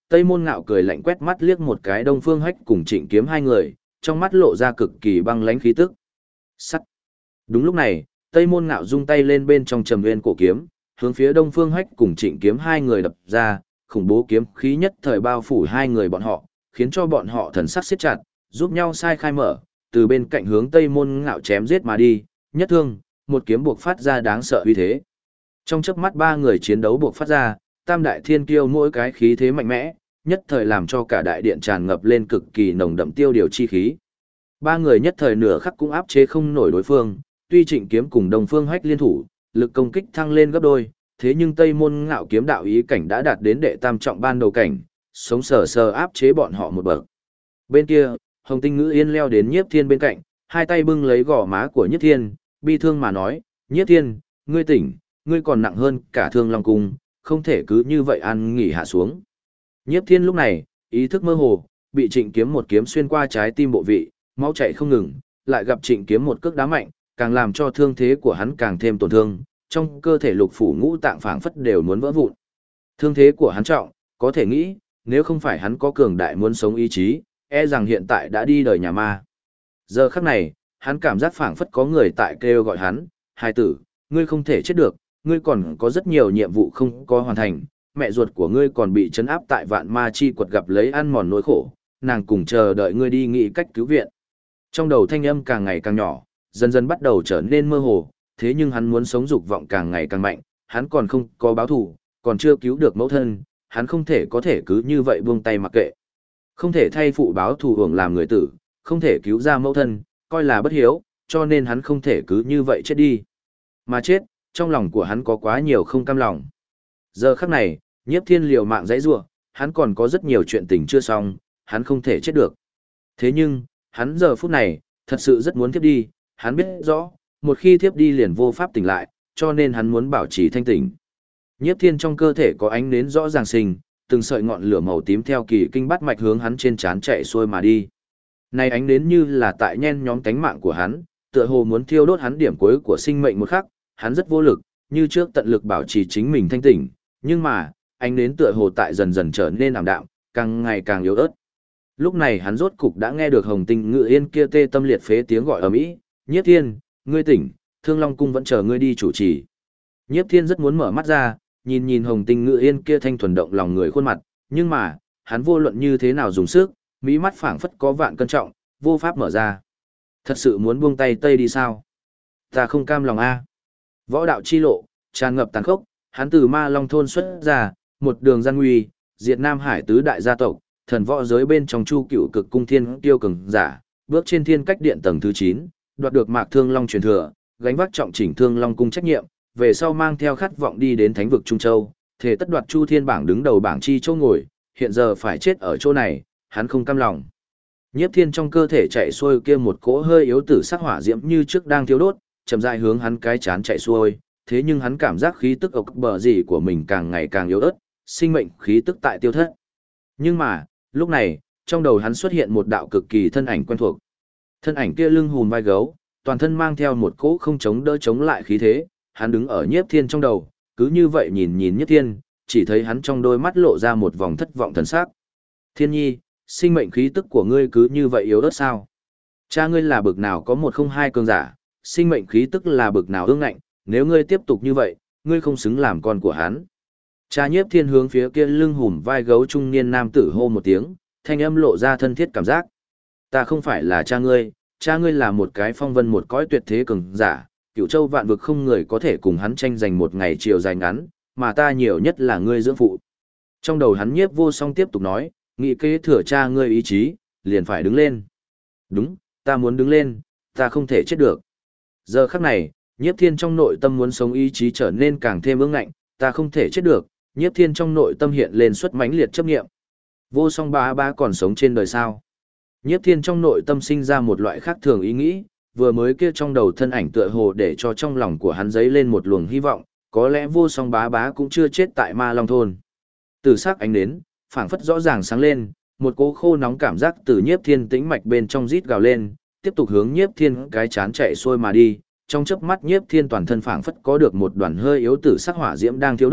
Tây Môn Ngạo cười lạnh quét mắt liếc một cái Đông Phương Hách cùng Trịnh Kiếm hai người, trong mắt lộ ra cực kỳ băng lãnh khí tức. Sắt. Đúng lúc này, Tây Môn Ngạo rung tay lên bên trong trầm nguyên cổ kiếm, hướng phía Đông Phương Hách cùng Trịnh Kiếm hai người đập ra, khủng bố kiếm khí nhất thời bao phủ hai người bọn họ, khiến cho bọn họ thần sắc siết chặt, giúp nhau sai khai mở, từ bên cạnh hướng Tây Môn Ngạo chém giết mà đi, nhất thương, một kiếm buộc phát ra đáng sợ uy thế. Trong chớp mắt ba người chiến đấu buộc phát ra, tam đại thiên kiêu mỗi cái khí thế mạnh mẽ, nhất thời làm cho cả đại điện tràn ngập lên cực kỳ nồng đậm tiêu điều chi khí. Ba người nhất thời nửa khắc cũng áp chế không nổi đối phương, tuy Trịnh Kiếm cùng Đông Phương Hách liên thủ, lực công kích thăng lên gấp đôi, thế nhưng Tây Môn Ngạo kiếm đạo ý cảnh đã đạt đến đệ tam trọng ban đầu cảnh, sống sờ sờ áp chế bọn họ một bậc. Bên kia, Hồng Tinh Ngữ Yên leo đến Nhiếp Thiên bên cạnh, hai tay bưng lấy gò má của Nhiếp Thiên, bi thương mà nói, Nhiếp Thiên, ngươi tỉnh, ngươi còn nặng hơn cả Thương Long Cung, không thể cứ như vậy ăn nghỉ hạ xuống. Nhiếp Thiên lúc này, ý thức mơ hồ, bị Trịnh Kiếm một kiếm xuyên qua trái tim bộ vị, máu chảy không ngừng, lại gặp Trịnh Kiếm một cước đá mạnh, càng làm cho thương thế của hắn càng thêm tổn thương, trong cơ thể lục phủ ngũ tạng phảng phất đều muốn vỡ vụn. Thương thế của hắn trọng, có thể nghĩ, nếu không phải hắn có cường đại muốn sống ý chí, e rằng hiện tại đã đi đời nhà ma. Giờ khắc này, hắn cảm giác phảng phất có người tại kêu gọi hắn, hài tử, ngươi không thể chết được, ngươi còn có rất nhiều nhiệm vụ không có hoàn thành, mẹ ruột của ngươi còn bị trấn áp tại vạn ma chi quật gặp lấy ăn mòn nỗi khổ, nàng cùng chờ đợi ngươi đi nghĩ cách cứu viện. Trong đầu thanh âm càng ngày càng nhỏ, dần dần bắt đầu trở nên mơ hồ, thế nhưng hắn muốn sống dục vọng càng ngày càng mạnh, hắn còn không có báo thù, còn chưa cứu được mẫu thân, hắn không thể có thể cứ như vậy buông tay mặc kệ. Không thể thay phụ báo thù hưởng làm người tử, không thể cứu ra mẫu thân, coi là bất hiếu, cho nên hắn không thể cứ như vậy chết đi. Mà chết, trong lòng của hắn có quá nhiều không cam lòng. Giờ khắc này, Nhiếp Thiên liều mạng giãy giụa, hắn còn có rất nhiều chuyện tình chưa xong, hắn không thể chết được. Thế nhưng, hắn giờ phút này, thật sự rất muốn thiếp đi, hắn biết rõ, một khi thiếp đi liền vô pháp tỉnh lại, cho nên hắn muốn bảo trì thanh tỉnh. Nhiếp Thiên trong cơ thể có ánh nến rõ ràng sinh, từng sợi ngọn lửa màu tím theo kỳ kinh bắt mạch hướng hắn trên trán chạy xuôi mà đi. Này ánh nến như là tại nhen nhóm tánh mạng của hắn, tựa hồ muốn thiêu đốt hắn điểm cuối của sinh mệnh một khắc, hắn rất vô lực, như trước tận lực bảo trì chính mình thanh tỉnh, nhưng mà, ánh nến tựa hồ tại dần dần trở nên ảm đạm, càng ngày càng yếu ớt. Lúc này hắn rốt cục đã nghe được Hồng Tinh Ngự Yên kia tê tâm liệt phế tiếng gọi ầm ĩ, "Nhiếp Thiên, ngươi tỉnh, Thương Long cung vẫn chờ ngươi đi chủ trì." Nhiếp Thiên rất muốn mở mắt ra, nhìn nhìn Hồng Tinh Ngự Yên kia thanh thuần động lòng người khuôn mặt, nhưng mà, hắn vô luận như thế nào dùng sức, mỹ mắt phảng phất có vạn cân trọng, vô pháp mở ra. Thật sự muốn buông tay tây đi sao? Ta không cam lòng a. Võ đạo chi lộ, tràn ngập tàn khốc, hắn từ Ma Long thôn xuất ra, một đường gian nguy, diệt Nam Hải tứ đại gia tộc, thần võ giới bên trong Chu Cựu Cực cung thiên tiêu cường giả, bước trên thiên cách điện tầng thứ 9, đoạt được Mạc Thương Long truyền thừa, gánh vác trọng chỉnh Thương Long cung trách nhiệm, về sau mang theo khát vọng đi đến Thánh vực Trung Châu, thể tất đoạt Chu Thiên bảng đứng đầu bảng chi chỗ ngồi, hiện giờ phải chết ở chỗ này, hắn không cam lòng. Nhiếp Thiên trong cơ thể chạy xuôi kia một cỗ hơi yếu tử sắc hỏa diễm như trước đang thiêu đốt, chậm rãi hướng hắn cái chán chạy xuôi, thế nhưng hắn cảm giác khí tức ộc bờ gì của mình càng ngày càng yếu ớt, sinh mệnh khí tức tại tiêu thất. Nhưng mà, lúc này, trong đầu hắn xuất hiện một đạo cực kỳ thân ảnh quen thuộc. Thân ảnh kia lưng hùm vai gấu, toàn thân mang theo một cỗ không chống đỡ chống lại khí thế, hắn đứng ở Nhiếp Thiên trong đầu, cứ như vậy nhìn nhìn Nhiếp Thiên, chỉ thấy hắn trong đôi mắt lộ ra một vòng thất vọng thần sắc. "Thiên nhi, sinh mệnh khí tức của ngươi cứ như vậy yếu ớt sao? Cha ngươi là bực nào có 102 cường giả, sinh mệnh khí tức là bực nào ương ngạnh, nếu ngươi tiếp tục như vậy, ngươi không xứng làm con của hắn." Cha Nhiếp Thiên hướng phía kia lưng hùm vai gấu trung niên nam tử hô một tiếng, thanh âm lộ ra thân thiết cảm giác. "Ta không phải là cha ngươi là một cái phong vân một cõi tuyệt thế cường giả, Cửu Châu vạn vực không người có thể cùng hắn tranh giành một ngày chiều dài ngắn, mà ta nhiều nhất là ngươi dưỡng phụ." Trong đầu hắn Nhiếp Vô Song tiếp tục nói, "Nghị kế thừa cha ngươi ý chí, liền phải đứng lên." "Đúng, ta muốn đứng lên, ta không thể chết được." Giờ khắc này, Nhiếp Thiên trong nội tâm muốn sống ý chí trở nên càng thêm ương ngạnh, "Ta không thể chết được." Nhiếp Thiên trong nội tâm hiện lên xuất mãnh liệt chấp nghiệm. Vô Song bá bá còn sống trên đời sao? Nhiếp Thiên trong nội tâm sinh ra một loại khác thường ý nghĩ, vừa mới kia trong đầu thân ảnh tựa hồ để cho trong lòng của hắn dấy lên một luồng hy vọng, có lẽ Vô Song bá bá cũng chưa chết tại Ma Long thôn. Từ sắc ánh đến, phảng phất rõ ràng sáng lên, một cỗ khô nóng cảm giác từ Nhiếp Thiên tĩnh mạch bên trong rít gào lên, tiếp tục hướng Nhiếp Thiên cái chán chạy xuôi mà đi. Trong chớp mắt Nhiếp Thiên toàn thân phảng phất có được một đoàn hơi yếu tử sắc hỏa diễm đang thiêu đốt,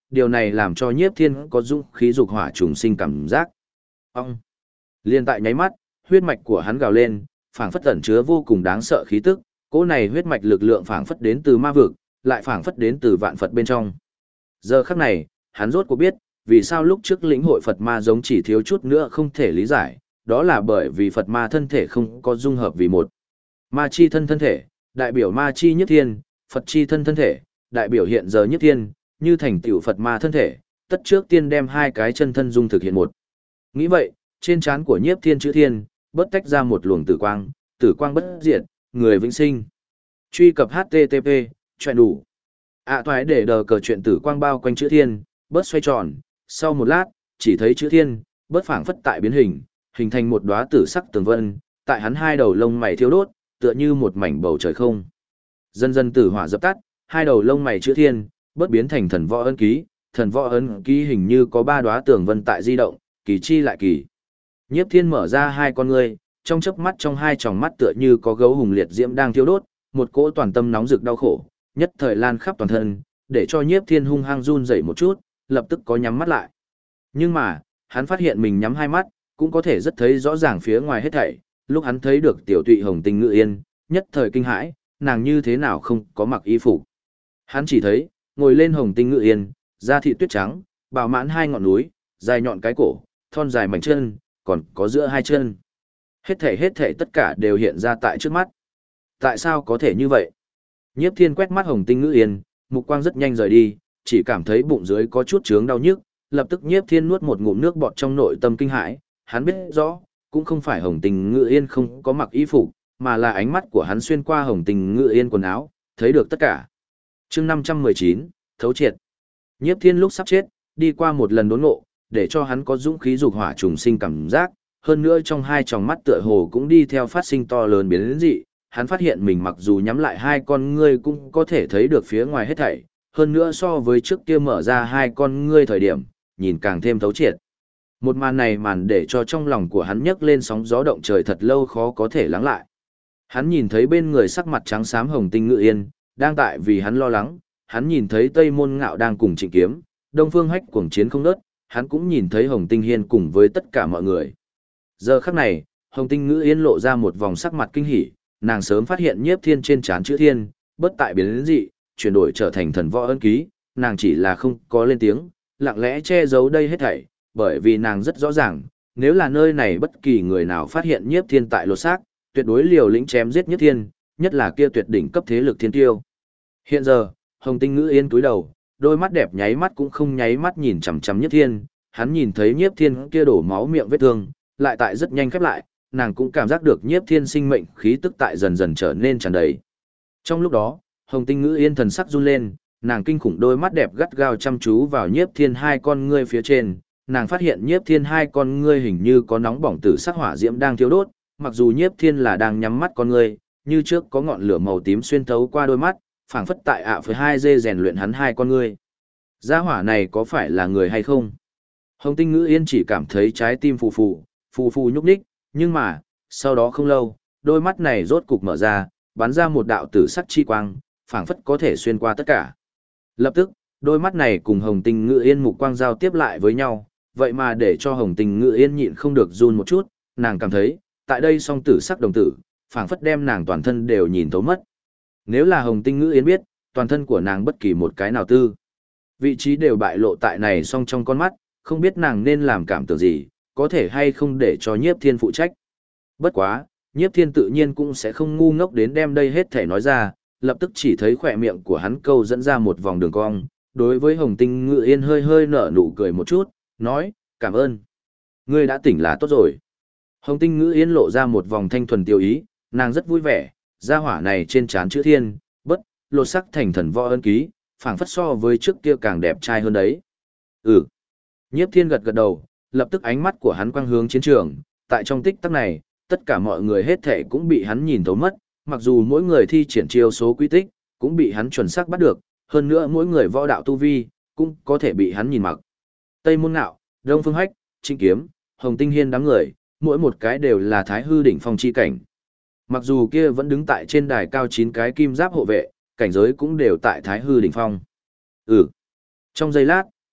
điều này làm cho Nhiếp Thiên có dũng khí dục hỏa trùng sinh cảm giác. Ông! Liên tại nháy mắt, huyết mạch của hắn gào lên, phảng phất ẩn chứa vô cùng đáng sợ khí tức, cỗ này huyết mạch lực lượng phảng phất đến từ ma vực, lại phảng phất đến từ vạn Phật bên trong. Giờ khắc này, hắn rốt cuộc biết, vì sao lúc trước lĩnh hội Phật ma giống chỉ thiếu chút nữa không thể lý giải, đó là bởi vì Phật ma thân thể không có dung hợp vì một. Ma chi thân thân thể, đại biểu ma chi Nhiếp Thiên, Phật chi thân thân thể, đại biểu hiện giờ Nhiếp Thiên, như thành tựu Phật ma thân thể, tất trước tiên đem hai cái chân thân dung thực hiện một. Nghĩ vậy, trên trán của Nhiếp Thiên chữ Thiên, bớt tách ra một luồng tử quang bất diệt, người vĩnh sinh. Truy cập http, chuyện đủ. Toái để đờ cờ chuyện tử quang bao quanh chữ Thiên, bớt xoay tròn, sau một lát, chỉ thấy chữ Thiên, bớt phảng phất tại biến hình, hình thành một đóa tử sắc tường vân, tại hắn hai đầu lông mày thiêu đốt, tựa như một mảnh bầu trời không. Dần dần tử hỏa dập tắt, hai đầu lông mày chữ Thiên, bớt biến thành thần võ ấn ký, thần võ ấn ký hình như có ba đóa tường vân tại di động, kỳ chi lại kỳ. Nhiếp Thiên mở ra hai con ngươi, trong chớp mắt trong hai tròng mắt tựa như có gấu hùng liệt diễm đang thiêu đốt, một cỗ toàn tâm nóng rực đau khổ, nhất thời lan khắp toàn thân, để cho Nhiếp Thiên hung hăng run rẩy một chút, lập tức có nhắm mắt lại. Nhưng mà, hắn phát hiện mình nhắm hai mắt, cũng có thể rất thấy rõ ràng phía ngoài hết thảy, lúc hắn thấy được tiểu tụy Hồng Tinh Ngự Yên, nhất thời kinh hãi, nàng như thế nào không có mặc y phục. Hắn chỉ thấy, ngồi lên Hồng Tinh Ngự Yên, da thịt tuyết trắng, bào mãn hai ngọn núi, dài nhọn cái cổ, thon dài mảnh chân, còn có giữa hai chân. Hết thảy tất cả đều hiện ra tại trước mắt. Tại sao có thể như vậy? Nhiếp Thiên quét mắt Hồng Tinh Ngự Yên, mục quang rất nhanh rời đi, chỉ cảm thấy bụng dưới có chút chướng đau nhức, lập tức Nhiếp Thiên nuốt một ngụm nước bọt trong nội tâm kinh hãi, hắn biết rõ, cũng không phải Hồng Tinh Ngự Yên không có mặc y phục, mà là ánh mắt của hắn xuyên qua Hồng Tinh Ngự Yên quần áo, thấy được tất cả. Chương 519, thấu triệt. Nhiếp Thiên lúc sắp chết, đi qua một lần đốn ngộ, để cho hắn có dũng khí dục hỏa trùng sinh cảm giác, hơn nữa trong hai tròng mắt tựa hồ cũng đi theo phát sinh to lớn biến dị, hắn phát hiện mình mặc dù nhắm lại hai con ngươi cũng có thể thấy được phía ngoài hết thảy, hơn nữa so với trước kia mở ra hai con ngươi thời điểm, nhìn càng thêm thấu triệt. Một màn này màn để cho trong lòng của hắn nhấc lên sóng gió động trời thật lâu khó có thể lắng lại. Hắn nhìn thấy bên người sắc mặt trắng xám Hồng Tinh Ngự Yên, đang tại vì hắn lo lắng, hắn nhìn thấy Tây Môn Ngạo đang cùng Trịnh Kiếm, Đông Phương Hách cuồng chiến không ngớt, hắn cũng nhìn thấy Hồng Tinh Hiên cùng với tất cả mọi người. Giờ khắc này, Hồng Tinh Ngự Yên lộ ra một vòng sắc mặt kinh hỉ, nàng sớm phát hiện Nhiếp Thiên trên trán chữ Thiên, bất tại biến dị, chuyển đổi trở thành thần võ ấn ký, nàng chỉ là không có lên tiếng, lặng lẽ che giấu đây hết thảy, bởi vì nàng rất rõ ràng, nếu là nơi này bất kỳ người nào phát hiện Nhiếp Thiên tại lột xác, tuyệt đối liều lĩnh chém giết Nhiếp Thiên, nhất là kia tuyệt đỉnh cấp thế lực thiên tiêu. Hiện giờ, Hồng Tinh Ngự Yên cúi đầu, đôi mắt đẹp nháy mắt cũng không nháy mắt nhìn chằm chằm Nhiếp Thiên, hắn nhìn thấy Nhiếp Thiên kia đổ máu miệng vết thương, lại tại rất nhanh khép lại, nàng cũng cảm giác được Nhiếp Thiên sinh mệnh khí tức tại dần dần trở nên tràn đầy. Trong lúc đó, Hồng Tinh Ngự Yên thần sắc run lên, nàng kinh khủng đôi mắt đẹp gắt gao chăm chú vào Nhiếp Thiên hai con ngươi phía trên, nàng phát hiện Nhiếp Thiên hai con ngươi hình như có nóng bỏng tử sắc hỏa diễm đang thiêu đốt, mặc dù Nhiếp Thiên là đang nhắm mắt con ngươi, như trước có ngọn lửa màu tím xuyên thấu qua đôi mắt, phảng phất tại với hai dê rèn luyện hắn hai con ngươi. Gia hỏa này có phải là người hay không? Hồng Tinh Ngự Yên chỉ cảm thấy trái tim phù phù nhúc nhích, nhưng mà, sau đó không lâu, đôi mắt này rốt cục mở ra, bắn ra một đạo tử sắc chi quang, phảng phất có thể xuyên qua tất cả. Lập tức, đôi mắt này cùng Hồng Tinh Ngự Yên mục quang giao tiếp lại với nhau, vậy mà để cho Hồng Tinh Ngự Yên nhịn không được run một chút, nàng cảm thấy, tại đây song tử sắc đồng tử, phảng phất đem nàng toàn thân đều nhìn thấu mất. Nếu là Hồng Tinh Ngự Yên biết, toàn thân của nàng bất kỳ một cái nào tư vị trí đều bại lộ tại này song trong con mắt, không biết nàng nên làm cảm tưởng gì, có thể hay không để cho Nhiếp Thiên phụ trách. Bất quá, Nhiếp Thiên tự nhiên cũng sẽ không ngu ngốc đến đem đây hết thể nói ra, lập tức chỉ thấy khỏe miệng của hắn câu dẫn ra một vòng đường cong, đối với Hồng Tinh Ngự Yên hơi hơi nở nụ cười một chút, nói, cảm ơn. Ngươi đã tỉnh là tốt rồi. Hồng Tinh Ngự Yên lộ ra một vòng thanh thuần tiêu ý, nàng rất vui vẻ, gia hỏa này trên trán chữ Thiên, bất, lột sắc thành thần võ ân ký, phảng phất so với trước kia càng đẹp trai hơn đấy. Ừ. Nhiếp Thiên gật gật đầu, lập tức ánh mắt của hắn quang hướng chiến trường, tại trong tích tắc này, tất cả mọi người hết thể cũng bị hắn nhìn thấu mất, mặc dù mỗi người thi triển chiêu số quy tích, cũng bị hắn chuẩn xác bắt được, hơn nữa mỗi người võ đạo tu vi, cũng có thể bị hắn nhìn mặc. Tây Môn Ngạo, Đông Phương Hách, Trịnh Kiếm, Hồng Tinh Hiên đám người, mỗi một cái đều là thái hư đỉnh phong chi cảnh. Mặc dù kia vẫn đứng tại trên đài cao 9 cái kim giáp hộ vệ, cảnh giới cũng đều tại thái hư đỉnh phong. Ừ. Trong giây lát,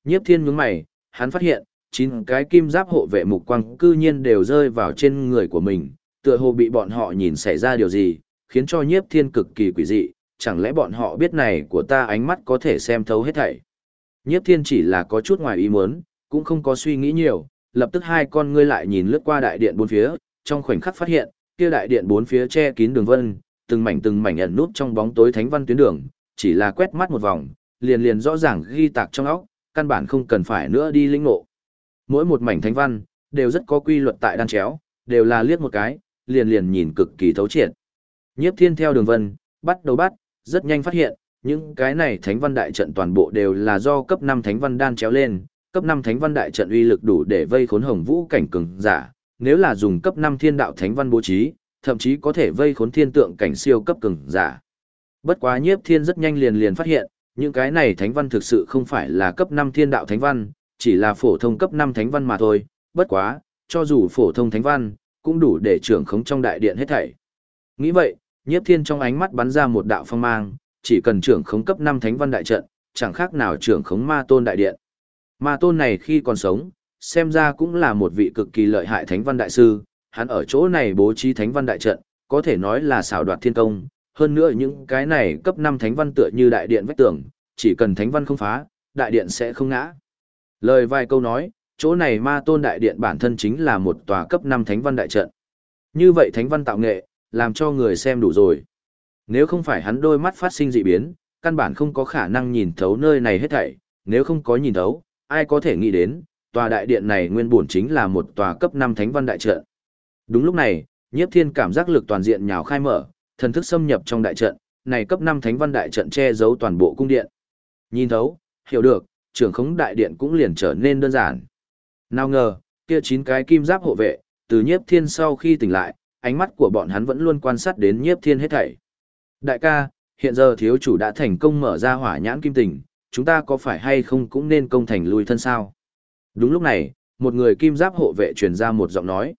Nhiếp Thiên nhướng mày, hắn phát hiện, 9 cái kim giáp hộ vệ mục quang cư nhiên đều rơi vào trên người của mình, tựa hồ bị bọn họ nhìn xảy ra điều gì, khiến cho Nhiếp Thiên cực kỳ quỷ dị, chẳng lẽ bọn họ biết này của ta ánh mắt có thể xem thấu hết thảy. Nhiếp Thiên chỉ là có chút ngoài ý muốn, cũng không có suy nghĩ nhiều, lập tức hai con ngươi lại nhìn lướt qua đại điện bốn phía, trong khoảnh khắc phát hiện, kia đại điện bốn phía che kín đường vân, từng mảnh ẩn núp trong bóng tối thánh văn tuyến đường, chỉ là quét mắt một vòng, liền liền rõ ràng ghi tạc trong óc, căn bản không cần phải nữa đi lĩnh ngộ. Mỗi một mảnh thánh văn đều rất có quy luật tại đan chéo, đều là liếc một cái, liền liền nhìn cực kỳ thấu triệt. Nhiếp Thiên theo đường vân, bắt đầu bắt, rất nhanh phát hiện, những cái này thánh văn đại trận toàn bộ đều là do cấp 5 thánh văn đan chéo lên, cấp 5 thánh văn đại trận uy lực đủ để vây khốn Hồng Vũ cảnh cường giả, nếu là dùng cấp 5 thiên đạo thánh văn bố trí, thậm chí có thể vây khốn thiên tượng cảnh siêu cấp cường giả. Bất quá Nhiếp Thiên rất nhanh liền liền phát hiện, những cái này thánh văn thực sự không phải là cấp 5 thiên đạo thánh văn, chỉ là phổ thông cấp 5 thánh văn mà thôi, bất quá, cho dù phổ thông thánh văn, cũng đủ để trưởng khống trong đại điện hết thảy. Nghĩ vậy, Nhiếp Thiên trong ánh mắt bắn ra một đạo phong mang, chỉ cần trưởng khống cấp 5 thánh văn đại trận, chẳng khác nào trưởng khống ma tôn đại điện. Ma tôn này khi còn sống, xem ra cũng là một vị cực kỳ lợi hại thánh văn đại sư, hắn ở chỗ này bố trí thánh văn đại trận, có thể nói là xảo đoạt thiên công, hơn nữa những cái này cấp 5 thánh văn tựa như đại điện vách tường, chỉ cần thánh văn không phá, đại điện sẽ không ngã. Lời vài câu nói, chỗ này ma tôn đại điện bản thân chính là một tòa cấp 5 thánh văn đại trận. Như vậy thánh văn tạo nghệ, làm cho người xem đủ rồi. Nếu không phải hắn đôi mắt phát sinh dị biến, căn bản không có khả năng nhìn thấu nơi này hết thảy, nếu không có nhìn thấu, ai có thể nghĩ đến, tòa đại điện này nguyên bổn chính là một tòa cấp 5 thánh văn đại trận. Đúng lúc này, Nhiếp Thiên cảm giác lực toàn diện nhào khai mở, thần thức xâm nhập trong đại trận, này cấp 5 thánh văn đại trận che giấu toàn bộ cung điện. Nhìn thấu, hiểu được, trưởng khống đại điện cũng liền trở nên đơn giản. Nào ngờ, kia 9 cái kim giáp hộ vệ, từ Nhiếp Thiên sau khi tỉnh lại, ánh mắt của bọn hắn vẫn luôn quan sát đến Nhiếp Thiên hết thảy. Đại ca, hiện giờ thiếu chủ đã thành công mở ra hỏa nhãn kim tình, chúng ta có phải hay không cũng nên công thành lui thân sao? Đúng lúc này, một người kim giáp hộ vệ truyền ra một giọng nói.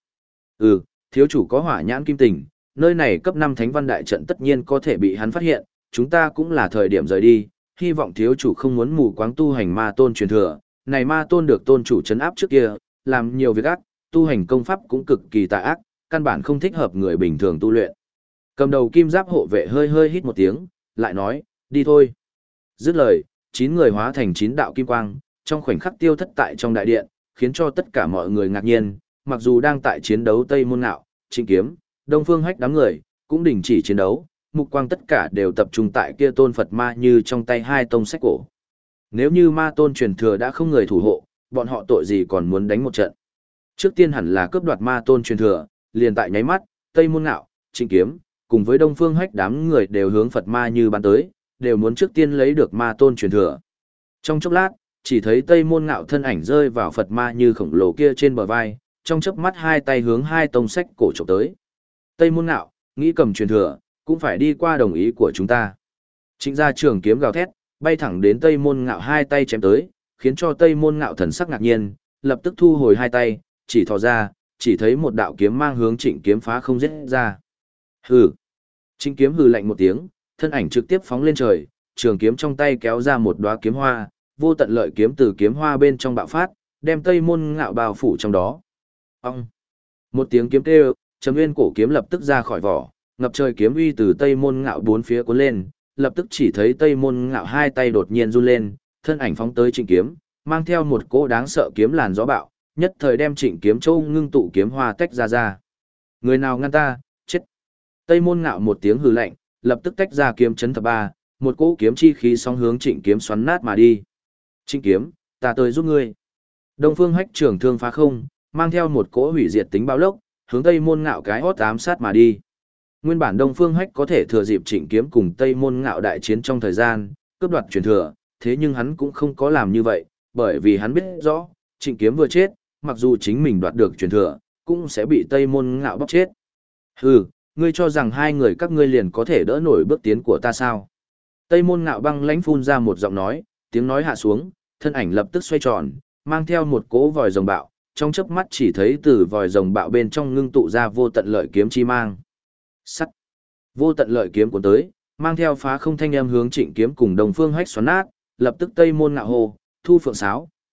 Thiếu chủ có hỏa nhãn kim tình, nơi này cấp 5 thánh văn đại trận tất nhiên có thể bị hắn phát hiện, chúng ta cũng là thời điểm rời đi, hy vọng thiếu chủ không muốn mù quáng tu hành ma tôn truyền thừa, này ma tôn được tôn chủ trấn áp trước kia, làm nhiều việc ác, tu hành công pháp cũng cực kỳ tà ác, căn bản không thích hợp người bình thường tu luyện. Cầm đầu kim giáp hộ vệ hơi hơi hít một tiếng, lại nói, đi thôi. Dứt lời, 9 người hóa thành 9 đạo kim quang, trong khoảnh khắc tiêu thất tại trong đại điện, khiến cho tất cả mọi người ngạc nhiên, mặc dù đang tại chiến đấu Tây Môn Ngạo, Trịnh Kiếm, Đông Phương Hách đám người, cũng đình chỉ chiến đấu, mục quang tất cả đều tập trung tại kia tôn Phật ma như trong tay hai tông sách cổ. Nếu như ma tôn truyền thừa đã không người thủ hộ, bọn họ tội gì còn muốn đánh một trận. Trước tiên hẳn là cướp đoạt ma tôn truyền thừa, liền tại nháy mắt, Tây Môn Ngạo, Trịnh Kiếm, cùng với Đông Phương Hách đám người đều hướng Phật ma như bắn tới, đều muốn trước tiên lấy được ma tôn truyền thừa. Trong chốc lát, chỉ thấy Tây Môn Ngạo thân ảnh rơi vào Phật ma như khổng lồ kia trên bờ vai, trong chớp mắt hai tay hướng hai tông sách cổ chụp tới. Tây Môn Ngạo, nghĩ cầm truyền thừa, cũng phải đi qua đồng ý của chúng ta. Trịnh gia trường kiếm gào thét, bay thẳng đến Tây Môn Ngạo hai tay chém tới, khiến cho Tây Môn Ngạo thần sắc ngạc nhiên, lập tức thu hồi hai tay, chỉ thò ra, chỉ thấy một đạo kiếm mang hướng Trịnh Kiếm phá không giết ra. Hừ. Trịnh Kiếm hừ lạnh một tiếng, thân ảnh trực tiếp phóng lên trời, trường kiếm trong tay kéo ra một đóa kiếm hoa, vô tận lợi kiếm từ kiếm hoa bên trong bạo phát, đem Tây Môn Ngạo bao phủ trong đó. Ông. Một tiếng kiếm kêu, Trầm Nguyên cổ kiếm lập tức ra khỏi vỏ, ngập trời kiếm uy từ Tây Môn Ngạo bốn phía cuốn lên, lập tức chỉ thấy Tây Môn Ngạo hai tay đột nhiên run lên, thân ảnh phóng tới Trịnh Kiếm, mang theo một cỗ đáng sợ kiếm làn gió bạo, nhất thời đem Trịnh Kiếm châu ngưng tụ kiếm hoa tách ra. Người nào ngăn ta, chết. Tây Môn Ngạo một tiếng hừ lạnh, lập tức tách ra kiếm chấn thập ba, một cỗ kiếm chi khí sóng hướng Trịnh Kiếm xoắn nát mà đi. Trịnh Kiếm, ta tới giúp ngươi. Đông Phương Hách trường thương phá không, mang theo một cỗ hủy diệt tính bão lốc, hướng Tây Môn Ngạo cái hót ám sát mà đi. Nguyên bản Đông Phương Hách có thể thừa dịp Trịnh Kiếm cùng Tây Môn Ngạo đại chiến trong thời gian, cướp đoạt truyền thừa, thế nhưng hắn cũng không có làm như vậy, bởi vì hắn biết rõ, Trịnh Kiếm vừa chết, mặc dù chính mình đoạt được truyền thừa, cũng sẽ bị Tây Môn Ngạo bóc chết. Hừ, ngươi cho rằng hai người các ngươi liền có thể đỡ nổi bước tiến của ta sao? Tây Môn Ngạo băng lãnh phun ra một giọng nói, tiếng nói hạ xuống, thân ảnh lập tức xoay tròn, mang theo một cỗ vòi rồng bạo, trong chớp mắt chỉ thấy từ vòi rồng bạo bên trong ngưng tụ ra vô tận lợi kiếm chi mang. Sắt. Vô tận lợi kiếm cuốn tới, mang theo phá không thanh âm hướng Trịnh Kiếm cùng Đông Phương Hách xoắn nát, lập tức Tây Môn Ngạo hô, thu phượng sáo,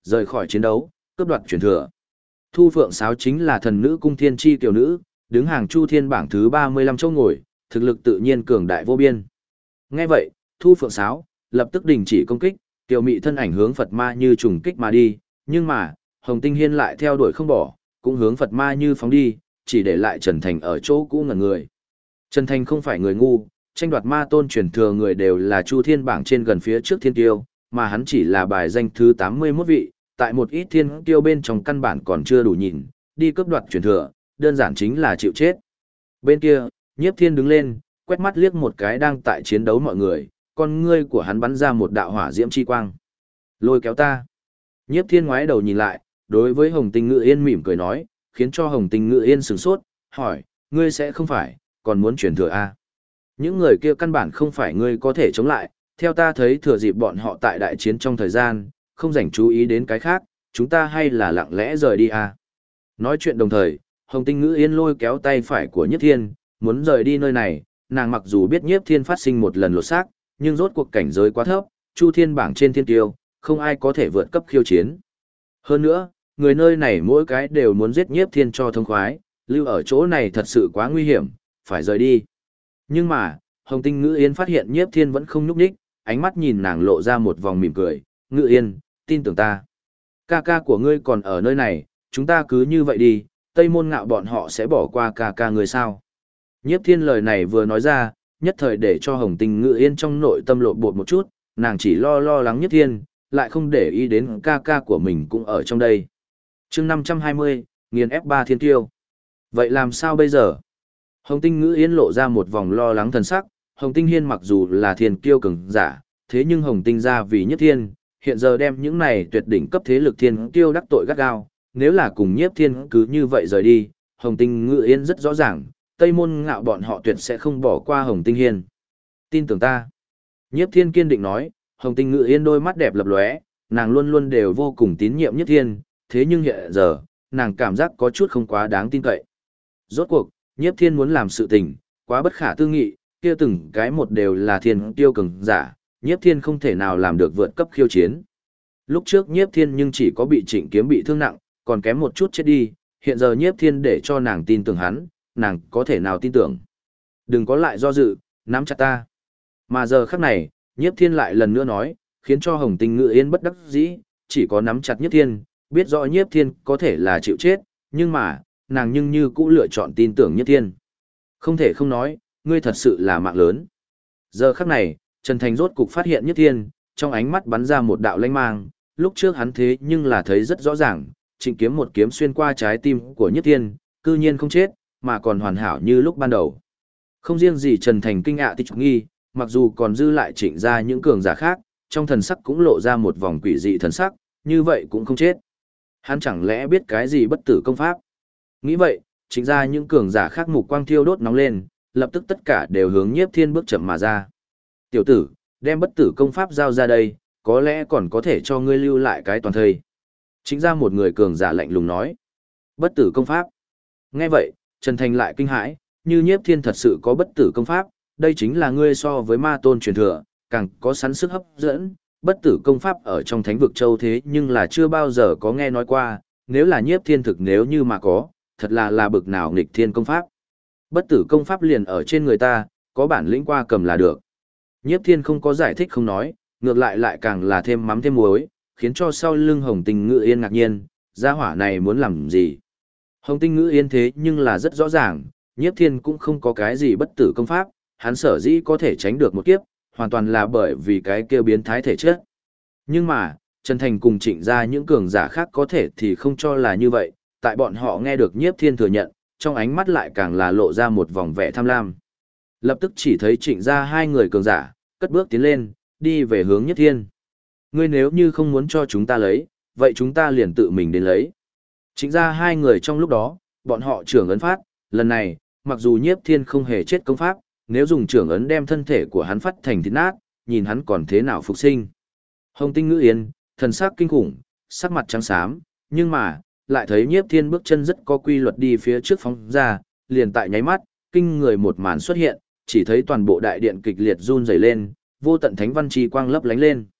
rời khỏi chiến đấu, cướp đoạt truyền thừa. Thu Phượng Sáo chính là thần nữ cung thiên chi tiểu nữ, đứng hàng Chu Thiên bảng thứ 35 chỗ ngồi, thực lực tự nhiên cường đại vô biên. Nghe vậy, Thu Phượng Sáo lập tức đình chỉ công kích, tiểu mị thân ảnh hướng Phật Ma Như trùng kích mà đi, nhưng mà, Hồng Tinh Hiên lại theo đuổi không bỏ, cũng hướng Phật Ma Như phóng đi, chỉ để lại Trần Thành ở chỗ cũ ngẩn người. Trần Thành không phải người ngu, tranh đoạt ma tôn truyền thừa người đều là Chu Thiên bảng trên gần phía trước thiên tiêu, mà hắn chỉ là bài danh thứ 81 vị, tại một ít thiên tiêu bên trong căn bản còn chưa đủ nhìn, đi cướp đoạt truyền thừa, đơn giản chính là chịu chết. Bên kia, Nhiếp Thiên đứng lên, quét mắt liếc một cái đang tại chiến đấu mọi người, con ngươi của hắn bắn ra một đạo hỏa diễm chi quang. Lôi kéo ta. Nhiếp Thiên ngoái đầu nhìn lại, đối với Hồng Tinh Ngự Yên mỉm cười nói, khiến cho Hồng Tinh Ngự Yên sửng sốt, hỏi, ngươi sẽ không phải, còn muốn truyền thừa à? Những người kia căn bản không phải ngươi có thể chống lại, theo ta thấy thừa dịp bọn họ tại đại chiến trong thời gian, không dành chú ý đến cái khác, chúng ta hay là lặng lẽ rời đi à? Nói chuyện đồng thời, Hồng Tinh Ngự Yên lôi kéo tay phải của Nhiếp Thiên, muốn rời đi nơi này, nàng mặc dù biết Nhiếp Thiên phát sinh một lần lột xác, nhưng rốt cuộc cảnh giới quá thấp, Chu Thiên bảng trên thiên tiêu, không ai có thể vượt cấp khiêu chiến. Hơn nữa, người nơi này mỗi cái đều muốn giết Nhiếp Thiên cho thông khoái, lưu ở chỗ này thật sự quá nguy hiểm, phải rời đi. Nhưng mà, Hồng Tinh Ngự Yên phát hiện Nhiếp Thiên vẫn không nhúc nhích, ánh mắt nhìn nàng lộ ra một vòng mỉm cười, Ngự Yên, tin tưởng ta. Ca ca của ngươi còn ở nơi này, chúng ta cứ như vậy đi, Tây Môn Ngạo bọn họ sẽ bỏ qua ca ca ngươi sao. Nhiếp Thiên lời này vừa nói ra, nhất thời để cho Hồng Tinh Ngự Yên trong nội tâm lộn bột một chút, nàng chỉ lo lắng Nhiếp Thiên, lại không để ý đến ca ca của mình cũng ở trong đây. Chương 520, nghiền ép 3 thiên tiêu. Vậy làm sao bây giờ? Hồng Tinh Ngự Yên lộ ra một vòng lo lắng thần sắc, Hồng Tinh Hiên mặc dù là thiên kiêu cường giả, thế nhưng Hồng Tinh gia vì Nhiếp Thiên, hiện giờ đem những này tuyệt đỉnh cấp thế lực thiên kiêu đắc tội gắt gao, nếu là cùng Nhiếp Thiên cứ như vậy rời đi, Hồng Tinh Ngự Yên rất rõ ràng, Tây Môn Ngạo bọn họ tuyệt sẽ không bỏ qua Hồng Tinh Hiên. Tin tưởng ta. Nhiếp Thiên kiên định nói, Hồng Tinh Ngự Yên đôi mắt đẹp lập lóe, nàng luôn luôn đều vô cùng tín nhiệm Nhiếp Thiên, thế nhưng hiện giờ, nàng cảm giác có chút không quá đáng tin cậy. Rốt cuộc, Nhiếp Thiên muốn làm sự tình, quá bất khả tư nghị, kia từng cái một đều là thiên tiêu cường giả, Nhiếp Thiên không thể nào làm được vượt cấp khiêu chiến. Lúc trước Nhiếp Thiên nhưng chỉ có bị Trịnh Kiếm bị thương nặng, còn kém một chút chết đi, hiện giờ Nhiếp Thiên để cho nàng tin tưởng hắn, nàng có thể nào tin tưởng. Đừng có lại do dự, nắm chặt ta. Mà giờ khắc này, Nhiếp Thiên lại lần nữa nói, khiến cho Hồng Tinh Ngự Yên bất đắc dĩ, chỉ có nắm chặt Nhiếp Thiên, biết rõ Nhiếp Thiên có thể là chịu chết, nhưng mà, nàng nhưng như cũ lựa chọn tin tưởng Nhiếp Thiên. Không thể không nói, ngươi thật sự là mạng lớn. Giờ khắc này, Trần Thành rốt cục phát hiện Nhiếp Thiên, trong ánh mắt bắn ra một đạo lanh mang, lúc trước hắn thế nhưng là thấy rất rõ ràng, Trịnh Kiếm một kiếm xuyên qua trái tim của Nhiếp Thiên, cư nhiên không chết, mà còn hoàn hảo như lúc ban đầu. Không riêng gì Trần Thành kinh ngạc tích nghi, mặc dù còn dư lại Trịnh ra những cường giả khác, trong thần sắc cũng lộ ra một vòng quỷ dị thần sắc, như vậy cũng không chết. Hắn chẳng lẽ biết cái gì bất tử công pháp? Nghĩ vậy, Trịnh ra những cường giả khác mục quang thiêu đốt nóng lên, lập tức tất cả đều hướng Nhiếp Thiên bước chậm mà ra. Tiểu tử, đem bất tử công pháp giao ra đây, có lẽ còn có thể cho ngươi lưu lại cái toàn thây. Trịnh ra một người cường giả lạnh lùng nói. Bất tử công pháp. Nghe vậy, Trần Thành lại kinh hãi, như Nhiếp Thiên thật sự có bất tử công pháp, đây chính là ngươi so với ma tôn truyền thừa, càng có sẵn sức hấp dẫn, bất tử công pháp ở trong thánh vực châu thế nhưng là chưa bao giờ có nghe nói qua, nếu là Nhiếp Thiên thực nếu như mà có, thật là bực nào nghịch thiên công pháp. Bất tử công pháp liền ở trên người ta, có bản lĩnh qua cầm là được. Nhiếp Thiên không có giải thích không nói, ngược lại càng là thêm mắm thêm muối, khiến cho sau lưng Hồng Tinh Ngự Yên ngạc nhiên, gia hỏa này muốn làm gì. Hồng Tinh Ngự Yên thế nhưng là rất rõ ràng, Nhiếp Thiên cũng không có cái gì bất tử công pháp, hắn sở dĩ có thể tránh được một kiếp, hoàn toàn là bởi vì cái kia biến thái thể chất. Nhưng mà, Trần Thành cùng Trịnh ra những cường giả khác có thể thì không cho là như vậy, tại bọn họ nghe được Nhiếp Thiên thừa nhận, trong ánh mắt lại càng là lộ ra một vòng vẻ tham lam. Lập tức chỉ thấy Trịnh ra hai người cường giả, cất bước tiến lên, đi về hướng Nhiếp Thiên. Ngươi nếu như không muốn cho chúng ta lấy, vậy chúng ta liền tự mình đến lấy. Trịnh ra hai người trong lúc đó, bọn họ trưởng ấn phát, lần này, mặc dù Nhiếp Thiên không hề chết công pháp, nếu dùng trưởng ấn đem thân thể của hắn phát thành thịt nát, nhìn hắn còn thế nào phục sinh. Hồng Tinh Ngự Yên, thần sắc kinh khủng, sắc mặt trắng xám, nhưng mà, lại thấy Nhiếp Thiên bước chân rất có quy luật đi phía trước phóng ra, liền tại nháy mắt, kinh người một màn xuất hiện, chỉ thấy toàn bộ đại điện kịch liệt run rẩy lên, vô tận thánh văn chi quang lấp lánh lên.